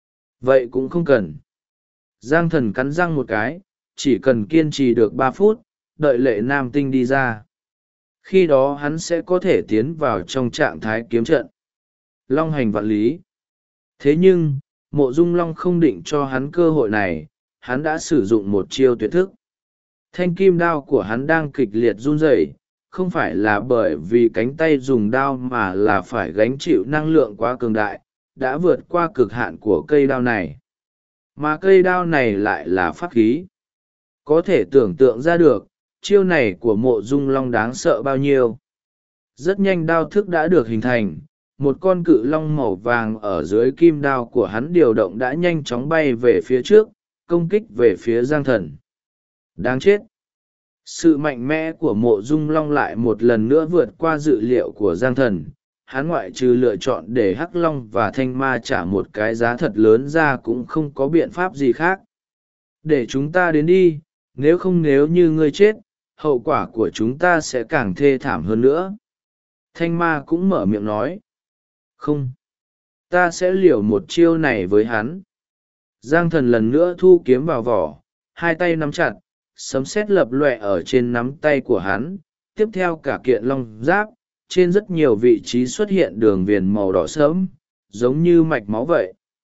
Vậy cũng không cần. Giang Thần cắn răng một cái, chỉ cần kiên trì được 3 phút, đợi Lệ Nam Tinh đi ra. Khi đó hắn sẽ có thể tiến vào trong trạng thái kiếm trận. Long hành vạn lý. Thế nhưng, Mộ Dung Long không định cho hắn cơ hội này, hắn đã sử dụng một chiêu tuyệt thức. Thanh kim đao của hắn đang kịch liệt run rẩy, không phải là bởi vì cánh tay dùng đao mà là phải gánh chịu năng lượng quá cường đại, đã vượt qua cực hạn của cây đao này. Mà cây đao này lại là pháp khí. Có thể tưởng tượng ra được, chiêu này của Mộ Dung Long đáng sợ bao nhiêu. Rất nhanh đao thức đã được hình thành, một con cự long màu vàng ở dưới kim đao của hắn điều động đã nhanh chóng bay về phía trước, công kích về phía Giang Thần. Đáng chết! Sự mạnh mẽ của Mộ Dung Long lại một lần nữa vượt qua dự liệu của Giang Thần. Hắn ngoại trừ lựa chọn để Hắc Long và Thanh Ma trả một cái giá thật lớn ra cũng không có biện pháp gì khác. Để chúng ta đến đi, nếu không nếu như ngươi chết, hậu quả của chúng ta sẽ càng thê thảm hơn nữa. Thanh Ma cũng mở miệng nói. Không, ta sẽ liều một chiêu này với hắn. Giang Thần lần nữa thu kiếm vào vỏ, hai tay nắm chặt, sấm sét lập lòe ở trên nắm tay của hắn. Tiếp theo cả kiện long giáp, trên rất nhiều vị trí xuất hiện đường viền màu đỏ sớm, giống như mạch máu vậy.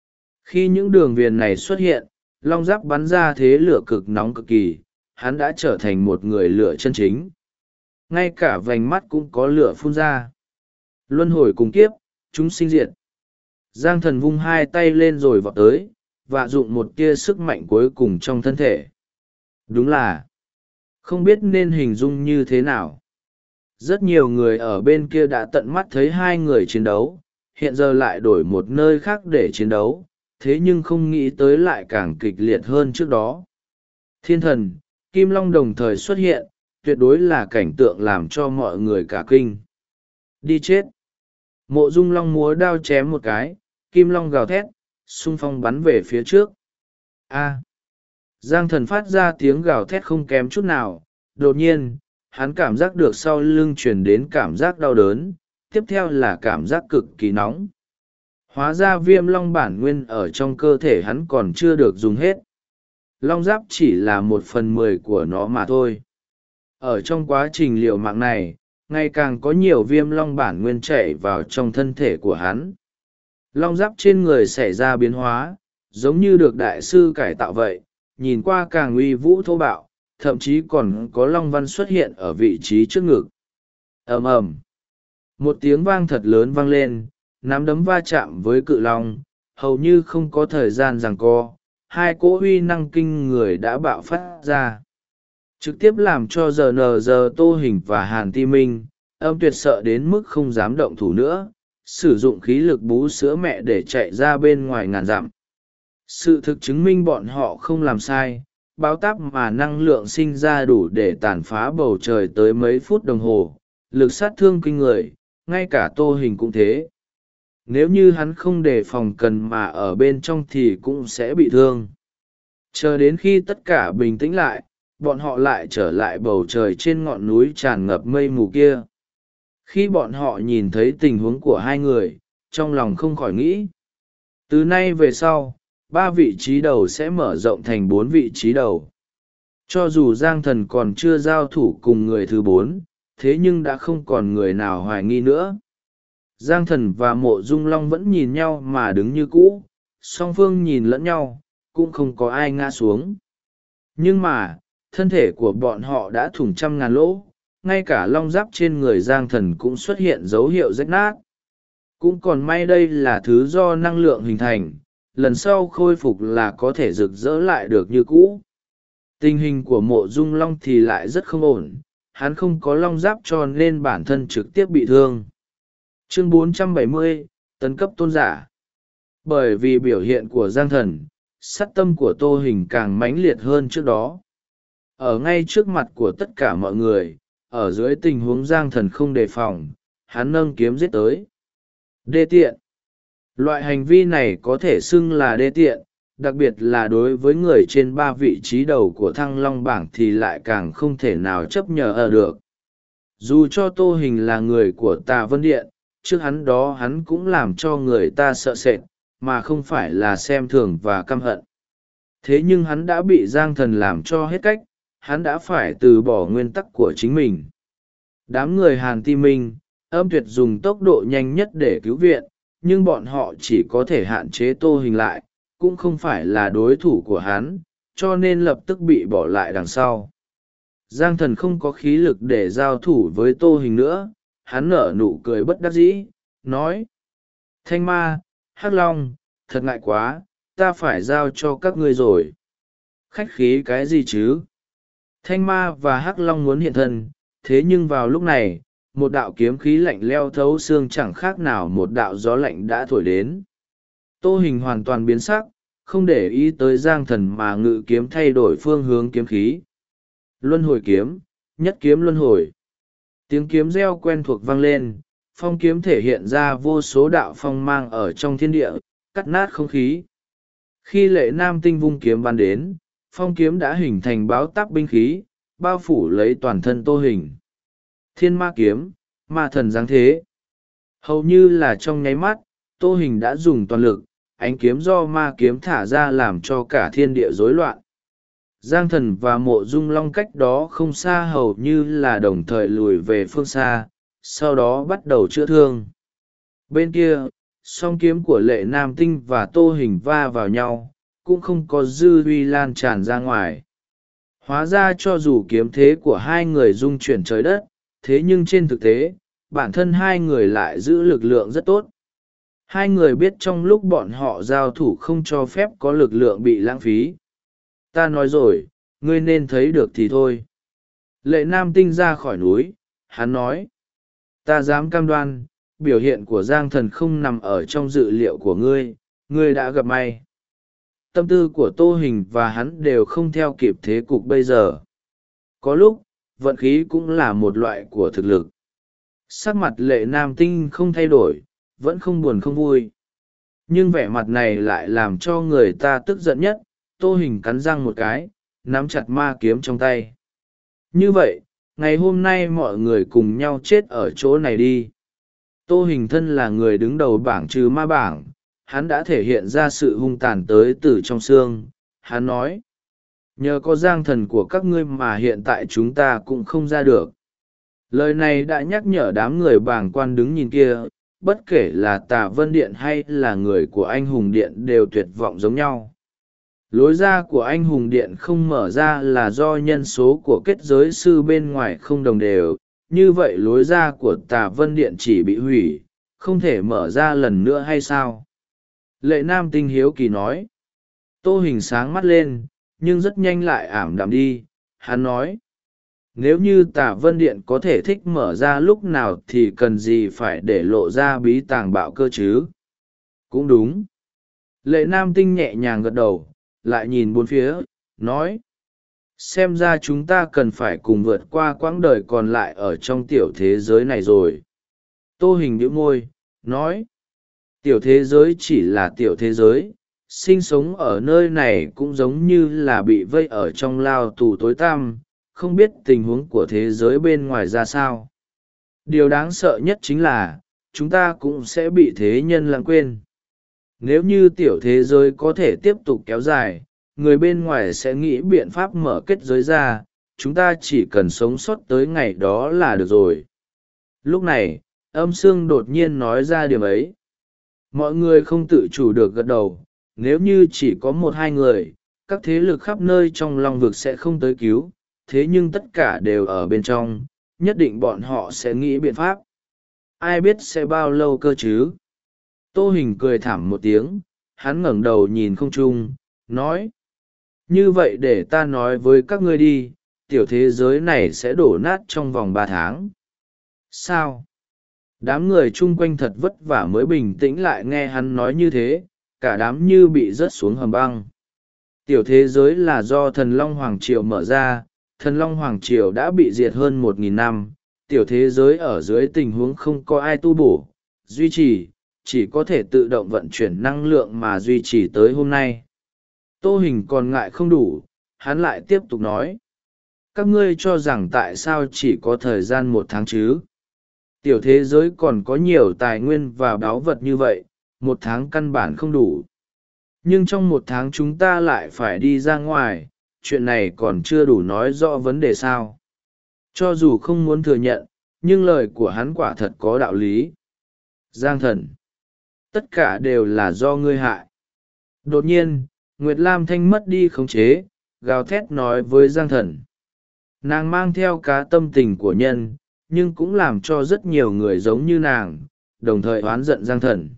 Khi những đường viền này xuất hiện, long giáp bắn ra thế lửa cực nóng cực kỳ, hắn đã trở thành một người lửa chân chính. Ngay cả vành mắt cũng có lửa phun ra. Luân hồi cùng kiếp, chúng sinh diệt. Giang Thần vung hai tay lên rồi vọt tới, và dụng một tia sức mạnh cuối cùng trong thân thể. Đúng là không biết nên hình dung như thế nào. Rất nhiều người ở bên kia đã tận mắt thấy hai người chiến đấu, hiện giờ lại đổi một nơi khác để chiến đấu, thế nhưng không nghĩ tới lại càng kịch liệt hơn trước đó. Thiên Thần, Kim Long đồng thời xuất hiện, tuyệt đối là cảnh tượng làm cho mọi người cả kinh. Đi chết! Mộ Dung Long múa đao chém một cái, Kim Long gào thét, xung phong bắn về phía trước. A! Giang Thần phát ra tiếng gào thét không kém chút nào, đột nhiên, hắn cảm giác được sau lưng truyền đến cảm giác đau đớn, tiếp theo là cảm giác cực kỳ nóng. Hóa ra viêm long bản nguyên ở trong cơ thể hắn còn chưa được dùng hết. Long giáp chỉ là 1/10 của nó mà thôi. Ở trong quá trình liều mạng này, ngày càng có nhiều viêm long bản nguyên chảy vào trong thân thể của hắn. Long giáp trên người xảy ra biến hóa, giống như được đại sư cải tạo vậy, nhìn qua càng uy vũ thô bạo, thậm chí còn có long văn xuất hiện ở vị trí trước ngực. Ầm ầm, một tiếng vang thật lớn vang lên, nắm đấm va chạm với cự long, hầu như không có thời gian giằng co, hai cỗ uy năng kinh người đã bạo phát ra, trực tiếp làm cho giờ Tô Hình và Hàn Ti Minh Âm Tuyệt sợ đến mức không dám động thủ nữa, sử dụng khí lực bú sữa mẹ để chạy ra bên ngoài ngàn dặm. Sự thực chứng minh bọn họ không làm sai, báo táp mà năng lượng sinh ra đủ để tàn phá bầu trời tới mấy phút đồng hồ, lực sát thương kinh người, ngay cả Tô Hình cũng thế. Nếu như hắn không đề phòng cần mà ở bên trong thì cũng sẽ bị thương. Chờ đến khi tất cả bình tĩnh lại, bọn họ lại trở lại bầu trời trên ngọn núi tràn ngập mây mù kia. Khi bọn họ nhìn thấy tình huống của hai người, trong lòng không khỏi nghĩ. Từ nay về sau, 3 vị trí đầu sẽ mở rộng thành 4 vị trí đầu. Cho dù Giang Thần còn chưa giao thủ cùng người thứ 4, thế nhưng đã không còn người nào hoài nghi nữa. Giang Thần và Mộ Dung Long vẫn nhìn nhau mà đứng như cũ, song phương nhìn lẫn nhau, cũng không có ai ngã xuống. Nhưng mà, thân thể của bọn họ đã thủng trăm ngàn lỗ, ngay cả long giáp trên người Giang Thần cũng xuất hiện dấu hiệu rách nát. Cũng còn may đây là thứ do năng lượng hình thành, lần sau khôi phục là có thể rực rỡ lại được như cũ. Tình hình của Mộ Dung Long thì lại rất không ổn, hắn không có long giáp cho nên bản thân trực tiếp bị thương. Chương 470, tấn cấp tôn giả. Bởi vì biểu hiện của Giang Thần, sát tâm của Tô Hình càng mãnh liệt hơn trước đó. Ở ngay trước mặt của tất cả mọi người, ở dưới tình huống Giang Thần không đề phòng, hắn nâng kiếm giết tới. Đê tiện. Loại hành vi này có thể xưng là đê tiện, đặc biệt là đối với người trên 3 vị trí đầu của Thăng Long bảng thì lại càng không thể nào chấp nhờ ở được. Dù cho Tô Hình là người của Tà Vân Điện, trước hắn đó hắn cũng làm cho người ta sợ sệt, mà không phải là xem thường và căm hận. Thế nhưng hắn đã bị Giang Thần làm cho hết cách, hắn đã phải từ bỏ nguyên tắc của chính mình. Đám người Hàn Ti Minh, Âm Tuyệt dùng tốc độ nhanh nhất để cứu viện, nhưng bọn họ chỉ có thể hạn chế Tô Hình lại, cũng không phải là đối thủ của hắn, cho nên lập tức bị bỏ lại đằng sau. Giang Thần không có khí lực để giao thủ với Tô Hình nữa, hắn nở nụ cười bất đắc dĩ, nói: Thanh Ma, Hắc Long, thật ngại quá, ta phải giao cho các ngươi rồi. Khách khí cái gì chứ? Thanh Ma và Hắc Long muốn hiện thân, thế nhưng vào lúc này, một đạo kiếm khí lạnh leo thấu xương chẳng khác nào một đạo gió lạnh đã thổi đến. Tô Hình hoàn toàn biến sắc, không để ý tới Giang Thần mà ngự kiếm thay đổi phương hướng kiếm khí. Luân hồi kiếm, nhất kiếm luân hồi. Tiếng kiếm reo quen thuộc vang lên, phong kiếm thể hiện ra vô số đạo phong mang ở trong thiên địa, cắt nát không khí. Khi Lệ Nam Tinh vung kiếm bắn đến, phong kiếm đã hình thành báo táp binh khí, bao phủ lấy toàn thân Tô Hình. Thiên ma kiếm, ma thần giáng thế. Hầu như là trong nháy mắt, Tô Hình đã dùng toàn lực, ánh kiếm do ma kiếm thả ra làm cho cả thiên địa rối loạn. Giang Thần và Mộ Dung Long cách đó không xa hầu như là đồng thời lùi về phương xa, sau đó bắt đầu chữa thương. Bên kia, song kiếm của Lệ Nam Tinh và Tô Hình va vào nhau, cũng không có dư uy lan tràn ra ngoài. Hóa ra cho dù kiếm thế của hai người dung chuyển trời đất, thế nhưng trên thực tế, bản thân hai người lại giữ lực lượng rất tốt. Hai người biết trong lúc bọn họ giao thủ không cho phép có lực lượng bị lãng phí. Ta nói rồi, ngươi nên thấy được thì thôi. Lệ Nam Tinh ra khỏi núi, hắn nói: Ta dám cam đoan, biểu hiện của Giang Thần không nằm ở trong dự liệu của ngươi, ngươi đã gặp may. Tâm tư của Tô Hình và hắn đều không theo kịp thế cục bây giờ. Có lúc, vận khí cũng là một loại của thực lực. Sắc mặt Lệ Nam Tinh không thay đổi, vẫn không buồn không vui. Nhưng vẻ mặt này lại làm cho người ta tức giận nhất. Tô Hình cắn răng một cái, nắm chặt ma kiếm trong tay. Như vậy, ngày hôm nay mọi người cùng nhau chết ở chỗ này đi. Tô Hình thân là người đứng đầu bảng trừ ma bảng, hắn đã thể hiện ra sự hung tàn tới từ trong xương. Hắn nói: Nhờ có Giang Thần của các ngươi mà hiện tại chúng ta cũng không ra được. Lời này đã nhắc nhở đám người bàng quan đứng nhìn kia, bất kể là Tà Vân Điện hay là người của Anh Hùng Điện đều tuyệt vọng giống nhau. Lối ra của Anh Hùng Điện không mở ra là do nhân số của kết giới sư bên ngoài không đồng đều, như vậy lối ra của Tà Vân Điện chỉ bị hủy, không thể mở ra lần nữa hay sao? Lệ Nam Tinh hiếu kỳ nói. Tô Hình sáng mắt lên, nhưng rất nhanh lại ảm đạm đi. Hắn nói: Nếu như Tà Vân Điện có thể thích mở ra lúc nào thì cần gì phải để lộ ra bí tàng bạo cơ chứ? Cũng đúng. Lệ Nam Tinh nhẹ nhàng gật đầu, lại nhìn bốn phía, nói: Xem ra chúng ta cần phải cùng vượt qua quãng đời còn lại ở trong tiểu thế giới này rồi. Tô Hình nhíu môi, nói: Tiểu thế giới chỉ là tiểu thế giới, sinh sống ở nơi này cũng giống như là bị vây ở trong lao tù tối tăm, không biết tình huống của thế giới bên ngoài ra sao. Điều đáng sợ nhất chính là, chúng ta cũng sẽ bị thế nhân lãng quên. Nếu như tiểu thế giới có thể tiếp tục kéo dài, người bên ngoài sẽ nghĩ biện pháp mở kết giới ra, chúng ta chỉ cần sống sót tới ngày đó là được rồi. Lúc này, Âm Sương đột nhiên nói ra điểm ấy. Mọi người không tự chủ được gật đầu, nếu như chỉ có một hai người, các thế lực khắp nơi trong Long vực sẽ không tới cứu, thế nhưng tất cả đều ở bên trong, nhất định bọn họ sẽ nghĩ biện pháp. Ai biết sẽ bao lâu cơ chứ? Tô Hình cười thảm một tiếng, hắn ngẩng đầu nhìn không trung, nói: Như vậy để ta nói với các ngươi đi, tiểu thế giới này sẽ đổ nát trong vòng 3 tháng. Sao? Đám người chung quanh thật vất vả mới bình tĩnh lại nghe hắn nói như thế, cả đám như bị rớt xuống hầm băng. Tiểu thế giới là do Thần Long Hoàng Triều mở ra, Thần Long Hoàng Triều đã bị diệt hơn 1.000 năm, tiểu thế giới ở dưới tình huống không có ai tu bổ, duy trì, chỉ có thể tự động vận chuyển năng lượng mà duy trì tới hôm nay. Tô Hình còn ngại không đủ, hắn lại tiếp tục nói: Các ngươi cho rằng tại sao chỉ có thời gian 1 tháng chứ? Tiểu thế giới còn có nhiều tài nguyên và báu vật như vậy, 1 tháng căn bản không đủ. Nhưng trong 1 tháng chúng ta lại phải đi ra ngoài, chuyện này còn chưa đủ nói rõ vấn đề sao? Cho dù không muốn thừa nhận, nhưng lời của hắn quả thật có đạo lý. Giang Thần, tất cả đều là do ngươi hại. Đột nhiên, Nguyệt Lam Thanh mất đi khống chế, gào thét nói với Giang Thần. Nàng mang theo cá tâm tình của nhân, nhưng cũng làm cho rất nhiều người giống như nàng, đồng thời oán giận Giang Thần.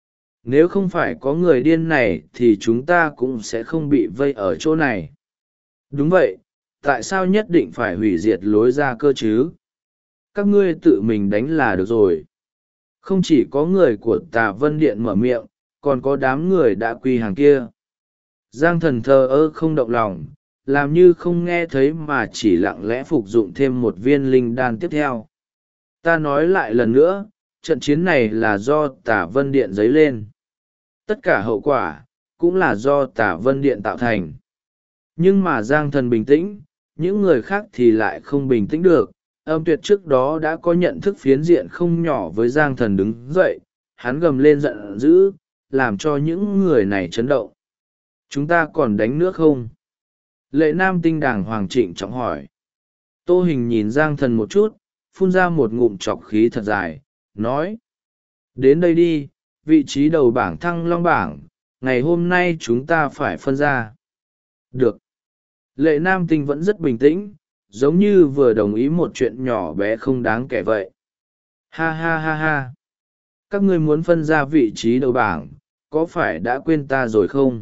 Nếu không phải có người điên này thì chúng ta cũng sẽ không bị vây ở chỗ này. Đúng vậy, tại sao nhất định phải hủy diệt lối ra cơ chứ? Các ngươi tự mình đánh là được rồi. Không chỉ có người của Tà Vân Điện mở miệng, còn có đám người đã quy hàng kia. Giang Thần thờ ơ không động lòng, làm như không nghe thấy mà chỉ lặng lẽ phục dụng thêm một viên linh đan tiếp theo. Ta nói lại lần nữa, trận chiến này là do Tà Vân Điện dấy lên. Tất cả hậu quả, cũng là do Tà Vân Điện tạo thành. Nhưng mà Giang Thần bình tĩnh, những người khác thì lại không bình tĩnh được. Âm Tuyệt trước đó đã có nhận thức phiến diện không nhỏ với Giang Thần đứng dậy, hắn gầm lên giận dữ, làm cho những người này chấn động. Chúng ta còn đánh nữa không? Lệ Nam Tinh đàng hoàng trịnh trọng hỏi. Tô Hình nhìn Giang Thần một chút, phun ra một ngụm trọc khí thật dài, nói. Đến đây đi, vị trí đầu bảng Thăng Long bảng, ngày hôm nay chúng ta phải phân ra. Được. Lệ Nam Tinh vẫn rất bình tĩnh, giống như vừa đồng ý một chuyện nhỏ bé không đáng kể vậy. Ha ha ha ha. Các ngươi muốn phân ra vị trí đầu bảng, có phải đã quên ta rồi không?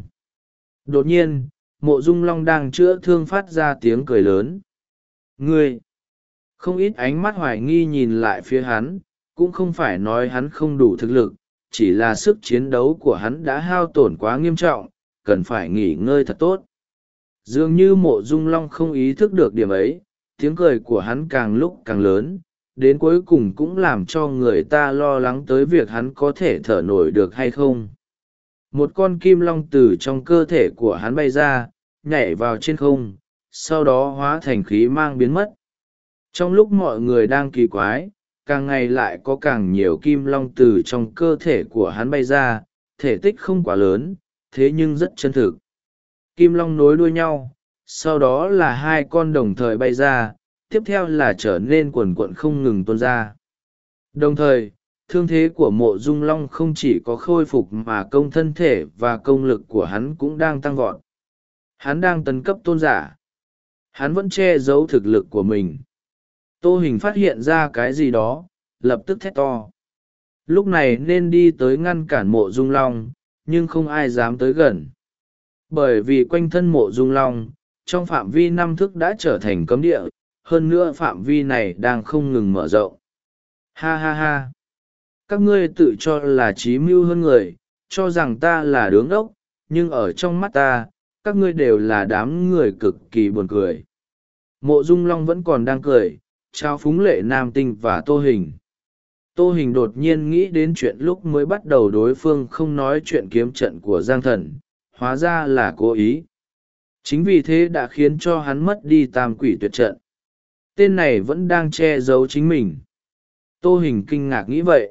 Đột nhiên, Mộ Dung Long đang chữa thương phát ra tiếng cười lớn. Ngươi! Không ít ánh mắt hoài nghi nhìn lại phía hắn, cũng không phải nói hắn không đủ thực lực, chỉ là sức chiến đấu của hắn đã hao tổn quá nghiêm trọng, cần phải nghỉ ngơi thật tốt. Dường như Mộ Dung Long không ý thức được điểm ấy, tiếng cười của hắn càng lúc càng lớn, đến cuối cùng cũng làm cho người ta lo lắng tới việc hắn có thể thở nổi được hay không. Một con kim long từ trong cơ thể của hắn bay ra, nhảy vào trên không, sau đó hóa thành khí mang biến mất. Trong lúc mọi người đang kỳ quái, càng ngày lại có càng nhiều kim long từ trong cơ thể của hắn bay ra, thể tích không quá lớn, thế nhưng rất chân thực. Kim long nối đuôi nhau, sau đó là hai con đồng thời bay ra, tiếp theo là trở nên quần quận không ngừng tuôn ra. Đồng thời, thương thế của Mộ Dung Long không chỉ có khôi phục mà công thân thể và công lực của hắn cũng đang tăng vọt. Hắn đang tấn cấp tôn giả. Hắn vẫn che giấu thực lực của mình. Tô Hình phát hiện ra cái gì đó, lập tức thét to. Lúc này nên đi tới ngăn cản Mộ Dung Long, nhưng không ai dám tới gần. Bởi vì quanh thân Mộ Dung Long, trong phạm vi 5 thước đã trở thành cấm địa, hơn nữa phạm vi này đang không ngừng mở rộng. Ha ha ha! Các ngươi tự cho là trí mưu hơn người, cho rằng ta là đứa ngốc, nhưng ở trong mắt ta, các ngươi đều là đám người cực kỳ buồn cười. Mộ Dung Long vẫn còn đang cười, trao phúng Lệ Nam Tinh và Tô Hình. Tô Hình đột nhiên nghĩ đến chuyện lúc mới bắt đầu đối phương không nói chuyện kiếm trận của Giang Thần, hóa ra là cố ý. Chính vì thế đã khiến cho hắn mất đi tam quỷ tuyệt trận. Tên này vẫn đang che giấu chính mình. Tô Hình kinh ngạc nghĩ vậy.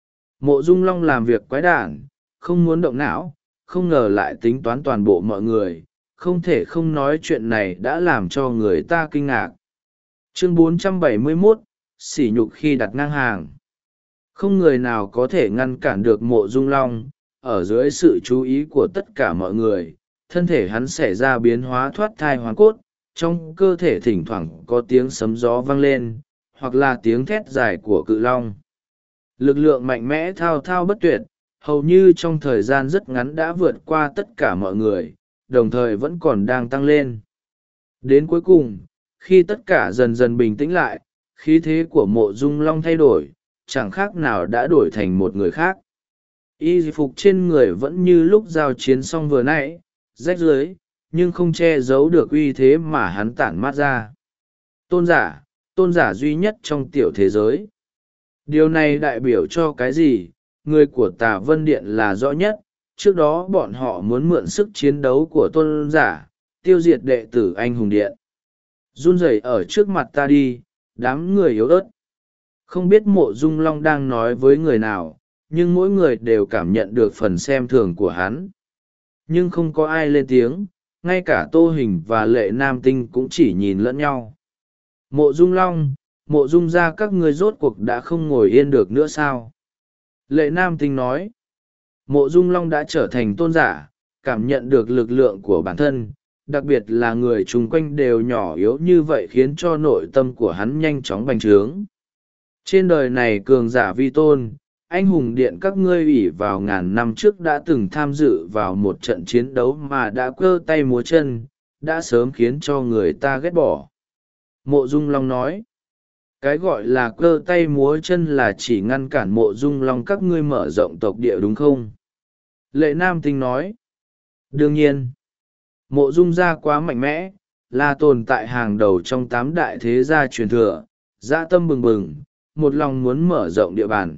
Mộ Dung Long làm việc quái đản, không muốn động não, không ngờ lại tính toán toàn bộ mọi người, không thể không nói chuyện này đã làm cho người ta kinh ngạc. Chương 471, sỉ nhục khi đặt ngang hàng. Không người nào có thể ngăn cản được Mộ Dung Long, ở dưới sự chú ý của tất cả mọi người, thân thể hắn xảy ra biến hóa thoát thai hoàn cốt, trong cơ thể thỉnh thoảng có tiếng sấm gió vang lên, hoặc là tiếng thét dài của cự long. Lực lượng mạnh mẽ thao thao bất tuyệt, hầu như trong thời gian rất ngắn đã vượt qua tất cả mọi người, đồng thời vẫn còn đang tăng lên. Đến cuối cùng, khi tất cả dần dần bình tĩnh lại, khí thế của Mộ Dung Long thay đổi, chẳng khác nào đã đổi thành một người khác. Y phục trên người vẫn như lúc giao chiến xong vừa nãy, rách rưới, nhưng không che giấu được uy thế mà hắn tản mát ra. Tôn giả duy nhất trong tiểu thế giới. Điều này đại biểu cho cái gì? Người của Tà Vân Điện là rõ nhất, trước đó bọn họ muốn mượn sức chiến đấu của tôn giả, tiêu diệt đệ tử anh hùng điện. Run rẩy ở trước mặt ta đi, đám người yếu ớt. Không biết Mộ Dung Long đang nói với người nào, nhưng mỗi người đều cảm nhận được phần xem thường của hắn. Nhưng không có ai lên tiếng, ngay cả Tô Hình và Lệ Nam Tinh cũng chỉ nhìn lẫn nhau. Mộ Dung Long, Mộ Dung gia các ngươi rốt cuộc đã không ngồi yên được nữa sao? Lệ Nam Tinh nói. Mộ Dung Long đã trở thành tôn giả, cảm nhận được lực lượng của bản thân, đặc biệt là người chung quanh đều nhỏ yếu như vậy khiến cho nội tâm của hắn nhanh chóng bành trướng. Trên đời này cường giả vi tôn, anh hùng điện các ngươi ủy vào ngàn năm trước đã từng tham dự vào một trận chiến đấu mà đã cơ tay múa chân, đã sớm khiến cho người ta ghét bỏ. Mộ Dung Long nói. Cái gọi là cơ tay múa chân là chỉ ngăn cản Mộ Dung Long các ngươi mở rộng tộc địa đúng không? Lệ Nam Tinh nói. Đương nhiên. Mộ Dung gia quá mạnh mẽ, là tồn tại hàng đầu trong 8 đại thế gia truyền thừa, dã tâm bừng bừng, một lòng muốn mở rộng địa bàn.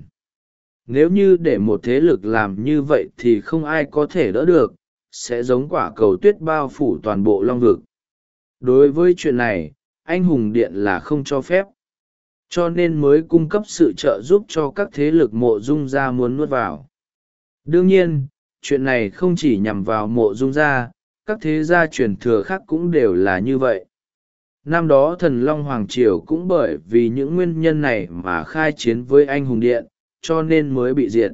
Nếu như để một thế lực làm như vậy thì không ai có thể đỡ được, sẽ giống quả cầu tuyết bao phủ toàn bộ Long vực. Đối với chuyện này, anh hùng điện là không cho phép. Cho nên mới cung cấp sự trợ giúp cho các thế lực Mộ Dung gia muốn nuốt vào. Đương nhiên, chuyện này không chỉ nhằm vào Mộ Dung gia, các thế gia truyền thừa khác cũng đều là như vậy. Năm đó Thần Long Hoàng Triều cũng bởi vì những nguyên nhân này mà khai chiến với anh hùng điện, cho nên mới bị diệt.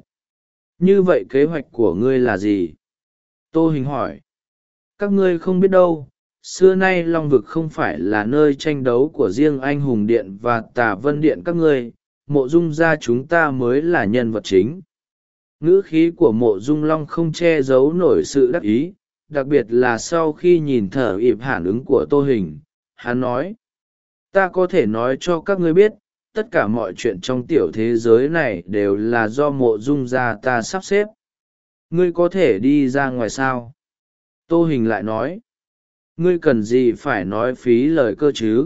Như vậy kế hoạch của ngươi là gì? Tô Hình hỏi. Các ngươi không biết đâu, xưa nay Long vực không phải là nơi tranh đấu của riêng anh hùng điện và Tà Vân điện các ngươi, Mộ Dung gia chúng ta mới là nhân vật chính. Ngữ khí của Mộ Dung Long không che giấu nổi sự đắc ý, đặc biệt là sau khi nhìn thở ịp phản ứng của Tô Hình, hắn nói. Ta có thể nói cho các ngươi biết, tất cả mọi chuyện trong tiểu thế giới này đều là do Mộ Dung gia ta sắp xếp. Ngươi có thể đi ra ngoài sao? Tô Hình lại nói. Ngươi cần gì phải nói phí lời cơ chứ?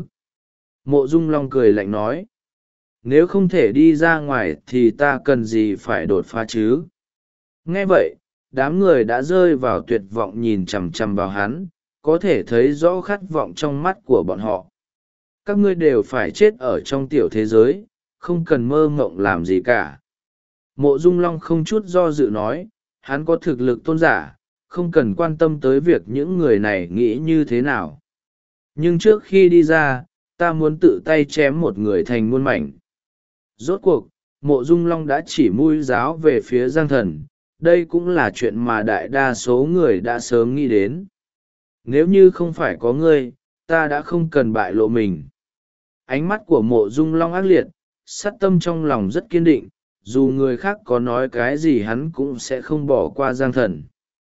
Mộ Dung Long cười lạnh nói. Nếu không thể đi ra ngoài thì ta cần gì phải đột phá chứ? Nghe vậy, đám người đã rơi vào tuyệt vọng nhìn chằm chằm vào hắn, có thể thấy rõ khát vọng trong mắt của bọn họ. Các ngươi đều phải chết ở trong tiểu thế giới, không cần mơ mộng làm gì cả. Mộ Dung Long không chút do dự nói, hắn có thực lực tôn giả, không cần quan tâm tới việc những người này nghĩ như thế nào. Nhưng trước khi đi ra, ta muốn tự tay chém một người thành muôn mảnh. Rốt cuộc, Mộ Dung Long đã chỉ mũi giáo về phía Giang Thần, đây cũng là chuyện mà đại đa số người đã sớm nghĩ đến. Nếu như không phải có ngươi, ta đã không cần bại lộ mình. Ánh mắt của Mộ Dung Long ác liệt, sát tâm trong lòng rất kiên định, dù người khác có nói cái gì hắn cũng sẽ không bỏ qua Giang Thần.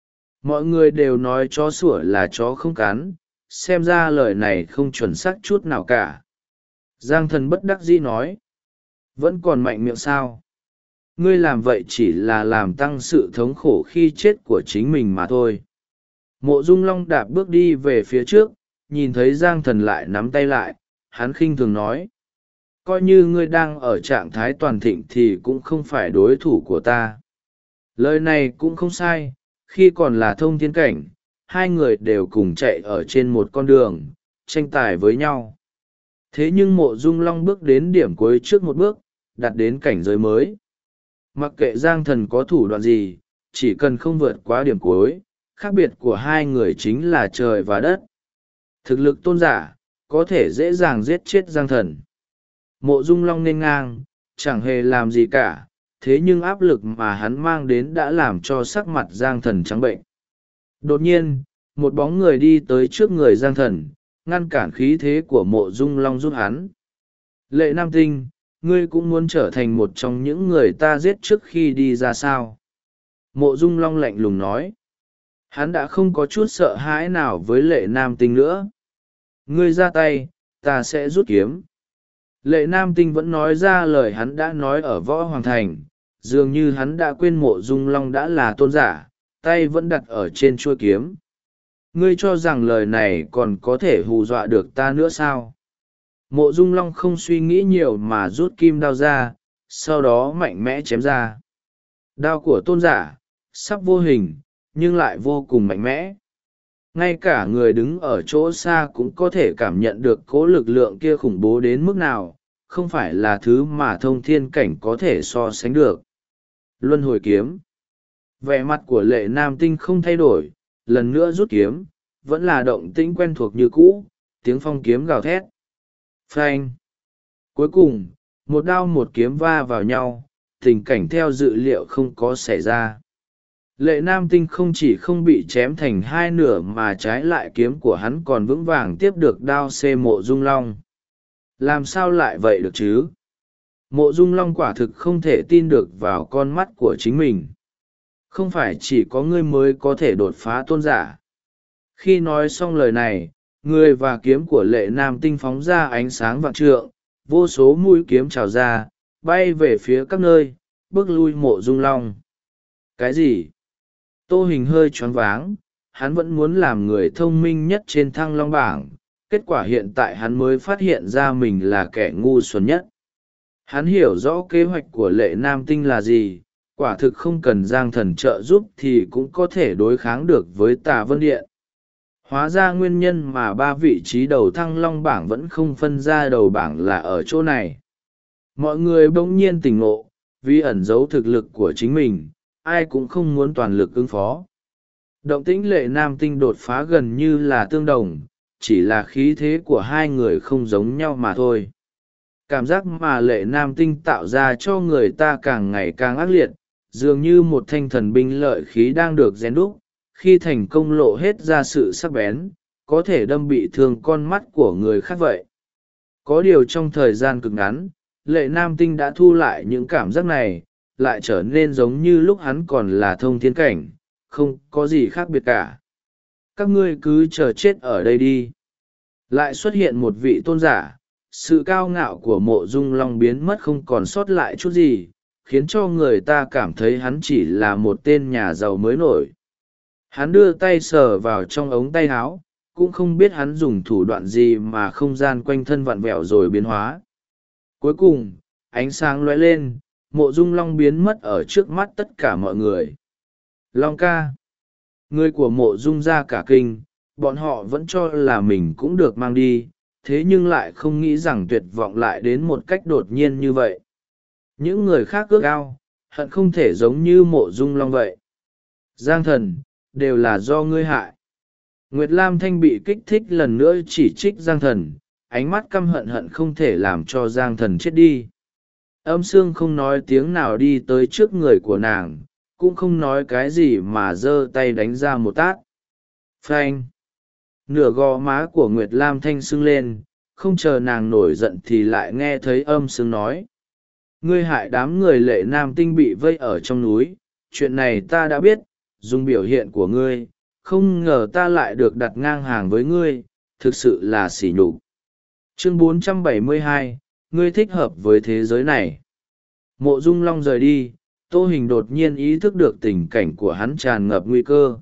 Mọi người đều nói chó sủa là chó không cắn, xem ra lời này không chuẩn xác chút nào cả. Giang Thần bất đắc dĩ nói. Vẫn còn mạnh miệng sao? Ngươi làm vậy chỉ là làm tăng sự thống khổ khi chết của chính mình mà thôi. Mộ Dung Long đạp bước đi về phía trước, nhìn thấy Giang Thần lại nắm tay lại, hắn khinh thường nói. Coi như ngươi đang ở trạng thái toàn thịnh thì cũng không phải đối thủ của ta. Lời này cũng không sai, khi còn là thông thiên cảnh, hai người đều cùng chạy ở trên một con đường, tranh tài với nhau. Thế nhưng Mộ Dung Long bước đến điểm cuối trước một bước, đạt đến cảnh giới mới. Mặc kệ Giang Thần có thủ đoạn gì, chỉ cần không vượt quá điểm cuối, khác biệt của hai người chính là trời và đất. Thực lực tôn giả, có thể dễ dàng giết chết Giang Thần. Mộ Dung Long nên ngang, chẳng hề làm gì cả, thế nhưng áp lực mà hắn mang đến đã làm cho sắc mặt Giang Thần trắng bệnh. Đột nhiên, một bóng người đi tới trước người Giang Thần, ngăn cản khí thế của Mộ Dung Long giúp hắn. Lệ Nam Tinh, ngươi cũng muốn trở thành một trong những người ta giết trước khi đi ra sao? Mộ Dung Long lạnh lùng nói. Hắn đã không có chút sợ hãi nào với Lệ Nam Tinh nữa. Ngươi ra tay, ta sẽ rút kiếm. Lệ Nam Tinh vẫn nói ra lời hắn đã nói ở Võ Hoàng Thành, dường như hắn đã quên Mộ Dung Long đã là tôn giả, tay vẫn đặt ở trên chuôi kiếm. Ngươi cho rằng lời này còn có thể hù dọa được ta nữa sao? Mộ Dung Long không suy nghĩ nhiều mà rút kim đao ra, sau đó mạnh mẽ chém ra. Đao của tôn giả, sắp vô hình, nhưng lại vô cùng mạnh mẽ. Ngay cả người đứng ở chỗ xa cũng có thể cảm nhận được cỗ lực lượng kia khủng bố đến mức nào, không phải là thứ mà thông thiên cảnh có thể so sánh được. Luân hồi kiếm. Vẻ mặt của Lệ Nam Tinh không thay đổi, lần nữa rút kiếm, vẫn là động tĩnh quen thuộc như cũ, tiếng phong kiếm gào thét. Phanh! Cuối cùng, một đao một kiếm va vào nhau, tình cảnh theo dự liệu không có xảy ra. Lệ Nam Tinh không chỉ không bị chém thành hai nửa mà trái lại kiếm của hắn còn vững vàng tiếp được đao xê Mộ Dung Long. Làm sao lại vậy được chứ? Mộ Dung Long quả thực không thể tin được vào con mắt của chính mình. Không phải chỉ có ngươi mới có thể đột phá tôn giả. Khi nói xong lời này, người và kiếm của Lệ Nam Tinh phóng ra ánh sáng vạn trượng, vô số mũi kiếm trào ra, bay về phía các nơi, bước lui Mộ Dung Long. Cái gì? Tô Hình hơi choáng váng, hắn vẫn muốn làm người thông minh nhất trên Thăng Long bảng, kết quả hiện tại hắn mới phát hiện ra mình là kẻ ngu xuẩn nhất. Hắn hiểu rõ kế hoạch của Lệ Nam Tinh là gì, quả thực không cần Giang Thần trợ giúp thì cũng có thể đối kháng được với Tà Vân Điện. Hóa ra nguyên nhân mà ba vị trí đầu Thăng Long bảng vẫn không phân ra đầu bảng là ở chỗ này. Mọi người bỗng nhiên tỉnh ngộ, vì ẩn giấu thực lực của chính mình, ai cũng không muốn toàn lực ứng phó. Động tĩnh Lệ Nam Tinh đột phá gần như là tương đồng, chỉ là khí thế của hai người không giống nhau mà thôi. Cảm giác mà Lệ Nam Tinh tạo ra cho người ta càng ngày càng ác liệt, dường như một thanh thần binh lợi khí đang được rèn đúc, khi thành công lộ hết ra sự sắc bén, có thể đâm bị thương con mắt của người khác vậy. Có điều trong thời gian cực ngắn, Lệ Nam Tinh đã thu lại những cảm giác này, lại trở nên giống như lúc hắn còn là thông thiên cảnh, không có gì khác biệt cả. Các ngươi cứ chờ chết ở đây đi. Lại xuất hiện một vị tôn giả, sự cao ngạo của Mộ Dung Long biến mất không còn sót lại chút gì, khiến cho người ta cảm thấy hắn chỉ là một tên nhà giàu mới nổi. Hắn đưa tay sờ vào trong ống tay áo, cũng không biết hắn dùng thủ đoạn gì mà không gian quanh thân vặn vẹo rồi biến hóa. Cuối cùng, ánh sáng lóe lên, Mộ Dung Long biến mất ở trước mắt tất cả mọi người. Long ca! Người của Mộ Dung ra cả kinh, bọn họ vẫn cho là mình cũng được mang đi, thế nhưng lại không nghĩ rằng tuyệt vọng lại đến một cách đột nhiên như vậy. Những người khác ước ao, hận không thể giống như Mộ Dung Long vậy. Giang Thần, đều là do ngươi hại. Nguyệt Lam Thanh bị kích thích lần nữa chỉ trích Giang Thần, ánh mắt căm hận hận không thể làm cho Giang Thần chết đi. Âm Sương không nói tiếng nào đi tới trước người của nàng, cũng không nói cái gì mà giơ tay đánh ra một tát. Phanh! Nửa gò má của Nguyệt Lam Thanh sưng lên, không chờ nàng nổi giận thì lại nghe thấy Âm Sương nói. Ngươi hại đám người Lệ Nam Tinh bị vây ở trong núi, chuyện này ta đã biết, dùng biểu hiện của ngươi, không ngờ ta lại được đặt ngang hàng với ngươi, thực sự là sỉ nhục. Chương 472, ngươi thích hợp với thế giới này. Mộ Dung Long rời đi, Tô Hình đột nhiên ý thức được tình cảnh của hắn tràn ngập nguy cơ.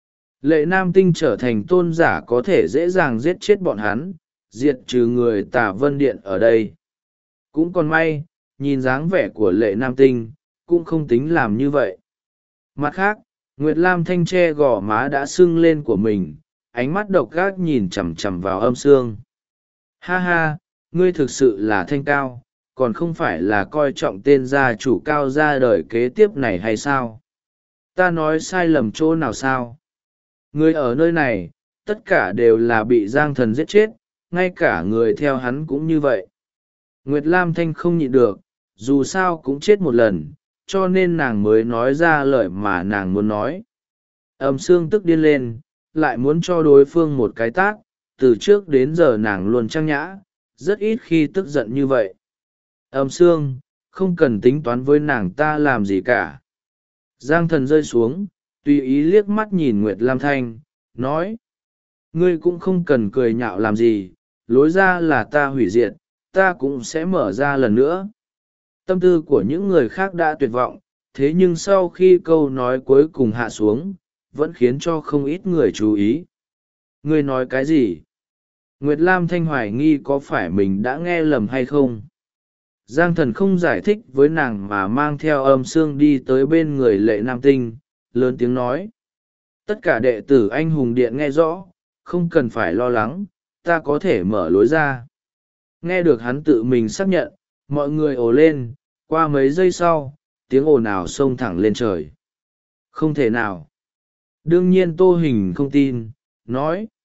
Lệ Nam Tinh trở thành tôn giả có thể dễ dàng giết chết bọn hắn, diệt trừ người Tà Vân Điện ở đây. Cũng còn may, nhìn dáng vẻ của Lệ Nam Tinh, cũng không tính làm như vậy. Mặt khác, Nguyệt Lam Thanh che gò má đã sưng lên của mình, ánh mắt độc ác nhìn chằm chằm vào Âm Sương. Ha ha, ngươi thực sự là Thanh Cao, còn không phải là coi trọng tên gia chủ Cao ra đời kế tiếp này hay sao? Ta nói sai lầm chỗ nào sao? Người ở nơi này, tất cả đều là bị Giang Thần giết chết, ngay cả người theo hắn cũng như vậy. Nguyệt Lam Thanh không nhịn được, dù sao cũng chết một lần, cho nên nàng mới nói ra lời mà nàng muốn nói. Âm Sương tức điên lên, lại muốn cho đối phương một cái tát, từ trước đến giờ nàng luôn trang nhã, rất ít khi tức giận như vậy. Âm Sương, không cần tính toán với nàng ta làm gì cả. Giang Thần rơi xuống, tùy ý liếc mắt nhìn Nguyệt Lam Thanh, nói. Ngươi cũng không cần cười nhạo làm gì, lối ra là ta hủy diệt, ta cũng sẽ mở ra lần nữa. Tâm tư của những người khác đã tuyệt vọng, thế nhưng sau khi câu nói cuối cùng hạ xuống, vẫn khiến cho không ít người chú ý. Ngươi nói cái gì? Nguyệt Lam Thanh hoài nghi có phải mình đã nghe lầm hay không? Giang Thần không giải thích với nàng mà mang theo Âm Sương đi tới bên người Lệ Nam Tinh, lớn tiếng nói. Tất cả đệ tử anh hùng điện nghe rõ, không cần phải lo lắng, ta có thể mở lối ra. Nghe được hắn tự mình xác nhận, mọi người ồ lên, qua mấy giây sau, tiếng ồn ào xông thẳng lên trời. Không thể nào. Đương nhiên Tô Hình không tin, nói.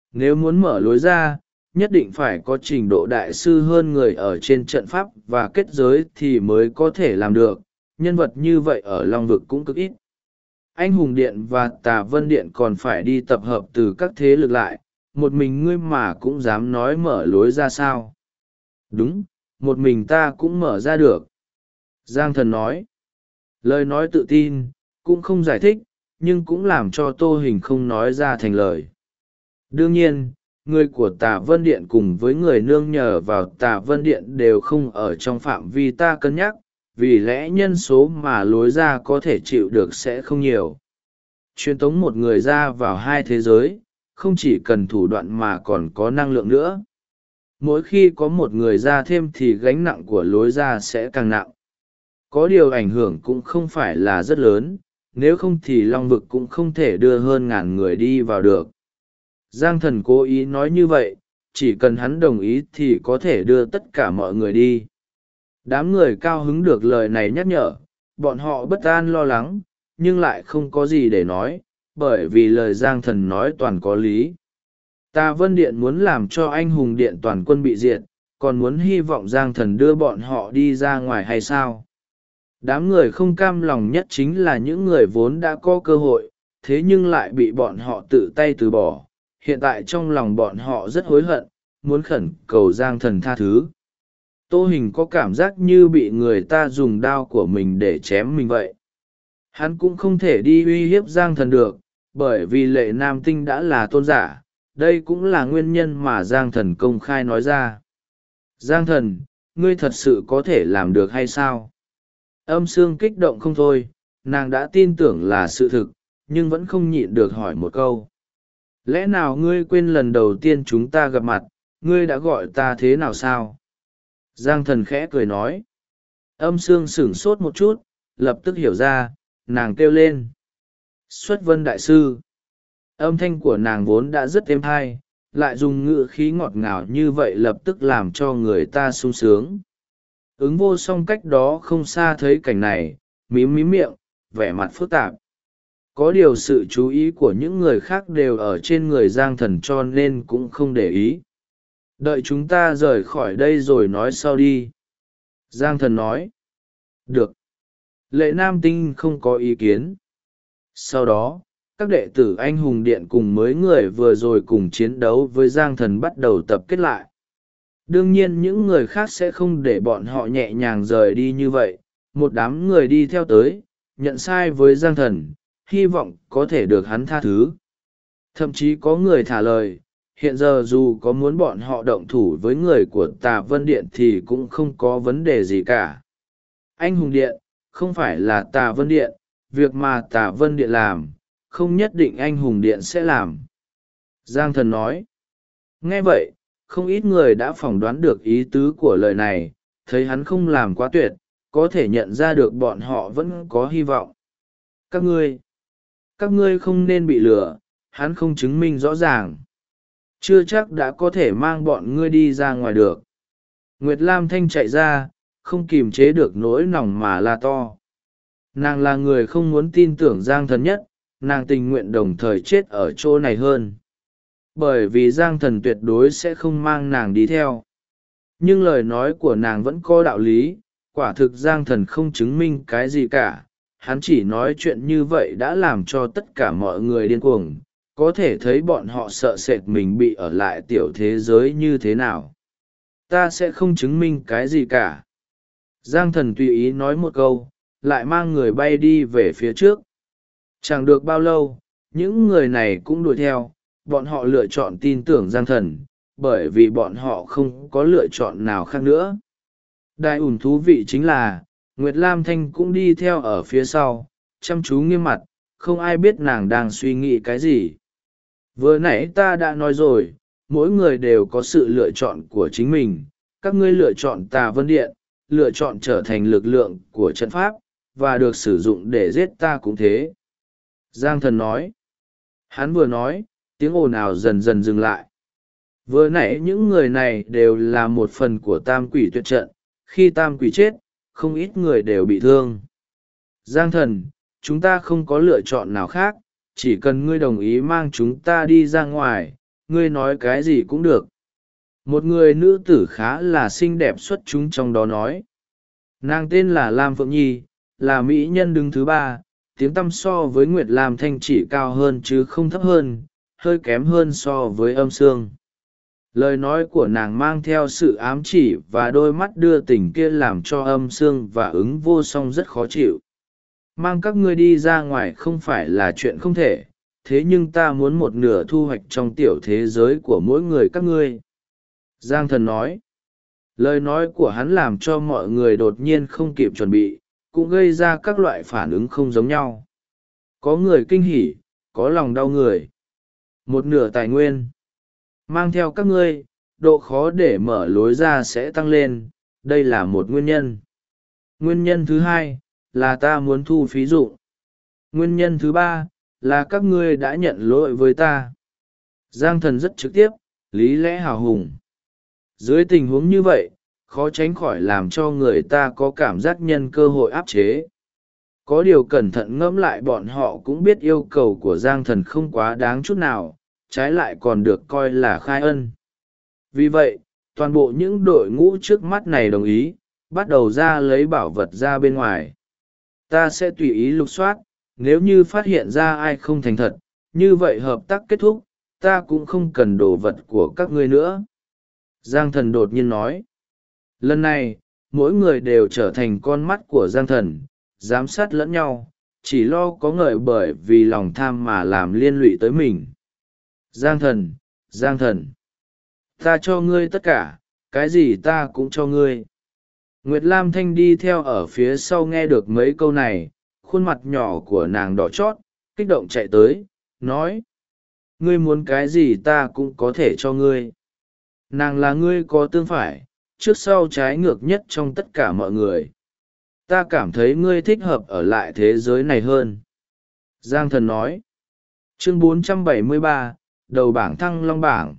Nếu muốn mở lối ra, nhất định phải có trình độ đại sư hơn người ở trên trận pháp và kết giới thì mới có thể làm được. Nhân vật như vậy ở Long Vực cũng cực ít. Anh Hùng Điện và Tà Vân Điện còn phải đi tập hợp từ các thế lực lại, một mình ngươi mà cũng dám nói mở lối ra sao? Đúng, một mình ta cũng mở ra được. Giang Thần nói. Lời nói tự tin, cũng không giải thích, nhưng cũng làm cho Tô Hình không nói ra thành lời. Đương nhiên, người của Tà Vân Điện cùng với người nương nhờ vào Tà Vân Điện đều không ở trong phạm vi ta cân nhắc, vì lẽ nhân số mà lối ra có thể chịu được sẽ không nhiều. Truyền tống một người ra vào hai thế giới, không chỉ cần thủ đoạn mà còn có năng lượng nữa. Mỗi khi có một người ra thêm thì gánh nặng của lối ra sẽ càng nặng. Có điều ảnh hưởng cũng không phải là rất lớn, nếu không thì Long Vực cũng không thể đưa hơn 1000 người đi vào được. Giang Thần cố ý nói như vậy, chỉ cần hắn đồng ý thì có thể đưa tất cả mọi người đi. Đám người cao hứng được lời này nhắc nhở, bọn họ bất an lo lắng, nhưng lại không có gì để nói, bởi vì lời Giang Thần nói toàn có lý. Tà Vân Điện muốn làm cho Anh Hùng Điện toàn quân bị diệt, còn muốn hy vọng Giang Thần đưa bọn họ đi ra ngoài hay sao? Đám người không cam lòng nhất chính là những người vốn đã có cơ hội, thế nhưng lại bị bọn họ tự tay từ bỏ. Hiện tại trong lòng bọn họ rất hối hận, muốn khẩn cầu Giang Thần tha thứ. Tô Hình có cảm giác như bị người ta dùng đao của mình để chém mình vậy. Hắn cũng không thể đi uy hiếp Giang Thần được, bởi vì Lệ Nam Tinh đã là tôn giả, đây cũng là nguyên nhân mà Giang Thần công khai nói ra. Giang Thần, ngươi thật sự có thể làm được hay sao? Âm Sương kích động không thôi, nàng đã tin tưởng là sự thực, nhưng vẫn không nhịn được hỏi một câu. Lẽ nào ngươi quên lần đầu tiên chúng ta gặp mặt, ngươi đã gọi ta thế nào sao? Giang Thần khẽ cười nói. Âm Sương sửng sốt một chút, lập tức hiểu ra, nàng kêu lên. Xuất Vân Đại Sư. Âm thanh của nàng vốn đã rất êm tai, lại dùng ngữ khí ngọt ngào như vậy lập tức làm cho người ta sung sướng. Ứng vô song cách đó không xa thấy cảnh này, mím mím miệng, vẻ mặt phức tạp. Có điều sự chú ý của những người khác đều ở trên người Giang Thần cho nên cũng không để ý. Đợi chúng ta rời khỏi đây rồi nói sau đi. Giang Thần nói. Được. Lệ Nam Tinh không có ý kiến. Sau đó, các đệ tử Anh Hùng Điện cùng mấy người vừa rồi cùng chiến đấu với Giang Thần bắt đầu tập kết lại. Đương nhiên những người khác sẽ không để bọn họ nhẹ nhàng rời đi như vậy. Một đám người đi theo tới, nhận sai với Giang Thần, hy vọng có thể được hắn tha thứ. Thậm chí có người thả lời, hiện giờ dù có muốn bọn họ động thủ với người của Tà Vân Điện thì cũng không có vấn đề gì cả. Anh Hùng Điện, không phải là Tà Vân Điện, việc mà Tà Vân Điện làm, không nhất định Anh Hùng Điện sẽ làm. Giang Thần nói. Nghe vậy, không ít người đã phỏng đoán được ý tứ của lời này, thấy hắn không làm quá tuyệt, có thể nhận ra được bọn họ vẫn có hy vọng. Các ngươi không nên bị lừa, hắn không chứng minh rõ ràng. Chưa chắc đã có thể mang bọn ngươi đi ra ngoài được. Nguyệt Lam Thanh chạy ra, không kìm chế được nỗi lòng mà la to. Nàng là người không muốn tin tưởng Giang Thần nhất, nàng tình nguyện đồng thời chết ở chỗ này hơn. Bởi vì Giang Thần tuyệt đối sẽ không mang nàng đi theo. Nhưng lời nói của nàng vẫn có đạo lý, quả thực Giang Thần không chứng minh cái gì cả. Hắn chỉ nói chuyện như vậy đã làm cho tất cả mọi người điên cuồng, có thể thấy bọn họ sợ sệt mình bị ở lại tiểu thế giới như thế nào. Ta sẽ không chứng minh cái gì cả. Giang Thần tùy ý nói một câu, lại mang người bay đi về phía trước. Chẳng được bao lâu, những người này cũng đuổi theo, bọn họ lựa chọn tin tưởng Giang Thần, bởi vì bọn họ không có lựa chọn nào khác nữa. Đại ủn thú vị chính là, Nguyệt Lam Thanh cũng đi theo ở phía sau, chăm chú nghiêm mặt, không ai biết nàng đang suy nghĩ cái gì. Vừa nãy ta đã nói rồi, mỗi người đều có sự lựa chọn của chính mình, các ngươi lựa chọn Tà Vân Điện, lựa chọn trở thành lực lượng của trận pháp, và được sử dụng để giết ta cũng thế. Giang Thần nói. Hắn vừa nói, tiếng ồn ào dần dần dừng lại. Vừa nãy những người này đều là một phần của Tam Quỷ Tuyệt Trận, khi Tam Quỷ chết, không ít người đều bị thương. Giang Thần, chúng ta không có lựa chọn nào khác, chỉ cần ngươi đồng ý mang chúng ta đi ra ngoài, ngươi nói cái gì cũng được. Một người nữ tử khá là xinh đẹp xuất chúng trong đó nói. Nàng tên là Lam Phượng Nhi, là mỹ nhân đứng thứ ba, tiếng tăm so với Nguyệt Lam Thanh chỉ cao hơn chứ không thấp hơn, hơi kém hơn so với Âm Sương. Lời nói của nàng mang theo sự ám chỉ và đôi mắt đưa tình kia làm cho Âm Sương và Ứng Vô Song rất khó chịu. Mang các ngươi đi ra ngoài không phải là chuyện không thể, thế nhưng ta muốn một nửa thu hoạch trong tiểu thế giới của mỗi người các ngươi. Giang Thần nói. Lời nói của hắn làm cho mọi người đột nhiên không kịp chuẩn bị, cũng gây ra các loại phản ứng không giống nhau. Có người kinh hỉ, có lòng đau người. Một nửa tài nguyên mang theo các ngươi, độ khó để mở lối ra sẽ tăng lên, đây là một nguyên nhân. Nguyên nhân thứ hai là ta muốn thu phí dụng. Nguyên nhân thứ ba là các ngươi đã nhận lỗi với ta. Giang Thần rất trực tiếp, lý lẽ hào hùng. Dưới tình huống như vậy, khó tránh khỏi làm cho người ta có cảm giác nhân cơ hội áp chế. Có điều cẩn thận ngẫm lại bọn họ cũng biết yêu cầu của Giang Thần không quá đáng chút nào, trái lại còn được coi là khai ân. Vì vậy, toàn bộ những đội ngũ trước mắt này đồng ý, bắt đầu ra lấy bảo vật ra bên ngoài. Ta sẽ tùy ý lục soát, nếu như phát hiện ra ai không thành thật, như vậy hợp tác kết thúc, ta cũng không cần đồ vật của các ngươi nữa. Giang Thần đột nhiên nói. Lần này, mỗi người đều trở thành con mắt của Giang Thần, giám sát lẫn nhau, chỉ lo có ngợi bởi vì lòng tham mà làm liên lụy tới mình. Giang Thần, Giang Thần, ta cho ngươi tất cả, cái gì ta cũng cho ngươi. Nguyệt Lam Thanh đi theo ở phía sau nghe được mấy câu này, khuôn mặt nhỏ của nàng đỏ chót, kích động chạy tới, nói. Ngươi muốn cái gì ta cũng có thể cho ngươi. Nàng là ngươi có tương phải, trước sau trái ngược nhất trong tất cả mọi người. Ta cảm thấy ngươi thích hợp ở lại thế giới này hơn. Giang Thần nói. Chương 473, đầu bảng Thăng Long bảng.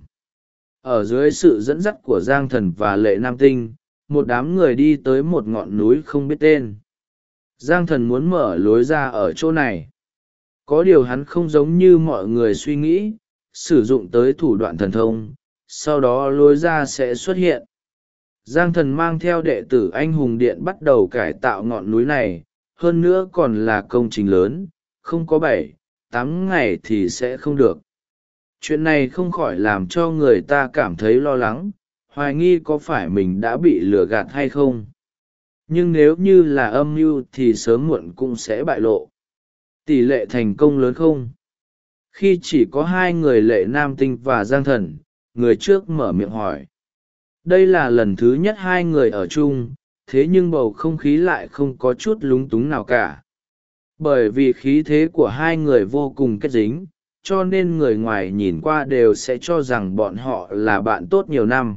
Ở dưới sự dẫn dắt của Giang Thần và Lệ Nam Tinh, một đám người đi tới một ngọn núi không biết tên. Giang Thần muốn mở lối ra ở chỗ này. Có điều hắn không giống như mọi người suy nghĩ, sử dụng tới thủ đoạn thần thông, sau đó lối ra sẽ xuất hiện. Giang Thần mang theo đệ tử anh hùng điện bắt đầu cải tạo ngọn núi này, hơn nữa còn là công trình lớn, không có 7-8 ngày thì sẽ không được. Chuyện này không khỏi làm cho người ta cảm thấy lo lắng, hoài nghi có phải mình đã bị lừa gạt hay không. Nhưng nếu như là âm mưu thì sớm muộn cũng sẽ bại lộ. Tỷ lệ thành công lớn không? Khi chỉ có hai người Lệ Nam Tinh và Giang Thần, người trước mở miệng hỏi. Đây là lần thứ nhất hai người ở chung, thế nhưng bầu không khí lại không có chút lúng túng nào cả. Bởi vì khí thế của hai người vô cùng kết dính, cho nên người ngoài nhìn qua đều sẽ cho rằng bọn họ là bạn tốt nhiều năm.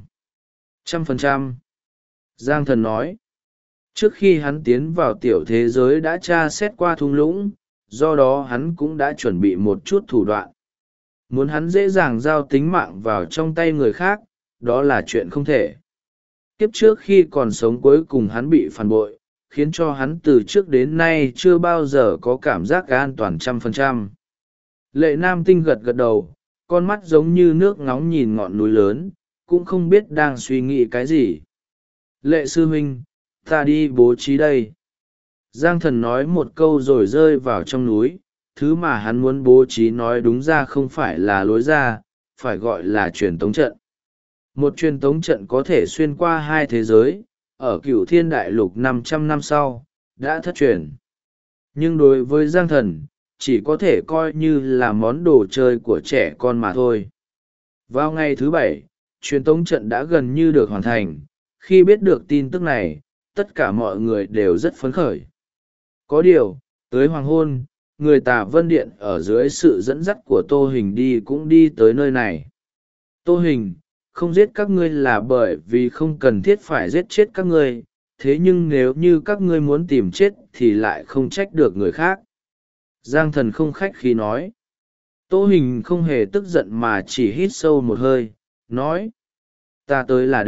100%. Giang Thần nói. Trước khi hắn tiến vào tiểu thế giới đã tra xét qua thung lũng, do đó hắn cũng đã chuẩn bị một chút thủ đoạn. Muốn hắn dễ dàng giao tính mạng vào trong tay người khác, đó là chuyện không thể. Kiếp trước khi còn sống cuối cùng hắn bị phản bội, khiến cho hắn từ trước đến nay chưa bao giờ có cảm giác an toàn 100%. Lệ Nam Tinh gật gật đầu, con mắt giống như nước ngóng nhìn ngọn núi lớn, cũng không biết đang suy nghĩ cái gì. Lệ sư huynh, ta đi bố trí đây. Giang Thần nói một câu rồi rơi vào trong núi, thứ mà hắn muốn bố trí nói đúng ra không phải là lối ra, phải gọi là truyền tống trận. Một truyền tống trận có thể xuyên qua hai thế giới, ở Cửu Thiên Đại Lục 500 năm sau, đã thất truyền. Nhưng đối với Giang Thần, chỉ có thể coi như là món đồ chơi của trẻ con mà thôi. Vào ngày thứ 7, truyền tống trận đã gần như được hoàn thành. Khi biết được tin tức này, tất cả mọi người đều rất phấn khởi. Có điều, tới hoàng hôn, người Tà Vân Điện ở dưới sự dẫn dắt của Tô Hình đi cũng đi tới nơi này. Tô Hình, không giết các ngươi là bởi vì không cần thiết phải giết chết các ngươi, thế nhưng nếu như các ngươi muốn tìm chết thì lại không trách được người khác. Giang Thần không khách khí nói. Tô Hình không hề tức giận mà chỉ hít sâu một hơi, nói. Ta tới là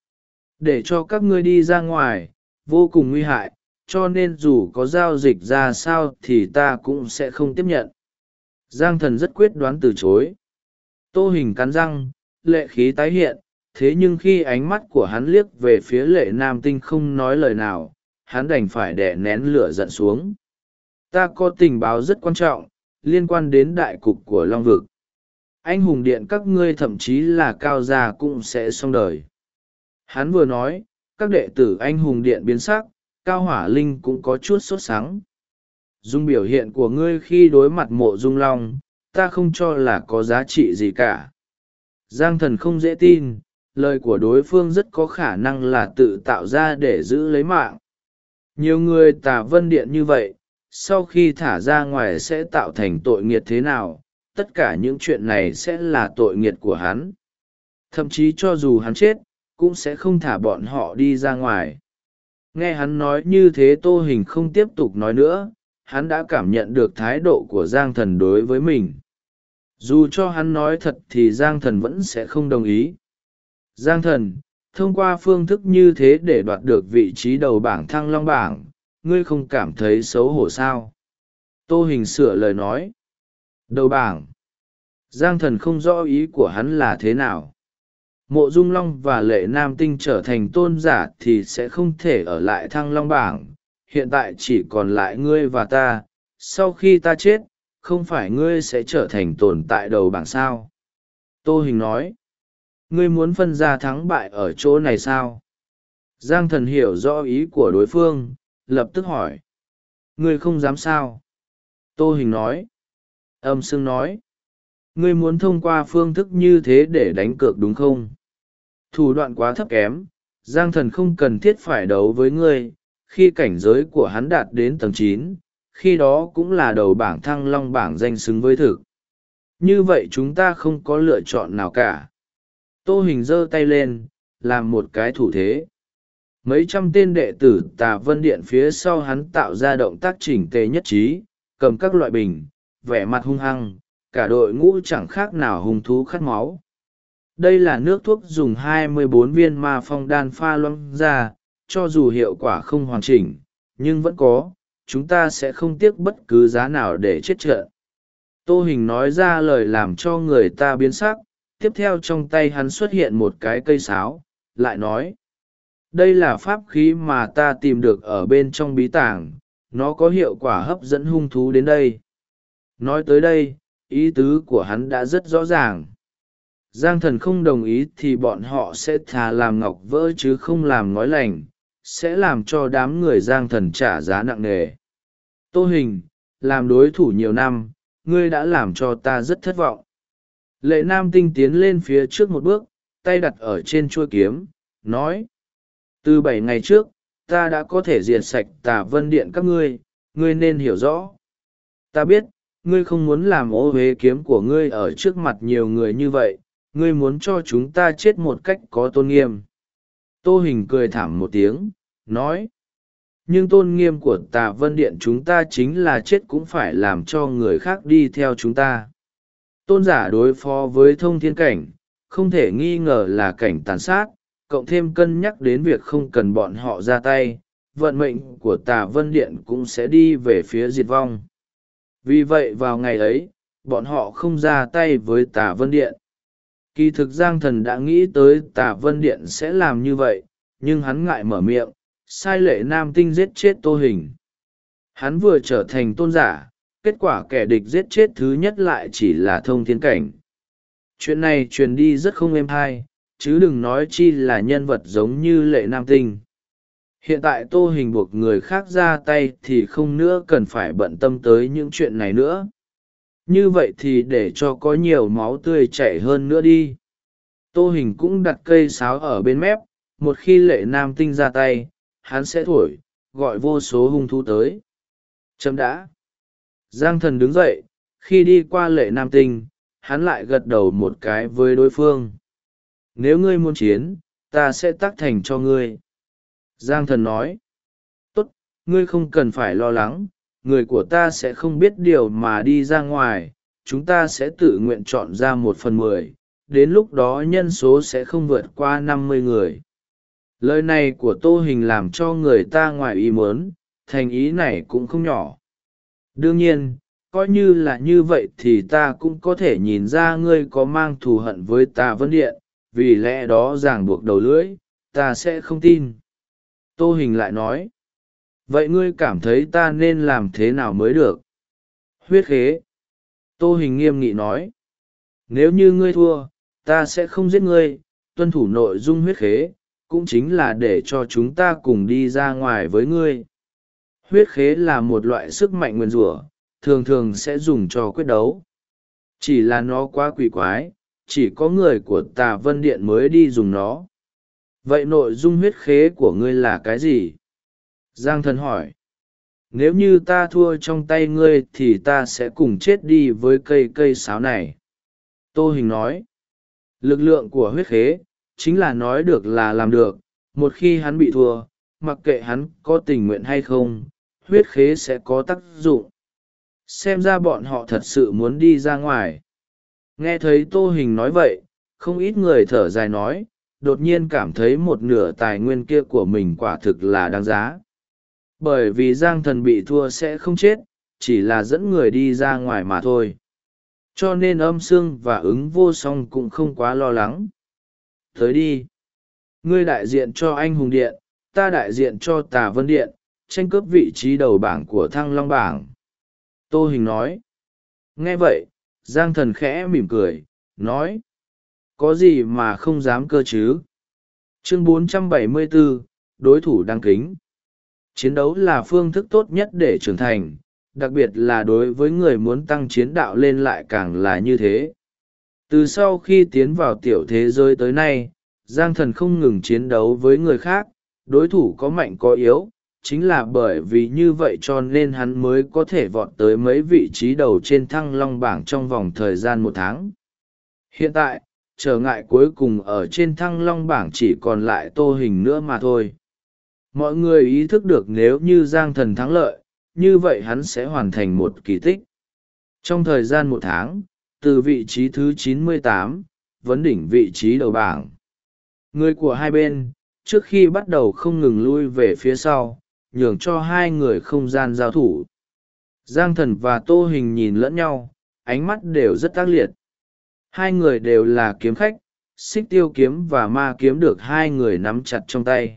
để cho các ngươi đi ra ngoài, vô cùng nguy hại, cho nên dù có giao dịch ra sao thì ta cũng sẽ không tiếp nhận. Giang Thần rất quyết đoán từ chối. Tô Hình cắn răng, lệ khí tái hiện, thế nhưng khi ánh mắt của hắn liếc về phía Lệ Nam Tinh không nói lời nào, hắn đành phải đè nén lửa giận xuống. Ta có tình báo rất quan trọng, liên quan đến đại cục của Long Vực. Anh hùng điện các ngươi thậm chí là Cao Gia cũng sẽ xong đời. Hắn vừa nói, các đệ tử anh hùng điện biến sắc, Cao Hỏa Linh cũng có chút sốt sắng. Dung biểu hiện của ngươi khi đối mặt Mộ Dung Long, ta không cho là có giá trị gì cả. Giang Thần không dễ tin, lời của đối phương rất có khả năng là tự tạo ra để giữ lấy mạng. Nhiều người Tà Vân Điện như vậy, sau khi thả ra ngoài sẽ tạo thành tội nghiệt thế nào, tất cả những chuyện này sẽ là tội nghiệt của hắn. Thậm chí cho dù hắn chết, cũng sẽ không thả bọn họ đi ra ngoài. Nghe hắn nói như thế Tô Hình không tiếp tục nói nữa, hắn đã cảm nhận được thái độ của Giang Thần đối với mình. Dù cho hắn nói thật thì Giang Thần vẫn sẽ không đồng ý. Giang Thần, thông qua phương thức như thế để đoạt được vị trí đầu bảng Thăng Long bảng, ngươi không cảm thấy xấu hổ sao? Tô Hình sửa lời nói. Đầu bảng. Giang Thần không rõ ý của hắn là thế nào. Mộ Dung Long và Lệ Nam Tinh trở thành tôn giả thì sẽ không thể ở lại Thăng Long bảng. Hiện tại chỉ còn lại ngươi và ta. Sau khi ta chết, không phải ngươi sẽ trở thành tồn tại đầu bảng sao? Tô Hình nói. Ngươi muốn phân ra thắng bại ở chỗ này sao? Giang Thần hiểu rõ ý của đối phương, lập tức hỏi. Ngươi không dám sao? Tô Hình nói. Âm Sương nói. Ngươi muốn thông qua phương thức như thế để đánh cược đúng không? Thủ đoạn quá thấp kém, Giang Thần không cần thiết phải đấu với ngươi, khi cảnh giới của hắn đạt đến tầng 9, khi đó cũng là đầu bảng Thăng Long bảng danh xứng với thực. Như vậy chúng ta không có lựa chọn nào cả. Tô Hình giơ tay lên, làm một cái thủ thế. Mấy trăm tên đệ tử Tà Vân Điện phía sau hắn tạo ra động tác chỉnh tề nhất trí, cầm các loại bình, vẻ mặt hung hăng, cả đội ngũ chẳng khác nào hung thú khát máu. Đây là nước thuốc dùng 24 viên ma phong đan pha loãng ra, cho dù hiệu quả không hoàn chỉnh, nhưng vẫn có, chúng ta sẽ không tiếc bất cứ giá nào để chết trận. Tô Hình nói ra lời làm cho người ta biến sắc, tiếp theo trong tay hắn xuất hiện một cái cây sáo, lại nói. Đây là pháp khí mà ta tìm được ở bên trong bí tàng, nó có hiệu quả hấp dẫn hung thú đến đây. Nói tới đây, ý tứ của hắn đã rất rõ ràng. Giang Thần không đồng ý thì bọn họ sẽ thà làm ngọc vỡ chứ không làm ngói lành, sẽ làm cho đám người Giang Thần trả giá nặng nề. Tô Hình, làm đối thủ nhiều năm, ngươi đã làm cho ta rất thất vọng. Lệ Nam Tinh tiến lên phía trước một bước, tay đặt ở trên chuôi kiếm, nói. Từ 7 ngày trước, ta đã có thể diệt sạch Tà Vân Điện các ngươi, ngươi nên hiểu rõ. Ta biết, ngươi không muốn làm ô uế kiếm của ngươi ở trước mặt nhiều người như vậy, ngươi muốn cho chúng ta chết một cách có tôn nghiêm. Tô Hình cười thảm một tiếng, nói. Nhưng tôn nghiêm của Tà Vân Điện chúng ta chính là chết cũng phải làm cho người khác đi theo chúng ta. Tôn giả đối phó với thông thiên cảnh, không thể nghi ngờ là cảnh tàn sát, cộng thêm cân nhắc đến việc không cần bọn họ ra tay, vận mệnh của Tà Vân Điện cũng sẽ đi về phía diệt vong. Vì vậy vào ngày ấy, bọn họ không ra tay với Tà Vân Điện. Kỳ thực Giang Thần đã nghĩ tới Tà Vân Điện sẽ làm như vậy, nhưng hắn ngại mở miệng, sai Lệ Nam Tinh giết chết Tô Hình. Hắn vừa trở thành tôn giả, kết quả kẻ địch giết chết thứ nhất lại chỉ là thông thiên cảnh. Chuyện này truyền đi rất không êm hay, chứ đừng nói chi là nhân vật giống như Lệ Nam Tinh. Hiện tại Tô Hình buộc người khác ra tay thì không nữa cần phải bận tâm tới những chuyện này nữa. Như vậy thì để cho có nhiều máu tươi chảy hơn nữa đi. Tô Hình cũng đặt cây sáo ở bên mép, một khi Lệ Nam Tinh ra tay, hắn sẽ thổi, gọi vô số hung thú tới. Chấm đã. Giang Thần đứng dậy, khi đi qua Lệ Nam Tinh, hắn lại gật đầu một cái với đối phương. Nếu ngươi muốn chiến, ta sẽ tác thành cho ngươi. Giang Thần nói. Tốt, ngươi không cần phải lo lắng, người của ta sẽ không biết điều mà đi ra ngoài, chúng ta sẽ tự nguyện chọn ra 1/10, đến lúc đó nhân số sẽ không vượt qua 50 người. Lời này của Tô Hình làm cho người ta ngoài ý muốn, thành ý này cũng không nhỏ. Đương nhiên, coi như là như vậy thì ta cũng có thể nhìn ra ngươi có mang thù hận với Tà Vân Điện, vì lẽ đó ràng buộc đầu lưỡi, ta sẽ không tin. Tô Hình lại nói, vậy ngươi cảm thấy ta nên làm thế nào mới được? Huyết khế. Tô Hình nghiêm nghị nói, nếu như ngươi thua, ta sẽ không giết ngươi, tuân thủ nội dung huyết khế, cũng chính là để cho chúng ta cùng đi ra ngoài với ngươi. Huyết khế là một loại sức mạnh nguyền rủa, thường thường sẽ dùng cho quyết đấu. Chỉ là nó quá quỷ quái, chỉ có người của Tà Vân Điện mới đi dùng nó. Vậy nội dung huyết khế của ngươi là cái gì? Giang Thần hỏi. Nếu như ta thua trong tay ngươi thì ta sẽ cùng chết đi với cây sáo này. Tô Hình nói. Lực lượng của huyết khế, chính là nói được là làm được, một khi hắn bị thua, mặc kệ hắn có tình nguyện hay không, huyết khế sẽ có tác dụng. Xem ra bọn họ thật sự muốn đi ra ngoài. Nghe thấy Tô Hình nói vậy, không ít người thở dài nói, đột nhiên cảm thấy một nửa tài nguyên kia của mình quả thực là đáng giá. Bởi vì Giang Thần bị thua sẽ không chết, chỉ là dẫn người đi ra ngoài mà thôi. Cho nên Âm Sương và Ứng Vô Song cũng không quá lo lắng. Tới đi. Ngươi đại diện cho Anh Hùng Điện, ta đại diện cho Tà Vân Điện, tranh cướp vị trí đầu bảng của Thăng Long bảng. Tô Hình nói. Nghe vậy, Giang Thần khẽ mỉm cười, nói. Có gì mà không dám cơ chứ? Chương 474, đối thủ đáng kính. Chiến đấu là phương thức tốt nhất để trưởng thành, đặc biệt là đối với người muốn tăng chiến đạo lên lại càng là như thế. Từ sau khi tiến vào tiểu thế giới tới nay, Giang Thần không ngừng chiến đấu với người khác, đối thủ có mạnh có yếu, chính là bởi vì như vậy cho nên hắn mới có thể vọt tới mấy vị trí đầu trên Thăng Long bảng trong vòng thời gian 1 tháng. Hiện tại, trở ngại cuối cùng ở trên Thăng Long bảng chỉ còn lại Tô Hình nữa mà thôi. Mọi người ý thức được nếu như Giang Thần thắng lợi, như vậy hắn sẽ hoàn thành một kỳ tích. Trong thời gian 1 tháng, từ vị trí thứ 98, vấn đỉnh vị trí đầu bảng. Người của hai bên, trước khi bắt đầu không ngừng lui về phía sau, nhường cho hai người không gian giao thủ. Giang Thần và Tô Hình nhìn lẫn nhau, ánh mắt đều rất ác liệt. Hai người đều là kiếm khách, Xích Tiêu kiếm và Ma kiếm được hai người nắm chặt trong tay.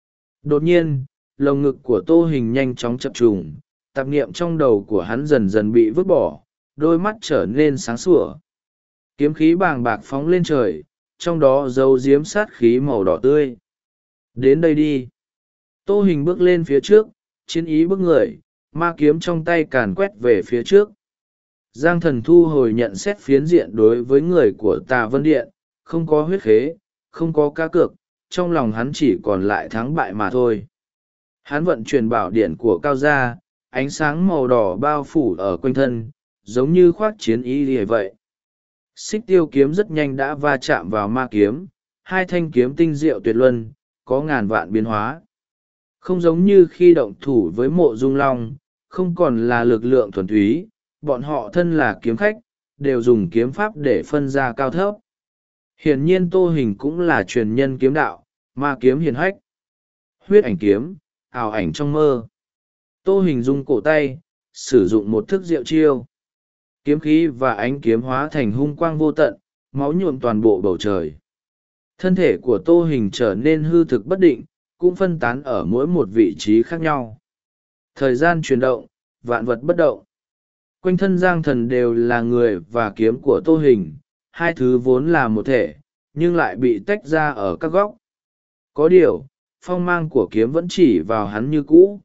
Đột nhiên, lồng ngực của Tô Hình nhanh chóng chập trùng, tạp niệm trong đầu của hắn dần dần bị vứt bỏ, đôi mắt trở nên sáng sủa. Kiếm khí bàng bạc phóng lên trời, trong đó giấu giếm sát khí màu đỏ tươi. Đến đây đi. Tô Hình bước lên phía trước, chiến ý bước người, ma kiếm trong tay càn quét về phía trước. Giang Thần thu hồi nhận xét phiến diện đối với người của Tà Vân Điện, không có huyết khế, không có cá cược, trong lòng hắn chỉ còn lại thắng bại mà thôi. Hắn vận chuyển bảo điển của Cao Gia, ánh sáng màu đỏ bao phủ ở quanh thân, giống như khoác chiến ý như vậy. Xích Tiêu kiếm rất nhanh đã va chạm vào ma kiếm, hai thanh kiếm tinh diệu tuyệt luân, có ngàn vạn biến hóa. Không giống như khi động thủ với Mộ Dung Long, không còn là lực lượng thuần túy, bọn họ thân là kiếm khách, đều dùng kiếm pháp để phân ra cao thấp. Hiển nhiên Tô Hình cũng là truyền nhân kiếm đạo, ma kiếm hiền hách. Huyết ảnh kiếm, ảo ảnh trong mơ. Tô Hình dùng cổ tay, sử dụng một thức diệu chiêu. Kiếm khí và ánh kiếm hóa thành hung quang vô tận, máu nhuộm toàn bộ bầu trời. Thân thể của Tô Hình trở nên hư thực bất định, cũng phân tán ở mỗi một vị trí khác nhau. Thời gian chuyển động, vạn vật bất động. Quanh thân Giang Thần đều là người và kiếm của Tô Hình, hai thứ vốn là một thể, nhưng lại bị tách ra ở các góc. Có điều, phong mang của kiếm vẫn chỉ vào hắn như cũ,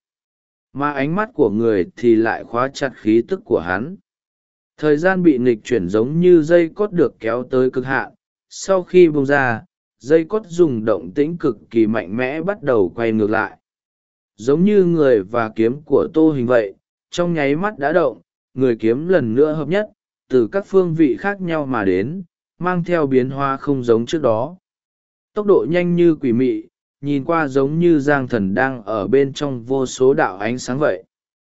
mà ánh mắt của người thì lại khóa chặt khí tức của hắn. Thời gian bị nghịch chuyển giống như dây cót được kéo tới cực hạn, sau khi bung ra, dây cót dùng động tĩnh cực kỳ mạnh mẽ bắt đầu quay ngược lại. Giống như người và kiếm của Tô Hình vậy, trong nháy mắt đã động, người kiếm lần nữa hợp nhất, từ các phương vị khác nhau mà đến, mang theo biến hóa không giống trước đó. Tốc độ nhanh như quỷ mị, nhìn qua giống như Giang Thần đang ở bên trong vô số đạo ánh sáng vậy.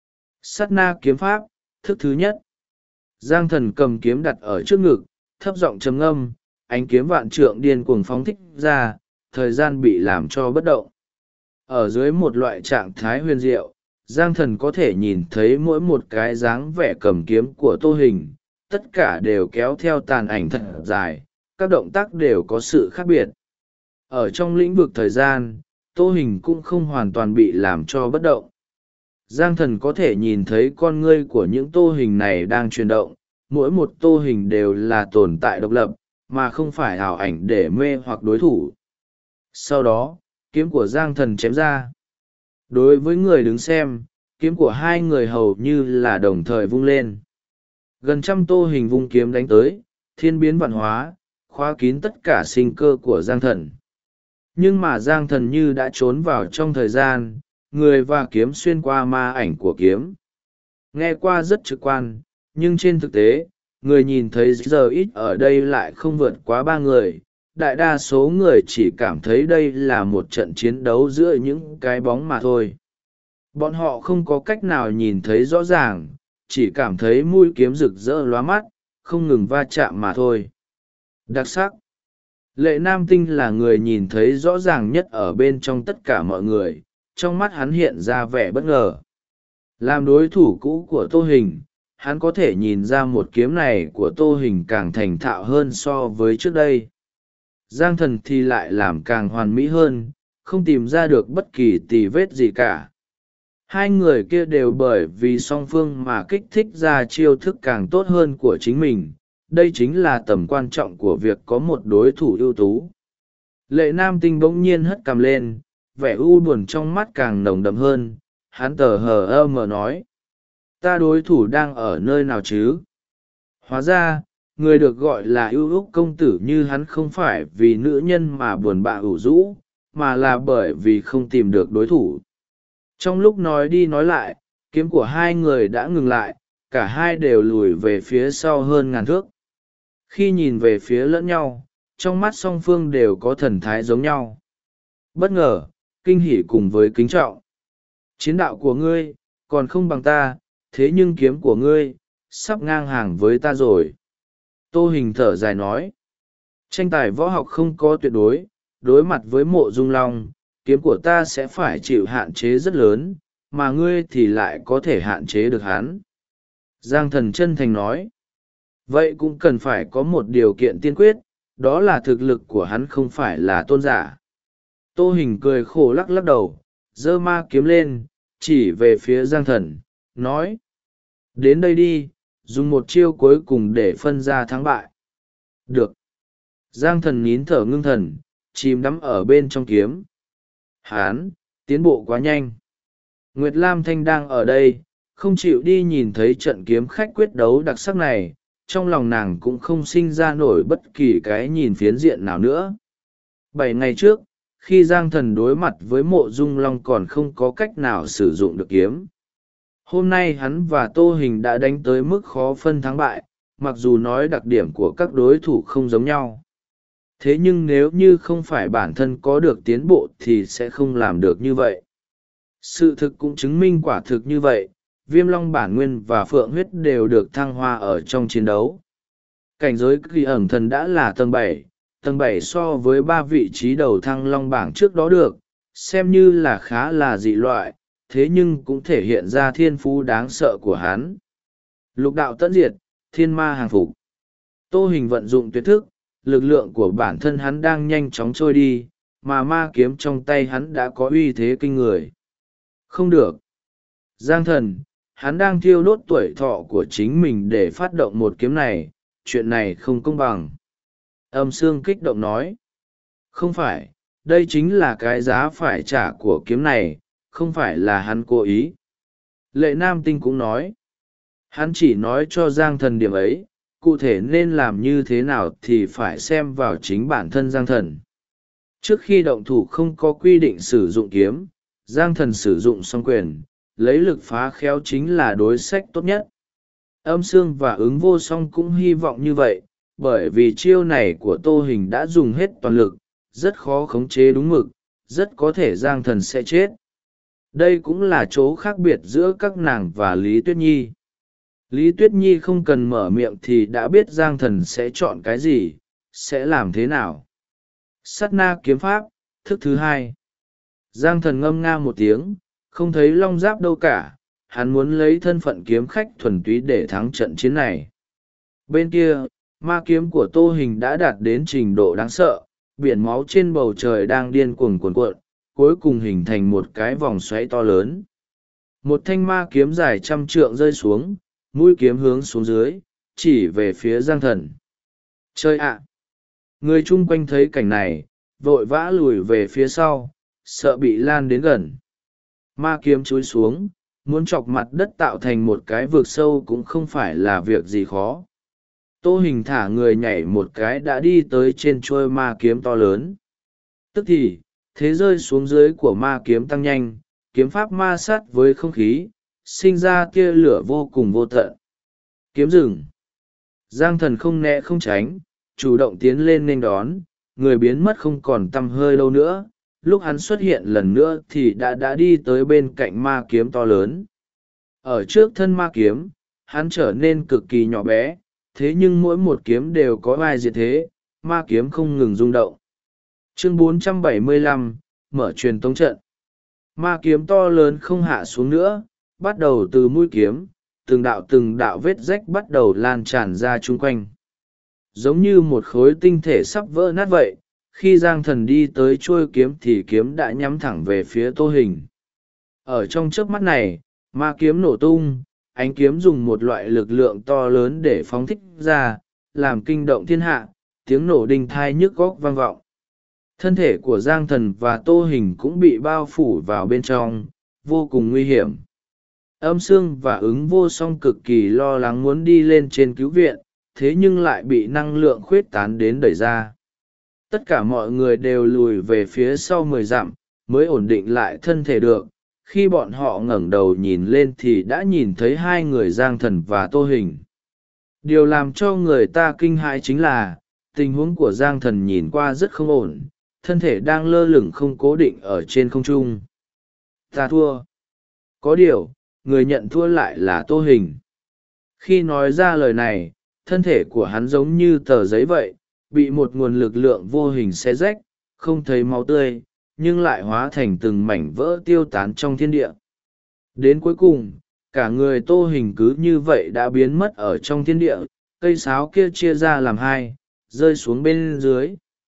Sát na kiếm pháp, thức thứ nhất. Giang Thần cầm kiếm đặt ở trước ngực, thấp giọng trầm ngâm, ánh kiếm vạn trượng điên cuồng phóng thích ra, thời gian bị làm cho bất động. Ở dưới một loại trạng thái huyền diệu, Giang Thần có thể nhìn thấy mỗi một cái dáng vẻ cầm kiếm của Tô Hình, tất cả đều kéo theo tàn ảnh thật dài, các động tác đều có sự khác biệt. Ở trong lĩnh vực thời gian, Tô Hình cũng không hoàn toàn bị làm cho bất động. Giang Thần có thể nhìn thấy con ngươi của những Tô Hình này đang chuyển động, mỗi một Tô Hình đều là tồn tại độc lập, mà không phải ảo ảnh để mê hoặc đối thủ. Sau đó, kiếm của Giang Thần chém ra. Đối với người đứng xem, kiếm của hai người hầu như là đồng thời vung lên. Gần trăm Tô Hình vung kiếm đánh tới, thiên biến vạn hóa, khóa kín tất cả sinh cơ của Giang Thần. Nhưng mà Giang Thần như đã trốn vào trong thời gian, người và kiếm xuyên qua ma ảnh của kiếm. Nghe qua rất trực quan, nhưng trên thực tế, người nhìn thấy giờ ít ở đây lại không vượt quá 3 người. Đại đa số người chỉ cảm thấy đây là một trận chiến đấu giữa những cái bóng mà thôi. Bọn họ không có cách nào nhìn thấy rõ ràng, chỉ cảm thấy mũi kiếm rực rỡ lóa mắt, không ngừng va chạm mà thôi. Đặc sắc. Lệ Nam Tinh là người nhìn thấy rõ ràng nhất ở bên trong tất cả mọi người, trong mắt hắn hiện ra vẻ bất ngờ. Làm đối thủ cũ của Tô Hình, hắn có thể nhìn ra một kiếm này của Tô Hình càng thành thạo hơn so với trước đây. Giang Thần thì lại làm càng hoàn mỹ hơn, không tìm ra được bất kỳ tì vết gì cả. Hai người kia đều bởi vì song phương mà kích thích ra chiêu thức càng tốt hơn của chính mình. Đây chính là tầm quan trọng của việc có một đối thủ ưu tú. Lệ Nam Tinh bỗng nhiên hất cằm lên, vẻ u buồn trong mắt càng nồng đậm hơn. Hắn tờ hờ ơ mờ nói: ta đối thủ đang ở nơi nào chứ? Hóa ra, người được gọi là ưu úc công tử như hắn không phải vì nữ nhân mà buồn bã ủ rũ, mà là bởi vì không tìm được đối thủ. Trong lúc nói đi nói lại, kiếm của hai người đã ngừng lại, cả hai đều lùi về phía sau hơn ngàn thước. Khi nhìn về phía lẫn nhau, trong mắt song phương đều có thần thái giống nhau. Bất ngờ, kinh hỉ cùng với kính trọng. Chiến đạo của ngươi, còn không bằng ta, thế nhưng kiếm của ngươi, sắp ngang hàng với ta rồi. Tô Hình thở dài nói. Tranh tài võ học không có tuyệt đối, đối mặt với Mộ Dung Long, kiếm của ta sẽ phải chịu hạn chế rất lớn, mà ngươi thì lại có thể hạn chế được hắn. Giang Thần chân thành nói. Vậy cũng cần phải có một điều kiện tiên quyết, đó là thực lực của hắn không phải là tôn giả. Tô Hình cười khổ lắc lắc đầu, giơ ma kiếm lên, chỉ về phía Giang Thần, nói: đến đây đi, dùng một chiêu cuối cùng để phân ra thắng bại. Được. Giang Thần nín thở ngưng thần, chìm đắm ở bên trong kiếm. Hán, tiến bộ quá nhanh. Nguyệt Lam Thanh đang ở đây, không chịu đi nhìn thấy trận kiếm khách quyết đấu đặc sắc này, trong lòng nàng cũng không sinh ra nổi bất kỳ cái nhìn phiến diện nào nữa. 7 ngày trước, khi Giang Thần đối mặt với Mộ Dung Long còn không có cách nào sử dụng được kiếm. Hôm nay hắn và Tô Hình đã đánh tới mức khó phân thắng bại, mặc dù nói đặc điểm của các đối thủ không giống nhau. Thế nhưng nếu như không phải bản thân có được tiến bộ thì sẽ không làm được như vậy. Sự thực cũng chứng minh quả thực như vậy, Viêm Long bản nguyên và Phượng huyết đều được thăng hoa ở trong chiến đấu. Cảnh giới kỳ ẩn thần đã là tầng 7 so với 3 vị trí đầu thăng long bảng trước đó được, xem như là khá là dị loại, thế nhưng cũng thể hiện ra thiên phú đáng sợ của hắn. Lục đạo tận diệt, thiên ma hàng phục. Tô Hình vận dụng tuyệt thức, lực lượng của bản thân hắn đang nhanh chóng trôi đi, mà ma kiếm trong tay hắn đã có uy thế kinh người. Không được. Giang Thần, hắn đang thiêu đốt tuổi thọ của chính mình để phát động một kiếm này, chuyện này không công bằng. Âm Sương kích động nói. Không phải, đây chính là cái giá phải trả của kiếm này, không phải là hắn cố ý. Lệ Nam Tinh cũng nói. Hắn chỉ nói cho Giang Thần điểm ấy, cụ thể nên làm như thế nào thì phải xem vào chính bản thân Giang Thần. Trước khi động thủ không có quy định sử dụng kiếm, Giang Thần sử dụng song quyền, lấy lực phá khéo chính là đối sách tốt nhất. Âm Sương và Ứng Vô Song cũng hy vọng như vậy, bởi vì chiêu này của Tô Hình đã dùng hết toàn lực, rất khó khống chế đúng mực, rất có thể Giang Thần sẽ chết. Đây cũng là chỗ khác biệt giữa các nàng và Lý Tuyết Nhi. Lý Tuyết Nhi không cần mở miệng thì đã biết Giang Thần sẽ chọn cái gì, sẽ làm thế nào. Sát na kiếm pháp, thức thứ 2. Giang Thần ngâm nga một tiếng, Không thấy long giáp đâu cả, hắn muốn lấy thân phận kiếm khách thuần túy để thắng trận chiến này. Bên kia, ma kiếm của Tô Hình đã đạt đến trình độ đáng sợ, biển máu trên bầu trời đang điên cuồng cuồn cuộn, cuối cùng hình thành một cái vòng xoáy to lớn. Một thanh ma kiếm dài 100 trượng rơi xuống, mũi kiếm hướng xuống dưới, chỉ về phía Giang Thần. Chơi ạ! Người chung quanh thấy cảnh này, vội vã lùi về phía sau, sợ bị lan đến gần. Ma kiếm chúi xuống, muốn chọc mặt đất tạo thành một cái vực sâu cũng không phải là việc gì khó. Tô Hình thả người nhảy một cái đã đi tới trên trôi ma kiếm to lớn. Tức thì, thế rơi xuống dưới của ma kiếm tăng nhanh, kiếm pháp ma sát với không khí, sinh ra tia lửa vô cùng vô tận. Kiếm dừng. Giang Thần không né không tránh, chủ động tiến lên nên đón, người biến mất không còn tăm hơi đâu nữa. Lúc hắn xuất hiện lần nữa thì đã đi tới bên cạnh ma kiếm to lớn. Ở trước thân ma kiếm, hắn trở nên cực kỳ nhỏ bé, thế nhưng mỗi một kiếm đều có vai diệt thế, ma kiếm không ngừng rung động. Chương 475, mở truyền tống trận. Ma kiếm to lớn không hạ xuống nữa, bắt đầu từ mũi kiếm, từng đạo vết rách bắt đầu lan tràn ra chung quanh. Giống như một khối tinh thể sắp vỡ nát vậy, khi Giang Thần đi tới chuôi kiếm thì kiếm đã nhắm thẳng về phía Tô Hình. Ở trong chớp mắt này, ma kiếm nổ tung, ánh kiếm dùng một loại lực lượng to lớn để phóng thích ra, làm kinh động thiên hạ, tiếng nổ đinh thai nhức góc vang vọng. Thân thể của Giang Thần và Tô Hình cũng bị bao phủ vào bên trong, vô cùng nguy hiểm. Âm Sương và Ứng Vô Song cực kỳ lo lắng muốn đi lên trên cứu viện, thế nhưng lại bị năng lượng khuyết tán đến đẩy ra. Tất cả mọi người đều lùi về phía sau 10 dặm, mới ổn định lại thân thể được. Khi bọn họ ngẩng đầu nhìn lên thì đã nhìn thấy hai người Giang Thần và Tô Hình. Điều làm cho người ta kinh hãi chính là, tình huống của Giang Thần nhìn qua rất không ổn, thân thể đang lơ lửng không cố định ở trên không trung. Ta thua. Có điều, người nhận thua lại là Tô Hình. Khi nói ra lời này, thân thể của hắn giống như tờ giấy vậy, bị một nguồn lực lượng vô hình xé rách, không thấy máu tươi, nhưng lại hóa thành từng mảnh vỡ tiêu tán trong thiên địa. Đến cuối cùng, cả người Tô Hình cứ như vậy đã biến mất ở trong thiên địa, cây sáo kia chia ra làm hai, rơi xuống bên dưới.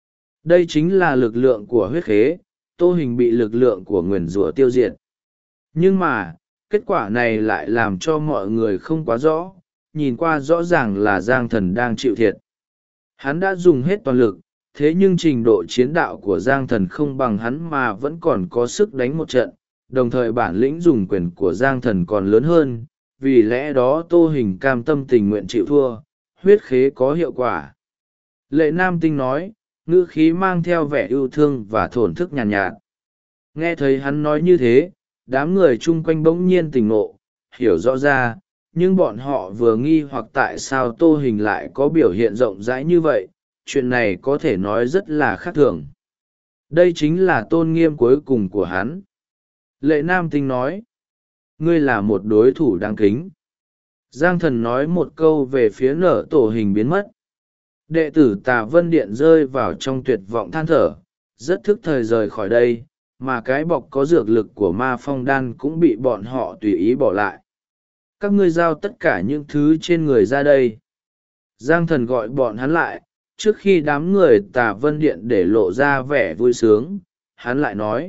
Đây chính là lực lượng của huyết khế, Tô Hình bị lực lượng của nguyền rủa tiêu diệt. Nhưng mà, kết quả này lại làm cho mọi người không quá rõ, nhìn qua rõ ràng là Giang Thần đang chịu thiệt. Hắn đã dùng hết toàn lực, thế nhưng trình độ chiến đạo của Giang Thần không bằng hắn mà vẫn còn có sức đánh một trận, đồng thời bản lĩnh dùng quyền của Giang Thần còn lớn hơn, vì lẽ đó Tô Hình cam tâm tình nguyện chịu thua, huyết khế có hiệu quả. Lệ Nam Tinh nói, ngữ khí mang theo vẻ yêu thương và thổn thức nhàn nhạt. Nghe thấy hắn nói như thế, đám người chung quanh bỗng nhiên tỉnh ngộ, hiểu rõ ra, nhưng bọn họ vừa nghi hoặc tại sao Tô Hình lại có biểu hiện rộng rãi như vậy, chuyện này có thể nói rất là khác thường. Đây chính là tôn nghiêm cuối cùng của hắn. Lệ Nam Tinh nói, ngươi là một đối thủ đáng kính. Giang Thần nói một câu về phía Nở Tổ Hình biến mất. Đệ tử Tà Vân Điện rơi vào trong tuyệt vọng than thở, rất thức thời rời khỏi đây, mà cái bọc có dược lực của Ma Phong Đan cũng bị bọn họ tùy ý bỏ lại. Các ngươi giao tất cả những thứ trên người ra đây. Giang Thần gọi bọn hắn lại, trước khi đám người Tà Vân Điện để lộ ra vẻ vui sướng, hắn lại nói,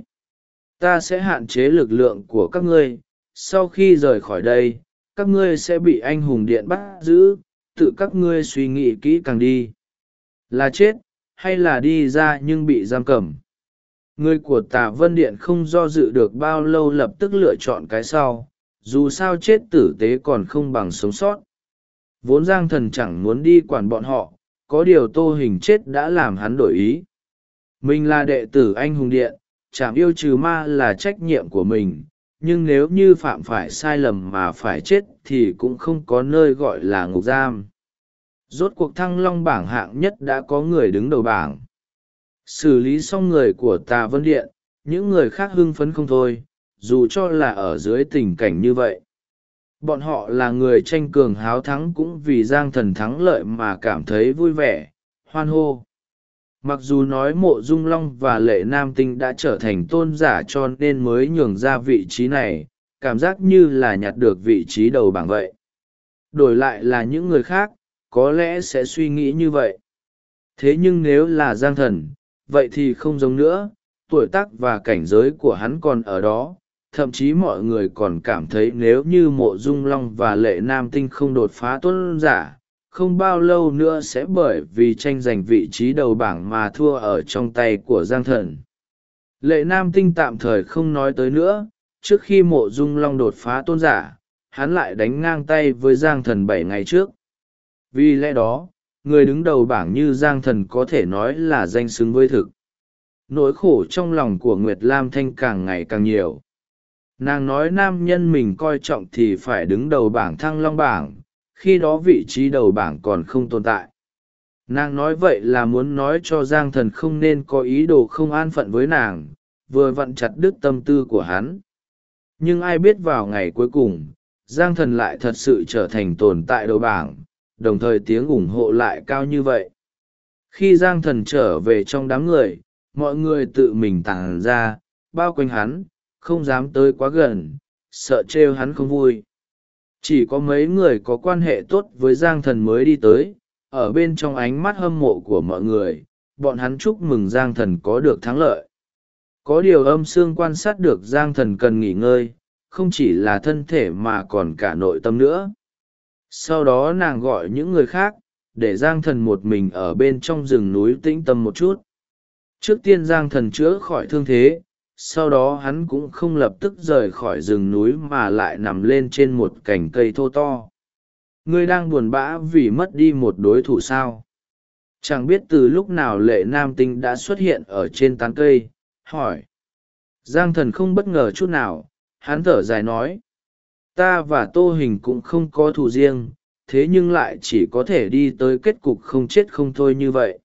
ta sẽ hạn chế lực lượng của các ngươi, sau khi rời khỏi đây, các ngươi sẽ bị anh hùng điện bắt giữ, tự các ngươi suy nghĩ kỹ càng đi. Là chết, hay là đi ra nhưng bị giam cầm. Người của Tà Vân Điện không do dự được bao lâu lập tức lựa chọn cái sau, dù sao chết tử tế còn không bằng sống sót. Vốn Giang Thần chẳng muốn đi quản bọn họ, có điều Tô Hình chết đã làm hắn đổi ý. Mình là đệ tử anh hùng điện, trảm yêu trừ ma là trách nhiệm của mình, nhưng nếu như phạm phải sai lầm mà phải chết thì cũng không có nơi gọi là ngục giam. Rốt cuộc Thăng Long bảng hạng nhất đã có người đứng đầu bảng. Xử lý xong người của Tà Vân Điện, những người khác hưng phấn không thôi, dù cho là ở dưới tình cảnh như vậy. Bọn họ là người tranh cường háo thắng cũng vì Giang Thần thắng lợi mà cảm thấy vui vẻ, hoan hô. Mặc dù nói Mộ Dung Long và Lệ Nam Tinh đã trở thành tôn giả cho nên mới nhường ra vị trí này, cảm giác như là nhặt được vị trí đầu bảng vậy. Đổi lại là những người khác, có lẽ sẽ suy nghĩ như vậy. Thế nhưng nếu là Giang Thần, vậy thì không giống nữa, tuổi tác và cảnh giới của hắn còn ở đó. Thậm chí mọi người còn cảm thấy nếu như Mộ Dung Long và Lệ Nam Tinh không đột phá tôn giả, không bao lâu nữa sẽ bởi vì tranh giành vị trí đầu bảng mà thua ở trong tay của Giang Thần. Lệ Nam Tinh tạm thời không nói tới nữa, trước khi Mộ Dung Long đột phá tôn giả, hắn lại đánh ngang tay với Giang Thần 7 ngày trước. Vì lẽ đó, người đứng đầu bảng như Giang Thần có thể nói là danh xứng với thực. Nỗi khổ trong lòng của Nguyệt Lam Thanh càng ngày càng nhiều. Nàng nói nam nhân mình coi trọng thì phải đứng đầu bảng Thăng Long bảng, khi đó vị trí đầu bảng còn không tồn tại. Nàng nói vậy là muốn nói cho Giang Thần không nên có ý đồ không an phận với nàng, vừa vặn chặt đứt tâm tư của hắn. Nhưng ai biết vào ngày cuối cùng, Giang Thần lại thật sự trở thành tồn tại đầu bảng, đồng thời tiếng ủng hộ lại cao như vậy. Khi Giang Thần trở về trong đám người, mọi người tự mình tản ra, bao quanh hắn, không dám tới quá gần, sợ trêu hắn không vui. Chỉ có mấy người có quan hệ tốt với Giang Thần mới đi tới, ở bên trong ánh mắt hâm mộ của mọi người, bọn hắn chúc mừng Giang Thần có được thắng lợi. Có điều âm xương quan sát được Giang Thần cần nghỉ ngơi, không chỉ là thân thể mà còn cả nội tâm nữa. Sau đó nàng gọi những người khác, để Giang Thần một mình ở bên trong rừng núi tĩnh tâm một chút. Trước tiên Giang Thần chữa khỏi thương thế, sau đó hắn cũng không lập tức rời khỏi rừng núi mà lại nằm lên trên một cành cây thô to. Ngươi đang buồn bã vì mất đi một đối thủ sao? Chẳng biết từ lúc nào Lệ Nam Tinh đã xuất hiện ở trên tán cây, hỏi. Giang Thần không bất ngờ chút nào, hắn thở dài nói. Ta và Tô Hình cũng không có thù riêng, thế nhưng lại chỉ có thể đi tới kết cục không chết không thôi như vậy.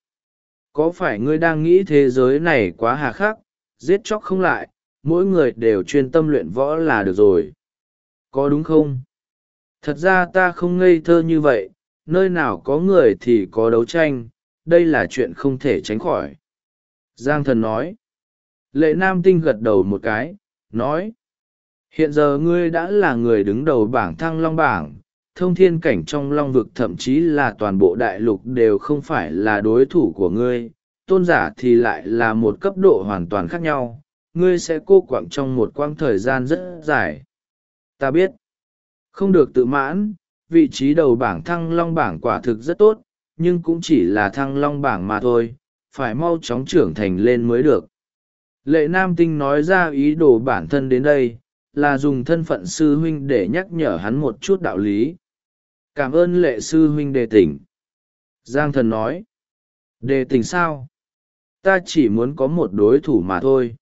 Có phải ngươi đang nghĩ thế giới này quá hà khắc, giết chóc không lại, mỗi người đều chuyên tâm luyện võ là được rồi? Có đúng không? Thật ra ta không ngây thơ như vậy, nơi nào có người thì có đấu tranh, đây là chuyện không thể tránh khỏi. Giang Thần nói. Lệ Nam Tinh gật đầu một cái, nói. Hiện giờ ngươi đã là người đứng đầu bảng Thăng Long bảng, thông thiên cảnh trong long vực thậm chí là toàn bộ đại lục đều không phải là đối thủ của ngươi, tôn giả thì lại là một cấp độ hoàn toàn khác nhau, ngươi sẽ cô quạng trong một quãng thời gian rất dài. Ta biết, không được tự mãn, vị trí đầu bảng Thăng Long bảng quả thực rất tốt, nhưng cũng chỉ là Thăng Long bảng mà thôi, phải mau chóng trưởng thành lên mới được. Lệ Nam Tinh nói ra ý đồ bản thân đến đây, là dùng thân phận sư huynh để nhắc nhở hắn một chút đạo lý. Cảm ơn Lệ sư huynh đề tỉnh. Giang Thần nói. Đề tỉnh sao? Ta chỉ muốn có một đối thủ mà thôi.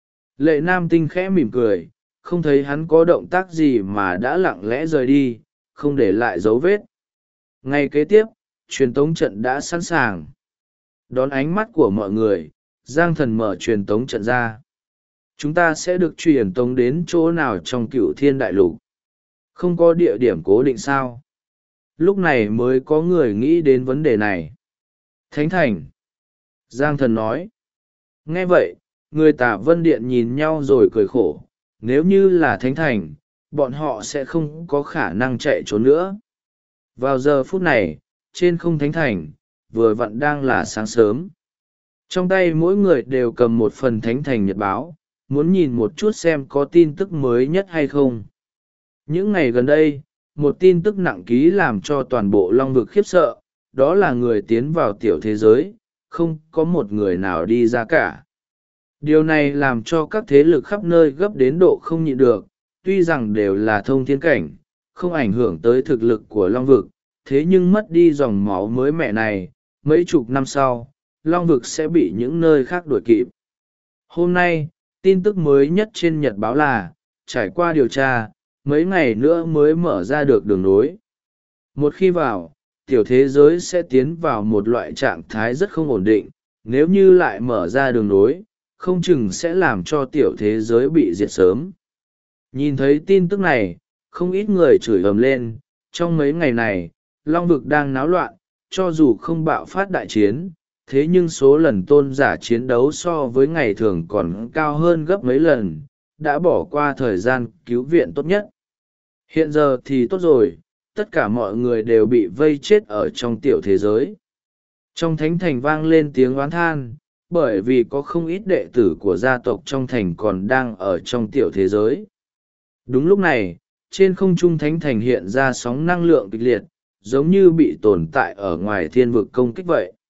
Lệ Nam Tinh khẽ mỉm cười, không thấy hắn có động tác gì mà đã lặng lẽ rời đi, không để lại dấu vết. Ngay kế tiếp, truyền tống trận đã sẵn sàng. Đón ánh mắt của mọi người, Giang Thần mở truyền tống trận ra. Chúng ta sẽ được truyền tống đến chỗ nào trong Cửu Thiên Đại Lục? Không có địa điểm cố định sao? Lúc này mới có người nghĩ đến vấn đề này. Thánh Thành. Giang Thần nói. Nghe vậy, người Tả Vân Điện nhìn nhau rồi cười khổ. Nếu như là Thánh Thành, bọn họ sẽ không có khả năng chạy trốn nữa. Vào giờ phút này, trên không Thánh Thành, vừa vặn đang là sáng sớm. Trong tay mỗi người đều cầm một phần Thánh Thành Nhật báo, muốn nhìn một chút xem có tin tức mới nhất hay không. Những ngày gần đây, một tin tức nặng ký làm cho toàn bộ Long vực khiếp sợ, đó là người tiến vào tiểu thế giới, không có một người nào đi ra cả. Điều này làm cho các thế lực khắp nơi gấp đến độ không nhịn được, tuy rằng đều là thông thiên cảnh, không ảnh hưởng tới thực lực của Long vực, thế nhưng mất đi dòng máu mới mẻ này, mấy chục năm sau, Long vực sẽ bị những nơi khác đuổi kịp. Hôm nay, tin tức mới nhất trên Nhật báo là, trải qua điều tra, mấy ngày nữa mới mở ra được đường nối. Một khi vào, tiểu thế giới sẽ tiến vào một loại trạng thái rất không ổn định, nếu như lại mở ra đường nối, không chừng sẽ làm cho tiểu thế giới bị diệt sớm. Nhìn thấy tin tức này, không ít người chửi ầm lên, trong mấy ngày này, Long vực đang náo loạn, cho dù không bạo phát đại chiến, thế nhưng số lần tôn giả chiến đấu so với ngày thường còn cao hơn gấp mấy lần, đã bỏ qua thời gian cứu viện tốt nhất. Hiện giờ thì tốt rồi, tất cả mọi người đều bị vây chết ở trong tiểu thế giới. Trong thánh thành vang lên tiếng oán than, bởi vì có không ít đệ tử của gia tộc trong thành còn đang ở trong tiểu thế giới. Đúng lúc này, trên không trung thánh thành hiện ra sóng năng lượng kịch liệt, giống như bị tồn tại ở ngoài thiên vực công kích vậy.